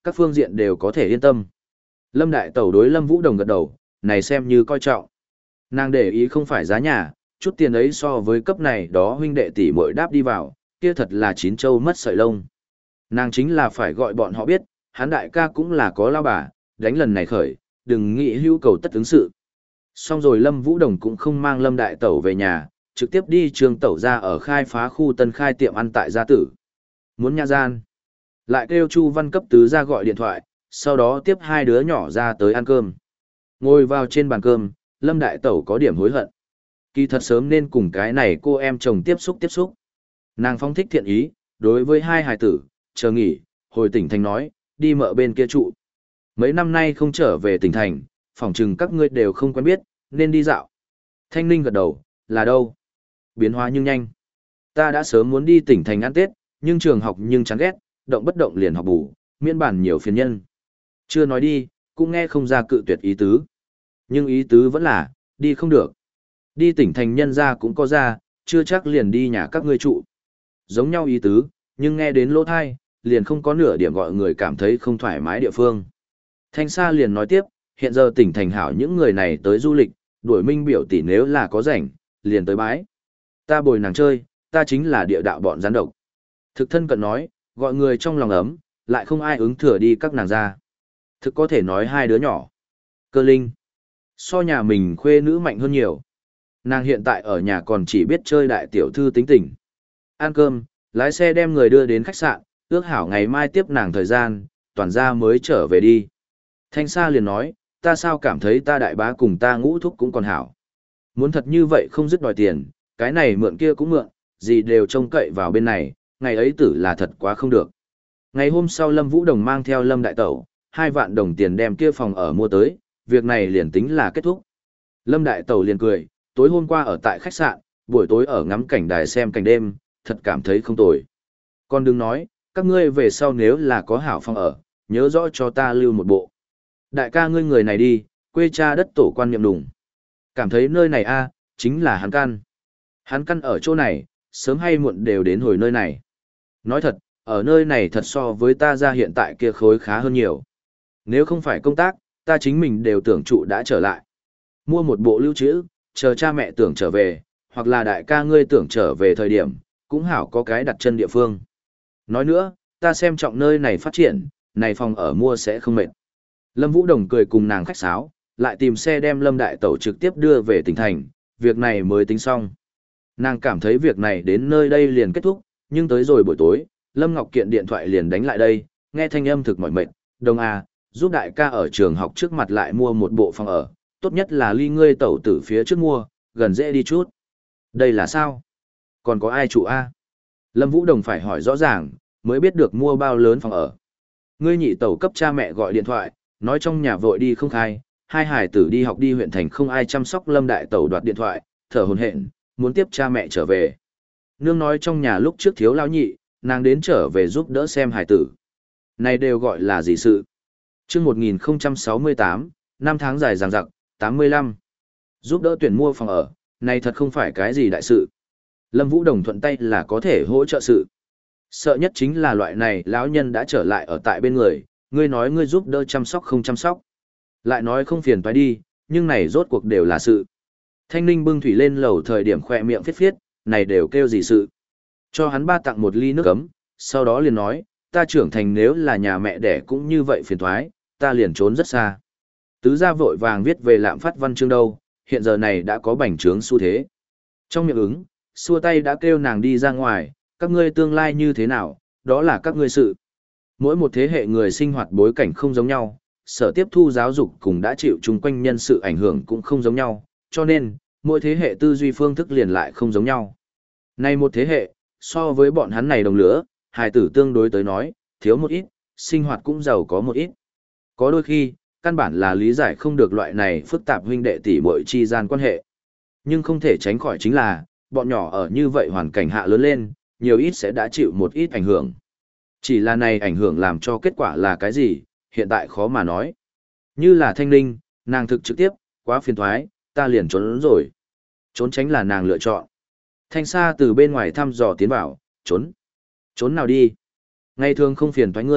các phương diện đều có thể yên tâm. Lâm Đại Tẩu đối Lâm Vũ Đồng gật đầu, này xem như coi trọng. Nàng để ý không phải giá nhà, chút tiền ấy so với cấp này đó huynh đệ tỷ muội đáp đi vào, kia thật là chín châu mất sợi lông. Nàng chính là phải gọi bọn họ biết, hắn đại ca cũng là có lao bà, đánh lần này khởi, đừng nghĩ hữu cầu tất ứng sự. Xong rồi Lâm Vũ Đồng cũng không mang Lâm Đại Tẩu về nhà, trực tiếp đi trường tẩu ra ở khai phá khu tân khai tiệm ăn tại gia tử. Muốn nhà gian. Lại kêu Chu Văn cấp tứ ra gọi điện thoại, sau đó tiếp hai đứa nhỏ ra tới ăn cơm. Ngồi vào trên bàn cơm, Lâm Đại Tẩu có điểm hối hận. Kỳ thật sớm nên cùng cái này cô em chồng tiếp xúc tiếp xúc. Nàng phong thích thiện ý, đối với hai hài tử, chờ nghỉ, hồi tỉnh thành nói, đi mợ bên kia trụ. Mấy năm nay không trở về tỉnh thành, phỏng chừng các ngươi đều không quen biết, nên đi dạo. Thanh Ninh gật đầu, là đâu? Biến hóa nhưng nhanh. Ta đã sớm muốn đi tỉnh thành ăn Tết, nhưng trường học nhưng chán ghét, động bất động liền học bù, miễn bản nhiều phiền nhân. Chưa nói đi, cũng nghe không ra cự tuyệt ý tứ. Nhưng ý tứ vẫn là, đi không được. Đi tỉnh thành nhân ra cũng có ra, chưa chắc liền đi nhà các ngươi trụ. Giống nhau ý tứ, nhưng nghe đến lỗ thai, liền không có nửa điểm gọi người cảm thấy không thoải mái địa phương. Thanh Sa liền nói tiếp, hiện giờ tỉnh thành hảo những người này tới du lịch, đuổi Minh biểu tỷ nếu là có rảnh, liền tới bái. Ta bồi nàng chơi, ta chính là địa đạo bọn gián độc. Thực thân cận nói, gọi người trong lòng ấm, lại không ai ứng thừa đi các nàng ra. Thực có thể nói hai đứa nhỏ. Cơ linh. So nhà mình khuê nữ mạnh hơn nhiều. Nàng hiện tại ở nhà còn chỉ biết chơi đại tiểu thư tính tình. Ăn cơm, lái xe đem người đưa đến khách sạn, ước hảo ngày mai tiếp nàng thời gian, toàn ra mới trở về đi. Thanh Sa liền nói, ta sao cảm thấy ta đại bá cùng ta ngũ thúc cũng còn hảo. Muốn thật như vậy không dứt đòi tiền, cái này mượn kia cũng mượn, gì đều trông cậy vào bên này, ngày ấy tử là thật quá không được. Ngày hôm sau Lâm Vũ Đồng mang theo Lâm Đại Tẩu, hai vạn đồng tiền đem kia phòng ở mua tới, việc này liền tính là kết thúc. Lâm Đại Tẩu liền cười, tối hôm qua ở tại khách sạn, buổi tối ở ngắm cảnh đài xem cảnh đêm, thật cảm thấy không tồi. Còn đừng nói, các ngươi về sau nếu là có hảo phòng ở, nhớ rõ cho ta lưu một bộ. Đại ca ngươi người này đi, quê cha đất tổ quan niệm đùng. Cảm thấy nơi này a chính là hắn căn. Hắn căn ở chỗ này, sớm hay muộn đều đến hồi nơi này. Nói thật, ở nơi này thật so với ta ra hiện tại kia khối khá hơn nhiều. Nếu không phải công tác, ta chính mình đều tưởng trụ đã trở lại. Mua một bộ lưu trữ, chờ cha mẹ tưởng trở về, hoặc là đại ca ngươi tưởng trở về thời điểm, cũng hảo có cái đặt chân địa phương. Nói nữa, ta xem trọng nơi này phát triển, này phòng ở mua sẽ không mệt. Lâm Vũ Đồng cười cùng nàng khách sáo, lại tìm xe đem Lâm Đại Tẩu trực tiếp đưa về tỉnh thành, việc này mới tính xong. Nàng cảm thấy việc này đến nơi đây liền kết thúc, nhưng tới rồi buổi tối, Lâm Ngọc Kiện điện thoại liền đánh lại đây, nghe thanh âm thực mỏi mệt, đồng à, giúp đại ca ở trường học trước mặt lại mua một bộ phòng ở, tốt nhất là ly ngươi tẩu tử phía trước mua, gần dễ đi chút. Đây là sao? Còn có ai trụ a? Lâm Vũ Đồng phải hỏi rõ ràng, mới biết được mua bao lớn phòng ở. Ngươi nhị tẩu cấp cha mẹ gọi điện thoại, nói trong nhà vội đi không khai, hai hải tử đi học đi huyện thành không ai chăm sóc. Lâm đại tẩu đoạt điện thoại, thở hổn hển, muốn tiếp cha mẹ trở về. Nương nói trong nhà lúc trước thiếu lão nhị, nàng đến trở về giúp đỡ xem hải tử. Này đều gọi là gì sự? Chương một nghìn không trăm sáu mươi tám, năm tháng dài dằng dặc, tám mươi lăm. Giúp đỡ tuyển mua phòng ở, này thật không phải cái gì đại sự. Lâm Vũ Đồng thuận tay là có thể hỗ trợ sự. Sợ nhất chính là loại này lão nhân đã trở lại ở tại bên người, ngươi nói ngươi giúp đỡ chăm sóc không chăm sóc. Lại nói không phiền toái đi, nhưng này rốt cuộc đều là sự. Thanh Ninh bưng thủy lên lầu thời điểm khỏe miệng phiết phiết, này đều kêu gì sự. Cho hắn ba tặng một ly nước ấm, sau đó liền nói, ta trưởng thành nếu là nhà mẹ đẻ cũng như vậy phiền toái, ta liền trốn rất xa. Tứ gia vội vàng viết về lạm phát văn chương đâu, hiện giờ này đã có bành trướng xu thế. Trong miệng ứng, xua tay đã kêu nàng đi ra ngoài, các ngươi tương lai như thế nào, đó là các ngươi sự. Mỗi một thế hệ người sinh hoạt bối cảnh không giống nhau, sở tiếp thu giáo dục cùng đã chịu chung quanh nhân sự ảnh hưởng cũng không giống nhau, cho nên, mỗi thế hệ tư duy phương thức liền lại không giống nhau. Này một thế hệ, so với bọn hắn này đồng lứa, hài tử tương đối tới nói, thiếu một ít, sinh hoạt cũng giàu có một ít. Có đôi khi, căn bản là lý giải không được loại này phức tạp huynh đệ tỷ muội chi gian quan hệ. Nhưng không thể tránh khỏi chính là, bọn nhỏ ở như vậy hoàn cảnh hạ lớn lên, nhiều ít sẽ đã chịu một ít ảnh hưởng. Chỉ là này ảnh hưởng làm cho kết quả là cái gì, hiện tại khó mà nói. Như là Thanh Ninh, nàng thực trực tiếp, quá phiền thoái, ta liền trốn rồi. Trốn tránh là nàng lựa chọn. Thanh Sa từ bên ngoài thăm dò tiến vào, trốn. Trốn nào đi? Ngày thường không phiền thoái ngươi,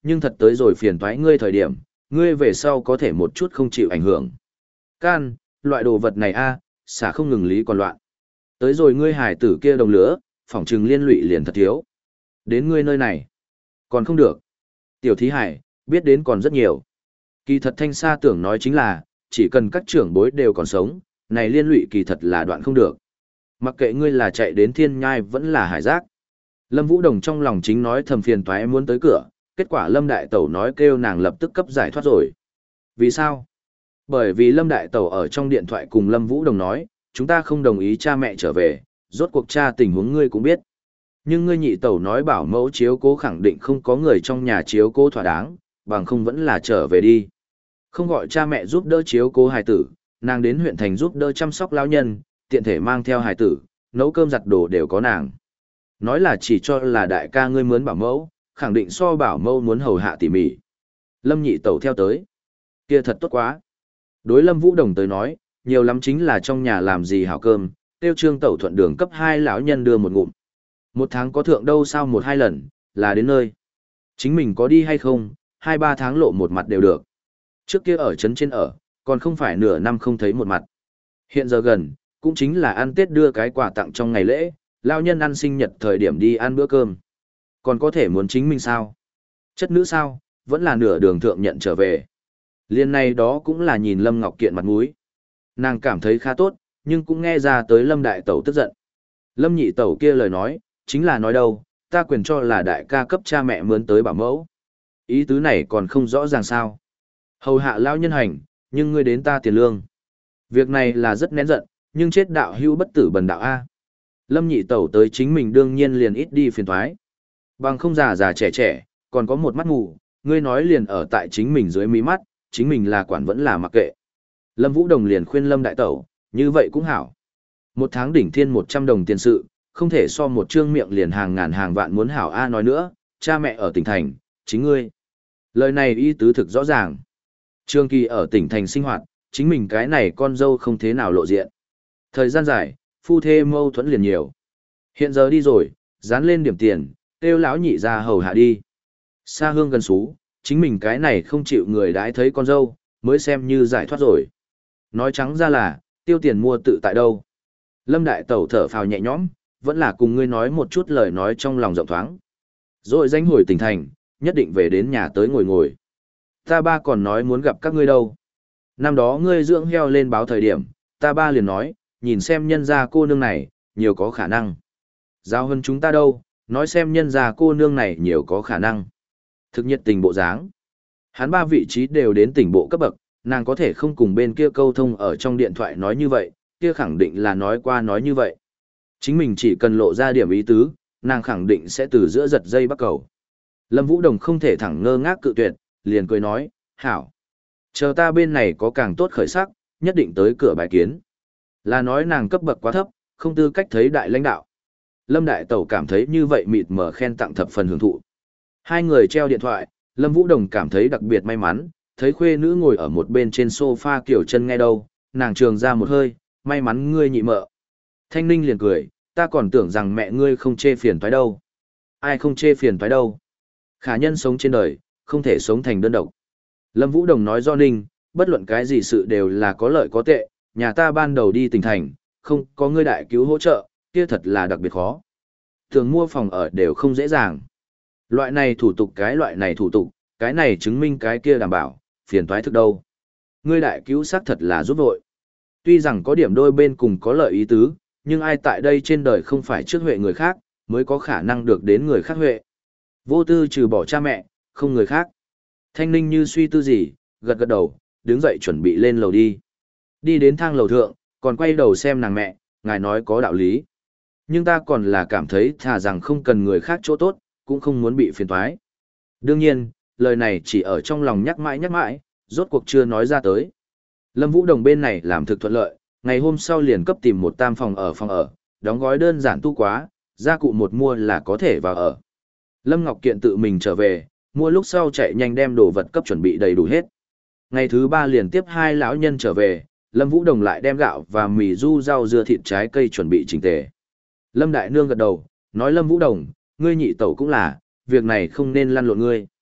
nhưng thật tới rồi phiền toái ngươi thời điểm, ngươi về sau có thể một chút không chịu ảnh hưởng. Can, loại đồ vật này a, xả không ngừng lý còn loạn. Tới rồi ngươi hải tử kia đồng lửa, phỏng trừng liên lụy liền thật thiếu. Đến ngươi nơi này, còn không được. Tiểu thí hải, biết đến còn rất nhiều. Kỳ thật Thanh Sa tưởng nói chính là, chỉ cần các trưởng bối đều còn sống, này liên lụy kỳ thật là đoạn không được. Mặc kệ ngươi là chạy đến thiên nhai vẫn là hải giác. Lâm Vũ Đồng trong lòng chính nói thầm phiền toái muốn tới cửa, kết quả Lâm Đại Tẩu nói kêu nàng lập tức cấp giải thoát rồi. Vì sao? Bởi vì Lâm Đại Tẩu ở trong điện thoại cùng Lâm Vũ Đồng nói, chúng ta không đồng ý cha mẹ trở về, rốt cuộc cha tình huống ngươi cũng biết. Nhưng ngươi nhị tẩu nói bảo mẫu chiếu cố khẳng định không có người trong nhà chiếu cố thỏa đáng, bằng không vẫn là trở về đi. Không gọi cha mẹ giúp đỡ chiếu cố hài tử, nàng đến huyện thành giúp đỡ chăm sóc lão nhân, tiện thể mang theo hài tử, nấu cơm giặt đồ đều có nàng. Nói là chỉ cho là đại ca ngươi mướn bảo mẫu, khẳng định so bảo mẫu muốn hầu hạ tỉ mỉ. Lâm nhị tẩu theo tới. Kia thật tốt quá. Đối Lâm Vũ Đồng tới nói, nhiều lắm chính là trong nhà làm gì hảo cơm, tiêu trương tẩu thuận đường cấp hai lão nhân đưa một ngụm. Một tháng có thượng đâu sao một hai lần, là đến nơi. Chính mình có đi hay không, hai ba tháng lộ một mặt đều được. Trước kia ở trấn trên ở, còn không phải nửa năm không thấy một mặt. Hiện giờ gần, cũng chính là ăn Tết đưa cái quà tặng trong ngày lễ, lao nhân ăn sinh nhật thời điểm đi ăn bữa cơm. Còn có thể muốn chính mình sao? Chất nữ sao, vẫn là nửa đường thượng nhận trở về. Liên này đó cũng là nhìn Lâm Ngọc Kiện mặt mũi. Nàng cảm thấy khá tốt, nhưng cũng nghe ra tới Lâm Đại Tẩu tức giận. Lâm Nhị Tẩu kia lời nói, chính là nói đâu, ta quyền cho là đại ca cấp cha mẹ mướn tới bảo mẫu. Ý tứ này còn không rõ ràng sao. Hầu hạ lao nhân hành, nhưng ngươi đến ta tiền lương. Việc này là rất nén giận, nhưng chết đạo hưu bất tử bần đạo A. Lâm Nhị Tẩu tới chính mình đương nhiên liền ít đi phiền thoái. Bằng không già già trẻ trẻ, còn có một mắt mù, ngươi nói liền ở tại chính mình dưới mí mắt, chính mình là quản vẫn là mặc kệ. Lâm Vũ Đồng liền khuyên Lâm Đại Tẩu, như vậy cũng hảo. Một tháng đỉnh thiên một trăm đồng tiền sự, không thể so một trương miệng liền hàng ngàn hàng vạn muốn hảo A nói nữa, cha mẹ ở tỉnh thành, chính ngươi. Lời này ý tứ thực rõ ràng. Trương Kỳ ở tỉnh thành sinh hoạt, chính mình cái này con dâu không thế nào lộ diện. Thời gian dài, phu thê mâu thuẫn liền nhiều. Hiện giờ đi rồi, dán lên điểm tiền, kêu lão nhị ra hầu hạ đi. Xa hương gần xú, chính mình cái này không chịu người đãi thấy con dâu, mới xem như giải thoát rồi. Nói trắng ra là, tiêu tiền mua tự tại đâu. Lâm Đại Tẩu thở phào nhẹ nhõm, vẫn là cùng ngươi nói một chút lời nói trong lòng rộng thoáng. Rồi danh hồi tỉnh thành, nhất định về đến nhà tới ngồi ngồi. Ta ba còn nói muốn gặp các ngươi đâu. Năm đó ngươi dưỡng heo lên báo thời điểm, ta ba liền nói, nhìn xem nhân gia cô nương này, nhiều có khả năng. Giao hơn chúng ta đâu, nói xem nhân gia cô nương này nhiều có khả năng. Thực nhiệt tình bộ dáng. Hắn ba vị trí đều đến tỉnh bộ cấp bậc, nàng có thể không cùng bên kia câu thông ở trong điện thoại nói như vậy, kia khẳng định là nói qua nói như vậy. Chính mình chỉ cần lộ ra điểm ý tứ, nàng khẳng định sẽ từ giữa giật dây bắt cầu. Lâm Vũ Đồng không thể thẳng ngơ ngác cự tuyệt, liền cười nói, hảo. Chờ ta bên này có càng tốt khởi sắc, nhất định tới cửa bài kiến. Là nói nàng cấp bậc quá thấp, không tư cách thấy đại lãnh đạo. Lâm Đại Tẩu cảm thấy như vậy mịt mờ khen tặng thập phần hưởng thụ. Hai người treo điện thoại, Lâm Vũ Đồng cảm thấy đặc biệt may mắn, thấy khuê nữ ngồi ở một bên trên sofa kiểu chân nghe đâu, nàng trường ra một hơi, may mắn ngươi nhị mợ. Thanh Ninh liền cười, ta còn tưởng rằng mẹ ngươi không chê phiền toái đâu. Ai không chê phiền toái đâu. Khả nhân sống trên đời, không thể sống thành đơn độc. Lâm Vũ Đồng nói do Ninh, bất luận cái gì sự đều là có lợi có tệ, nhà ta ban đầu đi tỉnh thành, không có ngươi đại cứu hỗ trợ, kia thật là đặc biệt khó. Thường mua phòng ở đều không dễ dàng. Loại này thủ tục cái loại này thủ tục, cái này chứng minh cái kia đảm bảo, phiền toái thực đâu. Ngươi đại cứu xác thật là giúp vội. Tuy rằng có điểm đôi bên cùng có lợi ý tứ, nhưng ai tại đây trên đời không phải trước huệ người khác, mới có khả năng được đến người khác huệ. Vô tư trừ bỏ cha mẹ, không người khác. Thanh Ninh như suy tư gì, gật gật đầu, đứng dậy chuẩn bị lên lầu đi. Đi đến thang lầu thượng, còn quay đầu xem nàng mẹ, ngài nói có đạo lý. Nhưng ta còn là cảm thấy thà rằng không cần người khác chỗ tốt, cũng không muốn bị phiền toái. Đương nhiên, lời này chỉ ở trong lòng nhắc mãi nhắc mãi, rốt cuộc chưa nói ra tới. Lâm Vũ Đồng bên này làm thực thuận lợi, ngày hôm sau liền cấp tìm một tam phòng ở phòng ở, đóng gói đơn giản tu quá, gia cụ một mua là có thể vào ở. Lâm Ngọc Kiện tự mình trở về, mua lúc sau chạy nhanh đem đồ vật cấp chuẩn bị đầy đủ hết. Ngày thứ ba liền tiếp hai lão nhân trở về, Lâm Vũ Đồng lại đem gạo và mì ru rau dưa thịt trái cây chuẩn bị chỉnh tề. Lâm Đại Nương gật đầu, nói Lâm Vũ Đồng, ngươi nhị tẩu cũng là, việc này không nên lăn lộn ngươi.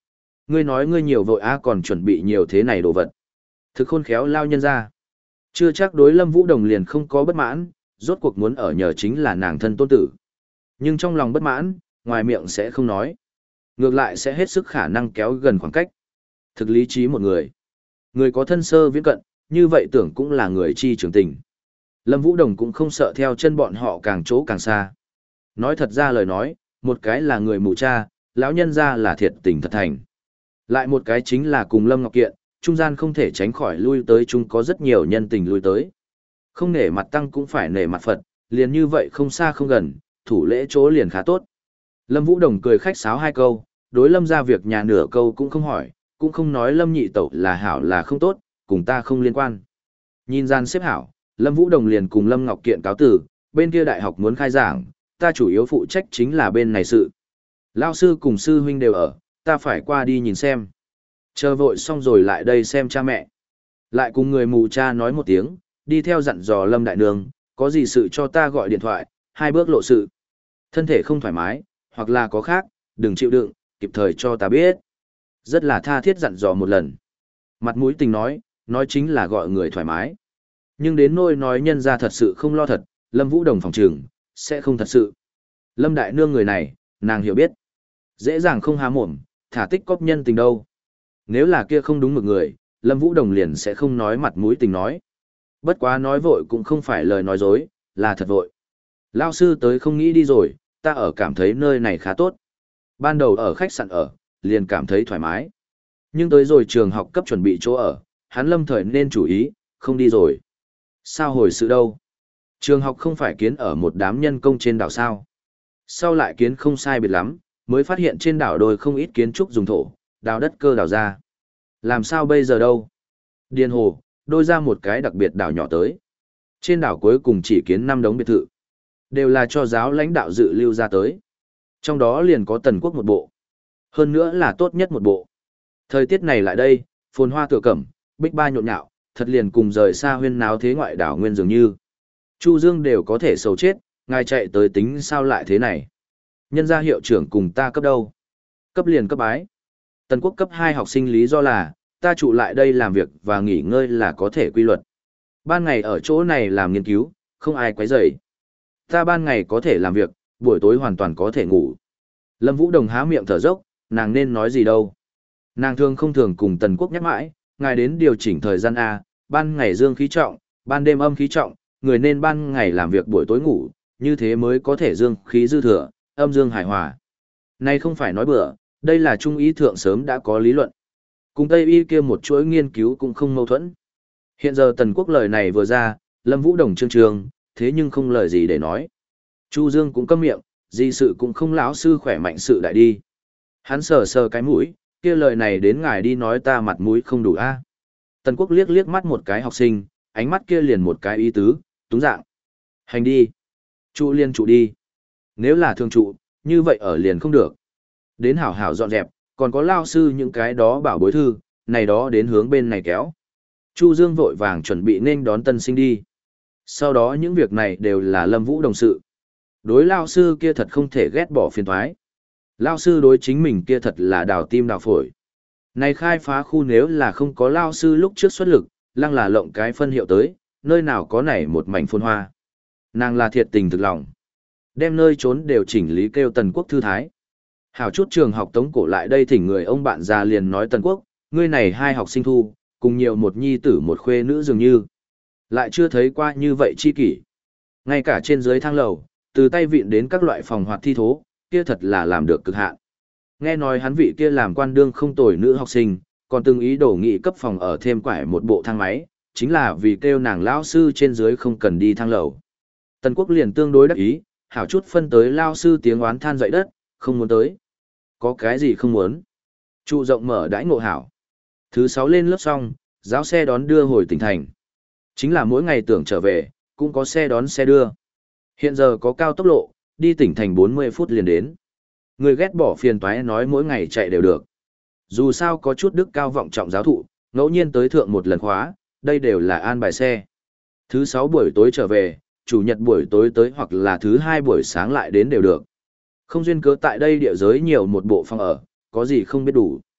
Ngươi nói ngươi nhiều vội a còn chuẩn bị nhiều thế này đồ vật. Thực khôn khéo lao nhân ra. Chưa chắc đối Lâm Vũ Đồng liền không có bất mãn, rốt cuộc muốn ở nhờ chính là nàng thân tôn tử. Nhưng trong lòng bất mãn, ngoài miệng sẽ không nói. Ngược lại sẽ hết sức khả năng kéo gần khoảng cách. Thực lý trí một người. Người có thân sơ viễn cận, như vậy tưởng cũng là người chi trưởng tình. Lâm Vũ Đồng cũng không sợ theo chân bọn họ càng chỗ càng xa. Nói thật ra lời nói, một cái là người mù cha, lão nhân ra là thiệt tình thật thành. Lại một cái chính là cùng Lâm Ngọc Kiện, trung gian không thể tránh khỏi lui tới chung có rất nhiều nhân tình lui tới. Không nể mặt tăng cũng phải nể mặt Phật, liền như vậy không xa không gần, thủ lễ chỗ liền khá tốt. Lâm Vũ Đồng cười khách sáo hai câu, đối Lâm ra việc nhà nửa câu cũng không hỏi, cũng không nói Lâm nhị tẩu là hảo là không tốt, cùng ta không liên quan. Nhìn gian xếp hảo, Lâm Vũ Đồng liền cùng Lâm Ngọc Kiện cáo tử, bên kia đại học muốn khai giảng, ta chủ yếu phụ trách chính là bên này sự. Lao sư cùng sư huynh đều ở, ta phải qua đi nhìn xem. Chờ vội xong rồi lại đây xem cha mẹ. Lại cùng người mù cha nói một tiếng, đi theo dặn dò Lâm Đại Nương, có gì sự cho ta gọi điện thoại, hai bước lộ sự. Thân thể không thoải mái, hoặc là có khác, đừng chịu đựng, kịp thời cho ta biết. Rất là tha thiết dặn dò một lần. Mặt mũi tình nói, nói chính là gọi người thoải mái. Nhưng đến nôi nói nhân ra thật sự không lo thật, Lâm Vũ Đồng phòng trường, sẽ không thật sự. Lâm Đại Nương người này, nàng hiểu biết. Dễ dàng không há mồm, thả tích cóp nhân tình đâu. Nếu là kia không đúng một người, Lâm Vũ Đồng liền sẽ không nói mặt mũi tình nói. Bất quá nói vội cũng không phải lời nói dối, là thật vội. Lao sư tới không nghĩ đi rồi, ta ở cảm thấy nơi này khá tốt. Ban đầu ở khách sạn ở, liền cảm thấy thoải mái. Nhưng tới rồi trường học cấp chuẩn bị chỗ ở, hắn lâm thời nên chủ ý, không đi rồi. Sao hồi sự đâu? Trường học không phải kiến ở một đám nhân công trên đảo sao? Sau lại kiến không sai biệt lắm, mới phát hiện trên đảo đồi không ít kiến trúc dùng thổ, đào đất cơ đào ra. Làm sao bây giờ đâu? Điền hồ, đôi ra một cái đặc biệt đảo nhỏ tới. Trên đảo cuối cùng chỉ kiến năm đống biệt thự. Đều là cho giáo lãnh đạo dự lưu ra tới. Trong đó liền có Tần Quốc một bộ. Hơn nữa là tốt nhất một bộ. Thời tiết này lại đây, phồn hoa tựa cẩm, bích ba nhộn nhạo, thật liền cùng rời xa huyên náo thế ngoại đảo nguyên dường như. Chu Dương đều có thể sầu chết, ngài chạy tới tính sao lại thế này. Nhân gia hiệu trưởng cùng ta cấp đâu? Cấp liền cấp bái. Tần Quốc cấp hai học sinh lý do là, ta trụ lại đây làm việc và nghỉ ngơi là có thể quy luật. Ban ngày ở chỗ này làm nghiên cứu, không ai quấy rầy. Ta ban ngày có thể làm việc, buổi tối hoàn toàn có thể ngủ. Lâm Vũ Đồng há miệng thở dốc, nàng nên nói gì đâu. Nàng thường không thường cùng Tần Quốc nhắc mãi, ngài đến điều chỉnh thời gian A, ban ngày dương khí trọng, ban đêm âm khí trọng, người nên ban ngày làm việc buổi tối ngủ, như thế mới có thể dương khí dư thừa, âm dương hài hòa. Này không phải nói bừa, đây là trung ý thượng sớm đã có lý luận. Cùng Tây y kia một chuỗi nghiên cứu cũng không mâu thuẫn. Hiện giờ Tần Quốc lời này vừa ra, Lâm Vũ Đồng trương trương, thế nhưng không lời gì để nói. Chu Dương cũng câm miệng, gì sự cũng không lão sư khỏe mạnh sự đại đi. Hắn sờ sờ cái mũi, kia lời này đến ngài đi nói ta mặt mũi không đủ a. Tần Quốc liếc liếc mắt một cái học sinh, ánh mắt kia liền một cái ý tứ, túng dạng. Hành đi. Trụ liên trụ đi. Nếu là thường trụ, như vậy ở liền không được. Đến hảo hảo dọn dẹp, còn có lao sư những cái đó bảo bối thư, này đó đến hướng bên này kéo. Chu Dương vội vàng chuẩn bị nên đón tân sinh đi. Sau đó những việc này đều là Lâm Vũ đồng sự. Đối lao sư kia thật không thể ghét bỏ phiền thoái. Lao sư đối chính mình kia thật là đào tim đào phổi. Này khai phá khu nếu là không có lao sư lúc trước xuất lực, lăng là lộng cái phân hiệu tới, nơi nào có này một mảnh phồn hoa. Nàng là thiệt tình thực lòng. Đem nơi trốn đều chỉnh lý kêu Tần Quốc thư thái. Hảo chút trường học tống cổ lại đây thỉnh người ông bạn già liền nói Tần Quốc, ngươi này hai học sinh thu, cùng nhiều một nhi tử một khuê nữ dường như. Lại chưa thấy qua như vậy chi kỷ. Ngay cả trên dưới thang lầu, từ tay vịn đến các loại phòng hoạt thi thố, kia thật là làm được cực hạn. Nghe nói hắn vị kia làm quan đương không tồi nữ học sinh, còn từng ý đồ nghị cấp phòng ở thêm quải một bộ thang máy, chính là vì kêu nàng lão sư trên dưới không cần đi thang lầu. Tần Quốc liền tương đối đắc ý, hảo chút phân tới lao sư tiếng oán than dậy đất, không muốn tới. Có cái gì không muốn? Trụ rộng mở đãi ngộ hảo. Thứ sáu lên lớp xong, giáo xe đón đưa hồi tỉnh thành. Chính là mỗi ngày tưởng trở về, cũng có xe đón xe đưa. Hiện giờ có cao tốc lộ, đi tỉnh thành bốn mươi phút liền đến. Người ghét bỏ phiền toái nói mỗi ngày chạy đều được. Dù sao có chút đức cao vọng trọng giáo thụ, ngẫu nhiên tới thượng một lần khóa, đây đều là an bài xe. Thứ sáu buổi tối trở về, chủ nhật buổi tối tới hoặc là thứ hai buổi sáng lại đến đều được. Không duyên cớ tại đây địa giới nhiều một bộ phòng ở, có gì không biết đủ.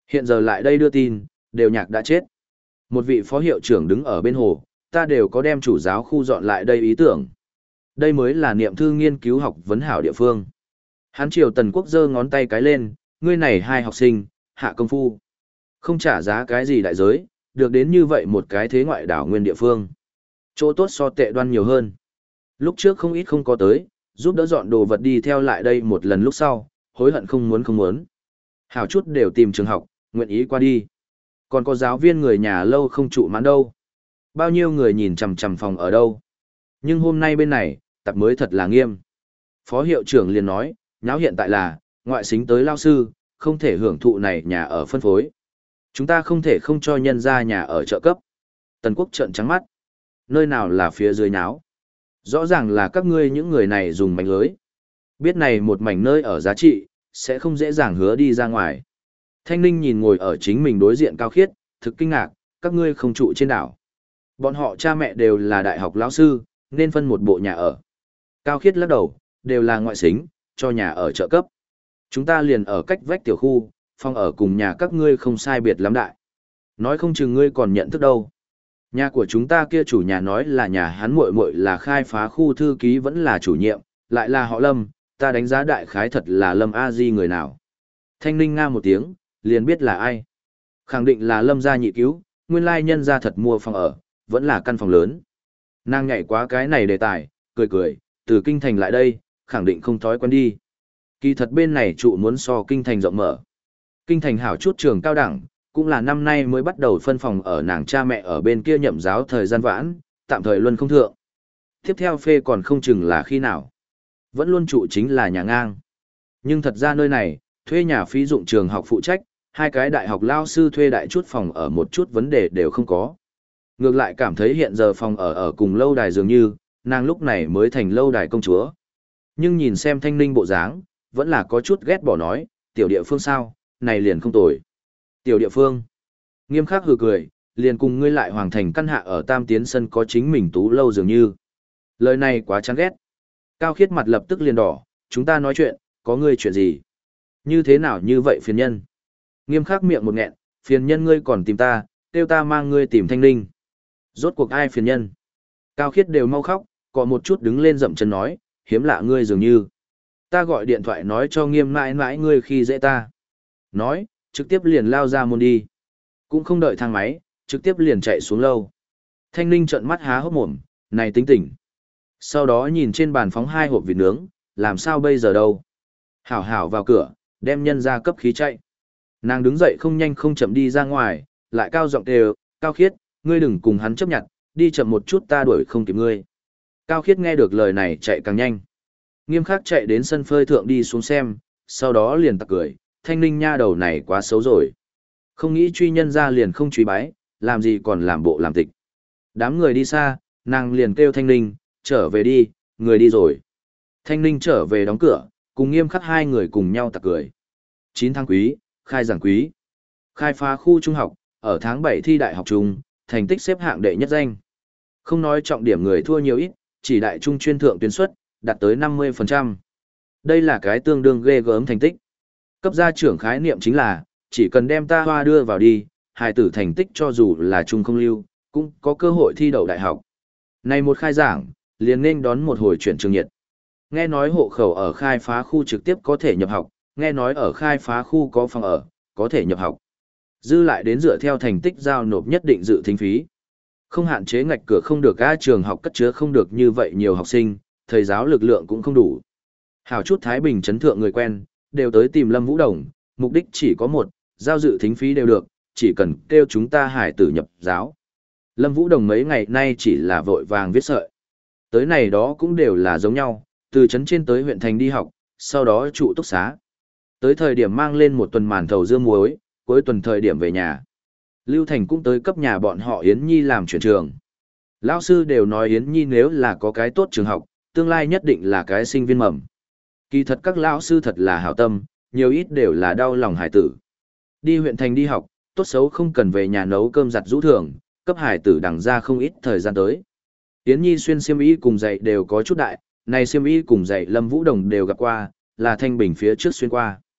Hiện giờ lại đây đưa tin, đều nhạc đã chết. Một vị phó hiệu trưởng đứng ở bên hồ, ta đều có đem chủ giáo khu dọn lại đây ý tưởng. Đây mới là niệm thư nghiên cứu học vấn hảo địa phương. Hán triều Tần Quốc giơ ngón tay cái lên, ngươi này hai học sinh, hạ công phu. Không trả giá cái gì đại giới, được đến như vậy một cái thế ngoại đảo nguyên địa phương. Chỗ tốt so tệ đoan nhiều hơn. Lúc trước không ít không có tới, giúp đỡ dọn đồ vật đi theo lại đây một lần lúc sau, hối hận không muốn không muốn. Hảo chút đều tìm trường học, nguyện ý qua đi. Còn có giáo viên người nhà lâu không trụ mãn đâu. Bao nhiêu người nhìn chằm chằm phòng ở đâu. Nhưng hôm nay bên này, tập mới thật là nghiêm. Phó hiệu trưởng liền nói, nháo hiện tại là, ngoại xính tới lao sư, không thể hưởng thụ này nhà ở phân phối. Chúng ta không thể không cho nhân ra nhà ở trợ cấp. Tần Quốc trợn trắng mắt. Nơi nào là phía dưới nháo. Rõ ràng là các ngươi những người này dùng mảnh lưới. Biết này một mảnh nơi ở giá trị, sẽ không dễ dàng hứa đi ra ngoài. Thanh Ninh nhìn ngồi ở chính mình đối diện Cao Khiết, thực kinh ngạc, các ngươi không trụ trên đảo. Bọn họ cha mẹ đều là đại học lão sư, nên phân một bộ nhà ở. Cao Khiết lắc đầu, đều là ngoại xính, cho nhà ở trợ cấp. Chúng ta liền ở cách vách tiểu khu, phòng ở cùng nhà các ngươi không sai biệt lắm đại. Nói không chừng ngươi còn nhận thức đâu. Nhà của chúng ta kia chủ nhà nói là nhà hắn muội muội là khai phá khu thư ký vẫn là chủ nhiệm, lại là họ Lâm, ta đánh giá đại khái thật là Lâm A Di người nào. Thanh Ninh nga một tiếng, liền biết là ai. Khẳng định là Lâm gia nhị cứu, nguyên lai nhân gia thật mua phòng ở, vẫn là căn phòng lớn. Nàng nhảy quá cái này đề tài, cười cười, từ kinh thành lại đây, khẳng định không thói quen đi. Kỳ thật bên này trụ muốn so kinh thành rộng mở. Kinh thành hảo chút trường cao đẳng, cũng là năm nay mới bắt đầu phân phòng ở nàng cha mẹ ở bên kia nhậm giáo thời gian vãn, tạm thời luân không thượng. Tiếp theo phê còn không chừng là khi nào. Vẫn luôn trụ chính là nhà ngang. Nhưng thật ra nơi này, thuê nhà phí dụng trường học phụ trách, hai cái đại học lao sư thuê đại chút phòng ở một chút vấn đề đều không có. Ngược lại cảm thấy hiện giờ phòng ở ở cùng lâu đài dường như, nàng lúc này mới thành lâu đài công chúa. Nhưng nhìn xem Thanh Ninh bộ dáng, vẫn là có chút ghét bỏ nói, tiểu địa phương sao, này liền không tồi. Tiểu địa phương. Nghiêm khắc hừ cười, liền cùng ngươi lại hoàng thành căn hạ ở tam tiến sân có chính mình tú lâu dường như. Lời này quá chán ghét. Cao Khiết mặt lập tức liền đỏ, chúng ta nói chuyện, có ngươi chuyện gì? Như thế nào như vậy phiền nhân? Nghiêm khắc miệng một nghẹn, phiền nhân ngươi còn tìm ta, kêu ta mang ngươi tìm Thanh Ninh. Rốt cuộc ai phiền nhân? Cao Khiết đều mau khóc, có một chút đứng lên dậm chân nói, hiếm lạ ngươi dường như. Ta gọi điện thoại nói cho Nghiêm mãi mãi ngươi khi dễ ta. Nói, trực tiếp liền lao ra môn đi. Cũng không đợi thang máy, trực tiếp liền chạy xuống lâu. Thanh Ninh trợn mắt há hốc mồm, này tính tỉnh. Sau đó nhìn trên bàn phóng hai hộp vịt nướng, làm sao bây giờ đâu. Hảo hảo vào cửa, đem nhân ra cấp khí chạy. Nàng đứng dậy không nhanh không chậm đi ra ngoài, lại cao giọng đều, Cao Khiết, ngươi đừng cùng hắn chấp nhận, đi chậm một chút ta đuổi không kịp ngươi. Cao Khiết nghe được lời này chạy càng nhanh. Nghiêm khắc chạy đến sân phơi thượng đi xuống xem, sau đó liền tặc cười, Thanh Ninh nha đầu này quá xấu rồi. Không nghĩ truy nhân ra liền không truy bái, làm gì còn làm bộ làm tịch. Đám người đi xa, nàng liền kêu Thanh Ninh, trở về đi, người đi rồi. Thanh Ninh trở về đóng cửa, cùng Nghiêm khắc hai người cùng nhau tặc cười. chín tháng quý, khai giảng quý. Khai phá khu trung học, ở tháng bảy thi đại học trung, thành tích xếp hạng đệ nhất danh. Không nói trọng điểm người thua nhiều ít, chỉ đại trung chuyên thượng tuyến suất, đạt tới năm mươi phần trăm. Đây là cái tương đương ghê gớm thành tích. Cấp gia trưởng khái niệm chính là, chỉ cần đem ta hoa đưa vào đi, hài tử thành tích cho dù là trung không lưu, cũng có cơ hội thi đậu đại học. Này một khai giảng, liền nên đón một hồi chuyển trường nhiệt. Nghe nói hộ khẩu ở khai phá khu trực tiếp có thể nhập học, nghe nói ở khai phá khu có phòng ở, có thể nhập học. Dư lại đến dựa theo thành tích giao nộp nhất định dự thính phí. Không hạn chế ngạch cửa không được các trường học cất chứa không được như vậy nhiều học sinh, thầy giáo lực lượng cũng không đủ. Hảo chút Thái Bình chấn thượng người quen, đều tới tìm Lâm Vũ Đồng, mục đích chỉ có một, giao dự thính phí đều được, chỉ cần kêu chúng ta hải tử nhập giáo. Lâm Vũ Đồng mấy ngày nay chỉ là vội vàng viết sợi. Tới này đó cũng đều là giống nhau, từ trấn trên tới huyện thành đi học, sau đó trụ túc xá. Tới thời điểm mang lên một tuần màn thầu dưa muối, cuối tuần thời điểm về nhà. Lưu Thành cũng tới cấp nhà bọn họ Yến Nhi làm chuyển trường. Lão sư đều nói Yến Nhi nếu là có cái tốt trường học, tương lai nhất định là cái sinh viên mầm. Kỳ thật các lão sư thật là hảo tâm, nhiều ít đều là đau lòng hải tử. Đi huyện thành đi học, tốt xấu không cần về nhà nấu cơm giặt rũ thường, cấp hải tử đằng ra không ít thời gian tới. Yến Nhi xuyên xiêm y cùng giày đều có chút đại, này xiêm y cùng giày Lâm Vũ Đồng đều gặp qua, là Thanh Bình phía trước xuyên qua.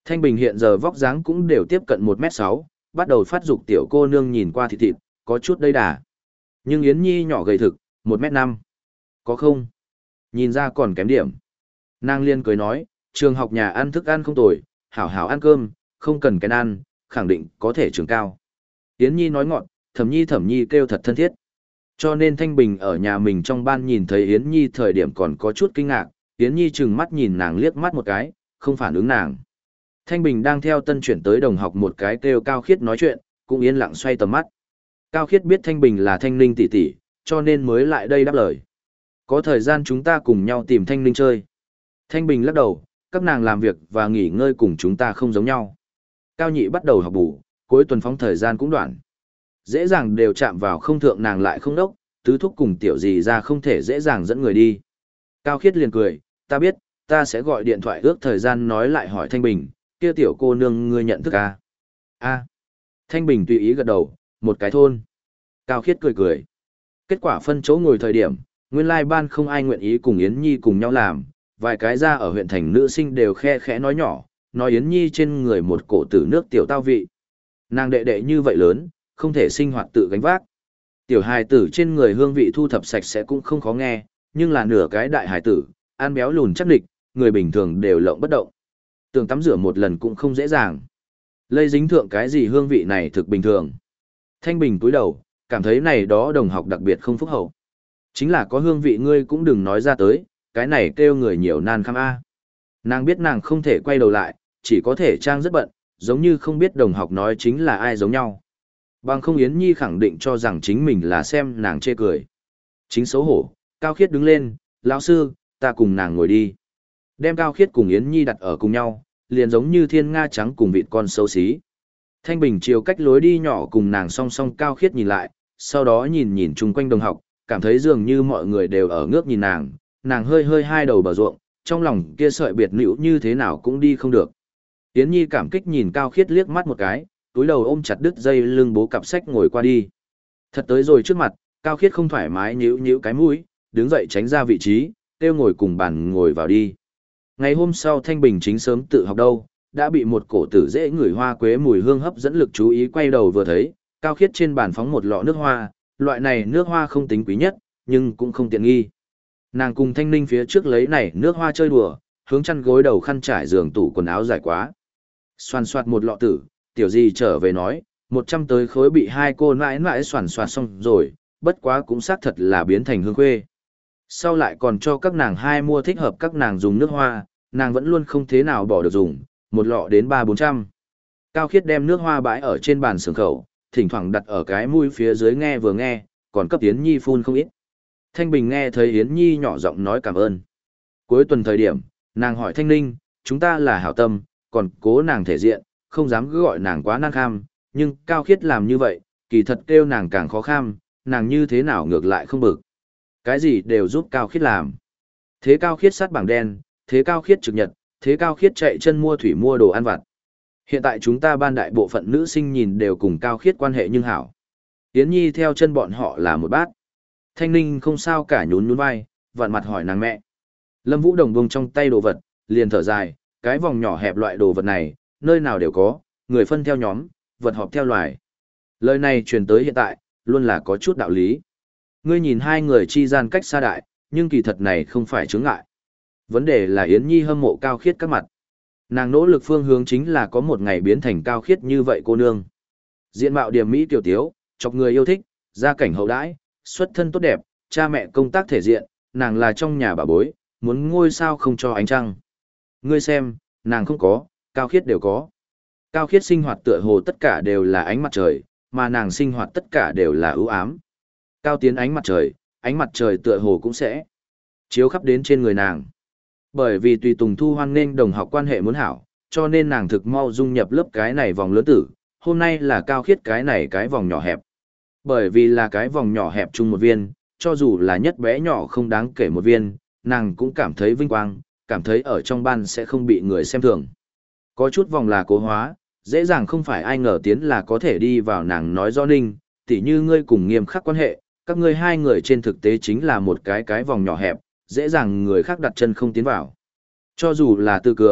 Thanh Bình hiện giờ vóc dáng cũng đều tiếp cận một mét sáu, bắt đầu phát dục tiểu cô nương nhìn qua thịt thịt, có chút đầy đà. Nhưng Yến Nhi nhỏ gầy thực, một mét năm. Có không? Nhìn ra còn kém điểm. Nàng liên cười nói, trường học nhà ăn thức ăn không tồi, hảo hảo ăn cơm, không cần cái ăn, khẳng định có thể trường cao. Yến Nhi nói ngọn, Thẩm Nhi Thẩm Nhi kêu thật thân thiết. Cho nên Thanh Bình ở nhà mình trong ban nhìn thấy Yến Nhi thời điểm còn có chút kinh ngạc, Yến Nhi trừng mắt nhìn nàng liếc mắt một cái, không phản ứng nàng. Thanh Bình đang theo tân chuyển tới đồng học một cái kêu Cao Khiết nói chuyện, cũng yên lặng xoay tầm mắt. Cao Khiết biết Thanh Bình là Thanh Ninh tỷ tỷ, cho nên mới lại đây đáp lời. Có thời gian chúng ta cùng nhau tìm Thanh Ninh chơi. Thanh Bình lắc đầu, các nàng làm việc và nghỉ ngơi cùng chúng ta không giống nhau. Cao Nhị bắt đầu học bù, cuối tuần phóng thời gian cũng đoạn. Dễ dàng đều chạm vào không thượng nàng lại không đốc, tứ thúc cùng tiểu gì ra không thể dễ dàng dẫn người đi. Cao Khiết liền cười, ta biết, ta sẽ gọi điện thoại ước thời gian nói lại hỏi Thanh Bình, kia tiểu cô nương ngươi nhận thức à? A. Thanh Bình tùy ý gật đầu, một cái thôn. Cao Khiết cười cười. Kết quả phân chỗ ngồi thời điểm, nguyên lai ban không ai nguyện ý cùng Yến Nhi cùng nhau làm, vài cái ra ở huyện thành nữ sinh đều khe khẽ nói nhỏ, nói Yến Nhi trên người một cổ tử nước tiểu tao vị. Nàng đệ đệ như vậy lớn, không thể sinh hoạt tự gánh vác. Tiểu hài tử trên người hương vị thu thập sạch sẽ cũng không khó nghe, nhưng là nửa cái đại hài tử, ăn béo lùn chắc địch, người bình thường đều lộng bất động. Tưởng tắm rửa một lần cũng không dễ dàng. Lây dính thượng cái gì hương vị này thực bình thường. Thanh Bình cúi đầu, cảm thấy này đó đồng học đặc biệt không phúc hậu. Chính là có hương vị ngươi cũng đừng nói ra tới, cái này kêu người nhiều nan khăm a. Nàng biết nàng không thể quay đầu lại, chỉ có thể trang rất bận, giống như không biết đồng học nói chính là ai giống nhau. Bằng không Yến Nhi khẳng định cho rằng chính mình là xem nàng chê cười. Chính xấu hổ, Cao Khiết đứng lên, lão sư, ta cùng nàng ngồi đi. Đem Cao Khiết cùng Yến Nhi đặt ở cùng nhau, liền giống như thiên nga trắng cùng vịt con xấu xí. Thanh Bình chiều cách lối đi nhỏ cùng nàng song song Cao Khiết nhìn lại, sau đó nhìn nhìn chung quanh đồng học, cảm thấy dường như mọi người đều ở ngước nhìn nàng, nàng hơi hơi hai đầu bờ ruộng, trong lòng kia sợi biệt nữ như thế nào cũng đi không được. Yến Nhi cảm kích nhìn Cao Khiết liếc mắt một cái, túi đầu ôm chặt đứt dây lưng bố cặp sách ngồi qua đi. Thật tới rồi trước mặt, Cao Khiết không thoải mái nhíu nhíu cái mũi, đứng dậy tránh ra vị trí, kêu ngồi cùng bàn ngồi vào đi. Ngày hôm sau Thanh Bình chính sớm tự học đâu, đã bị một cổ tử dễ ngửi hoa quế mùi hương hấp dẫn lực chú ý, quay đầu vừa thấy, Cao Khiết trên bàn phóng một lọ nước hoa, loại này nước hoa không tính quý nhất, nhưng cũng không tiện nghi. Nàng cùng Thanh Ninh phía trước lấy này nước hoa chơi đùa, hướng chăn gối đầu khăn trải giường tủ quần áo dài quá. Xoàn xoạt một lọ tử, tiểu gì trở về nói, một trăm tới khối bị hai cô mãi mãi xoàn xoạt xong rồi, bất quá cũng xác thật là biến thành hương khuê. Sau lại còn cho các nàng hai mua thích hợp các nàng dùng nước hoa, nàng vẫn luôn không thế nào bỏ được dùng, một lọ đến ba bốn trăm. Cao Khiết đem nước hoa bãi ở trên bàn sườn khẩu, thỉnh thoảng đặt ở cái mũi phía dưới nghe vừa nghe, còn cấp Yến Nhi phun không ít. Thanh Bình nghe thấy Yến Nhi nhỏ giọng nói cảm ơn. Cuối tuần thời điểm, nàng hỏi Thanh Ninh, chúng ta là hảo tâm, còn cố nàng thể diện, không dám cứ gọi nàng quá năng kham, nhưng Cao Khiết làm như vậy, kỳ thật kêu nàng càng khó kham, nàng như thế nào ngược lại không bực. Cái gì đều giúp Cao Khiết làm. Thế Cao Khiết sát bảng đen, thế Cao Khiết trực nhật, thế Cao Khiết chạy chân mua thủy mua đồ ăn vặt. Hiện tại chúng ta ban đại bộ phận nữ sinh nhìn đều cùng Cao Khiết quan hệ nhưng hảo. Yến Nhi theo chân bọn họ là một bát. Thanh Ninh không sao cả nhún nhún vai, vặn mặt hỏi nàng mẹ. Lâm Vũ Đồng bông trong tay đồ vật, liền thở dài, cái vòng nhỏ hẹp loại đồ vật này, nơi nào đều có, người phân theo nhóm, vật họp theo loài. Lời này truyền tới hiện tại, luôn là có chút đạo lý. Ngươi nhìn hai người chi gian cách xa đại, nhưng kỳ thật này không phải chướng ngại. Vấn đề là Yến Nhi hâm mộ Cao Khiết các mặt. Nàng nỗ lực phương hướng chính là có một ngày biến thành Cao Khiết như vậy cô nương. Diện mạo điểm mỹ tiểu tiếu, chọc người yêu thích, gia cảnh hậu đãi, xuất thân tốt đẹp, cha mẹ công tác thể diện, nàng là trong nhà bà bối, muốn ngôi sao không cho ánh trăng. Ngươi xem, nàng không có, Cao Khiết đều có. Cao Khiết sinh hoạt tựa hồ tất cả đều là ánh mặt trời, mà nàng sinh hoạt tất cả đều là ưu ám. Cao tiến ánh mặt trời, ánh mặt trời tựa hồ cũng sẽ chiếu khắp đến trên người nàng. Bởi vì tùy tùng thu hoan nên đồng học quan hệ muốn hảo, cho nên nàng thực mau dung nhập lớp cái này vòng lớn tử, hôm nay là Cao Khiết cái này cái vòng nhỏ hẹp. Bởi vì là cái vòng nhỏ hẹp chung một viên, cho dù là nhất bé nhỏ không đáng kể một viên, nàng cũng cảm thấy vinh quang, cảm thấy ở trong ban sẽ không bị người xem thường. Có chút vòng là cố hóa, dễ dàng không phải ai ngờ tiến là có thể đi vào nàng nói do ninh, tỉ như ngươi cùng nghiêm khắc quan hệ, các ngươi hai người trên thực tế chính là một cái cái vòng nhỏ hẹp, dễ dàng người khác đặt chân không tiến vào. Cho dù là Tư Cường,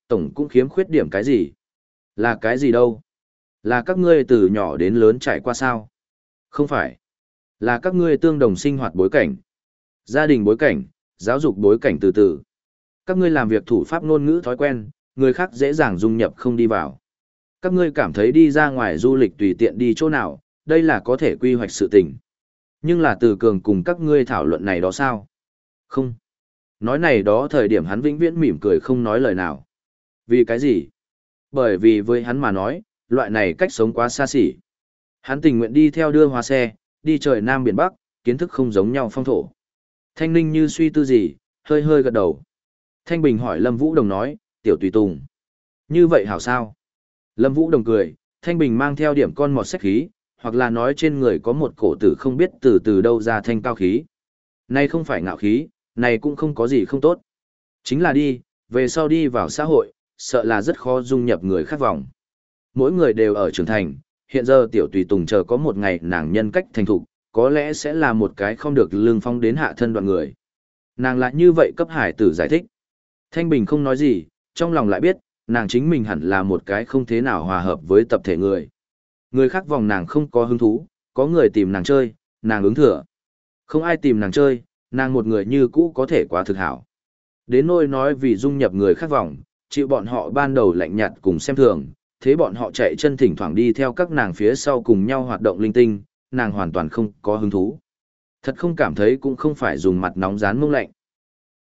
Tổng cũng khiếm khuyết điểm cái gì? Là cái gì đâu? Là các ngươi từ nhỏ đến lớn trải qua sao? Không phải. Là các ngươi tương đồng sinh hoạt bối cảnh. Gia đình bối cảnh, giáo dục bối cảnh từ từ. Các ngươi làm việc thủ pháp ngôn ngữ thói quen, người khác dễ dàng dung nhập không đi vào. Các ngươi cảm thấy đi ra ngoài du lịch tùy tiện đi chỗ nào, đây là có thể quy hoạch sự tình. Nhưng là từ cường cùng các ngươi thảo luận này đó sao? Không. Nói này đó thời điểm hắn vĩnh viễn mỉm cười không nói lời nào. Vì cái gì? Bởi vì với hắn mà nói, loại này cách sống quá xa xỉ. Hắn tình nguyện đi theo đưa hoa xe, đi trời Nam Biển Bắc, kiến thức không giống nhau phong thổ. Thanh Ninh như suy tư gì, hơi hơi gật đầu. Thanh Bình hỏi Lâm Vũ Đồng nói, tiểu tùy tùng. Như vậy hảo sao? Lâm Vũ Đồng cười, Thanh Bình mang theo điểm con mọt sách khí, hoặc là nói trên người có một cổ tử không biết từ từ đâu ra thanh cao khí. Này không phải ngạo khí, này cũng không có gì không tốt. Chính là đi, về sau đi vào xã hội, sợ là rất khó dung nhập người khác vọng. Mỗi người đều ở trưởng thành, hiện giờ tiểu tùy tùng chờ có một ngày nàng nhân cách thành thục, có lẽ sẽ là một cái không được lương phong đến hạ thân đoạn người. Nàng lại như vậy cấp hải tử giải thích. Thanh Bình không nói gì, trong lòng lại biết, nàng chính mình hẳn là một cái không thế nào hòa hợp với tập thể người. Người khác vòng nàng không có hứng thú, có người tìm nàng chơi, nàng ứng thừa. Không ai tìm nàng chơi, nàng một người như cũ có thể quá thực hảo. Đến nỗi nói vì dung nhập người khác vòng, chịu bọn họ ban đầu lạnh nhạt cùng xem thường, thế bọn họ chạy chân thỉnh thoảng đi theo các nàng phía sau cùng nhau hoạt động linh tinh, nàng hoàn toàn không có hứng thú. Thật không cảm thấy cũng không phải dùng mặt nóng rán mông lạnh.